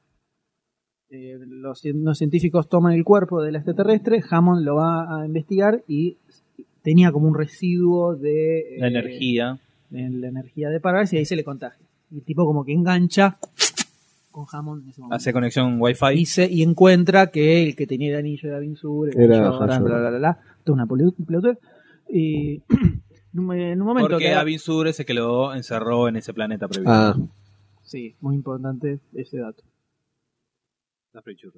[SPEAKER 2] Los científicos toman el cuerpo del extraterrestre, Hammond lo va a investigar y tenía como un residuo de...
[SPEAKER 3] la energía
[SPEAKER 2] de Parallax y ahí se le contagia. Y el tipo como que engancha con Hammond en ese momento.
[SPEAKER 3] Hace conexión Wi-Fi.
[SPEAKER 2] Y encuentra que el que tenía el anillo de Avinsur era toda una pelotudez. Y en un momento...
[SPEAKER 3] Porque Avinsur es el que lo encerró en ese planeta prohibido.
[SPEAKER 2] Sí, muy importante ese dato.
[SPEAKER 3] La frichurra.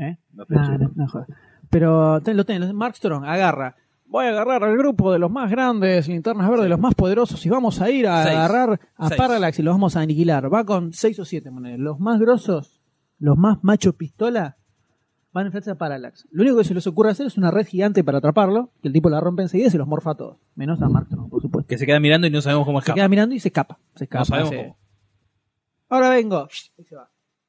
[SPEAKER 2] No jodas. Pero lo tenés, Mark Strong agarra. Voy a agarrar al grupo de los más grandes linternas verdes, los más poderosos, y vamos a ir a agarrar a Parallax y los vamos a aniquilar. Va con 6 o 7 monedas. Los más grosos, los más machos pistola, van a enfrentarse a Parallax. Lo único que se les ocurre hacer es una red gigante para atraparlo, que el tipo la rompe enseguida y se los morfa a todos. Menos a Mark Strong, por supuesto.
[SPEAKER 3] Que se queda mirando y no sabemos cómo escapa.
[SPEAKER 2] Se queda mirando y se escapa. No sabemos cómo. Ahora vengo. Y se va.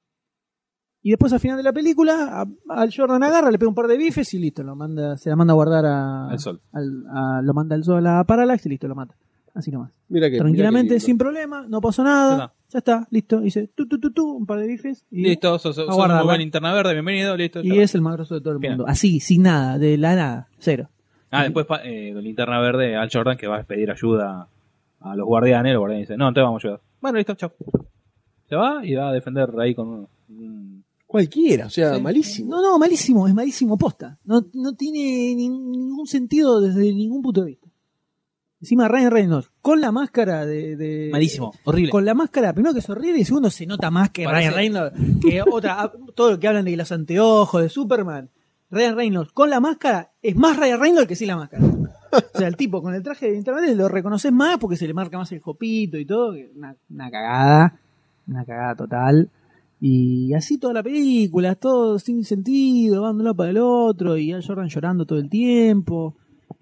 [SPEAKER 2] Y después al final de la película, al Jordan agarra, le pega un par de bifes y listo, se la manda a guardar al sol. Lo manda al sol a Parallax y listo, lo mata. Así nomás. Tranquilamente, sin problema, no pasó nada, ya está, listo. Dice un par de bifes y
[SPEAKER 3] listo, sos muy buen linterna verde, bienvenido, listo.
[SPEAKER 2] Y es el más grosso de todo el mundo. Así, sin nada, de la nada, cero.
[SPEAKER 3] Después linterna verde al Jordan que va a pedir ayuda a los guardianes, los guardianes dicen, no, te vamos a ayudar. Bueno, listo, chao. Se va y va a defender ahí con
[SPEAKER 4] cualquiera, o sea, malísimo.
[SPEAKER 2] No, malísimo, es malísimo posta. No tiene ningún sentido desde ningún punto de vista. Encima Ryan Reynolds, con la máscara de...
[SPEAKER 3] Malísimo, horrible.
[SPEAKER 2] Con la máscara, primero que es horrible y segundo se nota más que Ryan Reynolds. Que todo lo que hablan de los anteojos, de Superman. Ryan Reynolds con la máscara es más Ryan Reynolds que sin la máscara. O sea, el tipo con el traje de internet lo reconoces más porque se le marca más el jopito y todo. Una cagada total. Y así toda la película, todo sin sentido, va de un lado para el otro, y Al Jordan llorando todo el tiempo.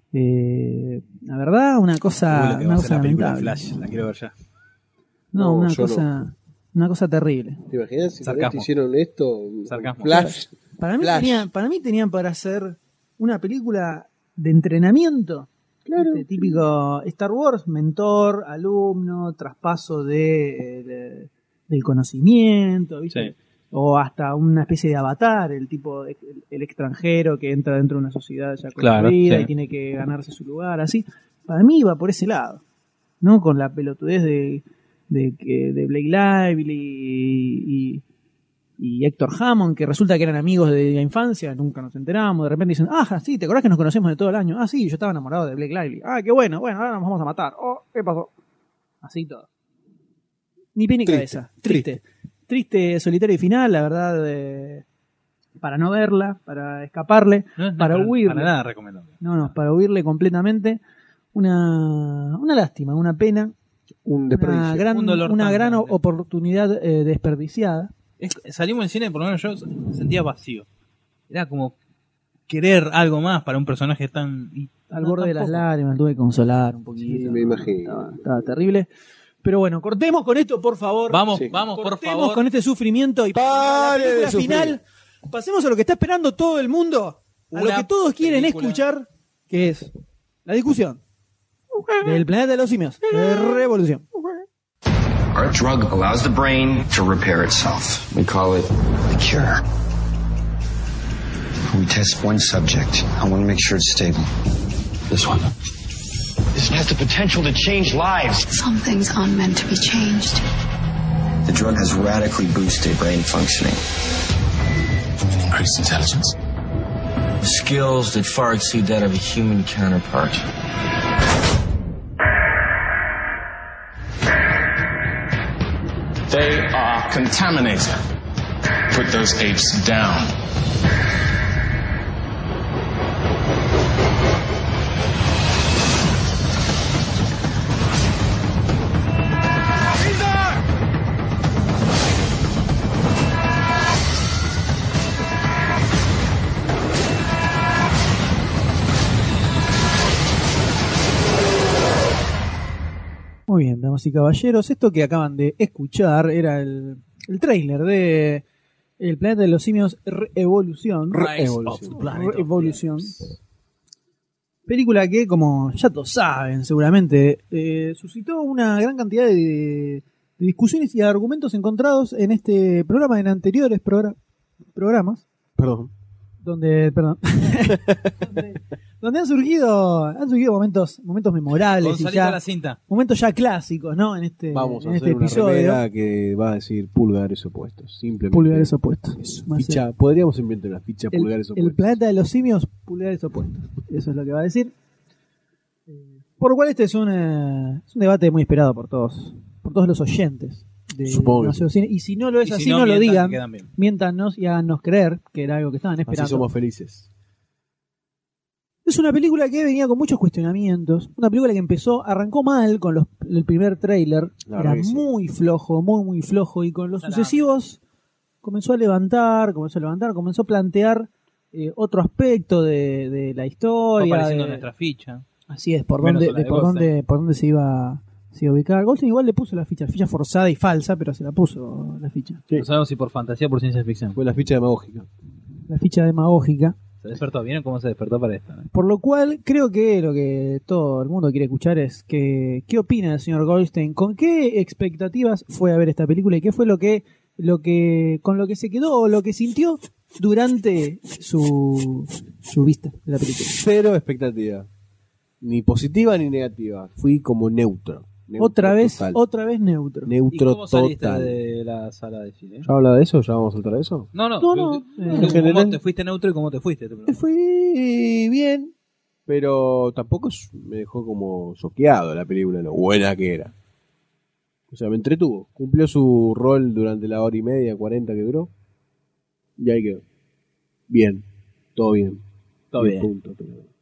[SPEAKER 2] La verdad, una cosa lamentable.
[SPEAKER 3] Flash, la quiero ver ya.
[SPEAKER 2] No, una cosa terrible.
[SPEAKER 4] ¿Te imaginas si hicieron esto?
[SPEAKER 3] Sarcasmo.
[SPEAKER 4] Flash.
[SPEAKER 2] Para mí tenían para hacer una película de entrenamiento. Claro. Típico Star Wars, mentor, alumno, traspaso del conocimiento, ¿viste? Sí. O hasta una especie de avatar, el extranjero que entra dentro de una sociedad ya construida y tiene que ganarse su lugar, así. Para mí iba por ese lado, ¿no? Con la pelotudez de Blake Lively y Héctor Hammond, que resulta que eran amigos de la infancia, nunca nos enteramos, de repente dicen, sí, ¿te acordás que nos conocemos de todo el año? Sí, yo estaba enamorado de Blake Lively. Qué bueno, ahora nos vamos a matar. ¿Qué pasó? Así todo. Ni pie ni cabeza. Triste, solitario y final, la verdad, para no verla, para escaparle, para huirle.
[SPEAKER 3] Para nada recomendable.
[SPEAKER 2] No, para huirle completamente. Una lástima, una pena.
[SPEAKER 4] Un desperdicio.
[SPEAKER 2] Una gran oportunidad desperdiciada.
[SPEAKER 3] Salimos del cine, por lo menos yo me sentía vacío. Era como querer algo más para un personaje tan...
[SPEAKER 2] Al borde de las lágrimas, tuve que consolar un poquito.
[SPEAKER 4] Sí, me imagino.
[SPEAKER 2] Estaba terrible. Pero bueno, cortemos con esto, por favor.
[SPEAKER 3] Vamos, por favor.
[SPEAKER 2] Cortemos con este sufrimiento y para la película final. Pasemos a lo que está esperando todo el mundo, a lo que todos quieren escuchar, que es la discusión del planeta de los simios, de Revolución.
[SPEAKER 11] Our drug allows the brain to repair itself. We call it the cure. We test one subject. I want to make sure it's stable. This one. This has the potential to change lives.
[SPEAKER 14] Some things aren't meant to be changed.
[SPEAKER 11] The drug has radically boosted brain functioning. Increased intelligence. Skills that far exceed that of a human counterpart.
[SPEAKER 15] They are contaminated. Put those apes down.
[SPEAKER 2] Muy bien, damas y caballeros, esto que acaban de escuchar era el tráiler de El planeta de los simios Revolución. Revolución. Película que, como ya todos saben seguramente, suscitó una gran cantidad de discusiones y argumentos encontrados en este programa, en anteriores programas.
[SPEAKER 4] Perdón.
[SPEAKER 2] Donde han surgido momentos memorables.
[SPEAKER 3] Gonzalito
[SPEAKER 2] y ya
[SPEAKER 3] la cinta.
[SPEAKER 2] Momentos ya clásicos, ¿no? En este,
[SPEAKER 4] vamos a
[SPEAKER 2] en
[SPEAKER 4] hacer
[SPEAKER 2] este episodio.
[SPEAKER 4] Una remera que va a decir pulgares opuestos. Simplemente.
[SPEAKER 2] Pulgares opuestos.
[SPEAKER 4] Podríamos inventar una ficha pulgares opuestos.
[SPEAKER 2] El planeta de los simios, pulgares opuestos. Eso es lo que va a decir. Por lo cual este es un debate muy esperado por todos los oyentes.
[SPEAKER 4] Supongo que sí.
[SPEAKER 2] Y si no lo es así, no lo digan. Miéntanos y háganos creer que era algo que estaban esperando.
[SPEAKER 4] Así somos felices.
[SPEAKER 2] Es una película que venía con muchos cuestionamientos. Una película que arrancó mal con el primer tráiler. Era muy flojo, muy flojo. Y con los sucesivos comenzó a levantar, comenzó a plantear otro aspecto de la historia.
[SPEAKER 3] Fue apareciendo nuestra ficha.
[SPEAKER 2] Así es, por dónde se iba a ubicar. Goldstein igual le puso la ficha forzada y falsa, pero se la puso la ficha.
[SPEAKER 3] Sí. No sabemos si por fantasía o por ciencia ficción.
[SPEAKER 4] Fue la ficha demagógica.
[SPEAKER 2] La ficha demagógica.
[SPEAKER 3] Se despertó. ¿Vieron cómo se despertó para esto?
[SPEAKER 2] Por lo cual, creo que lo que todo el mundo quiere escuchar es qué opina el señor Goldstein, con qué expectativas fue a ver esta película y qué fue con lo que se quedó o lo que sintió durante su vista de la película.
[SPEAKER 4] Cero expectativa. Ni positiva ni negativa. Fui como neutro.
[SPEAKER 2] Otra vez neutro.
[SPEAKER 4] Neutro
[SPEAKER 3] ¿Y cómo saliste
[SPEAKER 4] total.
[SPEAKER 3] de la sala de cine?
[SPEAKER 4] ¿Ya habla de eso? ¿Ya vamos a saltar de eso?
[SPEAKER 3] No.
[SPEAKER 2] No.
[SPEAKER 3] ¿Cómo te fuiste neutro y cómo te fuiste?
[SPEAKER 2] Me fui bien,
[SPEAKER 4] pero tampoco me dejó como choqueado la película, lo buena que era. O sea, me entretuvo. Cumplió su rol durante la hora y media, 40 que duró. Y ahí quedó. Bien. Todo bien.
[SPEAKER 3] Todo bien.
[SPEAKER 4] Punto.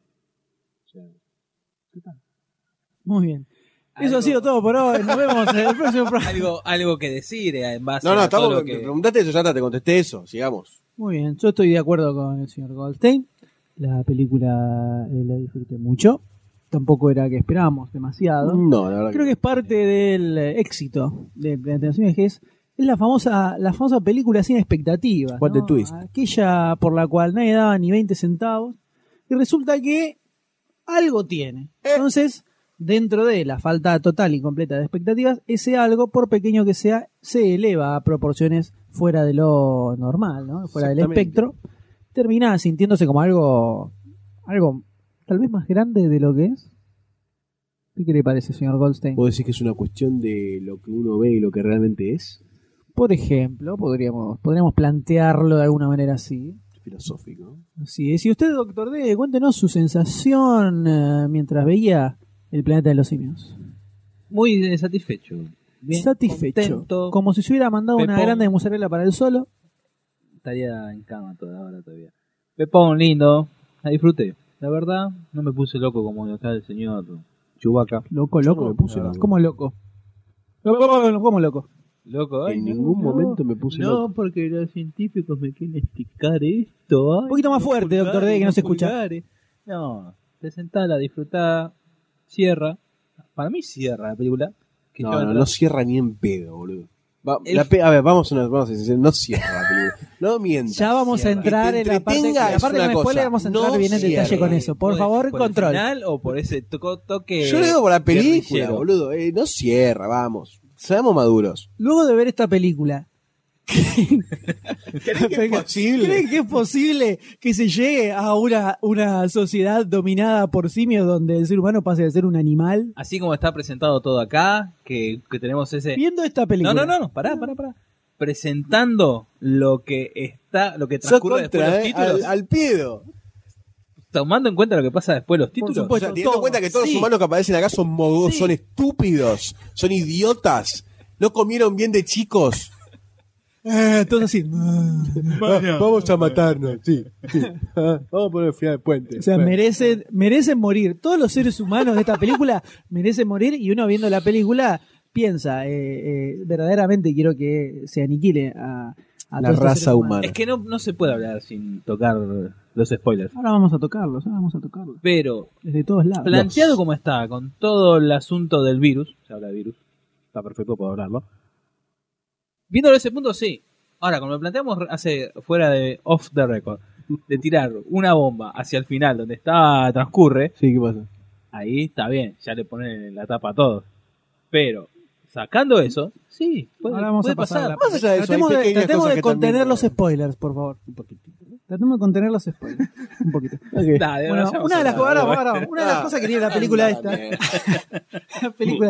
[SPEAKER 2] Muy bien. Eso ha sido todo por hoy. Nos vemos en el próximo programa.
[SPEAKER 3] Algo que decir en base
[SPEAKER 4] a
[SPEAKER 3] todo
[SPEAKER 4] lo
[SPEAKER 3] que...
[SPEAKER 4] Me preguntaste eso, ya te contesté eso. Sigamos.
[SPEAKER 2] Muy bien. Yo estoy de acuerdo con el señor Goldstein. La película la disfruté mucho. Tampoco era que esperábamos demasiado.
[SPEAKER 4] No, la verdad.
[SPEAKER 2] Creo que es parte del éxito de Planeta de los Simios, que es la famosa película sin expectativas.
[SPEAKER 4] What the twist.
[SPEAKER 2] Aquella por la cual nadie daba ni 20 centavos. Y resulta que algo tiene. Entonces, dentro de la falta total y completa de expectativas, ese algo, por pequeño que sea, se eleva a proporciones fuera de lo normal, ¿no? Fuera del espectro. Termina sintiéndose como algo tal vez más grande de lo que es. ¿Qué le parece, señor Goldstein?
[SPEAKER 4] ¿Puedo decir que es una cuestión de lo que uno ve y lo que realmente es?
[SPEAKER 2] Por ejemplo, podríamos plantearlo de alguna manera así.
[SPEAKER 4] Filosófico.
[SPEAKER 2] Así es. Y usted, doctor D, cuéntenos su sensación mientras veía El planeta de los simios.
[SPEAKER 3] Muy satisfecho. bien
[SPEAKER 2] satisfecho.
[SPEAKER 3] contento.
[SPEAKER 2] Como si se hubiera mandado una
[SPEAKER 3] Pepón.
[SPEAKER 2] grande de mozzarella para el solo.
[SPEAKER 3] Estaría en cama toda ahora todavía. Pepón lindo, la disfruté. La verdad, no me puse loco como acá el señor Chewbacca.
[SPEAKER 2] Loco.
[SPEAKER 4] me puse loco.
[SPEAKER 2] ¿Cómo loco? ¿Cómo loco?
[SPEAKER 3] Loco,
[SPEAKER 4] En ningún momento me puse loco.
[SPEAKER 3] No, porque los científicos me quieren explicar esto.
[SPEAKER 2] Un poquito más fuerte, Doctor D, que no se escucha.
[SPEAKER 3] No, presentala, disfrutá, cierra. Para mí cierra la película. Que ya
[SPEAKER 4] No cierra ni en pedo, boludo.
[SPEAKER 3] El-
[SPEAKER 4] A ver, vamos a decir, no cierra la película. No mientas.
[SPEAKER 2] Ya vamos a entrar
[SPEAKER 4] Que
[SPEAKER 2] en
[SPEAKER 4] te
[SPEAKER 2] la parte
[SPEAKER 4] entretenga es
[SPEAKER 2] con
[SPEAKER 4] una
[SPEAKER 2] spoiler,
[SPEAKER 4] cosa.
[SPEAKER 2] vamos a entrar
[SPEAKER 4] No
[SPEAKER 2] bien en detalle
[SPEAKER 4] cierra.
[SPEAKER 2] con eso. Por favor,
[SPEAKER 3] por
[SPEAKER 2] control.
[SPEAKER 3] el final o por ese toque.
[SPEAKER 4] Yo le digo por la película,
[SPEAKER 3] guerrillero.
[SPEAKER 4] boludo. No cierra, vamos. Seamos maduros.
[SPEAKER 2] Luego de ver esta película,
[SPEAKER 4] ¿Creen que es posible?
[SPEAKER 2] ¿creen que es posible que se llegue a una sociedad dominada por simios donde el ser humano pase de ser un animal?
[SPEAKER 3] Así como está presentado todo acá, que tenemos ese...
[SPEAKER 2] Viendo esta película.
[SPEAKER 3] No, pará. Presentando lo que transcurre después de los títulos.
[SPEAKER 4] Al pedo.
[SPEAKER 3] Tomando en cuenta lo que pasa después de los títulos.
[SPEAKER 4] O sea, teniendo en cuenta que todos los humanos que aparecen acá son mogos, son estúpidos, son idiotas, no comieron bien de chicos.
[SPEAKER 2] Todo así.
[SPEAKER 4] Vamos a matarnos, sí. Vamos a poner el final del puente.
[SPEAKER 2] O sea, merecen morir. Todos los seres humanos de esta película merecen morir y uno viendo la película piensa, verdaderamente quiero que se aniquile a
[SPEAKER 4] la
[SPEAKER 2] todos estos
[SPEAKER 4] raza
[SPEAKER 2] seres humanos.
[SPEAKER 3] Es que no se puede hablar sin tocar los spoilers.
[SPEAKER 2] Ahora vamos a tocarlos.
[SPEAKER 3] Pero,
[SPEAKER 2] Desde todos lados.
[SPEAKER 3] planteado como está, con todo el asunto del virus, se habla de virus, está perfecto, puedo hablarlo. Viéndolo desde ese punto, sí. Ahora, como lo planteamos fuera de off the record, de tirar una bomba hacia el final donde transcurre,
[SPEAKER 4] Sí, ¿qué pasa?
[SPEAKER 3] ahí está bien, ya le ponen la tapa a todos. Pero, sacando eso, sí,
[SPEAKER 2] Ahora vamos
[SPEAKER 3] puede
[SPEAKER 2] a pasar.
[SPEAKER 3] pasar.
[SPEAKER 4] Más allá de eso,
[SPEAKER 2] Tratemos
[SPEAKER 4] hay
[SPEAKER 2] de,
[SPEAKER 4] pequeñas
[SPEAKER 2] tratemos
[SPEAKER 4] cosas
[SPEAKER 2] de
[SPEAKER 4] que
[SPEAKER 2] contener
[SPEAKER 4] también-
[SPEAKER 2] los spoilers, por favor. Un poquitito. Tratemos de contener los spoilers. Un poquito.
[SPEAKER 3] Dale,
[SPEAKER 2] Bueno,
[SPEAKER 3] vayamos
[SPEAKER 2] una de las,
[SPEAKER 3] a hablar.
[SPEAKER 2] ahora, una de las cosas que tiene la película esta. La película.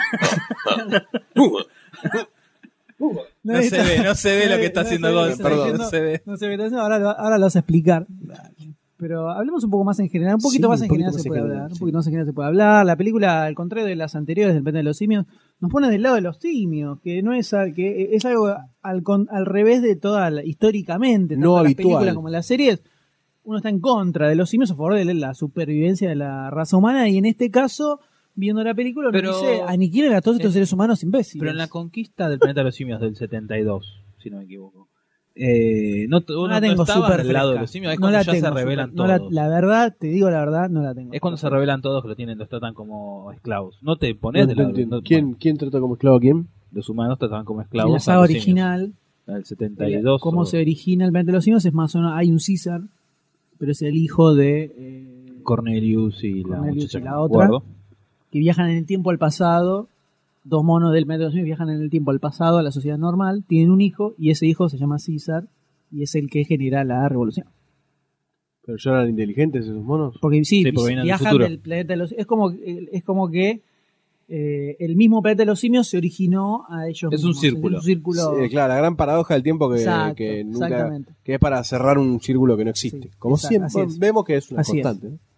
[SPEAKER 3] No se ve lo que está haciendo Gonz.
[SPEAKER 4] Perdón.
[SPEAKER 3] No se ve.
[SPEAKER 2] No se ve, ahora lo vas a explicar. Pero hablemos un poco más en general. Un poquito
[SPEAKER 4] Sí,
[SPEAKER 2] más
[SPEAKER 4] un
[SPEAKER 2] en
[SPEAKER 4] poquito
[SPEAKER 2] general
[SPEAKER 4] más
[SPEAKER 2] se
[SPEAKER 4] en
[SPEAKER 2] puede
[SPEAKER 4] general,
[SPEAKER 2] hablar. Un
[SPEAKER 4] sí.
[SPEAKER 2] poquito más en general se puede hablar. La película, al contrario de las anteriores del Planeta de los Simios, nos pone del lado de los simios, que no es, que es algo al revés de históricamente, tanto
[SPEAKER 4] No
[SPEAKER 2] en las
[SPEAKER 4] habitual.
[SPEAKER 2] películas como en las series. Uno está en contra de los simios a favor de la supervivencia de la raza humana, y en este caso, viendo la película,
[SPEAKER 3] Pero-
[SPEAKER 2] nos dice aniquilen a todos estos seres humanos imbéciles.
[SPEAKER 3] Pero en la conquista del planeta de los simios del 72, si no me equivoco.
[SPEAKER 2] no la tengo
[SPEAKER 3] estaba
[SPEAKER 2] súper
[SPEAKER 3] del lado de
[SPEAKER 2] fresca.
[SPEAKER 3] los simios, es
[SPEAKER 2] No
[SPEAKER 3] cuando
[SPEAKER 2] la
[SPEAKER 3] ya
[SPEAKER 2] tengo
[SPEAKER 3] se revelan
[SPEAKER 2] súper- no
[SPEAKER 3] todos.
[SPEAKER 2] la verdad, te digo la verdad, no la tengo.
[SPEAKER 3] Es cuando se revelan todos que los tratan como esclavos. No te pones de lado.
[SPEAKER 4] entiendo. ¿Quién trata como esclavo a quién?
[SPEAKER 3] Los humanos trataban como
[SPEAKER 2] En
[SPEAKER 3] esclavos.
[SPEAKER 2] la saga
[SPEAKER 3] a los simios.
[SPEAKER 2] original,
[SPEAKER 3] El 72.
[SPEAKER 2] cómo se origina el planeta de los simios es más o menos, hay un César, pero es el hijo de
[SPEAKER 3] Cornelius y la
[SPEAKER 2] Cornelius
[SPEAKER 3] muchacha
[SPEAKER 2] y
[SPEAKER 3] que
[SPEAKER 2] la
[SPEAKER 3] no me
[SPEAKER 2] otra.
[SPEAKER 3] acuerdo.
[SPEAKER 2] que viajan en el tiempo al pasado. Dos monos del planeta de los simios viajan en el tiempo al pasado, a la sociedad normal, tienen un hijo y ese hijo se llama César y es el que genera la revolución.
[SPEAKER 4] Pero ya eran inteligentes esos monos.
[SPEAKER 2] Porque sí,
[SPEAKER 3] Sí, porque vienen del
[SPEAKER 2] viajan
[SPEAKER 3] futuro.
[SPEAKER 2] del planeta de los es como que el mismo planeta de los simios se originó a ellos
[SPEAKER 3] Es un
[SPEAKER 2] mismos.
[SPEAKER 3] círculo.
[SPEAKER 2] Es un círculo.
[SPEAKER 4] Sí, claro, la gran paradoja del tiempo
[SPEAKER 2] Exacto,
[SPEAKER 4] que nunca,
[SPEAKER 2] exactamente.
[SPEAKER 4] que es para cerrar un círculo que no existe.
[SPEAKER 2] Sí,
[SPEAKER 4] Como
[SPEAKER 2] exacto,
[SPEAKER 4] siempre
[SPEAKER 2] así es.
[SPEAKER 4] vemos que es una
[SPEAKER 2] Así es.
[SPEAKER 4] constante. ¿no?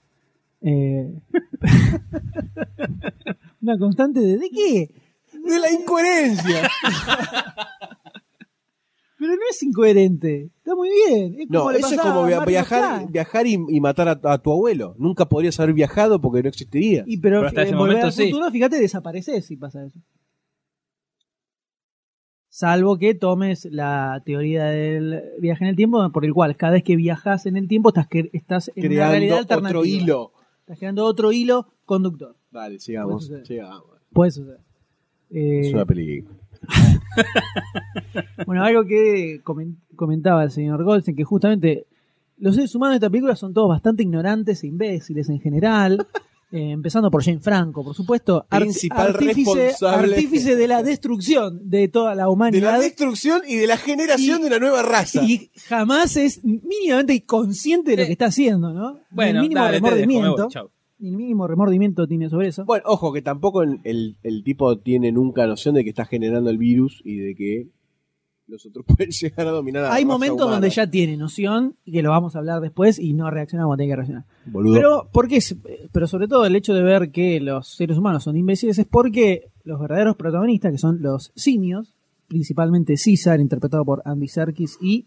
[SPEAKER 2] Una constante ¿de qué?
[SPEAKER 4] De la incoherencia.
[SPEAKER 2] Pero no es incoherente. Está muy bien. Es como
[SPEAKER 4] No,
[SPEAKER 2] le
[SPEAKER 4] eso es
[SPEAKER 2] pasaba
[SPEAKER 4] como
[SPEAKER 2] a Marty McFly.
[SPEAKER 4] viajar y matar a tu abuelo. Nunca podrías haber viajado porque no existiría.
[SPEAKER 2] Pero
[SPEAKER 3] Pero hasta ese
[SPEAKER 2] en Volver
[SPEAKER 3] momento
[SPEAKER 2] al
[SPEAKER 3] sí.
[SPEAKER 2] Futuro, fíjate, desapareces si pasa eso. Salvo que tomes la teoría del viaje en el tiempo, por el cual cada vez que viajas en el tiempo estás en una realidad
[SPEAKER 4] Creando
[SPEAKER 2] alternativa.
[SPEAKER 4] otro hilo.
[SPEAKER 2] Estás creando otro hilo conductor.
[SPEAKER 4] Vale, sigamos.
[SPEAKER 2] Puede suceder.
[SPEAKER 4] sigamos.
[SPEAKER 2] Puede suceder.
[SPEAKER 4] Es una película.
[SPEAKER 2] Bueno, algo que comentaba el señor Goldstein, que justamente los seres humanos de esta película son todos bastante ignorantes e imbéciles en general, empezando por Jane Franco, por supuesto,
[SPEAKER 4] Principal responsable
[SPEAKER 2] artífice de la destrucción de toda la
[SPEAKER 4] De
[SPEAKER 2] humanidad.
[SPEAKER 4] la destrucción y de la generación de una nueva raza.
[SPEAKER 2] Y jamás es mínimamente consciente de lo que está haciendo, ¿no?
[SPEAKER 3] Bueno,
[SPEAKER 2] Ni el mínimo
[SPEAKER 3] dale, te dejo, me
[SPEAKER 2] remordimiento.
[SPEAKER 3] voy, chau.
[SPEAKER 2] Ni el mínimo remordimiento tiene sobre eso.
[SPEAKER 4] Bueno, ojo, que tampoco el tipo tiene nunca noción de que está generando el virus y de que los otros pueden llegar a dominar a la
[SPEAKER 2] Hay
[SPEAKER 4] raza
[SPEAKER 2] momentos
[SPEAKER 4] humana.
[SPEAKER 2] donde ya tiene noción y que lo vamos a hablar después y no reacciona como tiene que reaccionar.
[SPEAKER 4] Boludo.
[SPEAKER 2] Pero, ¿por qué? Pero sobre todo el hecho de ver que los seres humanos son imbéciles es porque los verdaderos protagonistas, que son los simios, principalmente César, interpretado por Andy Serkis, y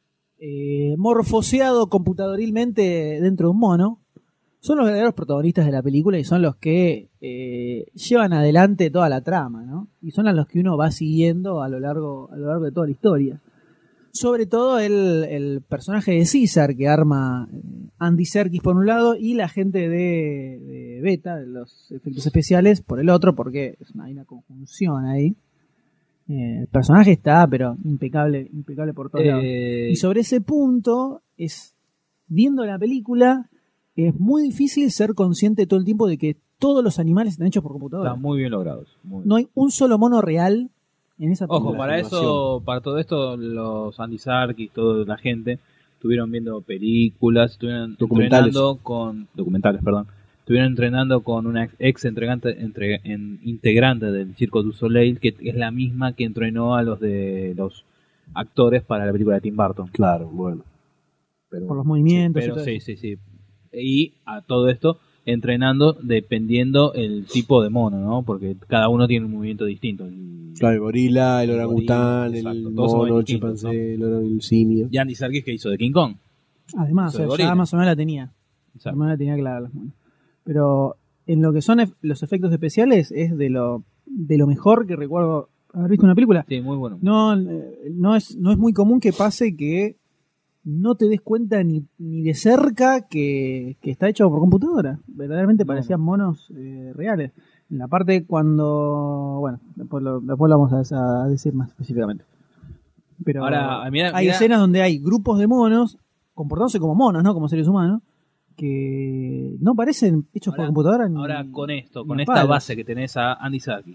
[SPEAKER 2] morfoseado computadorilmente dentro de un mono, son los verdaderos protagonistas de la película y son los que llevan adelante toda la trama, ¿no? Y son a los que uno va siguiendo a lo largo de toda la historia. Sobre todo el personaje de César que arma Andy Serkis por un lado y la gente de Beta, de los efectos especiales, por el otro, porque hay una conjunción ahí. El personaje está, pero impecable por todos lados. Y sobre ese punto, viendo la película, es muy difícil ser consciente todo el tiempo de que todos los animales están hechos por computadora.
[SPEAKER 3] Están muy bien logrados.
[SPEAKER 2] No hay un solo mono real en esa película.
[SPEAKER 3] Ojo, para todo esto, los Andy Serkis, toda la gente, estuvieron viendo películas, estuvieron entrenando estuvieron entrenando con una ex integrante del Circo du Soleil, que es la misma que entrenó a los actores para la película de Tim Burton.
[SPEAKER 4] Claro, bueno.
[SPEAKER 2] Por los movimientos.
[SPEAKER 3] Pero sí. Y a todo esto entrenando dependiendo el tipo de mono, ¿no? Porque cada uno tiene un movimiento distinto.
[SPEAKER 4] Claro, el gorila, el orangután, el mono, el chimpancé, ¿no? El simio.
[SPEAKER 3] Y Andy Serkis, que hizo de King Kong.
[SPEAKER 2] Además, ya más o menos la tenía. Más o menos la tenía clara las monos. Pero en lo que son los efectos especiales es de lo mejor que recuerdo haber visto una película.
[SPEAKER 3] Sí, muy bueno.
[SPEAKER 2] No es muy común que pase que no te des cuenta ni de cerca que está hecho por computadora. Verdaderamente parecían monos reales. En la parte cuando... Bueno, después lo vamos a decir más específicamente. Pero
[SPEAKER 3] ahora,
[SPEAKER 2] hay escenas donde hay grupos de monos comportándose como monos, no como seres humanos, que no parecen hechos por computadora.
[SPEAKER 3] Ahora con esta base que tenés a Andy Serkis,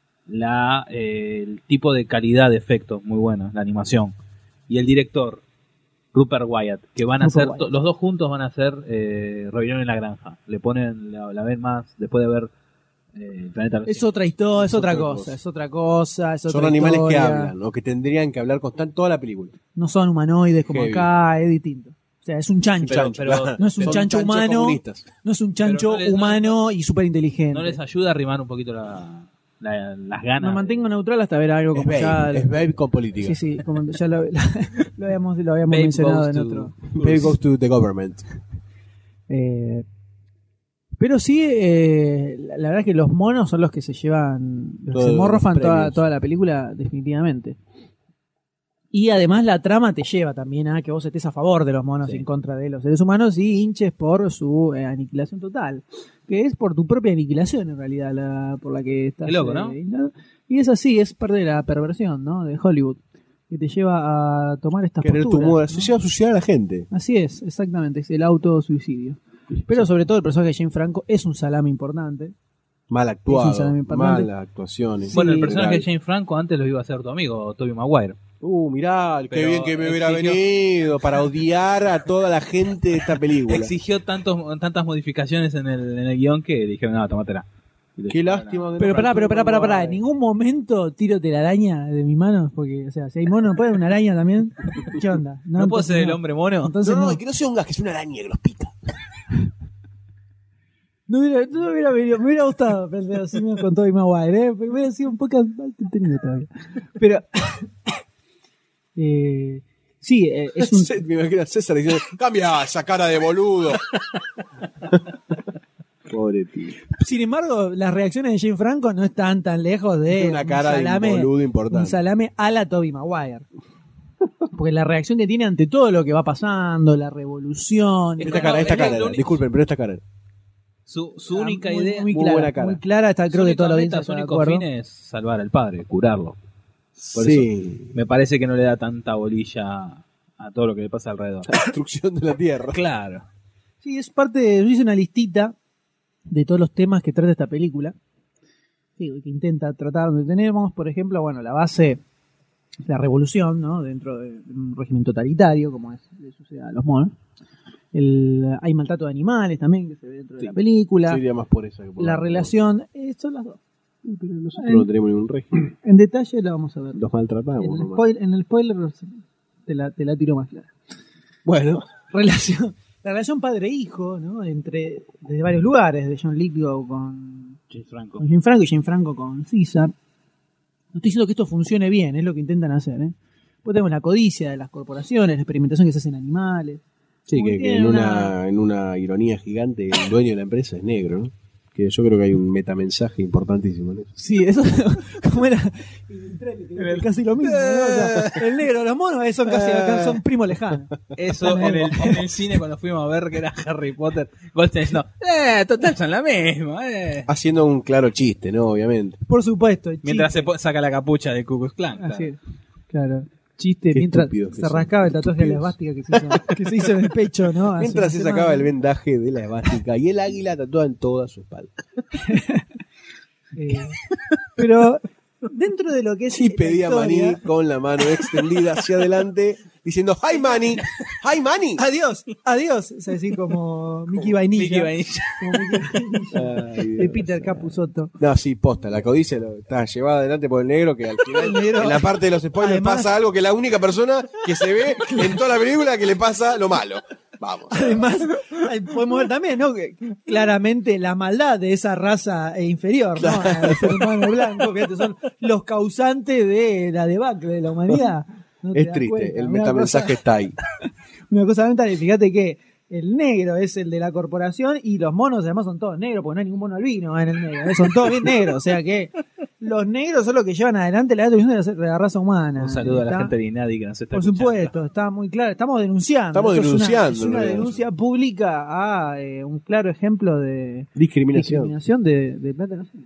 [SPEAKER 3] el tipo de calidad de efectos muy bueno, la animación, y el director Rupert Wyatt, que van a hacer, los dos juntos van a hacer Rebelión en la Granja. Le ponen, la ven más, después de ver el Planeta.
[SPEAKER 2] Es otra historia, es otra cosa.
[SPEAKER 4] Son animales que hablan, o que tendrían que hablar toda la película.
[SPEAKER 2] No son humanoides como acá, es distinto. O sea, es un chancho, pero no es un chancho humano, comunistas. No es un chancho humano y súper inteligente.
[SPEAKER 3] ¿No les ayuda a arrimar un poquito las ganas?
[SPEAKER 2] Me mantengo neutral hasta ver algo como
[SPEAKER 4] es Babe con política.
[SPEAKER 2] Sí, como ya lo habíamos mencionado en otro.
[SPEAKER 4] Babe goes to the government.
[SPEAKER 2] Pero sí, la verdad es que los monos son los que se llevan, se morrofan toda la película, definitivamente. Y además la trama te lleva también a que vos estés a favor de los monos en contra de los seres humanos y hinches por su aniquilación total. Que es por tu propia aniquilación en realidad, por la que estás...
[SPEAKER 3] Qué loco, ¿no?
[SPEAKER 2] Y es así, es parte de la perversión, ¿no? De Hollywood, que te lleva a tomar estas posturas,
[SPEAKER 4] ¿no? Se lleva a suicidar a la gente.
[SPEAKER 2] Así es, exactamente, es el autosuicidio. Pero sobre todo el personaje de Jane Franco es un salame importante.
[SPEAKER 4] Mal actuado, malas actuaciones.
[SPEAKER 3] Bueno, el personaje de Jane Franco antes lo iba a hacer tu amigo, Tobey Maguire.
[SPEAKER 4] Mirá, qué bien que me hubiera venido para odiar a toda la gente de esta película.
[SPEAKER 3] Exigió tantas modificaciones en el guión que dijeron, no, tómatela.
[SPEAKER 4] Qué lástima.
[SPEAKER 2] Pero pará, en ningún momento tiro telaraña de mis manos, porque, o sea, si hay mono, ¿puede una araña también? ¿Qué onda?
[SPEAKER 3] ¿No puede ser el hombre mono?
[SPEAKER 4] Entonces, no, que no sea un gas, que sea una araña que los pica.
[SPEAKER 2] No me hubiera gustado pensar así con Tobey Maguire, porque hubiera sido un poco mal entretenido todavía. Pero sí, es un...
[SPEAKER 4] Me imagino a César diciendo, cambia esa cara de boludo. Pobre tío.
[SPEAKER 2] Sin embargo, las reacciones de Jane Franco no están tan lejos de
[SPEAKER 4] una cara de boludo importante.
[SPEAKER 2] Un salame a la Tobey Maguire. Porque la reacción que tiene ante todo lo que va pasando, la revolución...
[SPEAKER 4] Esta cara, disculpen, pero esta cara...
[SPEAKER 3] Su única idea...
[SPEAKER 2] Muy clara, está, creo que toda la audiencia
[SPEAKER 3] está de acuerdo. Su único fin es salvar al padre, curarlo. Por eso me parece que no le da tanta bolilla a todo lo que le pasa alrededor.
[SPEAKER 4] La destrucción de la tierra.
[SPEAKER 3] Claro.
[SPEAKER 2] Sí, es parte de... Yo hice una listita de todos los temas que trata esta película. Sí, que intenta tratar donde tenemos, por ejemplo, bueno, la base... La revolución, ¿no? Dentro de un régimen totalitario, como le sucede a los monos. Hay maltrato de animales también que se ve dentro de la película.
[SPEAKER 4] Sería más por esa que por
[SPEAKER 2] la relación, son las dos.
[SPEAKER 4] Pero nosotros no tenemos ningún régimen.
[SPEAKER 2] En detalle la vamos a ver.
[SPEAKER 4] Los maltratamos.
[SPEAKER 2] En el spoiler te la tiro más clara.
[SPEAKER 4] Bueno.
[SPEAKER 2] La relación padre-hijo, ¿no? Desde varios lugares, de John Lithgow con James Franco y James Franco con César. No estoy diciendo que esto funcione bien, es lo que intentan hacer, ¿eh? Después tenemos la codicia de las corporaciones, la experimentación que se hace en animales.
[SPEAKER 4] Sí, que en una ironía gigante el dueño de la empresa es negro, ¿no? Que yo creo que hay un metamensaje importantísimo en eso.
[SPEAKER 2] Sí, eso como era casi lo mismo, ¿no? O sea, el negro, los monos son primos lejanos.
[SPEAKER 3] Eso en el cine cuando fuimos a ver que era Harry Potter, Goldstein diciendo, total son la misma,
[SPEAKER 4] Haciendo un claro chiste, ¿no? Obviamente.
[SPEAKER 2] Por supuesto.
[SPEAKER 3] Mientras se saca la capucha de Ku Klux Klan.
[SPEAKER 2] Así es. Claro. Chiste, mientras se rascaba el tatuaje de la esvástica que se hizo en el pecho, ¿no?
[SPEAKER 4] Mientras se sacaba el vendaje de la esvástica y el águila tatuada en toda su espalda.
[SPEAKER 2] Pero dentro de lo que es...
[SPEAKER 4] Sí, pedía Maní con la mano extendida hacia adelante, diciendo, ¡Hi, Manny! ¡Hi, Manny!
[SPEAKER 2] ¡Adiós! ¡Adiós! Es decir, como Mickey Vainilla. De Peter Capusotto.
[SPEAKER 4] No, sí, posta. La codicia está llevada adelante por el negro, que al final, en la parte de los spoilers, además, pasa algo que la única persona que se ve en toda la película que le pasa lo malo. Vamos.
[SPEAKER 2] Además, podemos ver también, ¿no? Que claramente la maldad de esa raza inferior, ¿no? Al ser humano blanco, que son los causantes de la debacle de la humanidad. No
[SPEAKER 4] es triste, cuenta. El metamensaje está ahí.
[SPEAKER 2] Una cosa mental, fíjate que el negro es el de la corporación y los monos además son todos negros, porque no hay ningún mono albino en el negro, son todos bien negros, o sea que los negros son los que llevan adelante la destrucción de la raza humana.
[SPEAKER 3] Un saludo a la gente de Inadi que nos está
[SPEAKER 2] escuchando. Por supuesto, está muy claro, estamos denunciando. Es una denuncia pública a un claro ejemplo de discriminación de plata nacional.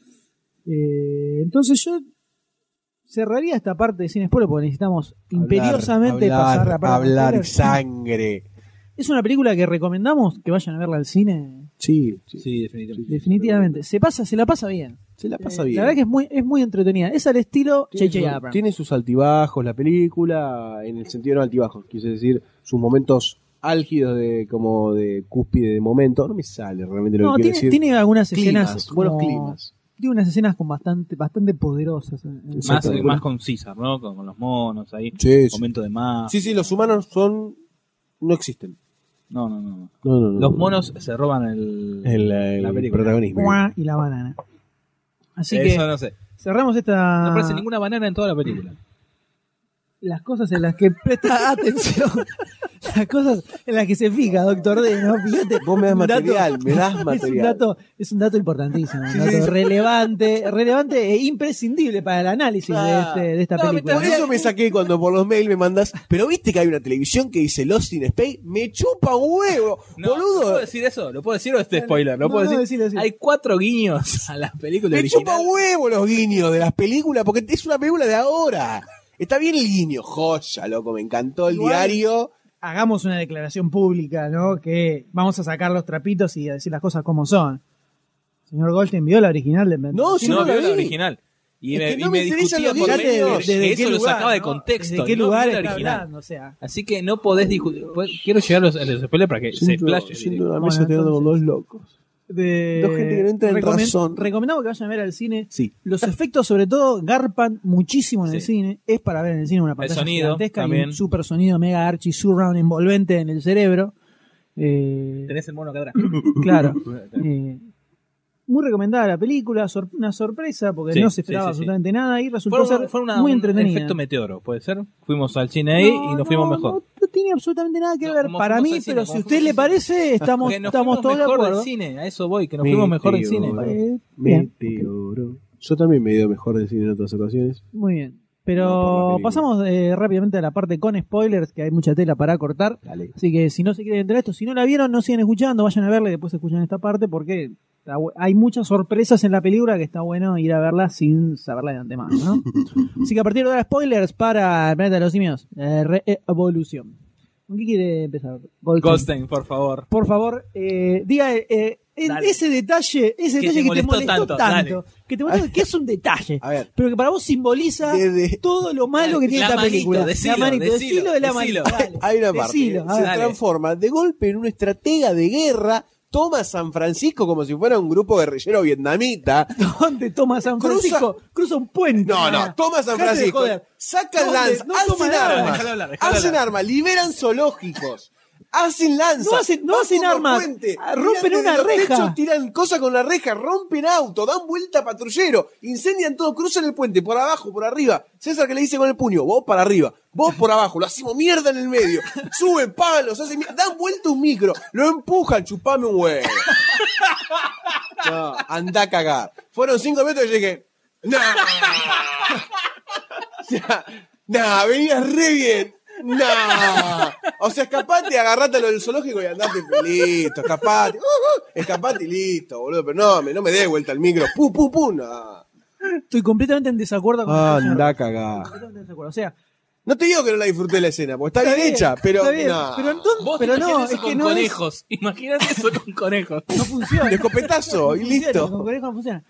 [SPEAKER 2] Entonces yo cerraría esta parte de Sin Spoiler porque necesitamos imperiosamente pasar la parte.
[SPEAKER 4] Hablar sangre.
[SPEAKER 2] ¿Es una película que recomendamos que vayan a verla al cine?
[SPEAKER 4] Sí,
[SPEAKER 2] definitivamente. Se la pasa bien.
[SPEAKER 4] Se la pasa bien.
[SPEAKER 2] La verdad que es muy entretenida. Es al estilo J.J. Abrams.
[SPEAKER 4] Tiene sus altibajos la película, en el sentido no altibajos, quise decir, sus momentos álgidos de cúspide de momento. No me sale realmente lo que quiero decir.
[SPEAKER 2] Tiene algunas escenas
[SPEAKER 4] buenos climas.
[SPEAKER 2] Tiene unas escenas con bastante poderosas.
[SPEAKER 3] Más con César, ¿no? Con los monos ahí.
[SPEAKER 4] Sí,
[SPEAKER 3] momento de más.
[SPEAKER 4] Sí, los humanos no existen.
[SPEAKER 3] No. Los monos se roban el
[SPEAKER 4] protagonismo.
[SPEAKER 2] Y la banana. Así
[SPEAKER 3] eso
[SPEAKER 2] que
[SPEAKER 3] no sé.
[SPEAKER 2] Cerramos esta...
[SPEAKER 3] No aparece ninguna banana en toda la película.
[SPEAKER 2] Las cosas en las que presta atención. Las cosas en las que se fija, Doctor D, ¿no? Fíjate.
[SPEAKER 4] Vos me das material.
[SPEAKER 2] Es un dato importantísimo, un dato relevante e imprescindible para el análisis de esta película.
[SPEAKER 4] Por eso me saqué cuando por los mails me mandas, pero viste que hay una televisión que dice Lost in Space, me chupa un huevo, boludo.
[SPEAKER 3] ¿No puedo decir eso? ¿Lo puedo decir o este spoiler? ¿Lo puedo decir?
[SPEAKER 2] Decilo.
[SPEAKER 3] Hay 4 guiños a las películas originales.
[SPEAKER 4] Me chupa huevo los guiños de las películas, porque es una película de ahora. Está bien el guiño, joya, loco, me encantó el diario.
[SPEAKER 2] Hagamos una declaración pública, ¿no? Que vamos a sacar los trapitos y a decir las cosas como son. Señor Goldstein, ¿vio la original de
[SPEAKER 3] No, si no vio la original. Y me discutía por medio que eso lo sacaba de contexto.
[SPEAKER 2] ¿De qué lugar está hablando? O sea.
[SPEAKER 3] Así que no podés discutir. Quiero llegar a los spoilers para que se explaye.
[SPEAKER 4] Siento una mesa quedando con dos locos. Dos gente que no entra en razón.
[SPEAKER 2] Recomendamos que vayan a ver al cine.
[SPEAKER 4] Sí.
[SPEAKER 2] Los efectos, sobre todo, garpan muchísimo en el cine. Es para ver en el cine una pantalla gigantesca
[SPEAKER 3] también.
[SPEAKER 2] Y un super sonido mega archi surround envolvente en el cerebro.
[SPEAKER 3] Tenés el mono acá atrás.
[SPEAKER 2] Claro. Muy recomendada la película, una sorpresa porque no se esperaba absolutamente nada y resultó ser muy entretenida.
[SPEAKER 3] Un efecto meteoro, ¿puede ser? Fuimos al cine ahí y nos fuimos mejor.
[SPEAKER 2] No tiene absolutamente nada que ver para mí, pero si a usted le parece, estamos todos de acuerdo.
[SPEAKER 3] Del cine, a eso voy, que nos fuimos mejor del cine.
[SPEAKER 4] Meteoro. Yo también me he ido mejor del cine en otras ocasiones.
[SPEAKER 2] Muy bien. Pero pasamos rápidamente a la parte con spoilers, que hay mucha tela para cortar.
[SPEAKER 4] Dale.
[SPEAKER 2] Así que si no se quieren enterar esto, si no la vieron, no sigan escuchando, vayan a verla y después escuchan esta parte porque hay muchas sorpresas en la película que está bueno ir a verla sin saberla de antemano, ¿no? Así que a partir de ahora, spoilers para El Planeta de los Simios, Re-Evolución. ¿Con qué quiere empezar?
[SPEAKER 3] Goldstein, por favor.
[SPEAKER 2] Por favor, diga ese detalle que te molestó tanto. Que te molestó, que es un detalle, pero que para vos simboliza todo lo malo que tiene esta película. Decilo de la manito.
[SPEAKER 4] Hay una parte se transforma de golpe en una estratega de guerra toma San Francisco como si fuera un grupo guerrillero vietnamita.
[SPEAKER 2] ¿Dónde toma San Francisco? Cruza un puente.
[SPEAKER 4] No, toma San Francisco. Sacan lanzas, hacen armas, liberan zoológicos. Hacen lanzas,
[SPEAKER 2] no hacen armas, rompen una reja.
[SPEAKER 4] Techos, tiran cosas con la reja, rompen auto, dan vuelta patrullero, incendian todo, cruzan el puente, por abajo, por arriba. César que le dice con el puño, vos para arriba, vos por abajo, lo hacemos mierda en el medio. Suben palos, hacen mierda, dan vuelta un micro, lo empujan, chupame un huevo. No, andá a cagar. Fueron 5 metros y yo dije, venías re bien. No, o sea, escapate, agarrate a lo del zoológico y andate, listo, escapate y listo, boludo, pero no me dé vuelta el micro, pum, no.
[SPEAKER 2] Estoy completamente en desacuerdo con
[SPEAKER 4] anda a cagar.
[SPEAKER 2] O sea,
[SPEAKER 4] no te digo que no la disfruté la escena, porque está bien hecha, pero no.
[SPEAKER 3] Pero no, es que no conejos, imagínate eso con conejos.
[SPEAKER 2] No funciona.
[SPEAKER 4] De escopetazo y listo.
[SPEAKER 2] Con conejos no funciona.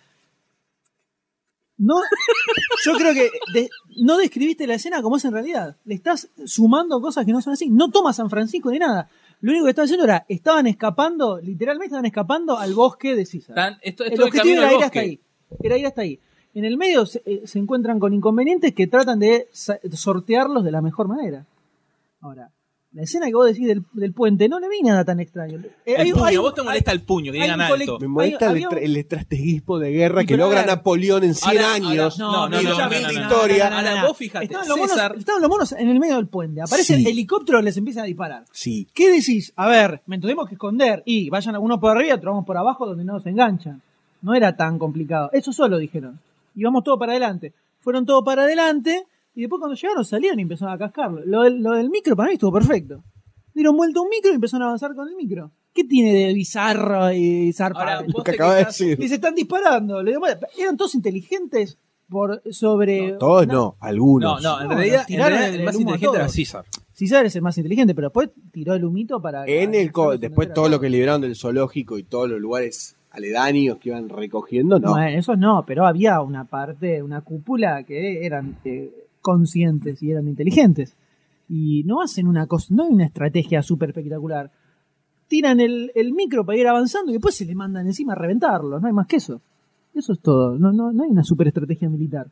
[SPEAKER 2] No, yo creo que no describiste la escena como es en realidad. Le estás sumando cosas que no son así. No toma San Francisco ni nada. Lo único que estaban haciendo era, literalmente estaban escapando al bosque de César. El objetivo era ir hasta ahí. En el medio se encuentran con inconvenientes que tratan de sortearlos de la mejor manera. Ahora, la escena que vos decís del puente, no le vi nada tan extraño.
[SPEAKER 3] Vos te molesta el puño, que digan alto.
[SPEAKER 4] Me molesta el estrategismo de guerra que logra Napoleón en 100 años.
[SPEAKER 2] No,
[SPEAKER 4] de historia.
[SPEAKER 3] Ahora, vos fíjate,
[SPEAKER 2] estaban los monos en el medio del puente. Aparece el helicóptero, les empieza a disparar.
[SPEAKER 4] Sí.
[SPEAKER 2] ¿Qué decís? A ver, me tuvimos que esconder. Y vayan algunos por arriba, otros vamos por abajo donde no se enganchan. No era tan complicado. Eso solo dijeron. Y vamos todo para adelante. Fueron todo para adelante. Y después cuando llegaron salían y empezaron a cascarlo. Lo del micro para mí estuvo perfecto. Dieron vuelta a un micro y empezaron a avanzar con el micro. ¿Qué tiene de bizarro y zarpado?
[SPEAKER 4] Lo que acaba de decir.
[SPEAKER 2] Y se están disparando. Eran todos inteligentes sobre...
[SPEAKER 4] No, todos no, algunos.
[SPEAKER 3] No, en realidad el más inteligente era César.
[SPEAKER 2] César es el más inteligente, pero después tiró el humito para...
[SPEAKER 4] Después todo lo que liberaron del zoológico y todos los lugares aledaños que iban recogiendo, no.
[SPEAKER 2] Bueno, eso no, pero había una parte, una cúpula que eran... conscientes y eran inteligentes y no hacen una cosa, no hay una estrategia súper espectacular, tiran el micro para ir avanzando y después se le mandan encima a reventarlo, no hay más que eso es todo, no hay una super estrategia militar.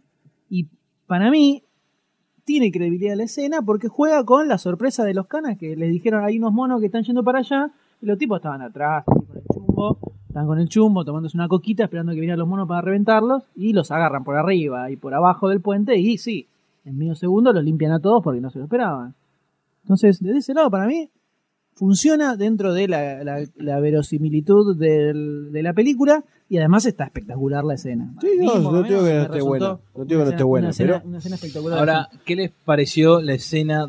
[SPEAKER 2] Y para mí tiene credibilidad la escena porque juega con la sorpresa de los canas que les dijeron hay unos monos que están yendo para allá y los tipos estaban atrás estaban con el chumbo tomándose una coquita esperando que vinieran los monos para reventarlos y los agarran por arriba y por abajo del puente y sí, en medio segundo los limpian a todos porque no se lo esperaban. Entonces, desde ese lado para mí funciona dentro de la verosimilitud de la película y además está espectacular la escena.
[SPEAKER 4] Sí, no digo que no esté buena. No digo que no esté buena, pero...
[SPEAKER 2] Una escena espectacular.
[SPEAKER 3] Ahora, ¿qué les pareció la escena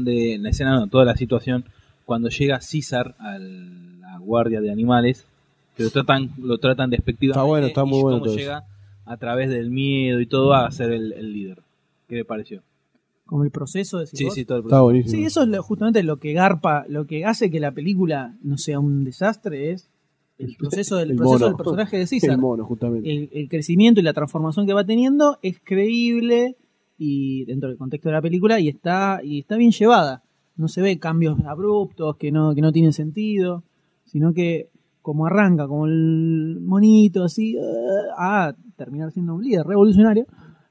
[SPEAKER 3] toda la situación cuando llega César a la guardia de animales? Que lo tratan despectivamente.
[SPEAKER 4] Está muy bueno.
[SPEAKER 3] Cómo llega a través del miedo y todo a ser el líder. ¿Qué le pareció?
[SPEAKER 2] Como el proceso de
[SPEAKER 3] Sí, todo el proceso.
[SPEAKER 4] Está buenísimo.
[SPEAKER 2] Sí, eso es justamente lo que garpa, lo que hace que la película no sea un desastre es el proceso del personaje de César.
[SPEAKER 4] El mono, justamente.
[SPEAKER 2] El crecimiento y la transformación que va teniendo es creíble y dentro del contexto de la película y está bien llevada. No se ve cambios abruptos que no tienen sentido, sino que como arranca, como el monito así, a terminar siendo un líder revolucionario.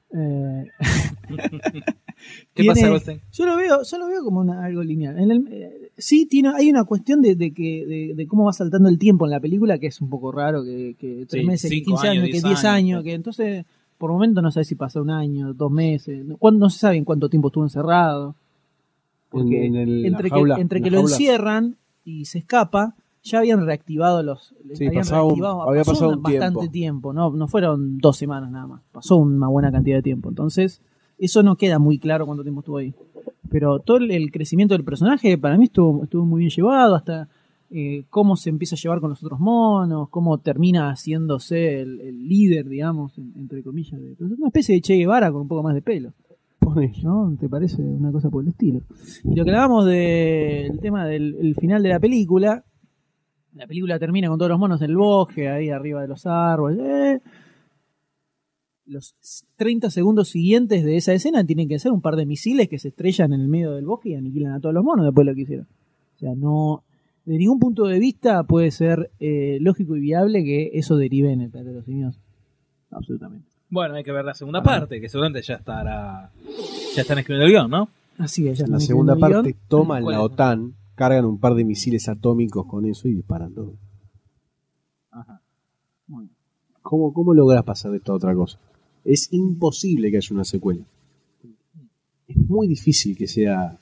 [SPEAKER 3] ¿Qué pasa, Goldstein?
[SPEAKER 2] Yo lo veo como algo lineal. Sí hay una cuestión de cómo va saltando el tiempo en la película, que es un poco raro, que 3 meses, 15 años, que 10 años, que entonces por momento no sabes si pasó un año, 2 meses, no se sabe en cuánto tiempo estuvo encerrado. Porque entre que lo encierran y se escapa, ya habían reactivado
[SPEAKER 4] había pasado un
[SPEAKER 2] bastante tiempo. No fueron 2 semanas nada más, pasó una buena cantidad de tiempo. Entonces, eso no queda muy claro cuánto tiempo estuvo ahí. Pero todo el crecimiento del personaje para mí estuvo muy bien llevado, hasta cómo se empieza a llevar con los otros monos, cómo termina haciéndose el líder, digamos, entre comillas. Es una especie de Che Guevara con un poco más de pelo. ¿No? ¿Te parece una cosa por el estilo? Y lo que hablábamos del tema del final de la película termina con todos los monos en el bosque, ahí arriba de los árboles. Los 30 segundos siguientes de esa escena tienen que ser un par de misiles que se estrellan en el medio del bosque y aniquilan a todos los monos después de lo que hicieron. O sea, no de ningún punto de vista puede ser lógico y viable que eso derive en el planeta de los simios. Absolutamente.
[SPEAKER 3] Bueno, hay que ver la segunda parte, que seguramente ya están escribiendo el guión, ¿no?
[SPEAKER 2] Así es, ya
[SPEAKER 4] La
[SPEAKER 2] están
[SPEAKER 4] segunda
[SPEAKER 2] escribiendo el
[SPEAKER 4] parte
[SPEAKER 2] guión.
[SPEAKER 4] toman
[SPEAKER 3] ¿Cuál
[SPEAKER 4] la
[SPEAKER 3] es?
[SPEAKER 4] OTAN, cargan un par de misiles atómicos con eso y disparan todo.
[SPEAKER 3] Ajá.
[SPEAKER 4] ¿Cómo logras pasar de esto a otra cosa? Es imposible que haya una secuela. Es muy difícil que sea...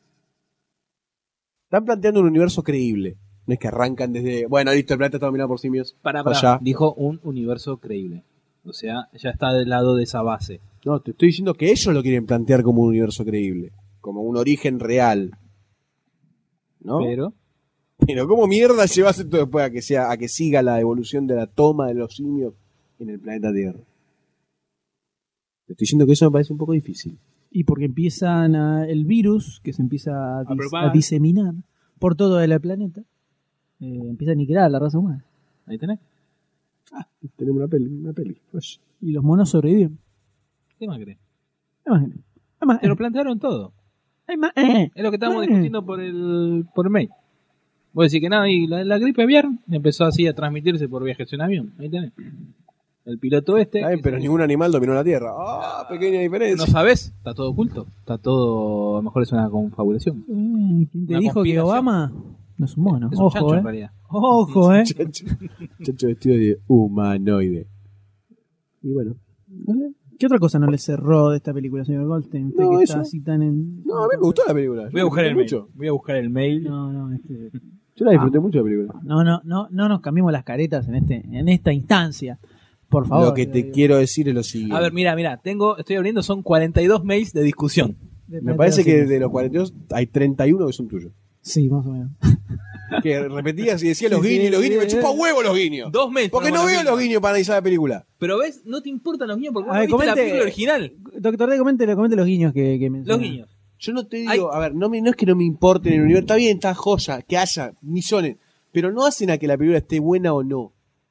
[SPEAKER 4] Están planteando un universo creíble. No es que arrancan desde... Bueno, listo, el planeta está dominado por simios.
[SPEAKER 3] Para,
[SPEAKER 4] allá.
[SPEAKER 3] dijo un universo creíble. O sea, ya está del lado de esa base.
[SPEAKER 4] No, te estoy diciendo que ellos lo quieren plantear como un universo creíble. Como un origen real. ¿No? Pero ¿cómo mierda llevas esto después a que siga la evolución de la toma de los simios en el planeta Tierra? Te estoy diciendo que eso me parece un poco difícil.
[SPEAKER 2] Y porque empiezan el virus, que se empieza a diseminar por todo el planeta, empieza a aniquilar a la raza humana.
[SPEAKER 3] Ahí tenés.
[SPEAKER 4] Tenemos una peli. Pues.
[SPEAKER 2] Y los monos sobreviven.
[SPEAKER 3] ¿Qué más crees?
[SPEAKER 2] Además,
[SPEAKER 3] Te lo plantearon todo. Es lo que estábamos discutiendo por el mail. Vos decís que nada, y la gripe aviar empezó así a transmitirse por viajes en avión. Ahí tenés. El piloto
[SPEAKER 4] Pero ningún animal dominó la Tierra. ¡Ah! Pequeña diferencia.
[SPEAKER 3] No sabes, está todo oculto. Está todo, a lo mejor es una confabulación.
[SPEAKER 2] ¿Quién te dijo que Obama no es un mono?
[SPEAKER 3] Es un
[SPEAKER 2] Ojo,
[SPEAKER 3] chancho, en realidad.
[SPEAKER 2] Ojo,
[SPEAKER 4] Chancho vestido de humanoide. Y bueno.
[SPEAKER 2] ¿Qué otra cosa no le cerró de esta película, señor Goldstein? Usted que está así tan en...
[SPEAKER 4] No, a mí me gustó la película.
[SPEAKER 3] Voy a buscar el mail.
[SPEAKER 4] Yo la disfruté mucho la película.
[SPEAKER 2] No nos cambiemos las caretas en esta instancia. Por favor.
[SPEAKER 4] Lo que te quiero decir es lo siguiente.
[SPEAKER 3] A ver, mira, estoy abriendo, son 42 mails de discusión.
[SPEAKER 4] Me parece que de los 42 hay 31 que son tuyos.
[SPEAKER 2] Sí, más o menos.
[SPEAKER 4] Que repetías y decías los guiños, me chupa huevo los guiños.
[SPEAKER 3] 2 mails.
[SPEAKER 4] Porque no veo los guiños para analizar la película.
[SPEAKER 3] Pero ves, no te importan los guiños porque
[SPEAKER 2] A ver,
[SPEAKER 3] viste la película original.
[SPEAKER 2] Doctor D, comente los guiños que mencionó.
[SPEAKER 3] Los guiños.
[SPEAKER 4] Yo no te digo, a ver, no es que no me importe en el universo, está bien, está joya, que haya millones, pero no hacen a que la película esté buena o no.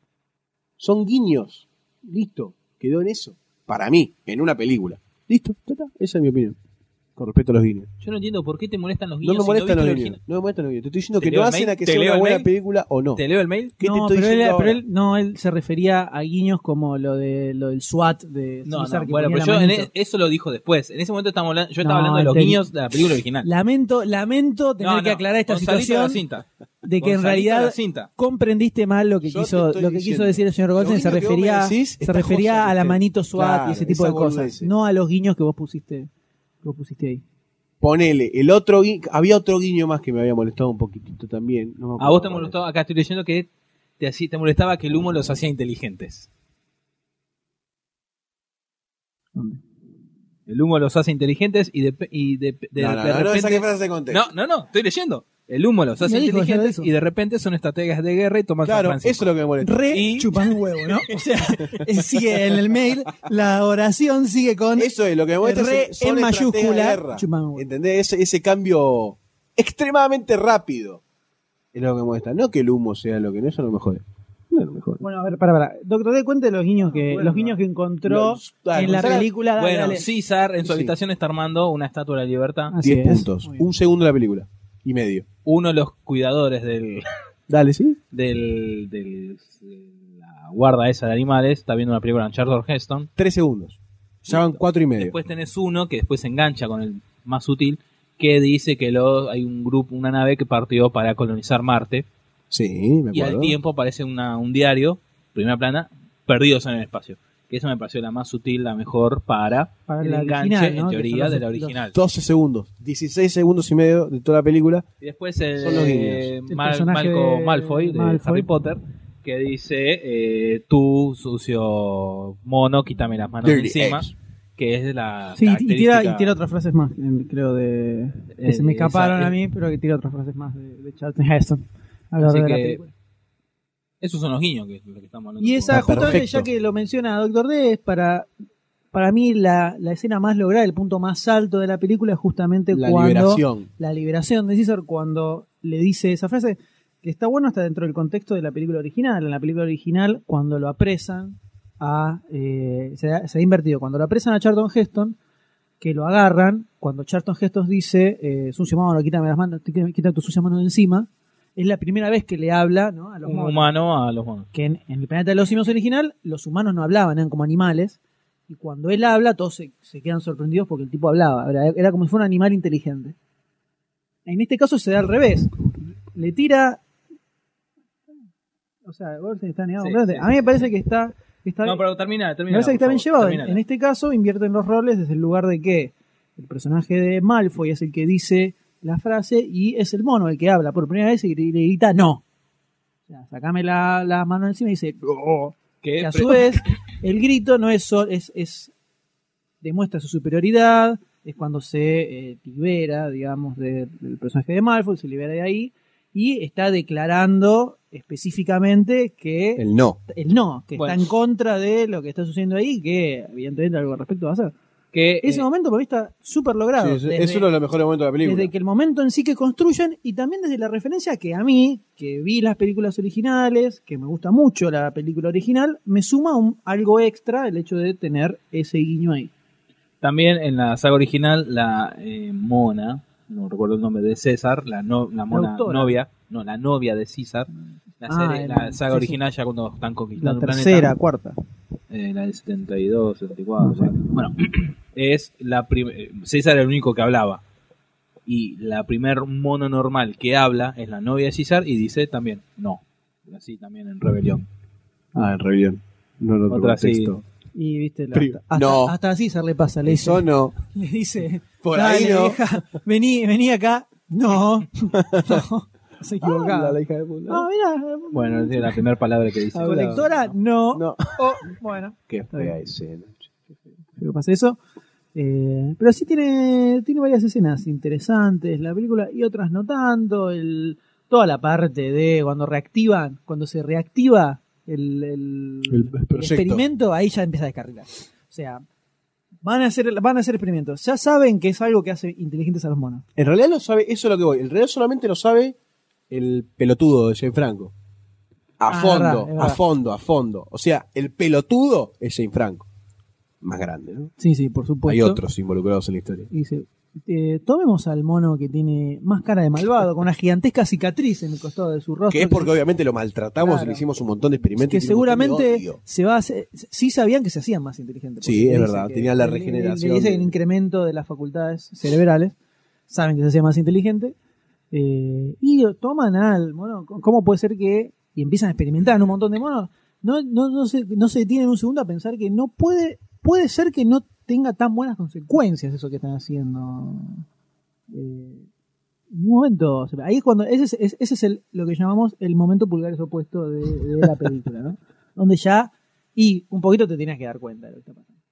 [SPEAKER 4] Son guiños. Listo, quedó en eso. Para mí, en una película. Listo, esa es mi opinión. Con respecto a los guiños.
[SPEAKER 3] Yo no entiendo por qué te molestan los guiños.
[SPEAKER 4] No me molestan
[SPEAKER 3] si no
[SPEAKER 4] los
[SPEAKER 3] viste
[SPEAKER 4] guiños. No me molestan los guiños. Te estoy diciendo
[SPEAKER 3] ¿Te
[SPEAKER 4] que
[SPEAKER 3] leo
[SPEAKER 4] no
[SPEAKER 3] el
[SPEAKER 4] hacen
[SPEAKER 3] mail?
[SPEAKER 4] a que
[SPEAKER 3] ¿Te
[SPEAKER 4] sea
[SPEAKER 3] leo
[SPEAKER 4] una
[SPEAKER 3] el
[SPEAKER 4] buena
[SPEAKER 3] mail?
[SPEAKER 4] película o no.
[SPEAKER 3] ¿Te leo el mail?
[SPEAKER 4] ¿Qué te estoy diciendo ahora?
[SPEAKER 2] Él se refería a guiños como lo del SWAT de
[SPEAKER 3] No,
[SPEAKER 2] César, que
[SPEAKER 3] bueno,
[SPEAKER 2] ponía
[SPEAKER 3] pero
[SPEAKER 2] la
[SPEAKER 3] yo
[SPEAKER 2] manito.
[SPEAKER 3] eso lo dijo después. En ese momento yo estaba hablando de los guiños de la película original.
[SPEAKER 2] Lamento tener que aclarar esta situación de que en realidad comprendiste mal lo que quiso decir el señor Goldstein. Se refería a la manito SWAT y ese tipo de cosas, no a los guiños que vos pusiste ahí.
[SPEAKER 4] Ponele, el otro guiño, había otro guiño más que me había molestado un poquitito también. No me acuerdo.
[SPEAKER 3] A vos te molestó, acá estoy leyendo que te molestaba que el humo los hacía inteligentes.
[SPEAKER 2] ¿Dónde?
[SPEAKER 3] El humo los hace inteligentes y de
[SPEAKER 4] No,
[SPEAKER 3] repente...
[SPEAKER 4] saqué frases de contexto.
[SPEAKER 3] No, estoy leyendo. El humo los hace inteligentes y de repente son estrategas de guerra y toman San Francisco.
[SPEAKER 4] Eso es lo que me molesta.
[SPEAKER 2] Chupan un huevo, ¿no? O sea, sigue en el mail, la oración sigue con...
[SPEAKER 4] Eso es lo que me molesta.
[SPEAKER 2] Son en mayúscula.
[SPEAKER 4] ¿Entendés? Ese cambio extremadamente rápido es lo que me molesta. No que el humo sea lo que no, eso no me jode. No, no me jode.
[SPEAKER 2] Bueno, a ver, para. Doctor D, cuente los guiños que encontró en la película.
[SPEAKER 3] Bueno, César en su habitación está armando una estatua de la libertad.
[SPEAKER 4] 10 puntos. Un segundo de la película. Y medio.
[SPEAKER 3] Uno de los cuidadores del...
[SPEAKER 4] Dale, ¿sí?
[SPEAKER 3] De la guarda esa de animales está viendo una película con Charlton Heston.
[SPEAKER 4] 3 segundos. Ya van 4 y medio.
[SPEAKER 3] Después tenés uno que después se engancha con el más sutil, que dice que hay un grupo, una nave que partió para colonizar Marte.
[SPEAKER 4] Sí, me acuerdo.
[SPEAKER 3] Y al tiempo aparece un diario, primera plana, perdidos en el espacio. Que eso me pareció la más sutil, la mejor para el enganche, original, ¿no? En teoría, de la original.
[SPEAKER 4] 12 segundos, 16 segundos y medio de toda la película.
[SPEAKER 3] Y después
[SPEAKER 4] son los guiños.
[SPEAKER 3] Malcolm Malfoy de Harry Potter, que dice, tú, sucio mono, quítame las manos de encima. Que es la característica...
[SPEAKER 2] y tira otras frases más, creo, que se me escaparon a mí, pero que tira otras frases más de Charlton Heston.
[SPEAKER 3] Así que esos son los guiños que estamos hablando.
[SPEAKER 2] Y esa, justamente, ya que lo menciona Doctor D, es para mí la escena más lograda, el punto más alto de la película es justamente la liberación de César, cuando le dice esa frase, que está bueno hasta dentro del contexto de la película original. En la película original, cuando lo apresan se ha invertido, cuando lo apresan a Charlton Heston, que lo agarran, cuando Charlton Heston dice, sucio mano, quítame las manos, quita tu sucia mano de encima, es la primera vez que le habla, ¿no? A los
[SPEAKER 3] Un
[SPEAKER 2] monos.
[SPEAKER 3] humano a los monos.
[SPEAKER 2] Que en el planeta de los simios original, los humanos no hablaban, eran como animales. Y cuando él habla, todos se quedan sorprendidos porque el tipo hablaba. Era como si fuera un animal inteligente. En este caso se da al revés. Le tira... O sea, vos estás negado.
[SPEAKER 3] Sí,
[SPEAKER 2] A mí me parece que está
[SPEAKER 3] No, pero termina.
[SPEAKER 2] me parece que está bien llevado. En este caso invierten los roles desde el lugar de que el personaje de Malfoy es el que dice la frase y es el mono el que habla por primera vez y le grita no. O sea, sacame la mano encima y dice "Oh". Que a su vez el grito no es demuestra su superioridad, es cuando se libera, digamos, del personaje de Malfoy, se libera de ahí y está declarando específicamente que
[SPEAKER 4] El no.
[SPEAKER 2] que
[SPEAKER 3] Bueno.
[SPEAKER 2] está en contra de lo que está sucediendo ahí, que evidentemente algo al respecto va a hacer.
[SPEAKER 3] Que,
[SPEAKER 2] Ese momento para mí está súper logrado.
[SPEAKER 4] Sí, es uno de los mejores momentos de la película.
[SPEAKER 2] Desde que el momento en sí que construyen y también desde la referencia que a mí, que vi las películas originales, que me gusta mucho la película original, me suma algo extra el hecho de tener ese guiño ahí.
[SPEAKER 3] También en la saga original, la mona, no recuerdo el nombre de César, la mona
[SPEAKER 2] autora.
[SPEAKER 3] novia, no, la novia de César, la saga original ya cuando están conquistando
[SPEAKER 2] La
[SPEAKER 3] el planeta.
[SPEAKER 2] tercera, cuarta.
[SPEAKER 3] La del 72, 74, bueno, es César era el único que hablaba. Y la primer mono normal que habla es la novia de César y dice también no. Así también en Rebelión.
[SPEAKER 4] En Rebelión. No lo
[SPEAKER 3] Otra sí.
[SPEAKER 4] texto.
[SPEAKER 2] Y viste,
[SPEAKER 4] No.
[SPEAKER 2] hasta a César le pasa, le dice,
[SPEAKER 4] Eso no.
[SPEAKER 2] le dice
[SPEAKER 4] Por
[SPEAKER 2] "Dale,
[SPEAKER 4] ahí no".
[SPEAKER 2] vieja, vení acá. No. No. Se equivocaba.
[SPEAKER 4] La hija de puta.
[SPEAKER 2] Mirá.
[SPEAKER 3] Bueno, es la primera palabra que dice.
[SPEAKER 2] Colectora, no.
[SPEAKER 4] No.
[SPEAKER 2] Oh, bueno.
[SPEAKER 4] Qué fea escena.
[SPEAKER 2] Pero pasa eso. Pero sí tiene varias escenas interesantes la película y otras no tanto. Toda la parte de cuando se reactiva el experimento, ahí ya empieza a descarrilar. O sea, van a hacer experimentos. Ya saben que es algo que hace inteligentes a los monos.
[SPEAKER 4] En realidad lo sabe, eso es lo que voy. En realidad solamente lo sabe el pelotudo de Jane Franco.
[SPEAKER 2] Es verdad.
[SPEAKER 4] A fondo. O sea, el pelotudo es Jane Franco. Más grande, ¿no?
[SPEAKER 2] Sí, por supuesto.
[SPEAKER 4] Hay otros involucrados en la historia.
[SPEAKER 2] Y dice, tomemos al mono que tiene más cara de malvado, con una gigantesca cicatriz en el costado de su rostro.
[SPEAKER 4] Que es porque obviamente lo maltratamos
[SPEAKER 2] Claro.
[SPEAKER 4] y le hicimos un montón de experimentos.
[SPEAKER 2] Que
[SPEAKER 4] y tiene un montón de
[SPEAKER 2] seguramente
[SPEAKER 4] odio.
[SPEAKER 2] se va a hacer, sí sabían que se hacían más inteligentes.
[SPEAKER 4] Sí,
[SPEAKER 2] porque
[SPEAKER 4] es
[SPEAKER 2] le
[SPEAKER 4] verdad,
[SPEAKER 2] dice
[SPEAKER 4] tenía la
[SPEAKER 2] le
[SPEAKER 4] regeneración.
[SPEAKER 2] dice el incremento de las facultades cerebrales. Saben que se hacía más inteligente. Y toman al mono. ¿Cómo puede ser que.? Y empiezan a experimentar en un montón de monos. No se detienen un segundo a pensar que no puede ser que no tenga tan buenas consecuencias eso que están haciendo. En un momento, ahí es cuando ese es lo que llamamos el momento pulgares opuesto de la película, ¿no? Donde ya un poquito te tienes que dar cuenta de lo que está pasando.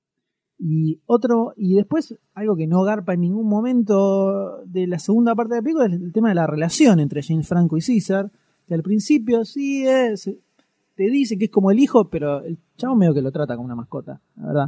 [SPEAKER 2] Y después algo que no garpa en ningún momento de la segunda parte de la película es el tema de la relación entre James Franco y César, que al principio sí te dice que es como el hijo, pero el chavo medio que lo trata como una mascota, la verdad.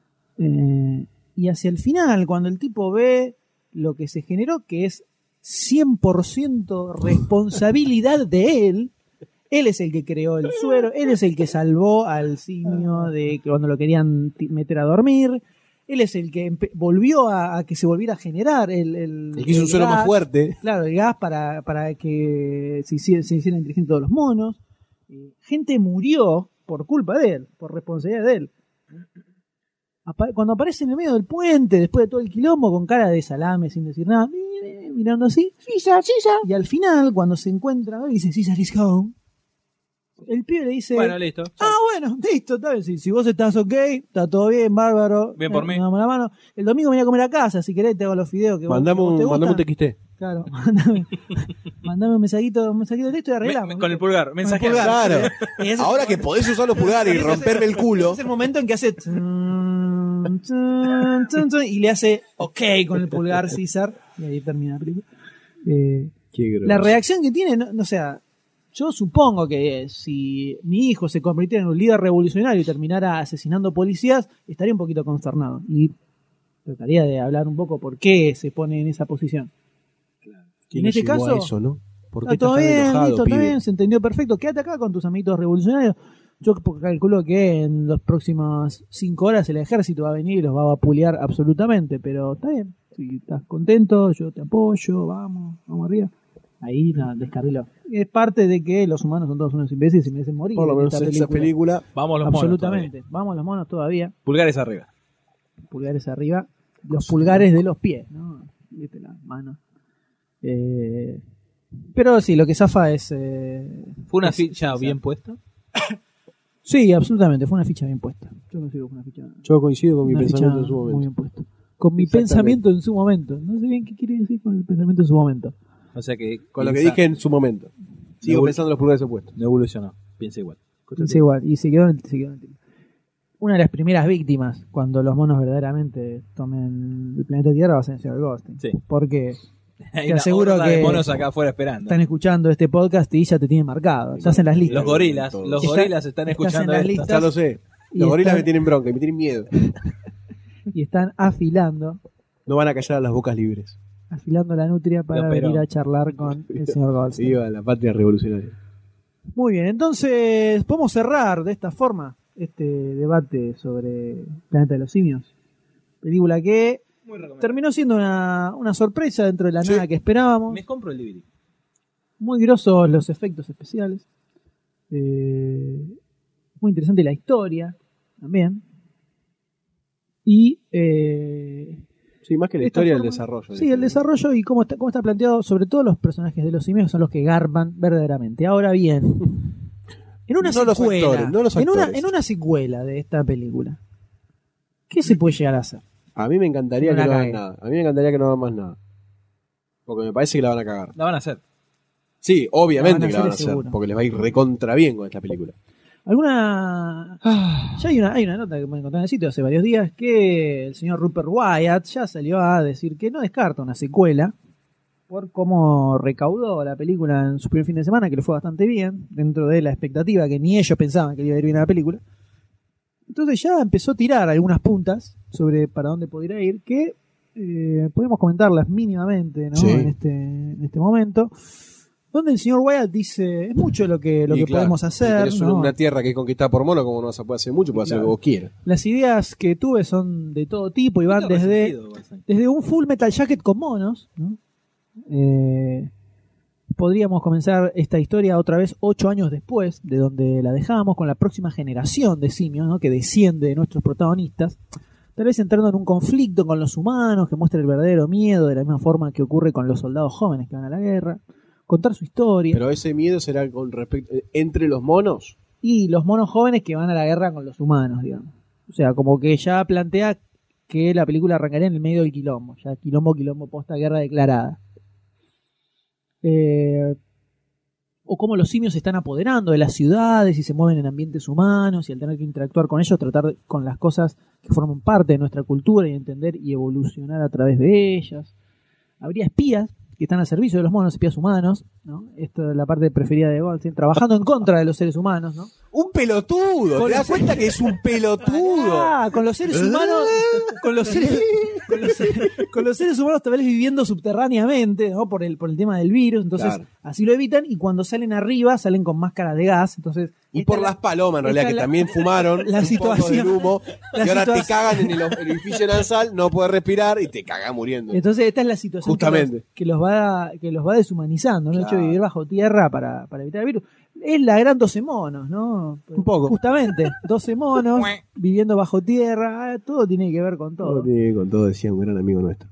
[SPEAKER 2] Y hacia el final, cuando el tipo ve lo que se generó, que es 100% responsabilidad de él es el que creó el suero, él es el que salvó al simio de que cuando lo querían meter a dormir, él es el que volvió a que se volviera a generar el
[SPEAKER 4] que hizo un suero más fuerte.
[SPEAKER 2] Claro, el gas para que se hicieran inteligentes todos los monos. Gente murió por culpa de él, por responsabilidad de él. Cuando aparece en el medio del puente, después de todo el quilombo, con cara de salame, sin decir nada, mirando así, César. Y al final, cuando se encuentra, dice, César is home. El pibe le dice,
[SPEAKER 3] bueno, listo.
[SPEAKER 2] Bueno, listo, está bien. Si vos estás ok, está todo bien, bárbaro.
[SPEAKER 3] Bien por mí.
[SPEAKER 2] Me damos la mano. El domingo venía a comer a casa, si querés te hago los fideos que
[SPEAKER 4] mandame
[SPEAKER 2] vos te gustan.
[SPEAKER 4] un TXT.
[SPEAKER 2] Claro, mandame un mensajito de texto y arreglamos.
[SPEAKER 3] Con el pulgar, mensaje.
[SPEAKER 4] Claro. Ahora que podés usar los pulgares y romperme el culo.
[SPEAKER 2] Es el momento en que hace y le hace ok con el pulgar César y ahí termina la película. La reacción que tiene, no, o sea, yo supongo que si mi hijo se convirtiera en un líder revolucionario y terminara asesinando policías, estaría un poquito consternado y trataría de hablar un poco por qué se pone en esa posición. En este caso,
[SPEAKER 4] eso, ¿no? ¿Por qué
[SPEAKER 2] todo
[SPEAKER 4] estás tan
[SPEAKER 2] bien,
[SPEAKER 4] enojado,
[SPEAKER 2] listo, está
[SPEAKER 4] pibe?
[SPEAKER 2] bien, se entendió perfecto. Quédate acá con tus amiguitos revolucionarios. Yo calculo que en las próximas 5 horas el ejército va a venir y los va a vapulear absolutamente, pero está bien. Si estás contento, yo te apoyo, vamos arriba. Ahí no, descarriló. Es parte de que los humanos son todos unos imbéciles y merecen morir.
[SPEAKER 4] Por lo menos en esa película.
[SPEAKER 3] Vamos los monos.
[SPEAKER 2] Absolutamente. Vamos los monos todavía.
[SPEAKER 3] Pulgares arriba.
[SPEAKER 2] Pulgares arriba. Los pulgares de los pies, ¿no? Viste las manos. Pero sí, lo que zafa es...
[SPEAKER 3] ¿Fue una ficha bien puesta?
[SPEAKER 2] Sí, absolutamente. Fue una ficha bien puesta. Yo considero que fue una ficha...
[SPEAKER 4] Yo coincido con mi
[SPEAKER 2] una
[SPEAKER 4] pensamiento
[SPEAKER 2] ficha
[SPEAKER 4] en su momento.
[SPEAKER 2] muy bien puesta. Con mi pensamiento en su momento. No sé bien qué quiere decir con el pensamiento en su momento.
[SPEAKER 3] O sea que...
[SPEAKER 4] Con lo que dije en su momento. Sigo pensando en los pulgares opuestos.
[SPEAKER 3] No evolucionó. Piensa igual.
[SPEAKER 2] Piensa igual. Y se quedó en el tiempo. Una de las primeras víctimas cuando los monos verdaderamente tomen el planeta Tierra va a ser el señor Goldstein.
[SPEAKER 3] Sí.
[SPEAKER 2] Porque
[SPEAKER 3] hay
[SPEAKER 2] te aseguro
[SPEAKER 3] una
[SPEAKER 2] que
[SPEAKER 3] de monos acá afuera esperando.
[SPEAKER 2] Están escuchando este podcast y ya te tienen marcado. Ya hacen las listas.
[SPEAKER 3] Los gorilas están escuchando
[SPEAKER 2] las
[SPEAKER 3] esto.
[SPEAKER 2] listas.
[SPEAKER 4] Ya lo sé. Los gorilas me tienen bronca, me tienen miedo.
[SPEAKER 2] Y están afilando.
[SPEAKER 4] No van a callar a las bocas libres.
[SPEAKER 2] Afilando la nutria para venir a charlar con el señor Goldstein.
[SPEAKER 4] Viva la patria revolucionaria.
[SPEAKER 2] Muy bien, entonces podemos cerrar de esta forma este debate sobre Planeta de los Simios. Película que terminó siendo una sorpresa dentro de la nada que esperábamos.
[SPEAKER 3] Me compro el DVD.
[SPEAKER 2] Muy grosos los efectos especiales. Muy interesante la historia también. Y
[SPEAKER 4] sí, más que la historia, el desarrollo.
[SPEAKER 2] Sí, el desarrollo y cómo está planteado, sobre todo los personajes de los simios son los que garpan verdaderamente. Ahora bien, en una secuela, en una secuela de esta película, ¿qué se puede llegar a hacer?
[SPEAKER 4] A mí me encantaría que no hagan nada. A mí me encantaría que no hagan más nada. Porque me parece que la van a cagar.
[SPEAKER 3] La van a hacer.
[SPEAKER 4] Sí, obviamente que la van a hacer.
[SPEAKER 2] Seguro.
[SPEAKER 4] Porque les va a ir recontra bien con esta película.
[SPEAKER 2] Ya hay una nota que me encontré en el sitio hace varios días que el señor Rupert Wyatt ya salió a decir que no descarta una secuela por cómo recaudó la película en su primer fin de semana, que le fue bastante bien, dentro de la expectativa que ni ellos pensaban que le iba a ir bien a la película. Entonces ya empezó a tirar algunas puntas sobre para dónde podría ir, que podemos comentarlas mínimamente, ¿no?
[SPEAKER 4] Sí.
[SPEAKER 2] en este momento. Donde el señor Wyatt dice, es mucho lo que podemos hacer.
[SPEAKER 4] Si tenés
[SPEAKER 2] ¿no?
[SPEAKER 4] una tierra que es conquistada por mono, como no vas a poder hacer mucho, puedes hacer lo que vos quieras.
[SPEAKER 2] Las ideas que tuve son de todo tipo y van desde un Full Metal Jacket con monos, ¿no? Podríamos comenzar esta historia otra vez 8 años después de donde la dejamos, con la próxima generación de simios, ¿no? Que desciende de nuestros protagonistas, tal vez entrando en un conflicto con los humanos que muestra el verdadero miedo, de la misma forma que ocurre con los soldados jóvenes que van a la guerra. Contar su historia.
[SPEAKER 4] Pero ese miedo será con respecto entre los monos
[SPEAKER 2] y los monos jóvenes que van a la guerra con los humanos, digamos. O sea, como que ya plantea que la película arrancaría en el medio del quilombo, ya quilombo posta guerra declarada. O cómo los simios se están apoderando de las ciudades y se mueven en ambientes humanos y al tener que interactuar con ellos, tratar con las cosas que forman parte de nuestra cultura y entender y evolucionar a través de ellas. Habría espías que están al servicio de los monos, espías humanos, ¿no? Esto es la parte preferida de Goldstein, trabajando en contra de los seres humanos, ¿no?
[SPEAKER 4] ¡Un pelotudo! ¿Te das cuenta que es un pelotudo?
[SPEAKER 2] Con los seres humanos, con los seres humanos tal vez viviendo subterráneamente, ¿no? Por el tema del virus, entonces
[SPEAKER 4] claro.
[SPEAKER 2] Así lo evitan y cuando salen arriba salen con máscaras de gas, entonces
[SPEAKER 4] y por las palomas en realidad que también fumaron
[SPEAKER 2] la situación
[SPEAKER 4] del humo y ahora te cagan en el orificio nasal, no puedes respirar y te cagas muriendo.
[SPEAKER 2] Entonces esta es la situación
[SPEAKER 4] justamente
[SPEAKER 2] que los va deshumanizando, ¿no? El hecho de vivir bajo tierra para evitar el virus. Es la gran 12 monos, ¿no?
[SPEAKER 4] Un poco.
[SPEAKER 2] Justamente, 12 monos viviendo bajo tierra, todo tiene que ver con todo.
[SPEAKER 4] Todo tiene que ver con todo, decía un gran amigo nuestro.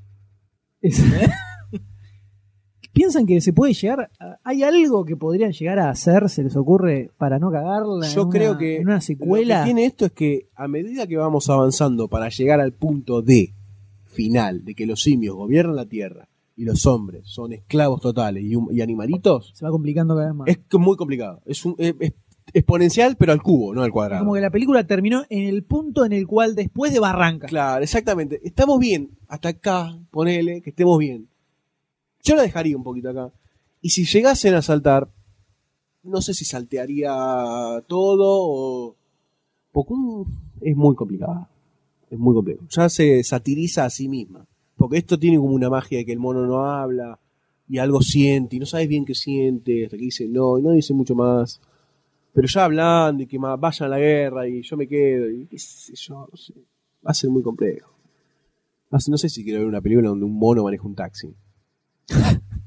[SPEAKER 2] ¿Piensan que se puede llegar? ¿Hay algo que podrían llegar a hacer, se les ocurre, para no cagarla?
[SPEAKER 4] Yo creo que
[SPEAKER 2] en una secuela.
[SPEAKER 4] Lo que tiene esto es que a medida que vamos avanzando para llegar al punto D final, de que los simios gobiernan la Tierra y los hombres son esclavos totales y animalitos,
[SPEAKER 2] se va complicando cada vez más.
[SPEAKER 4] Es muy complicado. Es exponencial, pero al cubo, no al cuadrado.
[SPEAKER 2] Como que la película terminó en el punto en el cual después de Barranca.
[SPEAKER 4] Claro, exactamente. Estamos bien. Hasta acá, ponele, que estemos bien. Yo la dejaría un poquito acá. Y si llegasen a saltar, no sé si saltearía todo o... Porque es muy complicado. Es muy complejo. Ya se satiriza a sí misma. Porque esto tiene como una magia de que el mono no habla y algo siente y no sabes bien qué siente hasta que dice no, y no dice mucho más. Pero ya hablando y que vayan a la guerra y yo me quedo y qué sé yo, no sé. Va a ser muy complejo. No sé si quiero ver una película donde un mono maneja un taxi.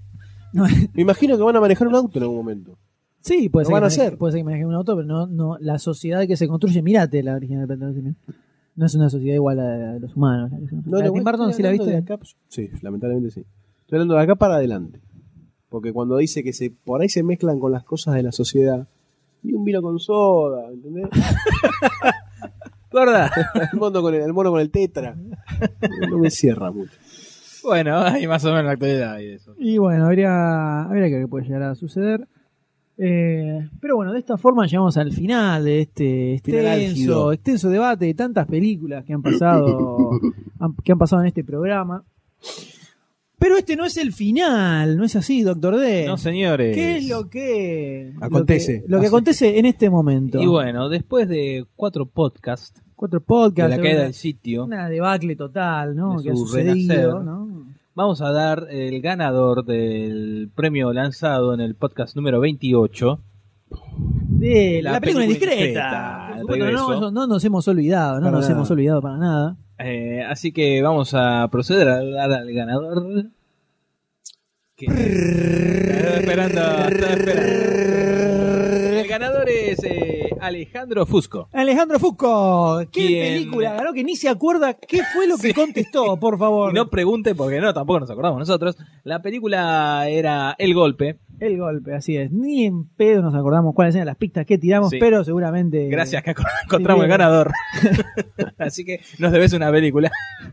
[SPEAKER 4] Me imagino que van a manejar un auto en algún momento.
[SPEAKER 2] Sí, puede
[SPEAKER 4] Lo
[SPEAKER 2] ser
[SPEAKER 4] van a
[SPEAKER 2] que
[SPEAKER 4] hacer.
[SPEAKER 2] puede ser que manejen un auto, pero no la sociedad que se construye. Mirate la original de Planeta Simios. No es una sociedad igual a la de los humanos. La de Tim Burton, ¿sí la viste?
[SPEAKER 4] De acá, sí, lamentablemente sí. Estoy hablando de acá para adelante. Porque cuando dice que por ahí se mezclan con las cosas de la sociedad, y un vino con soda, ¿entendés?
[SPEAKER 3] ¿Verdad?
[SPEAKER 4] el mono con el tetra. No me cierra mucho.
[SPEAKER 3] Bueno, hay más o menos la actualidad y eso.
[SPEAKER 2] Y bueno, habría que ver qué puede llegar a suceder. Pero bueno, de esta forma llegamos al final de este extenso debate de tantas películas que han pasado en este programa. Pero este no es el final, no es así, Doctor D.
[SPEAKER 3] No, señores.
[SPEAKER 2] ¿Qué es lo que
[SPEAKER 4] acontece?
[SPEAKER 2] Lo que acontece en este momento.
[SPEAKER 3] Y bueno, después de 4 podcasts
[SPEAKER 2] de
[SPEAKER 3] la caída del sitio,
[SPEAKER 2] una debacle total, ¿no?
[SPEAKER 3] de
[SPEAKER 2] Que ha
[SPEAKER 3] su
[SPEAKER 2] sucedido,
[SPEAKER 3] renacer,
[SPEAKER 2] ¿no?
[SPEAKER 3] vamos a dar el ganador del premio lanzado en el podcast número 28
[SPEAKER 2] de la película indiscreta.
[SPEAKER 3] el
[SPEAKER 2] Bueno,
[SPEAKER 3] regreso.
[SPEAKER 2] no nos hemos olvidado, hemos olvidado para nada.
[SPEAKER 3] Así que vamos a proceder a dar al ganador. Estaba esperando. El ganador es Alejandro Fusco.
[SPEAKER 2] Alejandro Fusco, ¿qué
[SPEAKER 3] ¿Quién?
[SPEAKER 2] película ganó que ni se acuerda qué fue lo que contestó, por favor?
[SPEAKER 3] Y no pregunte porque tampoco nos acordamos nosotros. La película era El Golpe.
[SPEAKER 2] El Golpe, así es. Ni en pedo nos acordamos cuáles eran las pistas que tiramos,
[SPEAKER 3] Sí.
[SPEAKER 2] pero seguramente...
[SPEAKER 3] Gracias que encontramos el ganador. Así que nos debes una película.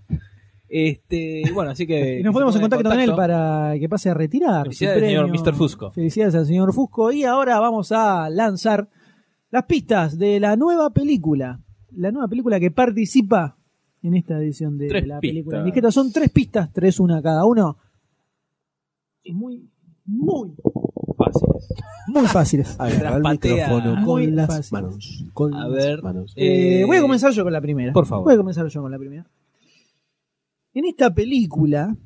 [SPEAKER 3] Bueno, así que...
[SPEAKER 2] Y nos ponemos en contacto con él para que pase a retirar.
[SPEAKER 3] Felicidades, señor Mr. Fusco.
[SPEAKER 2] Felicidades al señor Fusco. Y ahora vamos a lanzar las pistas de la nueva película. La nueva película que participa en esta edición de
[SPEAKER 3] 3
[SPEAKER 2] la
[SPEAKER 3] pistas.
[SPEAKER 2] película indiscreta. Son 3 pistas, 3 una cada uno. Muy
[SPEAKER 3] fáciles.
[SPEAKER 2] Muy fáciles.
[SPEAKER 4] Agarra el micrófono con
[SPEAKER 2] Muy
[SPEAKER 4] las
[SPEAKER 2] fáciles.
[SPEAKER 4] manos. Con
[SPEAKER 3] A
[SPEAKER 4] las
[SPEAKER 3] ver,
[SPEAKER 4] manos.
[SPEAKER 2] Voy a comenzar yo con la primera.
[SPEAKER 3] Por favor.
[SPEAKER 2] Voy a comenzar yo con la primera. En esta película,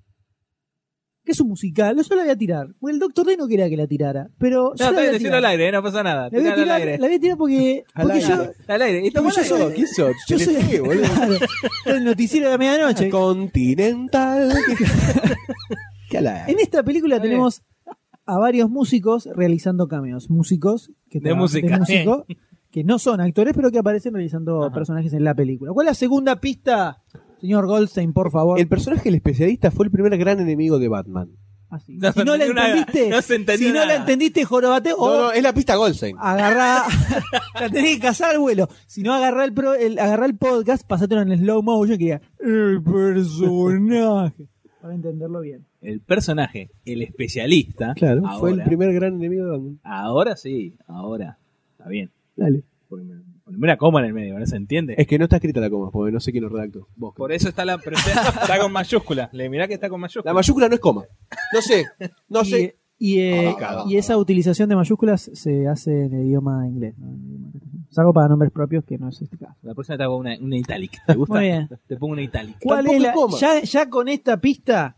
[SPEAKER 2] que es un musical, yo la voy a tirar. Porque el Doctor D no quería que la tirara. Pero yo
[SPEAKER 3] No,
[SPEAKER 2] la voy
[SPEAKER 3] está
[SPEAKER 2] a
[SPEAKER 3] bien, decirlo
[SPEAKER 2] tirar.
[SPEAKER 3] al aire, no pasa nada.
[SPEAKER 2] La voy a
[SPEAKER 3] Tiralo al
[SPEAKER 2] tirar,
[SPEAKER 3] aire.
[SPEAKER 2] la voy a tirar porque yo...
[SPEAKER 3] Al aire. Estamos
[SPEAKER 2] Porque yo
[SPEAKER 3] al aire.
[SPEAKER 2] soy-
[SPEAKER 4] ¿Qué sos?
[SPEAKER 2] Yo soy
[SPEAKER 4] Telefe, boludo.
[SPEAKER 2] claro, el noticiero de la medianoche.
[SPEAKER 4] Continental. ¿Qué ala?
[SPEAKER 2] En esta película tenemos a varios músicos realizando cameos. Músicos que
[SPEAKER 3] De música.
[SPEAKER 2] músico, que no son actores, pero que aparecen realizando personajes en la película. ¿Cuál es la segunda pista, señor Goldstein, por favor?
[SPEAKER 4] El personaje, el especialista, fue el primer gran enemigo de Batman.
[SPEAKER 2] Así.
[SPEAKER 3] No
[SPEAKER 2] Si no la
[SPEAKER 3] entendí nada.
[SPEAKER 2] entendiste,
[SPEAKER 3] No se entendió
[SPEAKER 2] si no la
[SPEAKER 3] nada.
[SPEAKER 2] entendiste, jorobate o
[SPEAKER 4] No, es la pista Goldstein.
[SPEAKER 2] agarrá, la tenés que cazar al vuelo. Si no, agarrá el podcast, pasátelo en slow motion que diga el personaje. Para entenderlo bien.
[SPEAKER 3] El personaje, el especialista.
[SPEAKER 4] Claro,
[SPEAKER 3] ahora,
[SPEAKER 4] fue el primer gran enemigo de Batman.
[SPEAKER 3] Ahora sí, ahora. Está bien.
[SPEAKER 4] Dale.
[SPEAKER 3] Poneme una coma en el medio, ¿no se entiende?
[SPEAKER 4] Es que no está escrita la coma, porque no sé quién lo redactó. Vos.
[SPEAKER 3] Por eso está pero está con mayúscula. Le mirá que está con mayúscula.
[SPEAKER 4] La mayúscula no es coma. No sé. No sé.
[SPEAKER 2] Y esa utilización de mayúsculas se hace en el idioma inglés, ¿no? En el idioma castellano. Salvo para nombres propios, que no es este caso.
[SPEAKER 3] La próxima te hago una italic. ¿Te gusta?
[SPEAKER 2] Muy bien.
[SPEAKER 3] Te pongo una italic.
[SPEAKER 2] ¿Cuál
[SPEAKER 4] Tampoco
[SPEAKER 2] es la?
[SPEAKER 4] es coma.
[SPEAKER 2] Ya con esta pista,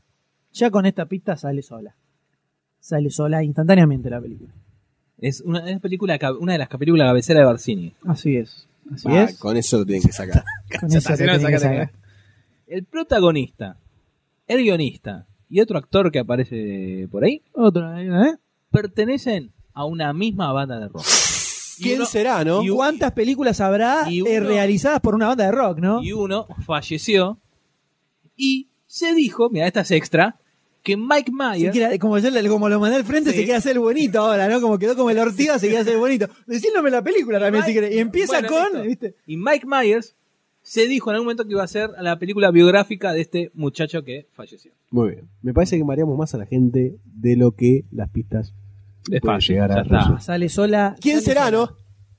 [SPEAKER 2] sale sola. Sale sola instantáneamente la película.
[SPEAKER 3] Es una película, una de las películas cabecera de Barcini.
[SPEAKER 2] Así es. Así
[SPEAKER 4] Ah,
[SPEAKER 2] es.
[SPEAKER 4] con eso lo tienen que sacar.
[SPEAKER 2] Con
[SPEAKER 3] Ya
[SPEAKER 2] eso
[SPEAKER 3] está,
[SPEAKER 2] te
[SPEAKER 3] si no,
[SPEAKER 2] tenés que
[SPEAKER 3] sacate.
[SPEAKER 2] sacar.
[SPEAKER 3] El protagonista, el guionista y otro actor que aparece por ahí
[SPEAKER 2] Otro, ¿eh?
[SPEAKER 3] pertenecen a una misma banda de rock.
[SPEAKER 4] ¿Quién será, no?
[SPEAKER 2] ¿Y cuántas películas habrá
[SPEAKER 3] y uno-
[SPEAKER 2] realizadas por una banda de rock, no?
[SPEAKER 3] Y uno falleció y se dijo, mira, esta es extra, que Mike Myers...
[SPEAKER 2] Como lo mandé al frente,
[SPEAKER 3] Sí.
[SPEAKER 2] se quiere hacer el bonito ahora, ¿no? Como quedó como el Ortiga, se quiere hacer el bonito. Decíndome la película también, si querés. Y empieza
[SPEAKER 3] Bueno,
[SPEAKER 2] con...
[SPEAKER 3] listo.
[SPEAKER 2] ¿viste?
[SPEAKER 3] Y Mike Myers se dijo en algún momento que iba a ser la película biográfica de este muchacho que falleció.
[SPEAKER 4] Muy bien. Me parece que mareamos más a la gente de lo que las pistas
[SPEAKER 3] Es
[SPEAKER 4] pueden
[SPEAKER 3] fácil,
[SPEAKER 4] llegar
[SPEAKER 3] ya
[SPEAKER 4] a
[SPEAKER 3] está.
[SPEAKER 4] resolver.
[SPEAKER 2] Sale sola.
[SPEAKER 4] ¿Quién
[SPEAKER 2] sale
[SPEAKER 4] será,
[SPEAKER 2] sola.
[SPEAKER 4] no?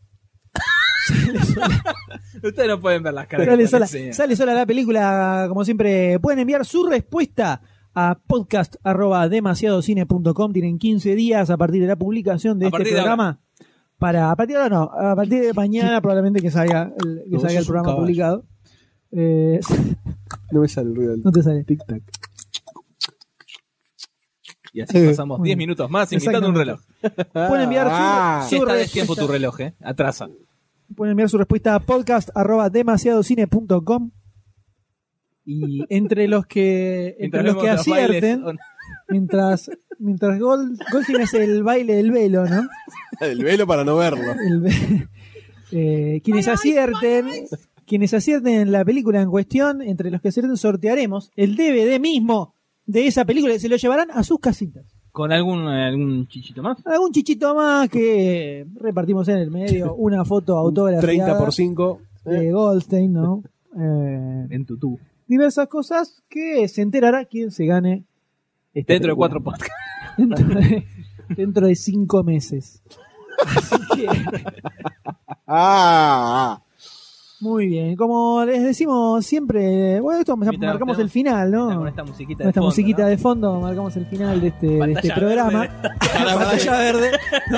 [SPEAKER 3] Ustedes no pueden ver las caras.
[SPEAKER 2] Sale
[SPEAKER 3] que
[SPEAKER 2] sola,
[SPEAKER 3] ponen,
[SPEAKER 2] sale sola la película, como siempre. Pueden enviar su respuesta a podcast@demasiadocine.com. Tienen 15 días a partir de la publicación de
[SPEAKER 3] A
[SPEAKER 2] este
[SPEAKER 3] partir de
[SPEAKER 2] programa. A partir de ahora no, a partir de mañana probablemente que salga el
[SPEAKER 4] No, sos un
[SPEAKER 2] programa
[SPEAKER 4] caballo.
[SPEAKER 2] publicado.
[SPEAKER 4] No me sale el ruido del
[SPEAKER 2] No te sale.
[SPEAKER 4] tic-tac.
[SPEAKER 3] Y así pasamos
[SPEAKER 2] Muy
[SPEAKER 3] 10
[SPEAKER 2] bien.
[SPEAKER 3] minutos más invitando un reloj.
[SPEAKER 2] Pueden enviar su
[SPEAKER 3] Esta vez
[SPEAKER 2] respuesta.
[SPEAKER 3] tiempo tu reloj, atrasa.
[SPEAKER 2] Pueden enviar su respuesta a podcast@demasiadocine.com. Y entre los que
[SPEAKER 3] Mientras vemos los
[SPEAKER 2] acierten,
[SPEAKER 3] bailes,
[SPEAKER 2] mientras Goldstein hace el baile del velo, ¿no?
[SPEAKER 4] El velo para no verlo.
[SPEAKER 2] Quienes acierten en la película en cuestión, entre los que acierten sortearemos el DVD mismo de esa película y se lo llevarán a sus casitas.
[SPEAKER 3] ¿Con algún chichito más?
[SPEAKER 2] Algún chichito más que repartimos en el medio, una foto autografiada
[SPEAKER 4] 30x5
[SPEAKER 2] de Goldstein, ¿no?
[SPEAKER 3] En tutú.
[SPEAKER 2] Diversas cosas que se enterará quien se gane
[SPEAKER 3] dentro de 4 podcasts.
[SPEAKER 2] Dentro de 5 meses. Así que... Muy bien, como les decimos siempre, bueno, esto marcamos el final, ¿no?
[SPEAKER 3] Con esta musiquita
[SPEAKER 2] de fondo,
[SPEAKER 3] musiquita, ¿no?
[SPEAKER 2] De fondo marcamos el final de este programa. La pantalla verde. No.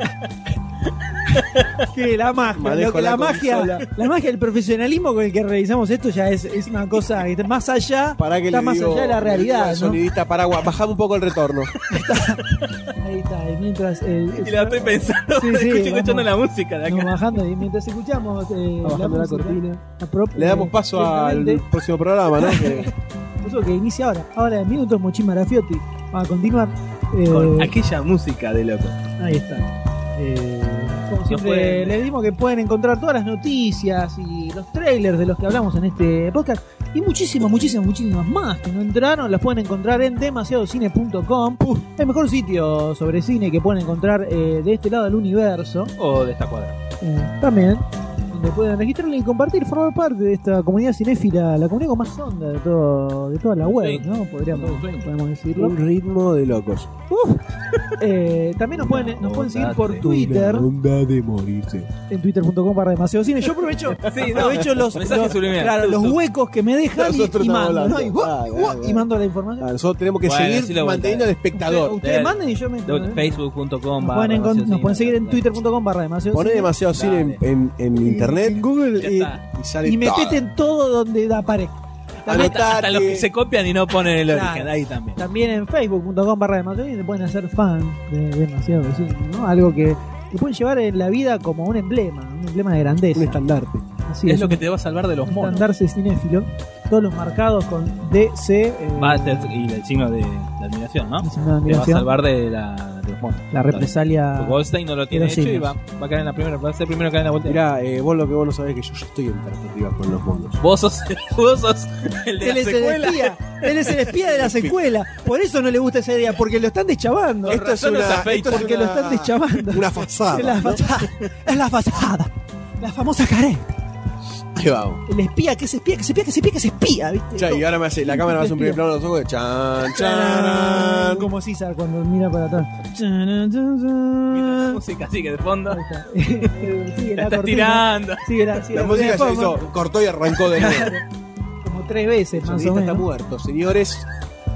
[SPEAKER 2] Que la magia, la magia del profesionalismo con el que realizamos esto ya es una cosa que está más allá, está más allá de la realidad, ¿no?
[SPEAKER 4] Sonidista paraguas, bajame un poco el retorno.
[SPEAKER 2] Ahí está, y mientras
[SPEAKER 3] y la estoy pensando, escuchando la música de acá.
[SPEAKER 2] Bajando, y mientras escuchamos la cortina,
[SPEAKER 4] le damos paso al próximo programa, ¿no?
[SPEAKER 2] Eso que inicia ahora en minutos Mochín Marafiotti va a continuar
[SPEAKER 3] con aquella música de loco.
[SPEAKER 2] Ahí está. Como siempre les dimos que pueden encontrar todas las noticias y los trailers de los que hablamos en este podcast y muchísimas más que no entraron, las pueden encontrar en demasiadocine.com, el mejor sitio sobre cine que pueden encontrar de este lado del universo
[SPEAKER 3] o de esta cuadra
[SPEAKER 2] también, donde pueden registrarle y compartir, formar parte de esta comunidad cinéfila, la comunidad con más onda de toda la web, ¿no? Podemos decirlo.
[SPEAKER 4] Un ritmo de locos.
[SPEAKER 2] También nos pueden seguir por Twitter.
[SPEAKER 4] De morirse.
[SPEAKER 2] En twitter.com/demasiadocine. Yo aprovecho los huecos que me dejan y mando, ¿no? Y mando la información.
[SPEAKER 4] Nosotros tenemos que seguir manteniendo al espectador.
[SPEAKER 2] Ustedes manden y yo me
[SPEAKER 3] Facebook.com.
[SPEAKER 2] Nos pueden seguir en twitter.com/demasiadocine.
[SPEAKER 4] Poné demasiado cine en internet,
[SPEAKER 2] en Google y metete en todo donde aparezca.
[SPEAKER 3] Hasta los que se copian y no ponen el origen, ahí también.
[SPEAKER 2] También en facebook.com/demasiadocine se pueden hacer fan de Demasiado Cine, ¿no? Algo que pueden llevar en la vida como un emblema de grandeza.
[SPEAKER 4] Un estandarte.
[SPEAKER 2] Así
[SPEAKER 3] es lo que te va a salvar de los monos.
[SPEAKER 2] Estandarte cinéfilo. Todos los marcados con DC.
[SPEAKER 3] Y el signo de admiración, ¿no?
[SPEAKER 2] El signo de admiración.
[SPEAKER 3] Te va a salvar de los monos.
[SPEAKER 2] La represalia.
[SPEAKER 3] Goldstein no lo tiene hecho y va a caer en la primera. Va a ser primero que cae en la vuelta.
[SPEAKER 4] Mirá, vos lo que vos no sabés es que yo estoy en perspectiva con los monos.
[SPEAKER 3] Vos sos el de la secuela.
[SPEAKER 2] Él es el espía de la secuela. Por eso no le gusta esa idea, porque lo están deschavando.
[SPEAKER 4] Esto es lo
[SPEAKER 2] están deschavando.
[SPEAKER 4] Una fachada.
[SPEAKER 2] Es la fachada. La famosa careta.
[SPEAKER 4] Ahí vamos.
[SPEAKER 2] El espía que se espía, ¿viste?
[SPEAKER 4] Ya, y ahora la cámara me hace un primer plano de los ojos de chan, chan.
[SPEAKER 2] Como César cuando mira para atrás.
[SPEAKER 3] La música sigue de fondo.
[SPEAKER 2] Sigue
[SPEAKER 3] la está tirando.
[SPEAKER 4] La música se hizo, cortó y arrancó de nuevo.
[SPEAKER 2] Como 3 veces, más o menos.
[SPEAKER 4] Está muerto, señores.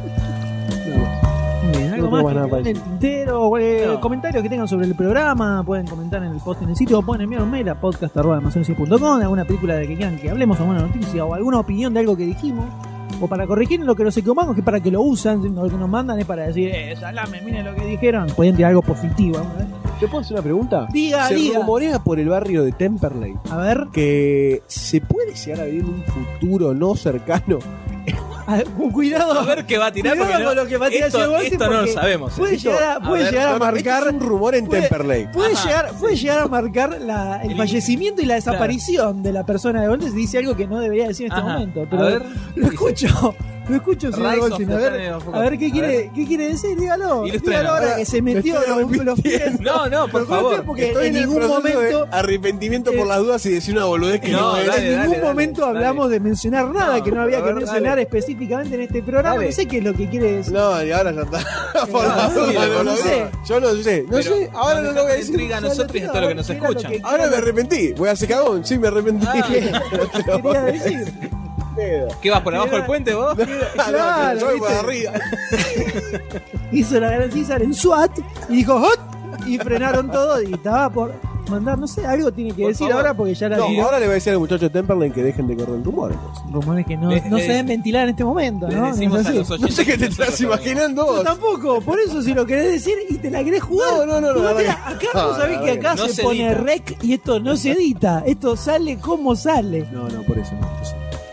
[SPEAKER 2] Muy bien, algo más que en el tintero, comentarios que tengan sobre el programa, pueden comentar en el post en el sitio o pueden enviar un mail a podcast@demasiadocine.com, alguna película de que quieran que hablemos, alguna noticia o alguna opinión de algo que dijimos, o para corregir lo que nos equivocamos, que para que lo usan, lo que nos mandan es para decir, salame, miren lo que dijeron, pueden tirar algo positivo.
[SPEAKER 4] ¿Te puedo hacer una pregunta?
[SPEAKER 2] Se
[SPEAKER 4] rumorea por el barrio de Temperley.
[SPEAKER 2] A ver.
[SPEAKER 4] Que se puede llegar a vivir en un futuro no cercano.
[SPEAKER 2] Cuidado.
[SPEAKER 3] A ver qué va a tirar.
[SPEAKER 2] Cuidado con lo que va a tirar
[SPEAKER 3] esto no lo sabemos.
[SPEAKER 2] Puede llegar a marcar.
[SPEAKER 4] Es un rumor en Temperley.
[SPEAKER 2] Puede llegar a marcar el fallecimiento y la desaparición de la persona de Goldstein si dice algo que no debería decir en este momento. Pero
[SPEAKER 3] a ver,
[SPEAKER 2] lo escucho, señor Goldstein. A ver qué quiere decir, dígalo. Dígalo ahora que se metió los pies.
[SPEAKER 3] No, por favor.
[SPEAKER 2] Porque en ningún momento.
[SPEAKER 4] Arrepentimiento por las dudas y decir una boludez que no es.
[SPEAKER 2] En ningún momento hablamos de mencionar nada que no había que mencionar específicamente en este programa. No sé qué es lo que quiere decir.
[SPEAKER 4] No, y ahora ya está. No sé. Yo no sé. Ahora no lo voy a decir.
[SPEAKER 3] Intriga a nosotros y a todo lo que nos escuchan.
[SPEAKER 4] Ahora me arrepentí. Voy a hacer cagón. Sí, me arrepentí.
[SPEAKER 2] Quería decir.
[SPEAKER 3] ¿Qué vas por abajo del puente vos?
[SPEAKER 2] Claro,
[SPEAKER 4] yo voy por arriba.
[SPEAKER 2] Hizo la gran César en SWAT y dijo ¡hot! Y frenaron todo y estaba por mandar, no sé, algo tiene que decir ahora porque ya la digo.
[SPEAKER 4] Ahora le voy a decir al muchacho de Temperley que dejen de correr rumores.
[SPEAKER 2] Rumores que no se deben ventilar en este momento, ¿no?
[SPEAKER 4] No sé qué te estás imaginando vos.
[SPEAKER 2] Yo tampoco, por eso si lo querés decir y te la querés jugar.
[SPEAKER 4] No.
[SPEAKER 2] Mira, acá vos sabés que acá se pone rec y esto no se edita. Esto sale como sale.
[SPEAKER 4] No, por eso no.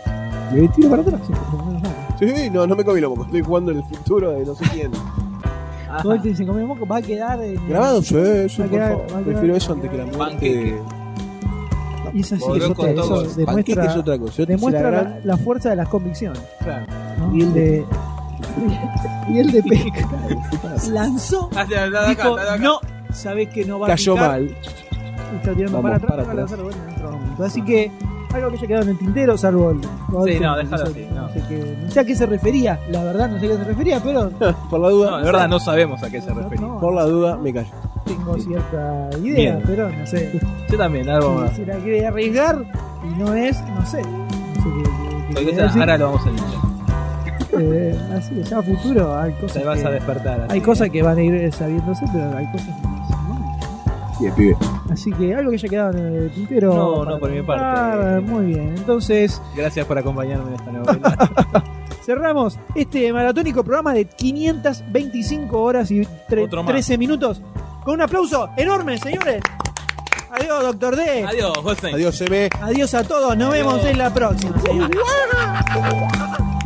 [SPEAKER 2] Le tiro para atrás.
[SPEAKER 4] Sí, no me comí los mocos. Estoy jugando en el futuro de no sé quién.
[SPEAKER 2] Todo te dicen, comí los mocos, va a quedar
[SPEAKER 4] Grabado, sí,
[SPEAKER 2] va a quedar-
[SPEAKER 4] prefiero eso antes que la muerte.
[SPEAKER 2] Y eso sí
[SPEAKER 3] Volvió
[SPEAKER 2] es
[SPEAKER 3] con
[SPEAKER 2] otra,
[SPEAKER 3] todo.
[SPEAKER 2] eso
[SPEAKER 4] Panqueque es otra cosa.
[SPEAKER 2] demuestra
[SPEAKER 4] Se la
[SPEAKER 2] la fuerza de las convicciones.
[SPEAKER 4] Claro.
[SPEAKER 2] ¿no?
[SPEAKER 4] Y el de-
[SPEAKER 2] y el de pesca lanzó, dijo, no, sabés que no va
[SPEAKER 4] Cayó
[SPEAKER 2] a picar.
[SPEAKER 4] mal.
[SPEAKER 2] Y está tirando
[SPEAKER 4] Vamos
[SPEAKER 2] para atrás,
[SPEAKER 4] para atrás.
[SPEAKER 2] lanzar de vuelta en otro momento. Así que algo que haya quedado en el tintero, salvo el
[SPEAKER 3] Sí, no, déjalo así, no.
[SPEAKER 2] no sé a qué se refería, la verdad no sé a qué se refería, pero
[SPEAKER 4] Por la duda.
[SPEAKER 3] No, de verdad no sabemos a qué se refería.
[SPEAKER 2] no,
[SPEAKER 4] Por la duda, me callo.
[SPEAKER 2] tengo cierta idea,
[SPEAKER 3] Bien.
[SPEAKER 2] pero no sé.
[SPEAKER 3] Yo también, algo más.
[SPEAKER 2] Si la quiere arriesgar y no es, no sé. No sé qué
[SPEAKER 3] Cualquier
[SPEAKER 2] quiere
[SPEAKER 3] cosa,
[SPEAKER 2] decir.
[SPEAKER 3] ahora lo vamos a linchar.
[SPEAKER 2] Así es, ya a futuro hay cosas
[SPEAKER 3] Te vas
[SPEAKER 2] que,
[SPEAKER 3] a despertar. así.
[SPEAKER 2] hay cosas que van a ir sabiéndose, pero hay cosas que no se van.
[SPEAKER 4] Bien, pibe.
[SPEAKER 2] Así que algo que haya quedado en el tintero.
[SPEAKER 3] No,
[SPEAKER 2] para
[SPEAKER 3] no, por mi
[SPEAKER 2] comentar.
[SPEAKER 3] parte.
[SPEAKER 2] Muy bien, entonces
[SPEAKER 3] Gracias por acompañarme en esta novela.
[SPEAKER 2] cerramos este maratónico programa de 525 horas y
[SPEAKER 3] Otro más.
[SPEAKER 2] 13 minutos con un aplauso enorme, señores. Adiós, Doctor D.
[SPEAKER 3] Adiós, Goldstein.
[SPEAKER 4] Adiós, CB.
[SPEAKER 2] Adiós a todos. Nos vemos en la próxima, señores.